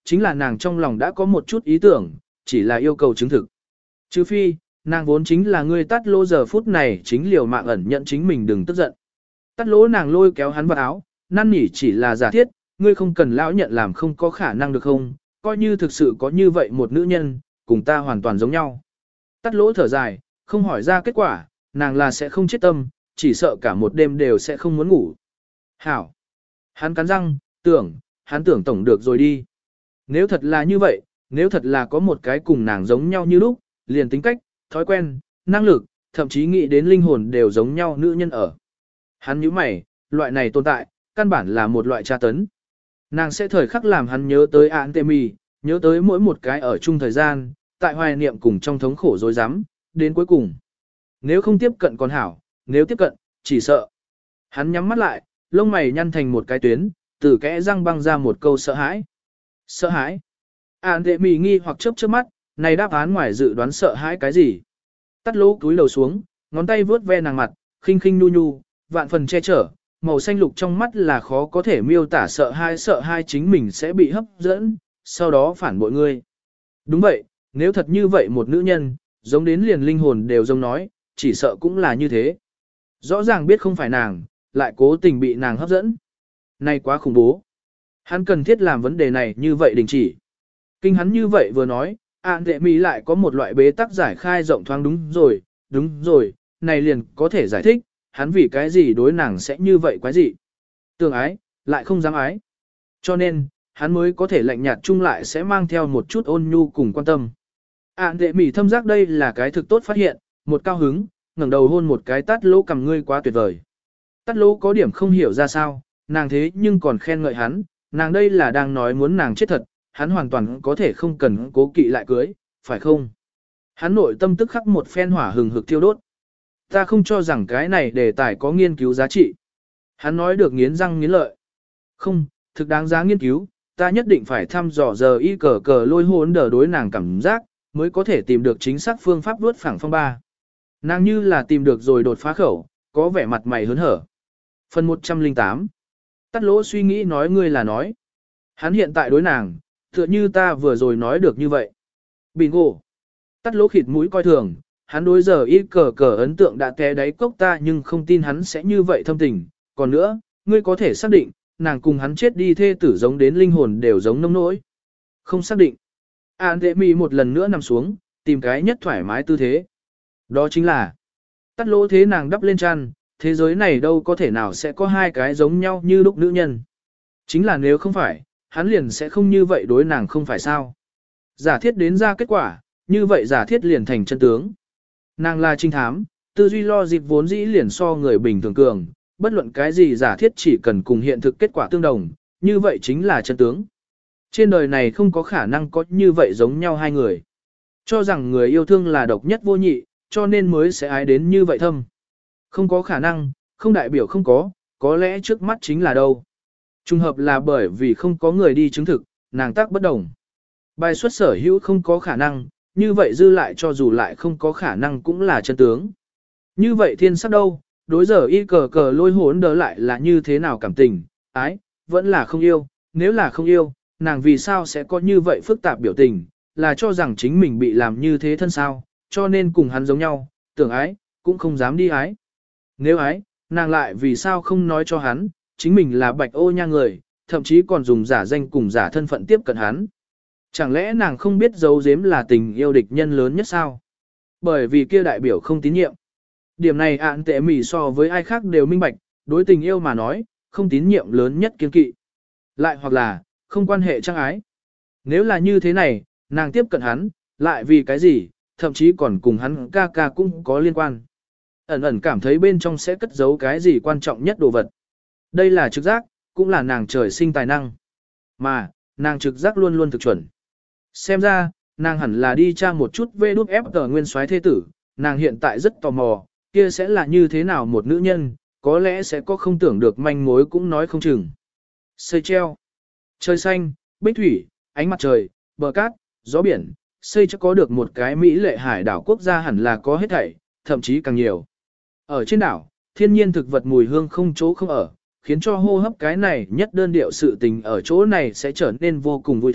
chính là nàng trong lòng đã có một chút ý tưởng, chỉ là yêu cầu chứng thực. Chứ phi, nàng vốn chính là người tắt lỗ giờ phút này chính liều mạng ẩn nhận chính mình đừng tức giận. Tắt lỗ nàng lôi kéo hắn vào áo, năn nỉ chỉ là giả thiết, ngươi không cần lão nhận làm không có khả năng được không, coi như thực sự có như vậy một nữ nhân, cùng ta hoàn toàn giống nhau. Tắt lỗ thở dài, không hỏi ra kết quả, nàng là sẽ không chết tâm, chỉ sợ cả một đêm đều sẽ không muốn ngủ. Hảo! Hắn cắn răng, tưởng, hắn tưởng tổng được rồi đi. Nếu thật là như vậy, nếu thật là có một cái cùng nàng giống nhau như lúc, liền tính cách, thói quen, năng lực, thậm chí nghĩ đến linh hồn đều giống nhau nữ nhân ở. Hắn nhíu mày, loại này tồn tại, căn bản là một loại tra tấn. Nàng sẽ thời khắc làm hắn nhớ tới án tê mì, nhớ tới mỗi một cái ở chung thời gian, tại hoài niệm cùng trong thống khổ dối rắm đến cuối cùng. Nếu không tiếp cận còn hảo, nếu tiếp cận, chỉ sợ. Hắn nhắm mắt lại, lông mày nhăn thành một cái tuyến, từ kẽ răng băng ra một câu sợ hãi. Sợ hãi. Án tê mì nghi hoặc chớp chớp mắt, này đáp án ngoài dự đoán sợ hãi cái gì. Tắt lỗ túi lầu xuống, ngón tay vướt ve nàng mặt, khinh khinh nu nhu, vạn phần che chở, màu xanh lục trong mắt là khó có thể miêu tả sợ hai sợ hai chính mình sẽ bị hấp dẫn, sau đó phản bội ngươi. Đúng vậy, nếu thật như vậy một nữ nhân, giống đến liền linh hồn đều giống nói, chỉ sợ cũng là như thế. Rõ ràng biết không phải nàng, lại cố tình bị nàng hấp dẫn. Này quá khủng bố. Hắn cần thiết làm vấn đề này như vậy đình chỉ. Kinh hắn như vậy vừa nói, Ản Tệ Mỹ lại có một loại bế tắc giải khai rộng thoáng đúng rồi, đúng rồi, này liền có thể giải thích, hắn vì cái gì đối nàng sẽ như vậy quái gì. Tưởng ái, lại không dám ái. Cho nên, hắn mới có thể lạnh nhạt chung lại sẽ mang theo một chút ôn nhu cùng quan tâm. Ản Tệ Mỹ thâm giác đây là cái thực tốt phát hiện, một cao hứng, ngẩng đầu hôn một cái tát lỗ cầm ngươi quá tuyệt vời. Tát lỗ có điểm không hiểu ra sao, nàng thế nhưng còn khen ngợi hắn, nàng đây là đang nói muốn nàng chết thật, hắn hoàn toàn có thể không cần cố kỵ lại cưới, phải không? Hắn nội tâm tức khắc một phen hỏa hừng hực thiêu đốt. Ta không cho rằng cái này đề tài có nghiên cứu giá trị. Hắn nói được nghiến răng nghiến lợi. Không, thực đáng giá nghiên cứu, ta nhất định phải thăm dò giờ y cờ cờ lôi hồn đờ đối nàng cảm giác, mới có thể tìm được chính xác phương pháp đuốt phẳng phong ba. Nàng như là tìm được rồi đột phá khẩu, có vẻ mặt mày hớn hở. Phần một trăm lẻ tám. Tắt lỗ suy nghĩ nói ngươi là nói. Hắn hiện tại đối nàng, tựa như ta vừa rồi nói được như vậy. Bingo. Tắt lỗ khịt mũi coi thường, hắn đối giờ y cờ cờ ấn tượng đã té đáy cốc ta nhưng không tin hắn sẽ như vậy thâm tình. Còn nữa, ngươi có thể xác định, nàng cùng hắn chết đi thê tử giống đến linh hồn đều giống nông nỗi. Không xác định. An Tệ Mì một lần nữa nằm xuống, tìm cái nhất thoải mái tư thế. Đó chính là, tắt lỗ thế nàng đắp lên chăn, thế giới này đâu có thể nào sẽ có hai cái giống nhau như lúc nữ nhân. Chính là nếu không phải, hắn liền sẽ không như vậy đối nàng không phải sao. Giả thiết đến ra kết quả, như vậy giả thiết liền thành chân tướng. Nàng là trinh thám, tư duy lo dịp vốn dĩ liền so người bình thường cường, bất luận cái gì giả thiết chỉ cần cùng hiện thực kết quả tương đồng, như vậy chính là chân tướng. Trên đời này không có khả năng có như vậy giống nhau hai người. Cho rằng người yêu thương là độc nhất vô nhị, cho nên mới sẽ ái đến như vậy thâm. Không có khả năng, không đại biểu không có, có lẽ trước mắt chính là đâu. Trùng hợp là bởi vì không có người đi chứng thực, nàng tác bất đồng. Bài xuất sở hữu không có khả năng, như vậy dư lại cho dù lại không có khả năng cũng là chân tướng. Như vậy thiên sắc đâu, đối giờ y cờ cờ lôi hốn đỡ lại là như thế nào cảm tình, ái, vẫn là không yêu, nếu là không yêu, nàng vì sao sẽ có như vậy phức tạp biểu tình, là cho rằng chính mình bị làm như thế thân sao, cho nên cùng hắn giống nhau, tưởng ái, cũng không dám đi ái. Nếu ái, nàng lại vì sao không nói cho hắn, chính mình là bạch ô nha người, thậm chí còn dùng giả danh cùng giả thân phận tiếp cận hắn. Chẳng lẽ nàng không biết giấu giếm là tình yêu địch nhân lớn nhất sao? Bởi vì kia đại biểu không tín nhiệm. Điểm này Ản Tệ Mì so với ai khác đều minh bạch, đối tình yêu mà nói, không tín nhiệm lớn nhất kiên kỵ. Lại hoặc là, không quan hệ trang ái. Nếu là như thế này, nàng tiếp cận hắn, lại vì cái gì, thậm chí còn cùng hắn ca ca cũng có liên quan. Ẩn ẩn cảm thấy bên trong sẽ cất giấu cái gì quan trọng nhất đồ vật. Đây là trực giác, cũng là nàng trời sinh tài năng. Mà, nàng trực giác luôn luôn thực chuẩn. Xem ra, nàng hẳn là đi tra một chút vê đút ép tờ nguyên soái thế tử, nàng hiện tại rất tò mò, kia sẽ là như thế nào một nữ nhân, có lẽ sẽ có không tưởng được manh mối cũng nói không chừng. Xây treo, trời xanh, bích thủy, ánh mặt trời, bờ cát, gió biển, xây chắc có được một cái Mỹ lệ hải đảo quốc gia hẳn là có hết thảy, thậm chí càng nhiều. Ở trên đảo, thiên nhiên thực vật mùi hương không chỗ không ở, khiến cho hô hấp cái này nhất đơn điệu sự tình ở chỗ này sẽ trở nên vô cùng vui thích,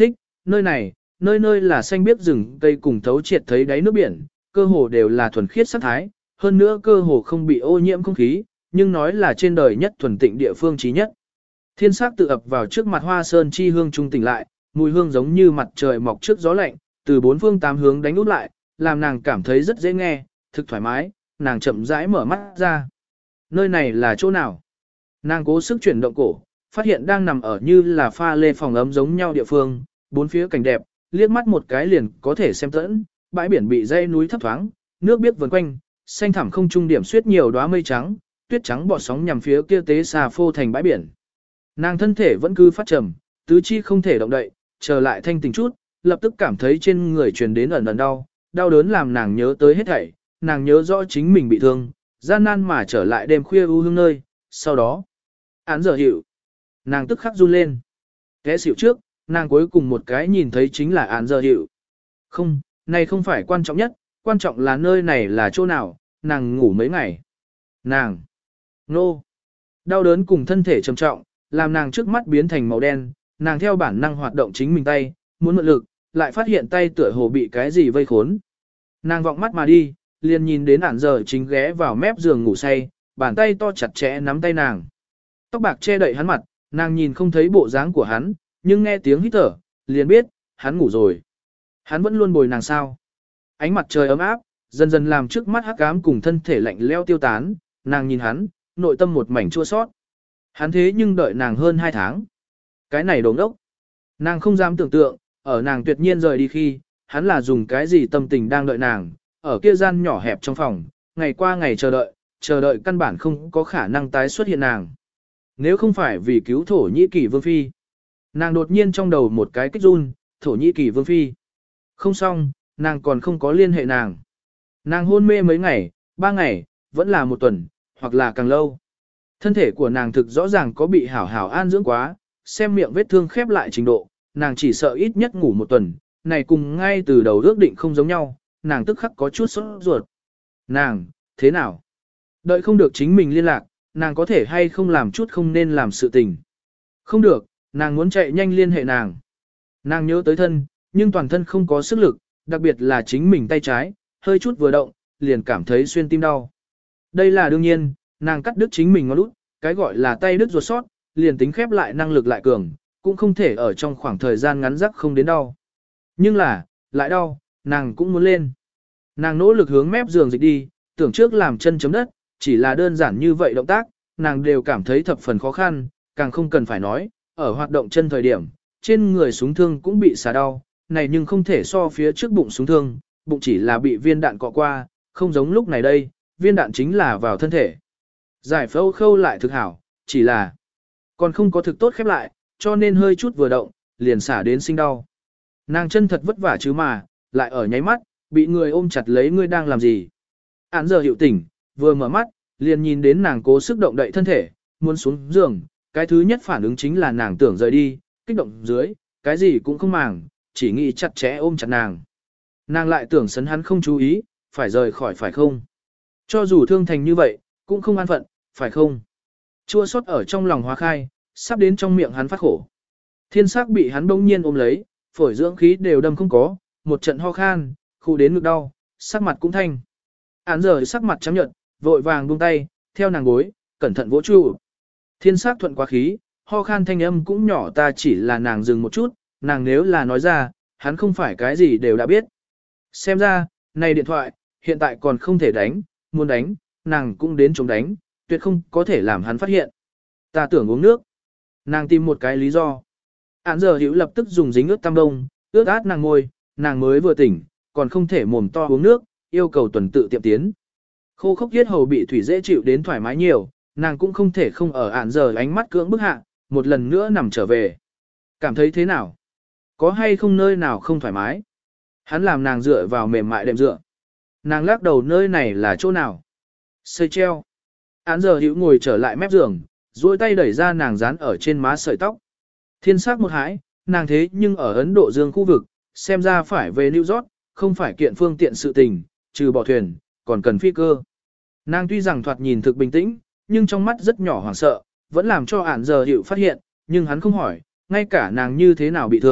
Nơi này, nơi nơi là xanh biếc rừng cây cùng thấu triệt thấy đáy nước biển, cơ hồ đều là thuần khiết sắc thái, hơn nữa cơ hồ không bị ô nhiễm không khí, nhưng nói là trên đời nhất thuần tịnh địa phương trí nhất. Thiên sắc tự ập vào trước mặt hoa sơn chi hương trung tỉnh lại, mùi hương giống như mặt trời mọc trước gió lạnh, từ bốn phương tám hướng đánh út lại, làm nàng cảm thấy rất dễ nghe, thực thoải mái, nàng chậm rãi mở mắt ra. Nơi này là chỗ nào? Nàng cố sức chuyển động cổ, phát hiện đang nằm ở như là pha lê phòng ấm giống nhau địa phương, bốn phía cảnh đẹp, liếc mắt một cái liền có thể xem tẫn, bãi biển bị dãy núi thấp thoáng, nước biếc vần quanh, xanh thẳm không trung điểm xuyết nhiều đóa mây trắng, tuyết trắng bọt sóng nhằm phía kia tế xà phô thành bãi biển. Nàng thân thể vẫn cứ phát trầm, tứ chi không thể động đậy, trở lại thanh tỉnh chút, lập tức cảm thấy trên người truyền đến ẩn ẩn đau, đau đớn làm nàng nhớ tới hết thảy, nàng nhớ rõ chính mình bị thương, gian nan mà trở lại đêm khuya u hương nơi, sau đó, án giờ hiệu, nàng tức khắc run lên. Té xỉu trước, nàng cuối cùng một cái nhìn thấy chính là án giờ hiệu. Không, này không phải quan trọng nhất, quan trọng là nơi này là chỗ nào, nàng ngủ mấy ngày. Nàng, nô, đau đớn cùng thân thể trầm trọng, làm nàng trước mắt biến thành màu đen, nàng theo bản năng hoạt động chính mình tay, muốn mượn lực, lại phát hiện tay tựa hồ bị cái gì vây khốn. Nàng vọng mắt mà đi, liền nhìn đến ản giờ chính ghé vào mép giường ngủ say, bàn tay to chặt chẽ nắm tay nàng. Tóc bạc che đậy hắn mặt, nàng nhìn không thấy bộ dáng của hắn, nhưng nghe tiếng hít thở, liền biết, hắn ngủ rồi. Hắn vẫn luôn bồi nàng sao. Ánh mặt trời ấm áp, dần dần làm trước mắt hắc ám cùng thân thể lạnh leo tiêu tán, nàng nhìn hắn, nội tâm một mảnh chua sót. Hắn thế nhưng đợi nàng hơn hai tháng. Cái này đồ ngốc. Nàng không dám tưởng tượng, ở nàng tuyệt nhiên rời đi khi, hắn là dùng cái gì tâm tình đang đợi nàng, ở kia gian nhỏ hẹp trong phòng, ngày qua ngày chờ đợi, chờ đợi căn bản không có khả năng tái xuất hiện nàng. Nếu không phải vì cứu Thổ Nhĩ Kỳ Vương Phi, nàng đột nhiên trong đầu một cái kích run, Thổ Nhĩ Kỳ Vương Phi. Không xong, nàng còn không có liên hệ nàng. Nàng hôn mê mấy ngày, ba ngày, vẫn là một tuần, hoặc là càng lâu. Thân thể của nàng thực rõ ràng có bị hảo hảo an dưỡng quá, xem miệng vết thương khép lại trình độ, nàng chỉ sợ ít nhất ngủ một tuần, này cùng ngay từ đầu ước định không giống nhau, nàng tức khắc có chút sốt ruột. Nàng, thế nào? Đợi không được chính mình liên lạc, nàng có thể hay không làm chút không nên làm sự tình. Không được, nàng muốn chạy nhanh liên hệ nàng. Nàng nhớ tới thân, nhưng toàn thân không có sức lực, đặc biệt là chính mình tay trái, hơi chút vừa động, liền cảm thấy xuyên tim đau. Đây là đương nhiên, nàng cắt đứt chính mình ngón út, cái gọi là tay đứt ruột sót, liền tính khép lại năng lực lại cường, cũng không thể ở trong khoảng thời gian ngắn rắc không đến đau. Nhưng là, lại đau, nàng cũng muốn lên. Nàng nỗ lực hướng mép giường dịch đi, tưởng trước làm chân chấm đất, chỉ là đơn giản như vậy động tác, nàng đều cảm thấy thập phần khó khăn, càng không cần phải nói, ở hoạt động chân thời điểm, trên người súng thương cũng bị xả đau, này nhưng không thể so phía trước bụng súng thương, bụng chỉ là bị viên đạn cọ qua, không giống lúc này đây, viên đạn chính là vào thân thể. Giải phẫu khâu lại thực hảo, chỉ là còn không có thực tốt khép lại, cho nên hơi chút vừa động, liền xả đến sinh đau. Nàng chân thật vất vả chứ mà, lại ở nháy mắt, bị người ôm chặt lấy ngươi đang làm gì. Án giờ hiệu tỉnh, vừa mở mắt, liền nhìn đến nàng cố sức động đậy thân thể, muốn xuống giường, cái thứ nhất phản ứng chính là nàng tưởng rời đi, kích động dưới, cái gì cũng không màng, chỉ nghĩ chặt chẽ ôm chặt nàng. Nàng lại tưởng sấn hắn không chú ý, phải rời khỏi phải không? Cho dù thương thành như vậy, cũng không an phận, phải không? Chua xót ở trong lòng hóa khai, sắp đến trong miệng hắn phát khổ. Thiên sắc bị hắn bỗng nhiên ôm lấy, phổi dưỡng khí đều đâm không có, một trận ho khan, khu đến ngực đau, sắc mặt cũng thanh. Án giờ sắc mặt trắng nhợt, vội vàng buông tay, theo nàng gối, cẩn thận vỗ trụ. Thiên sắc thuận quá khí, ho khan thanh âm cũng nhỏ, ta chỉ là nàng dừng một chút, nàng nếu là nói ra, hắn không phải cái gì đều đã biết. Xem ra, này điện thoại, hiện tại còn không thể đánh, muốn đánh, nàng cũng đến chống đánh, tuyệt không có thể làm hắn phát hiện. Ta tưởng uống nước. Nàng tìm một cái lý do. Án giờ hữu lập tức dùng dính ướt tăm đông, ướt át nàng ngôi, nàng mới vừa tỉnh, còn không thể mồm to uống nước, yêu cầu tuần tự tiệm tiến. Khô khốc yết hầu bị thủy dễ chịu đến thoải mái nhiều, nàng cũng không thể không ở án giờ ánh mắt cưỡng bức hạ, một lần nữa nằm trở về. Cảm thấy thế nào? Có hay không nơi nào không thoải mái? Hắn làm nàng dựa vào mềm mại đệm dựa. Nàng lắc đầu, nơi này là chỗ nào? Sợi treo. Án giờ hữu ngồi trở lại mép giường, duỗi tay đẩy ra nàng dán ở trên má sợi tóc. Thiên sắc một hãi, nàng thế nhưng ở Ấn Độ Dương khu vực, xem ra phải về New York, không phải kiện phương tiện sự tình, trừ bỏ thuyền, còn cần phi cơ. Nàng tuy rằng thoạt nhìn thực bình tĩnh, nhưng trong mắt rất nhỏ hoảng sợ, vẫn làm cho ản giờ hiệu phát hiện, nhưng hắn không hỏi, ngay cả nàng như thế nào bị thương,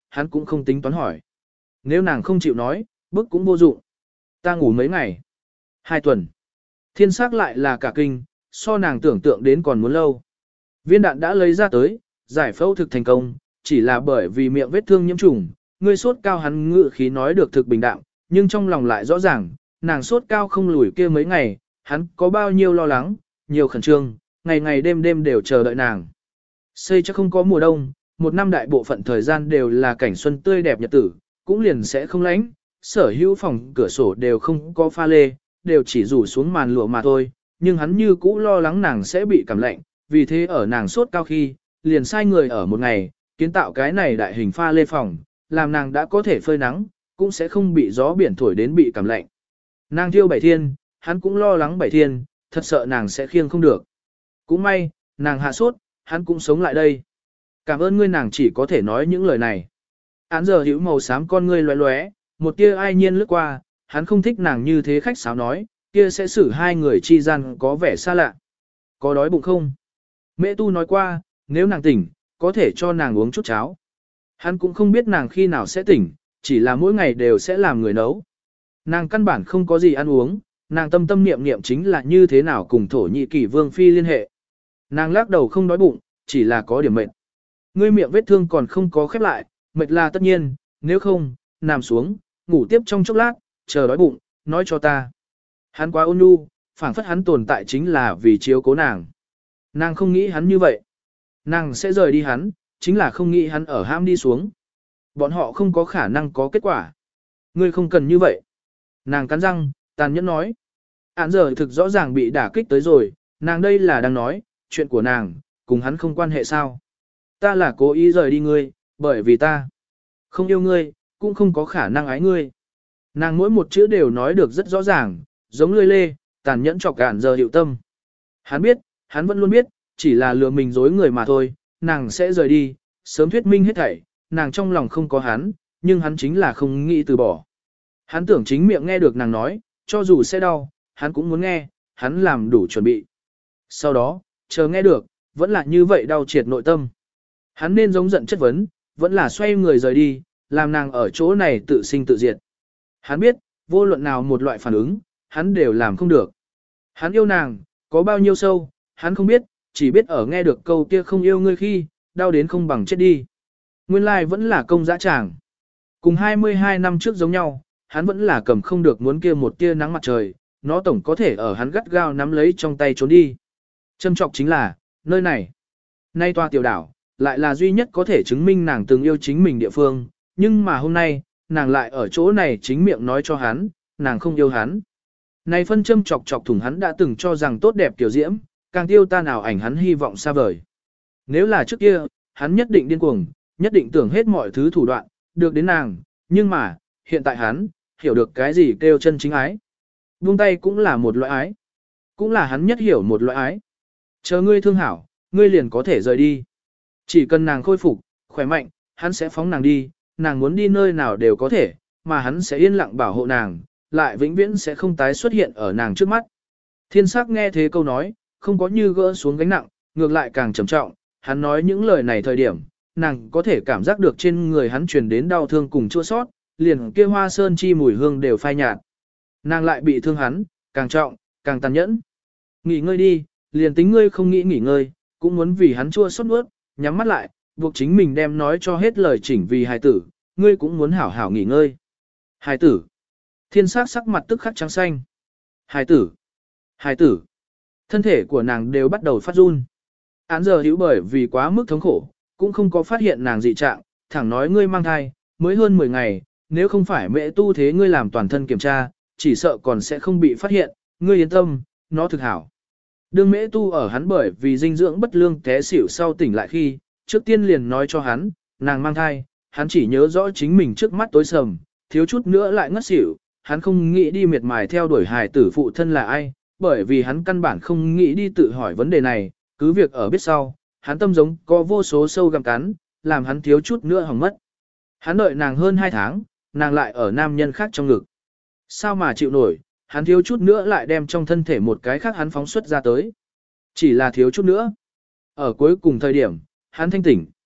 hắn cũng không tính toán hỏi. Nếu nàng không chịu nói, bức cũng vô dụng. Ta ngủ mấy ngày? Hai tuần. Thiên sắc lại là cả kinh, so nàng tưởng tượng đến còn muốn lâu. Viên đạn đã lấy ra tới, giải phẫu thực thành công, chỉ là bởi vì miệng vết thương nhiễm trùng, ngươi sốt cao hắn ngự khí nói được thực bình đạm, nhưng trong lòng lại rõ ràng, nàng sốt cao không lùi kia mấy ngày, hắn có bao nhiêu lo lắng, nhiều khẩn trương, ngày ngày đêm đêm đều chờ đợi nàng. Xây chắc không có mùa đông, một năm đại bộ phận thời gian đều là cảnh xuân tươi đẹp nhật tử, cũng liền sẽ không lạnh, sở hữu phòng cửa sổ đều không có pha lê, đều chỉ rủ xuống màn lụa mà thôi, nhưng hắn như cũ lo lắng nàng sẽ bị cảm lạnh, vì thế ở nàng sốt cao khi, liền sai người ở một ngày, kiến tạo cái này đại hình pha lê phòng, làm nàng đã có thể phơi nắng, cũng sẽ không bị gió biển thổi đến bị cảm lạnh. Nàng thiêu bảy thiên, hắn cũng lo lắng bảy thiên, thật sợ nàng sẽ khiêng không được. Cũng may, nàng hạ sốt, hắn cũng sống lại đây. Cảm ơn ngươi, nàng chỉ có thể nói những lời này. Án giờ hữu màu xám con ngươi lóe lóe, một tia ai nhiên lướt qua, hắn không thích nàng như thế khách sáo nói, kia sẽ xử hai người chi gian có vẻ xa lạ. Có đói bụng không? Mẹ tu nói qua, nếu nàng tỉnh, có thể cho nàng uống chút cháo. Hắn cũng không biết nàng khi nào sẽ tỉnh, chỉ là mỗi ngày đều sẽ làm người nấu. Nàng căn bản không có gì ăn uống, nàng tâm tâm niệm niệm chính là như thế nào cùng Thổ Nhĩ Kỳ Vương Phi liên hệ. Nàng lắc đầu không đói bụng, chỉ là có điểm mệt. Ngươi miệng vết thương còn không có khép lại, mệt là tất nhiên, nếu không, nằm xuống, ngủ tiếp trong chốc lát, chờ đói bụng, nói cho ta. Hắn quá ôn nhu, phảng phất hắn tồn tại chính là vì chiếu cố nàng. Nàng không nghĩ hắn như vậy. Nàng sẽ rời đi hắn, chính là không nghĩ hắn ở ham đi xuống. Bọn họ không có khả năng có kết quả. Ngươi không cần như vậy. Nàng cắn răng, tàn nhẫn nói. Án giờ thực rõ ràng bị đả kích tới rồi, nàng đây là đang nói, chuyện của nàng, cùng hắn không quan hệ sao. Ta là cố ý rời đi ngươi, bởi vì ta không yêu ngươi, cũng không có khả năng ái ngươi. Nàng mỗi một chữ đều nói được rất rõ ràng, giống lươi lê, tàn nhẫn chọc Án giờ hiệu tâm. Hắn biết, hắn vẫn luôn biết, chỉ là lừa mình dối người mà thôi, nàng sẽ rời đi, sớm thuyết minh hết thảy, nàng trong lòng không có hắn, nhưng hắn chính là không nghĩ từ bỏ. Hắn tưởng chính miệng nghe được nàng nói, cho dù sẽ đau, hắn cũng muốn nghe, hắn làm đủ chuẩn bị. Sau đó, chờ nghe được, vẫn là như vậy đau triệt nội tâm. Hắn nên giống giận chất vấn, vẫn là xoay người rời đi, làm nàng ở chỗ này tự sinh tự diệt. Hắn biết, vô luận nào một loại phản ứng, hắn đều làm không được. Hắn yêu nàng, có bao nhiêu sâu, hắn không biết, chỉ biết ở nghe được câu kia không yêu ngươi khi, đau đến không bằng chết đi. Nguyên lai vẫn là công dã tràng. Cùng hai mươi hai năm trước giống nhau, hắn vẫn là cầm không được muốn kia một tia nắng mặt trời, nó tổng có thể ở hắn gắt gao nắm lấy trong tay trốn đi. Châm trọng chính là, nơi này, nay tòa tiểu đảo, lại là duy nhất có thể chứng minh nàng từng yêu chính mình địa phương, nhưng mà hôm nay, nàng lại ở chỗ này chính miệng nói cho hắn, nàng không yêu hắn. Này phân châm chọc chọc thủng hắn đã từng cho rằng tốt đẹp tiểu diễm, càng tiêu ta nào ảnh hắn hy vọng xa vời. Nếu là trước kia, hắn nhất định điên cuồng, nhất định tưởng hết mọi thứ thủ đoạn, được đến nàng, nhưng mà, hiện tại hắn, hiểu được cái gì kêu chân chính ái. Buông tay cũng là một loại ái, cũng là hắn nhất hiểu một loại ái. Chờ ngươi thương hảo, ngươi liền có thể rời đi. Chỉ cần nàng khôi phục, khỏe mạnh, hắn sẽ phóng nàng đi, nàng muốn đi nơi nào đều có thể, mà hắn sẽ yên lặng bảo hộ nàng, lại vĩnh viễn sẽ không tái xuất hiện ở nàng trước mắt. Thiên sắc nghe thế câu nói, không có như gỡ xuống gánh nặng, ngược lại càng trầm trọng, hắn nói những lời này thời điểm, nàng có thể cảm giác được trên người hắn truyền đến đau thương cùng chua sót, liền kia hoa sơn chi mùi hương đều phai nhạt. Nàng lại bị thương hắn, càng trọng, càng tàn nhẫn. Nghỉ ngơi đi, liền tính ngươi không nghĩ nghỉ ngơi, cũng muốn vì hắn chua xót nuốt, nhắm mắt lại, buộc chính mình đem nói cho hết lời chỉnh vì hài tử, ngươi cũng muốn hảo hảo nghỉ ngơi. Hài tử. Thiên sắc sắc mặt tức khắc trắng xanh. Hài tử. Hài tử. Thân thể của nàng đều bắt đầu phát run. Án giờ hữu bởi vì quá mức thống khổ, cũng không có phát hiện nàng dị trạng, thẳng nói ngươi mang thai, mới hơn mười ngày, nếu không phải mẹ tu thế ngươi làm toàn thân kiểm tra, chỉ sợ còn sẽ không bị phát hiện, ngươi yên tâm, nó thực hảo. Đương mễ tu ở hắn bởi vì dinh dưỡng bất lương té xỉu sau tỉnh lại khi, trước tiên liền nói cho hắn, nàng mang thai, hắn chỉ nhớ rõ chính mình trước mắt tối sầm, thiếu chút nữa lại ngất xỉu, hắn không nghĩ đi miệt mài theo đuổi hài tử phụ thân là ai, bởi vì hắn căn bản không nghĩ đi tự hỏi vấn đề này, cứ việc ở biết sau, hắn tâm giống có vô số sâu gặm cắn, làm hắn thiếu chút nữa hỏng mất. Hắn đợi nàng hơn hai tháng, nàng lại ở nam nhân khác trong ngực. Sao mà chịu nổi, hắn thiếu chút nữa lại đem trong thân thể một cái khác hắn phóng xuất ra tới. Chỉ là thiếu chút nữa. Ở cuối cùng thời điểm, hắn thanh tỉnh.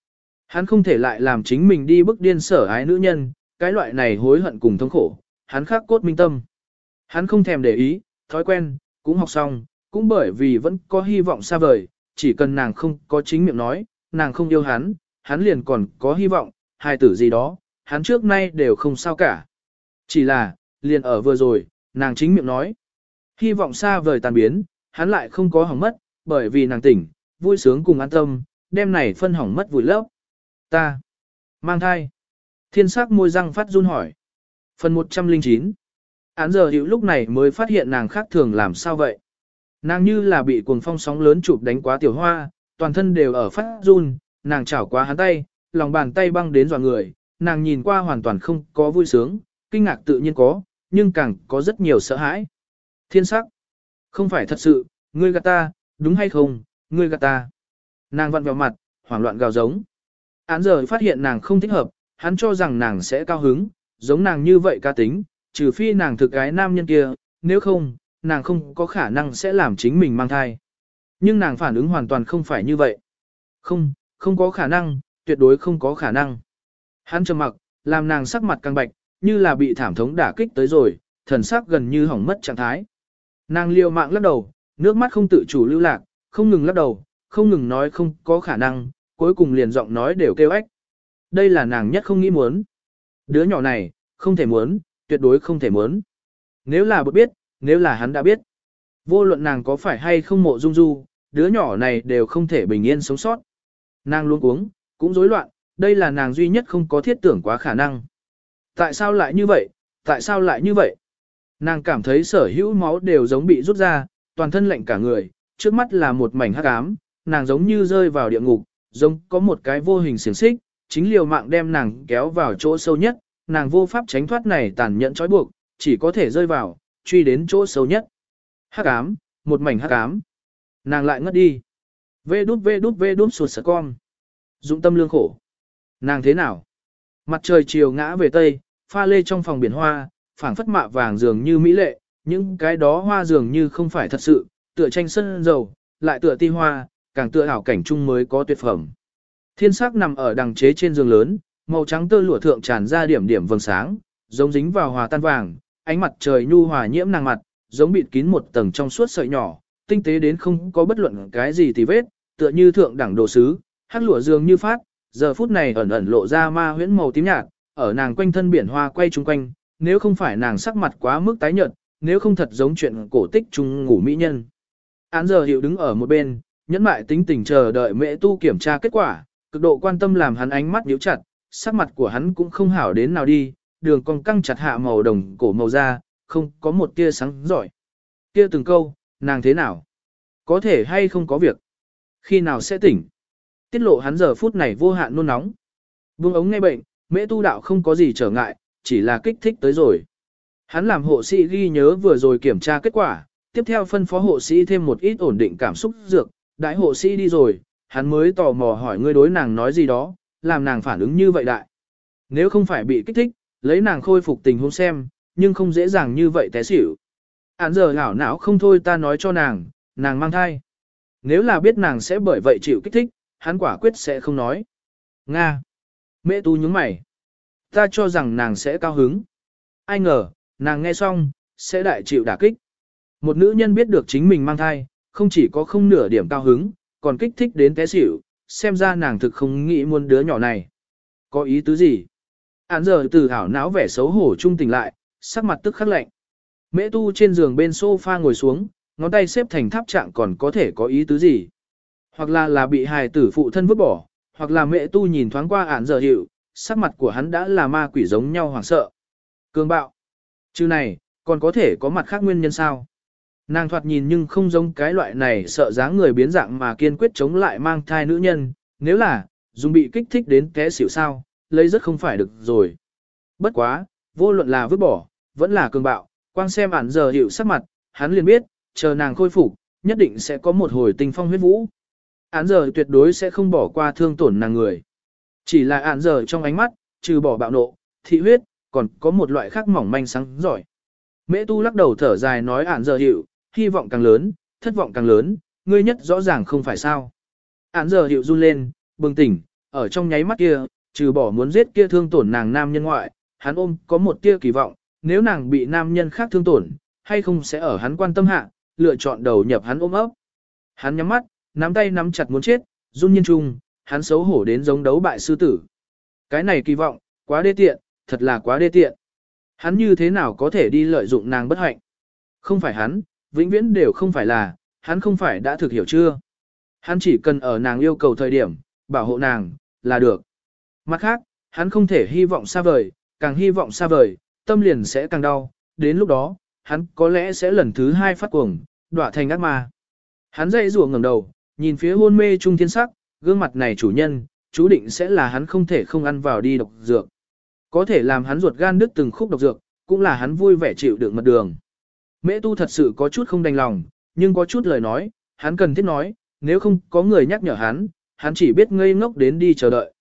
Hắn không thể lại làm chính mình đi bức điên sở ái nữ nhân, cái loại này hối hận cùng thống khổ, hắn khắc cốt minh tâm. Hắn không thèm để ý, thói quen, cũng học xong, cũng bởi vì vẫn có hy vọng xa vời, chỉ cần nàng không có chính miệng nói, nàng không yêu hắn, hắn liền còn có hy vọng, hài tử gì đó, hắn trước nay đều không sao cả. Chỉ là, liền ở vừa rồi, nàng chính miệng nói. Hy vọng xa vời tàn biến, hắn lại không có hỏng mất, bởi vì nàng tỉnh, vui sướng cùng an tâm, đêm này phân hỏng mất vùi lấp. Ta, mang thai. Thiên sắc môi răng phát run hỏi. Phần một trăm lẻ chín. Án giờ hiểu lúc này mới phát hiện nàng khác thường làm sao vậy. Nàng như là bị cuồng phong sóng lớn chụp đánh quá tiểu hoa, toàn thân đều ở phát run, nàng chảo quá hắn tay, lòng bàn tay băng đến dọa người, nàng nhìn qua hoàn toàn không có vui sướng, kinh ngạc tự nhiên có, nhưng càng có rất nhiều sợ hãi. Thiên sắc. Không phải thật sự, ngươi gạt ta, đúng hay không, ngươi gạt ta. Nàng vặn vẹo mặt, hoảng loạn gào giống. Án giờ phát hiện nàng không thích hợp, hắn cho rằng nàng sẽ cao hứng, giống nàng như vậy ca tính, trừ phi nàng thực cái nam nhân kia, nếu không, nàng không có khả năng sẽ làm chính mình mang thai. Nhưng nàng phản ứng hoàn toàn không phải như vậy. Không, không có khả năng, tuyệt đối không có khả năng. Hắn trầm mặc, làm nàng sắc mặt căng bạch, như là bị thảm thống đả kích tới rồi, thần sắc gần như hỏng mất trạng thái. Nàng liều mạng lắc đầu, nước mắt không tự chủ lưu lạc, không ngừng lắc đầu, không ngừng nói không có khả năng, cuối cùng liền giọng nói đều kêu ếch. Đây là nàng nhất không nghĩ muốn. Đứa nhỏ này, không thể muốn, tuyệt đối không thể muốn. Nếu là bột biết, nếu là hắn đã biết. Vô luận nàng có phải hay không mộ dung du, đứa nhỏ này đều không thể bình yên sống sót. Nàng luôn uống, cũng rối loạn, đây là nàng duy nhất không có thiết tưởng quá khả năng. Tại sao lại như vậy? Tại sao lại như vậy? Nàng cảm thấy sở hữu máu đều giống bị rút ra, toàn thân lạnh cả người, trước mắt là một mảnh hắc ám, nàng giống như rơi vào địa ngục, giống có một cái vô hình xiềng xích, chính liều mạng đem nàng kéo vào chỗ sâu nhất, nàng vô pháp tránh thoát này tàn nhẫn trói buộc, chỉ có thể rơi vào, truy đến chỗ sâu nhất. Hắc ám, một mảnh hắc ám. Nàng lại ngất đi. Vê đút vê đút vê đút sụt sờ con. Dụng tâm lương khổ. Nàng thế nào? Mặt trời chiều ngã về tây, pha lê trong phòng biển hoa, phảng phất mạ vàng dường như mỹ lệ, những cái đó hoa dường như không phải thật sự, tựa tranh sân dầu, lại tựa ti hoa, càng tựa ảo cảnh chung mới có tuyệt phẩm. Thiên sắc nằm ở đằng chế trên giường lớn, màu trắng tơ lụa thượng tràn ra điểm điểm vầng sáng, giống dính vào hòa tan vàng, ánh mặt trời nhu hòa nhiễm nàng mặt, giống bịt kín một tầng trong suốt sợi nhỏ, tinh tế đến không có bất luận cái gì tì vết, tựa như thượng đẳng đồ sứ, hắc lụa dường như phát, giờ phút này ẩn ẩn lộ ra ma huyễn màu tím nhạt, ở nàng quanh thân biển hoa quay chung quanh, nếu không phải nàng sắc mặt quá mức tái nhợt, nếu không thật giống chuyện cổ tích chung ngủ mỹ nhân. Án giờ hiệu đứng ở một bên, nhẫn mại tính tình chờ đợi mẹ tu kiểm tra kết quả, cực độ quan tâm làm hắn ánh mắt nhíu chặt, sắc mặt của hắn cũng không hảo đến nào đi, đường cong căng chặt hạ màu đồng cổ màu da, không có một tia sáng giỏi. Kia từng câu, nàng thế nào? Có thể hay không có việc? Khi nào sẽ tỉnh? Tiết lộ hắn giờ phút này vô hạn nôn nóng. Buông ống nghe bệnh, mẹ tu đạo không có gì trở ngại, chỉ là kích thích tới rồi. Hắn làm hộ sĩ ghi nhớ vừa rồi kiểm tra kết quả, tiếp theo phân phó hộ sĩ thêm một ít ổn định cảm xúc dược, đại hộ sĩ đi rồi, hắn mới tò mò hỏi ngươi đối nàng nói gì đó, làm nàng phản ứng như vậy đại. Nếu không phải bị kích thích, lấy nàng khôi phục tình huống xem, nhưng không dễ dàng như vậy té xỉu. Án giờ ngảo não không thôi ta nói cho nàng, nàng mang thai. Nếu là biết nàng sẽ bởi vậy chịu kích thích, hắn quả quyết sẽ không nói. Nga. Mẹ tu nhướng mày. Ta cho rằng nàng sẽ cao hứng. Ai ngờ, nàng nghe xong, sẽ đại chịu đả kích. Một nữ nhân biết được chính mình mang thai, không chỉ có không nửa điểm cao hứng, còn kích thích đến té xỉu, xem ra nàng thực không nghĩ muốn đứa nhỏ này. Có ý tứ gì? Án giờ từ ảo não vẻ xấu hổ trung tỉnh lại, sắc mặt tức khắc lạnh. Mễ tu trên giường bên sofa ngồi xuống, ngón tay xếp thành tháp trạng còn có thể có ý tứ gì? Hoặc là là bị hài tử phụ thân vứt bỏ, hoặc là mẹ tu nhìn thoáng qua án giờ hiệu, sắc mặt của hắn đã là ma quỷ giống nhau hoảng sợ. Cường bạo. Chứ này, còn có thể có mặt khác nguyên nhân sao? Nàng thoạt nhìn nhưng không giống cái loại này sợ dáng người biến dạng mà kiên quyết chống lại mang thai nữ nhân, nếu là, dùng bị kích thích đến té xỉu sao, lấy rất không phải được rồi. Bất quá, vô luận là vứt bỏ, vẫn là cường bạo, quang xem ản giờ hiệu sắc mặt, hắn liền biết, chờ nàng khôi phục, nhất định sẽ có một hồi tình phong huyết vũ. Án giờ tuyệt đối sẽ không bỏ qua thương tổn nàng người. Chỉ là án giờ trong ánh mắt, trừ bỏ bạo nộ, thị huyết, còn có một loại khác mỏng manh sáng giỏi. Mễ tu lắc đầu thở dài nói án giờ hiệu, hy vọng càng lớn, thất vọng càng lớn, ngươi nhất rõ ràng không phải sao. Án giờ hiệu run lên, bừng tỉnh, ở trong nháy mắt kia, trừ bỏ muốn giết kia thương tổn nàng nam nhân ngoại, hắn ôm có một tia kỳ vọng, nếu nàng bị nam nhân khác thương tổn, hay không sẽ ở hắn quan tâm hạ, lựa chọn đầu nhập hắn ôm ấp. Hắn nhắm mắt, nắm tay nắm chặt muốn chết, run nhiên chung, hắn xấu hổ đến giống đấu bại sư tử. Cái này kỳ vọng, quá đê tiện, thật là quá đê tiện. Hắn như thế nào có thể đi lợi dụng nàng bất hạnh? Không phải hắn, vĩnh viễn đều không phải là, hắn không phải đã thực hiểu chưa? Hắn chỉ cần ở nàng yêu cầu thời điểm, bảo hộ nàng, là được. Mặt khác, hắn không thể hy vọng xa vời, càng hy vọng xa vời, tâm liền sẽ càng đau, đến lúc đó, hắn có lẽ sẽ lần thứ hai phát cuồng, đọa thành ác ma. Hắn dậy rủa ngẩng đầu, nhìn phía hôn mê trung thiên sắc, gương mặt này chủ nhân, chú định sẽ là hắn không thể không ăn vào đi độc dược. Có thể làm hắn ruột gan đứt từng khúc độc dược, cũng là hắn vui vẻ chịu đựng mật đường. Mễ tu thật sự có chút không đành lòng, nhưng có chút lời nói, hắn cần thiết nói, nếu không có người nhắc nhở hắn, hắn chỉ biết ngây ngốc đến đi chờ đợi.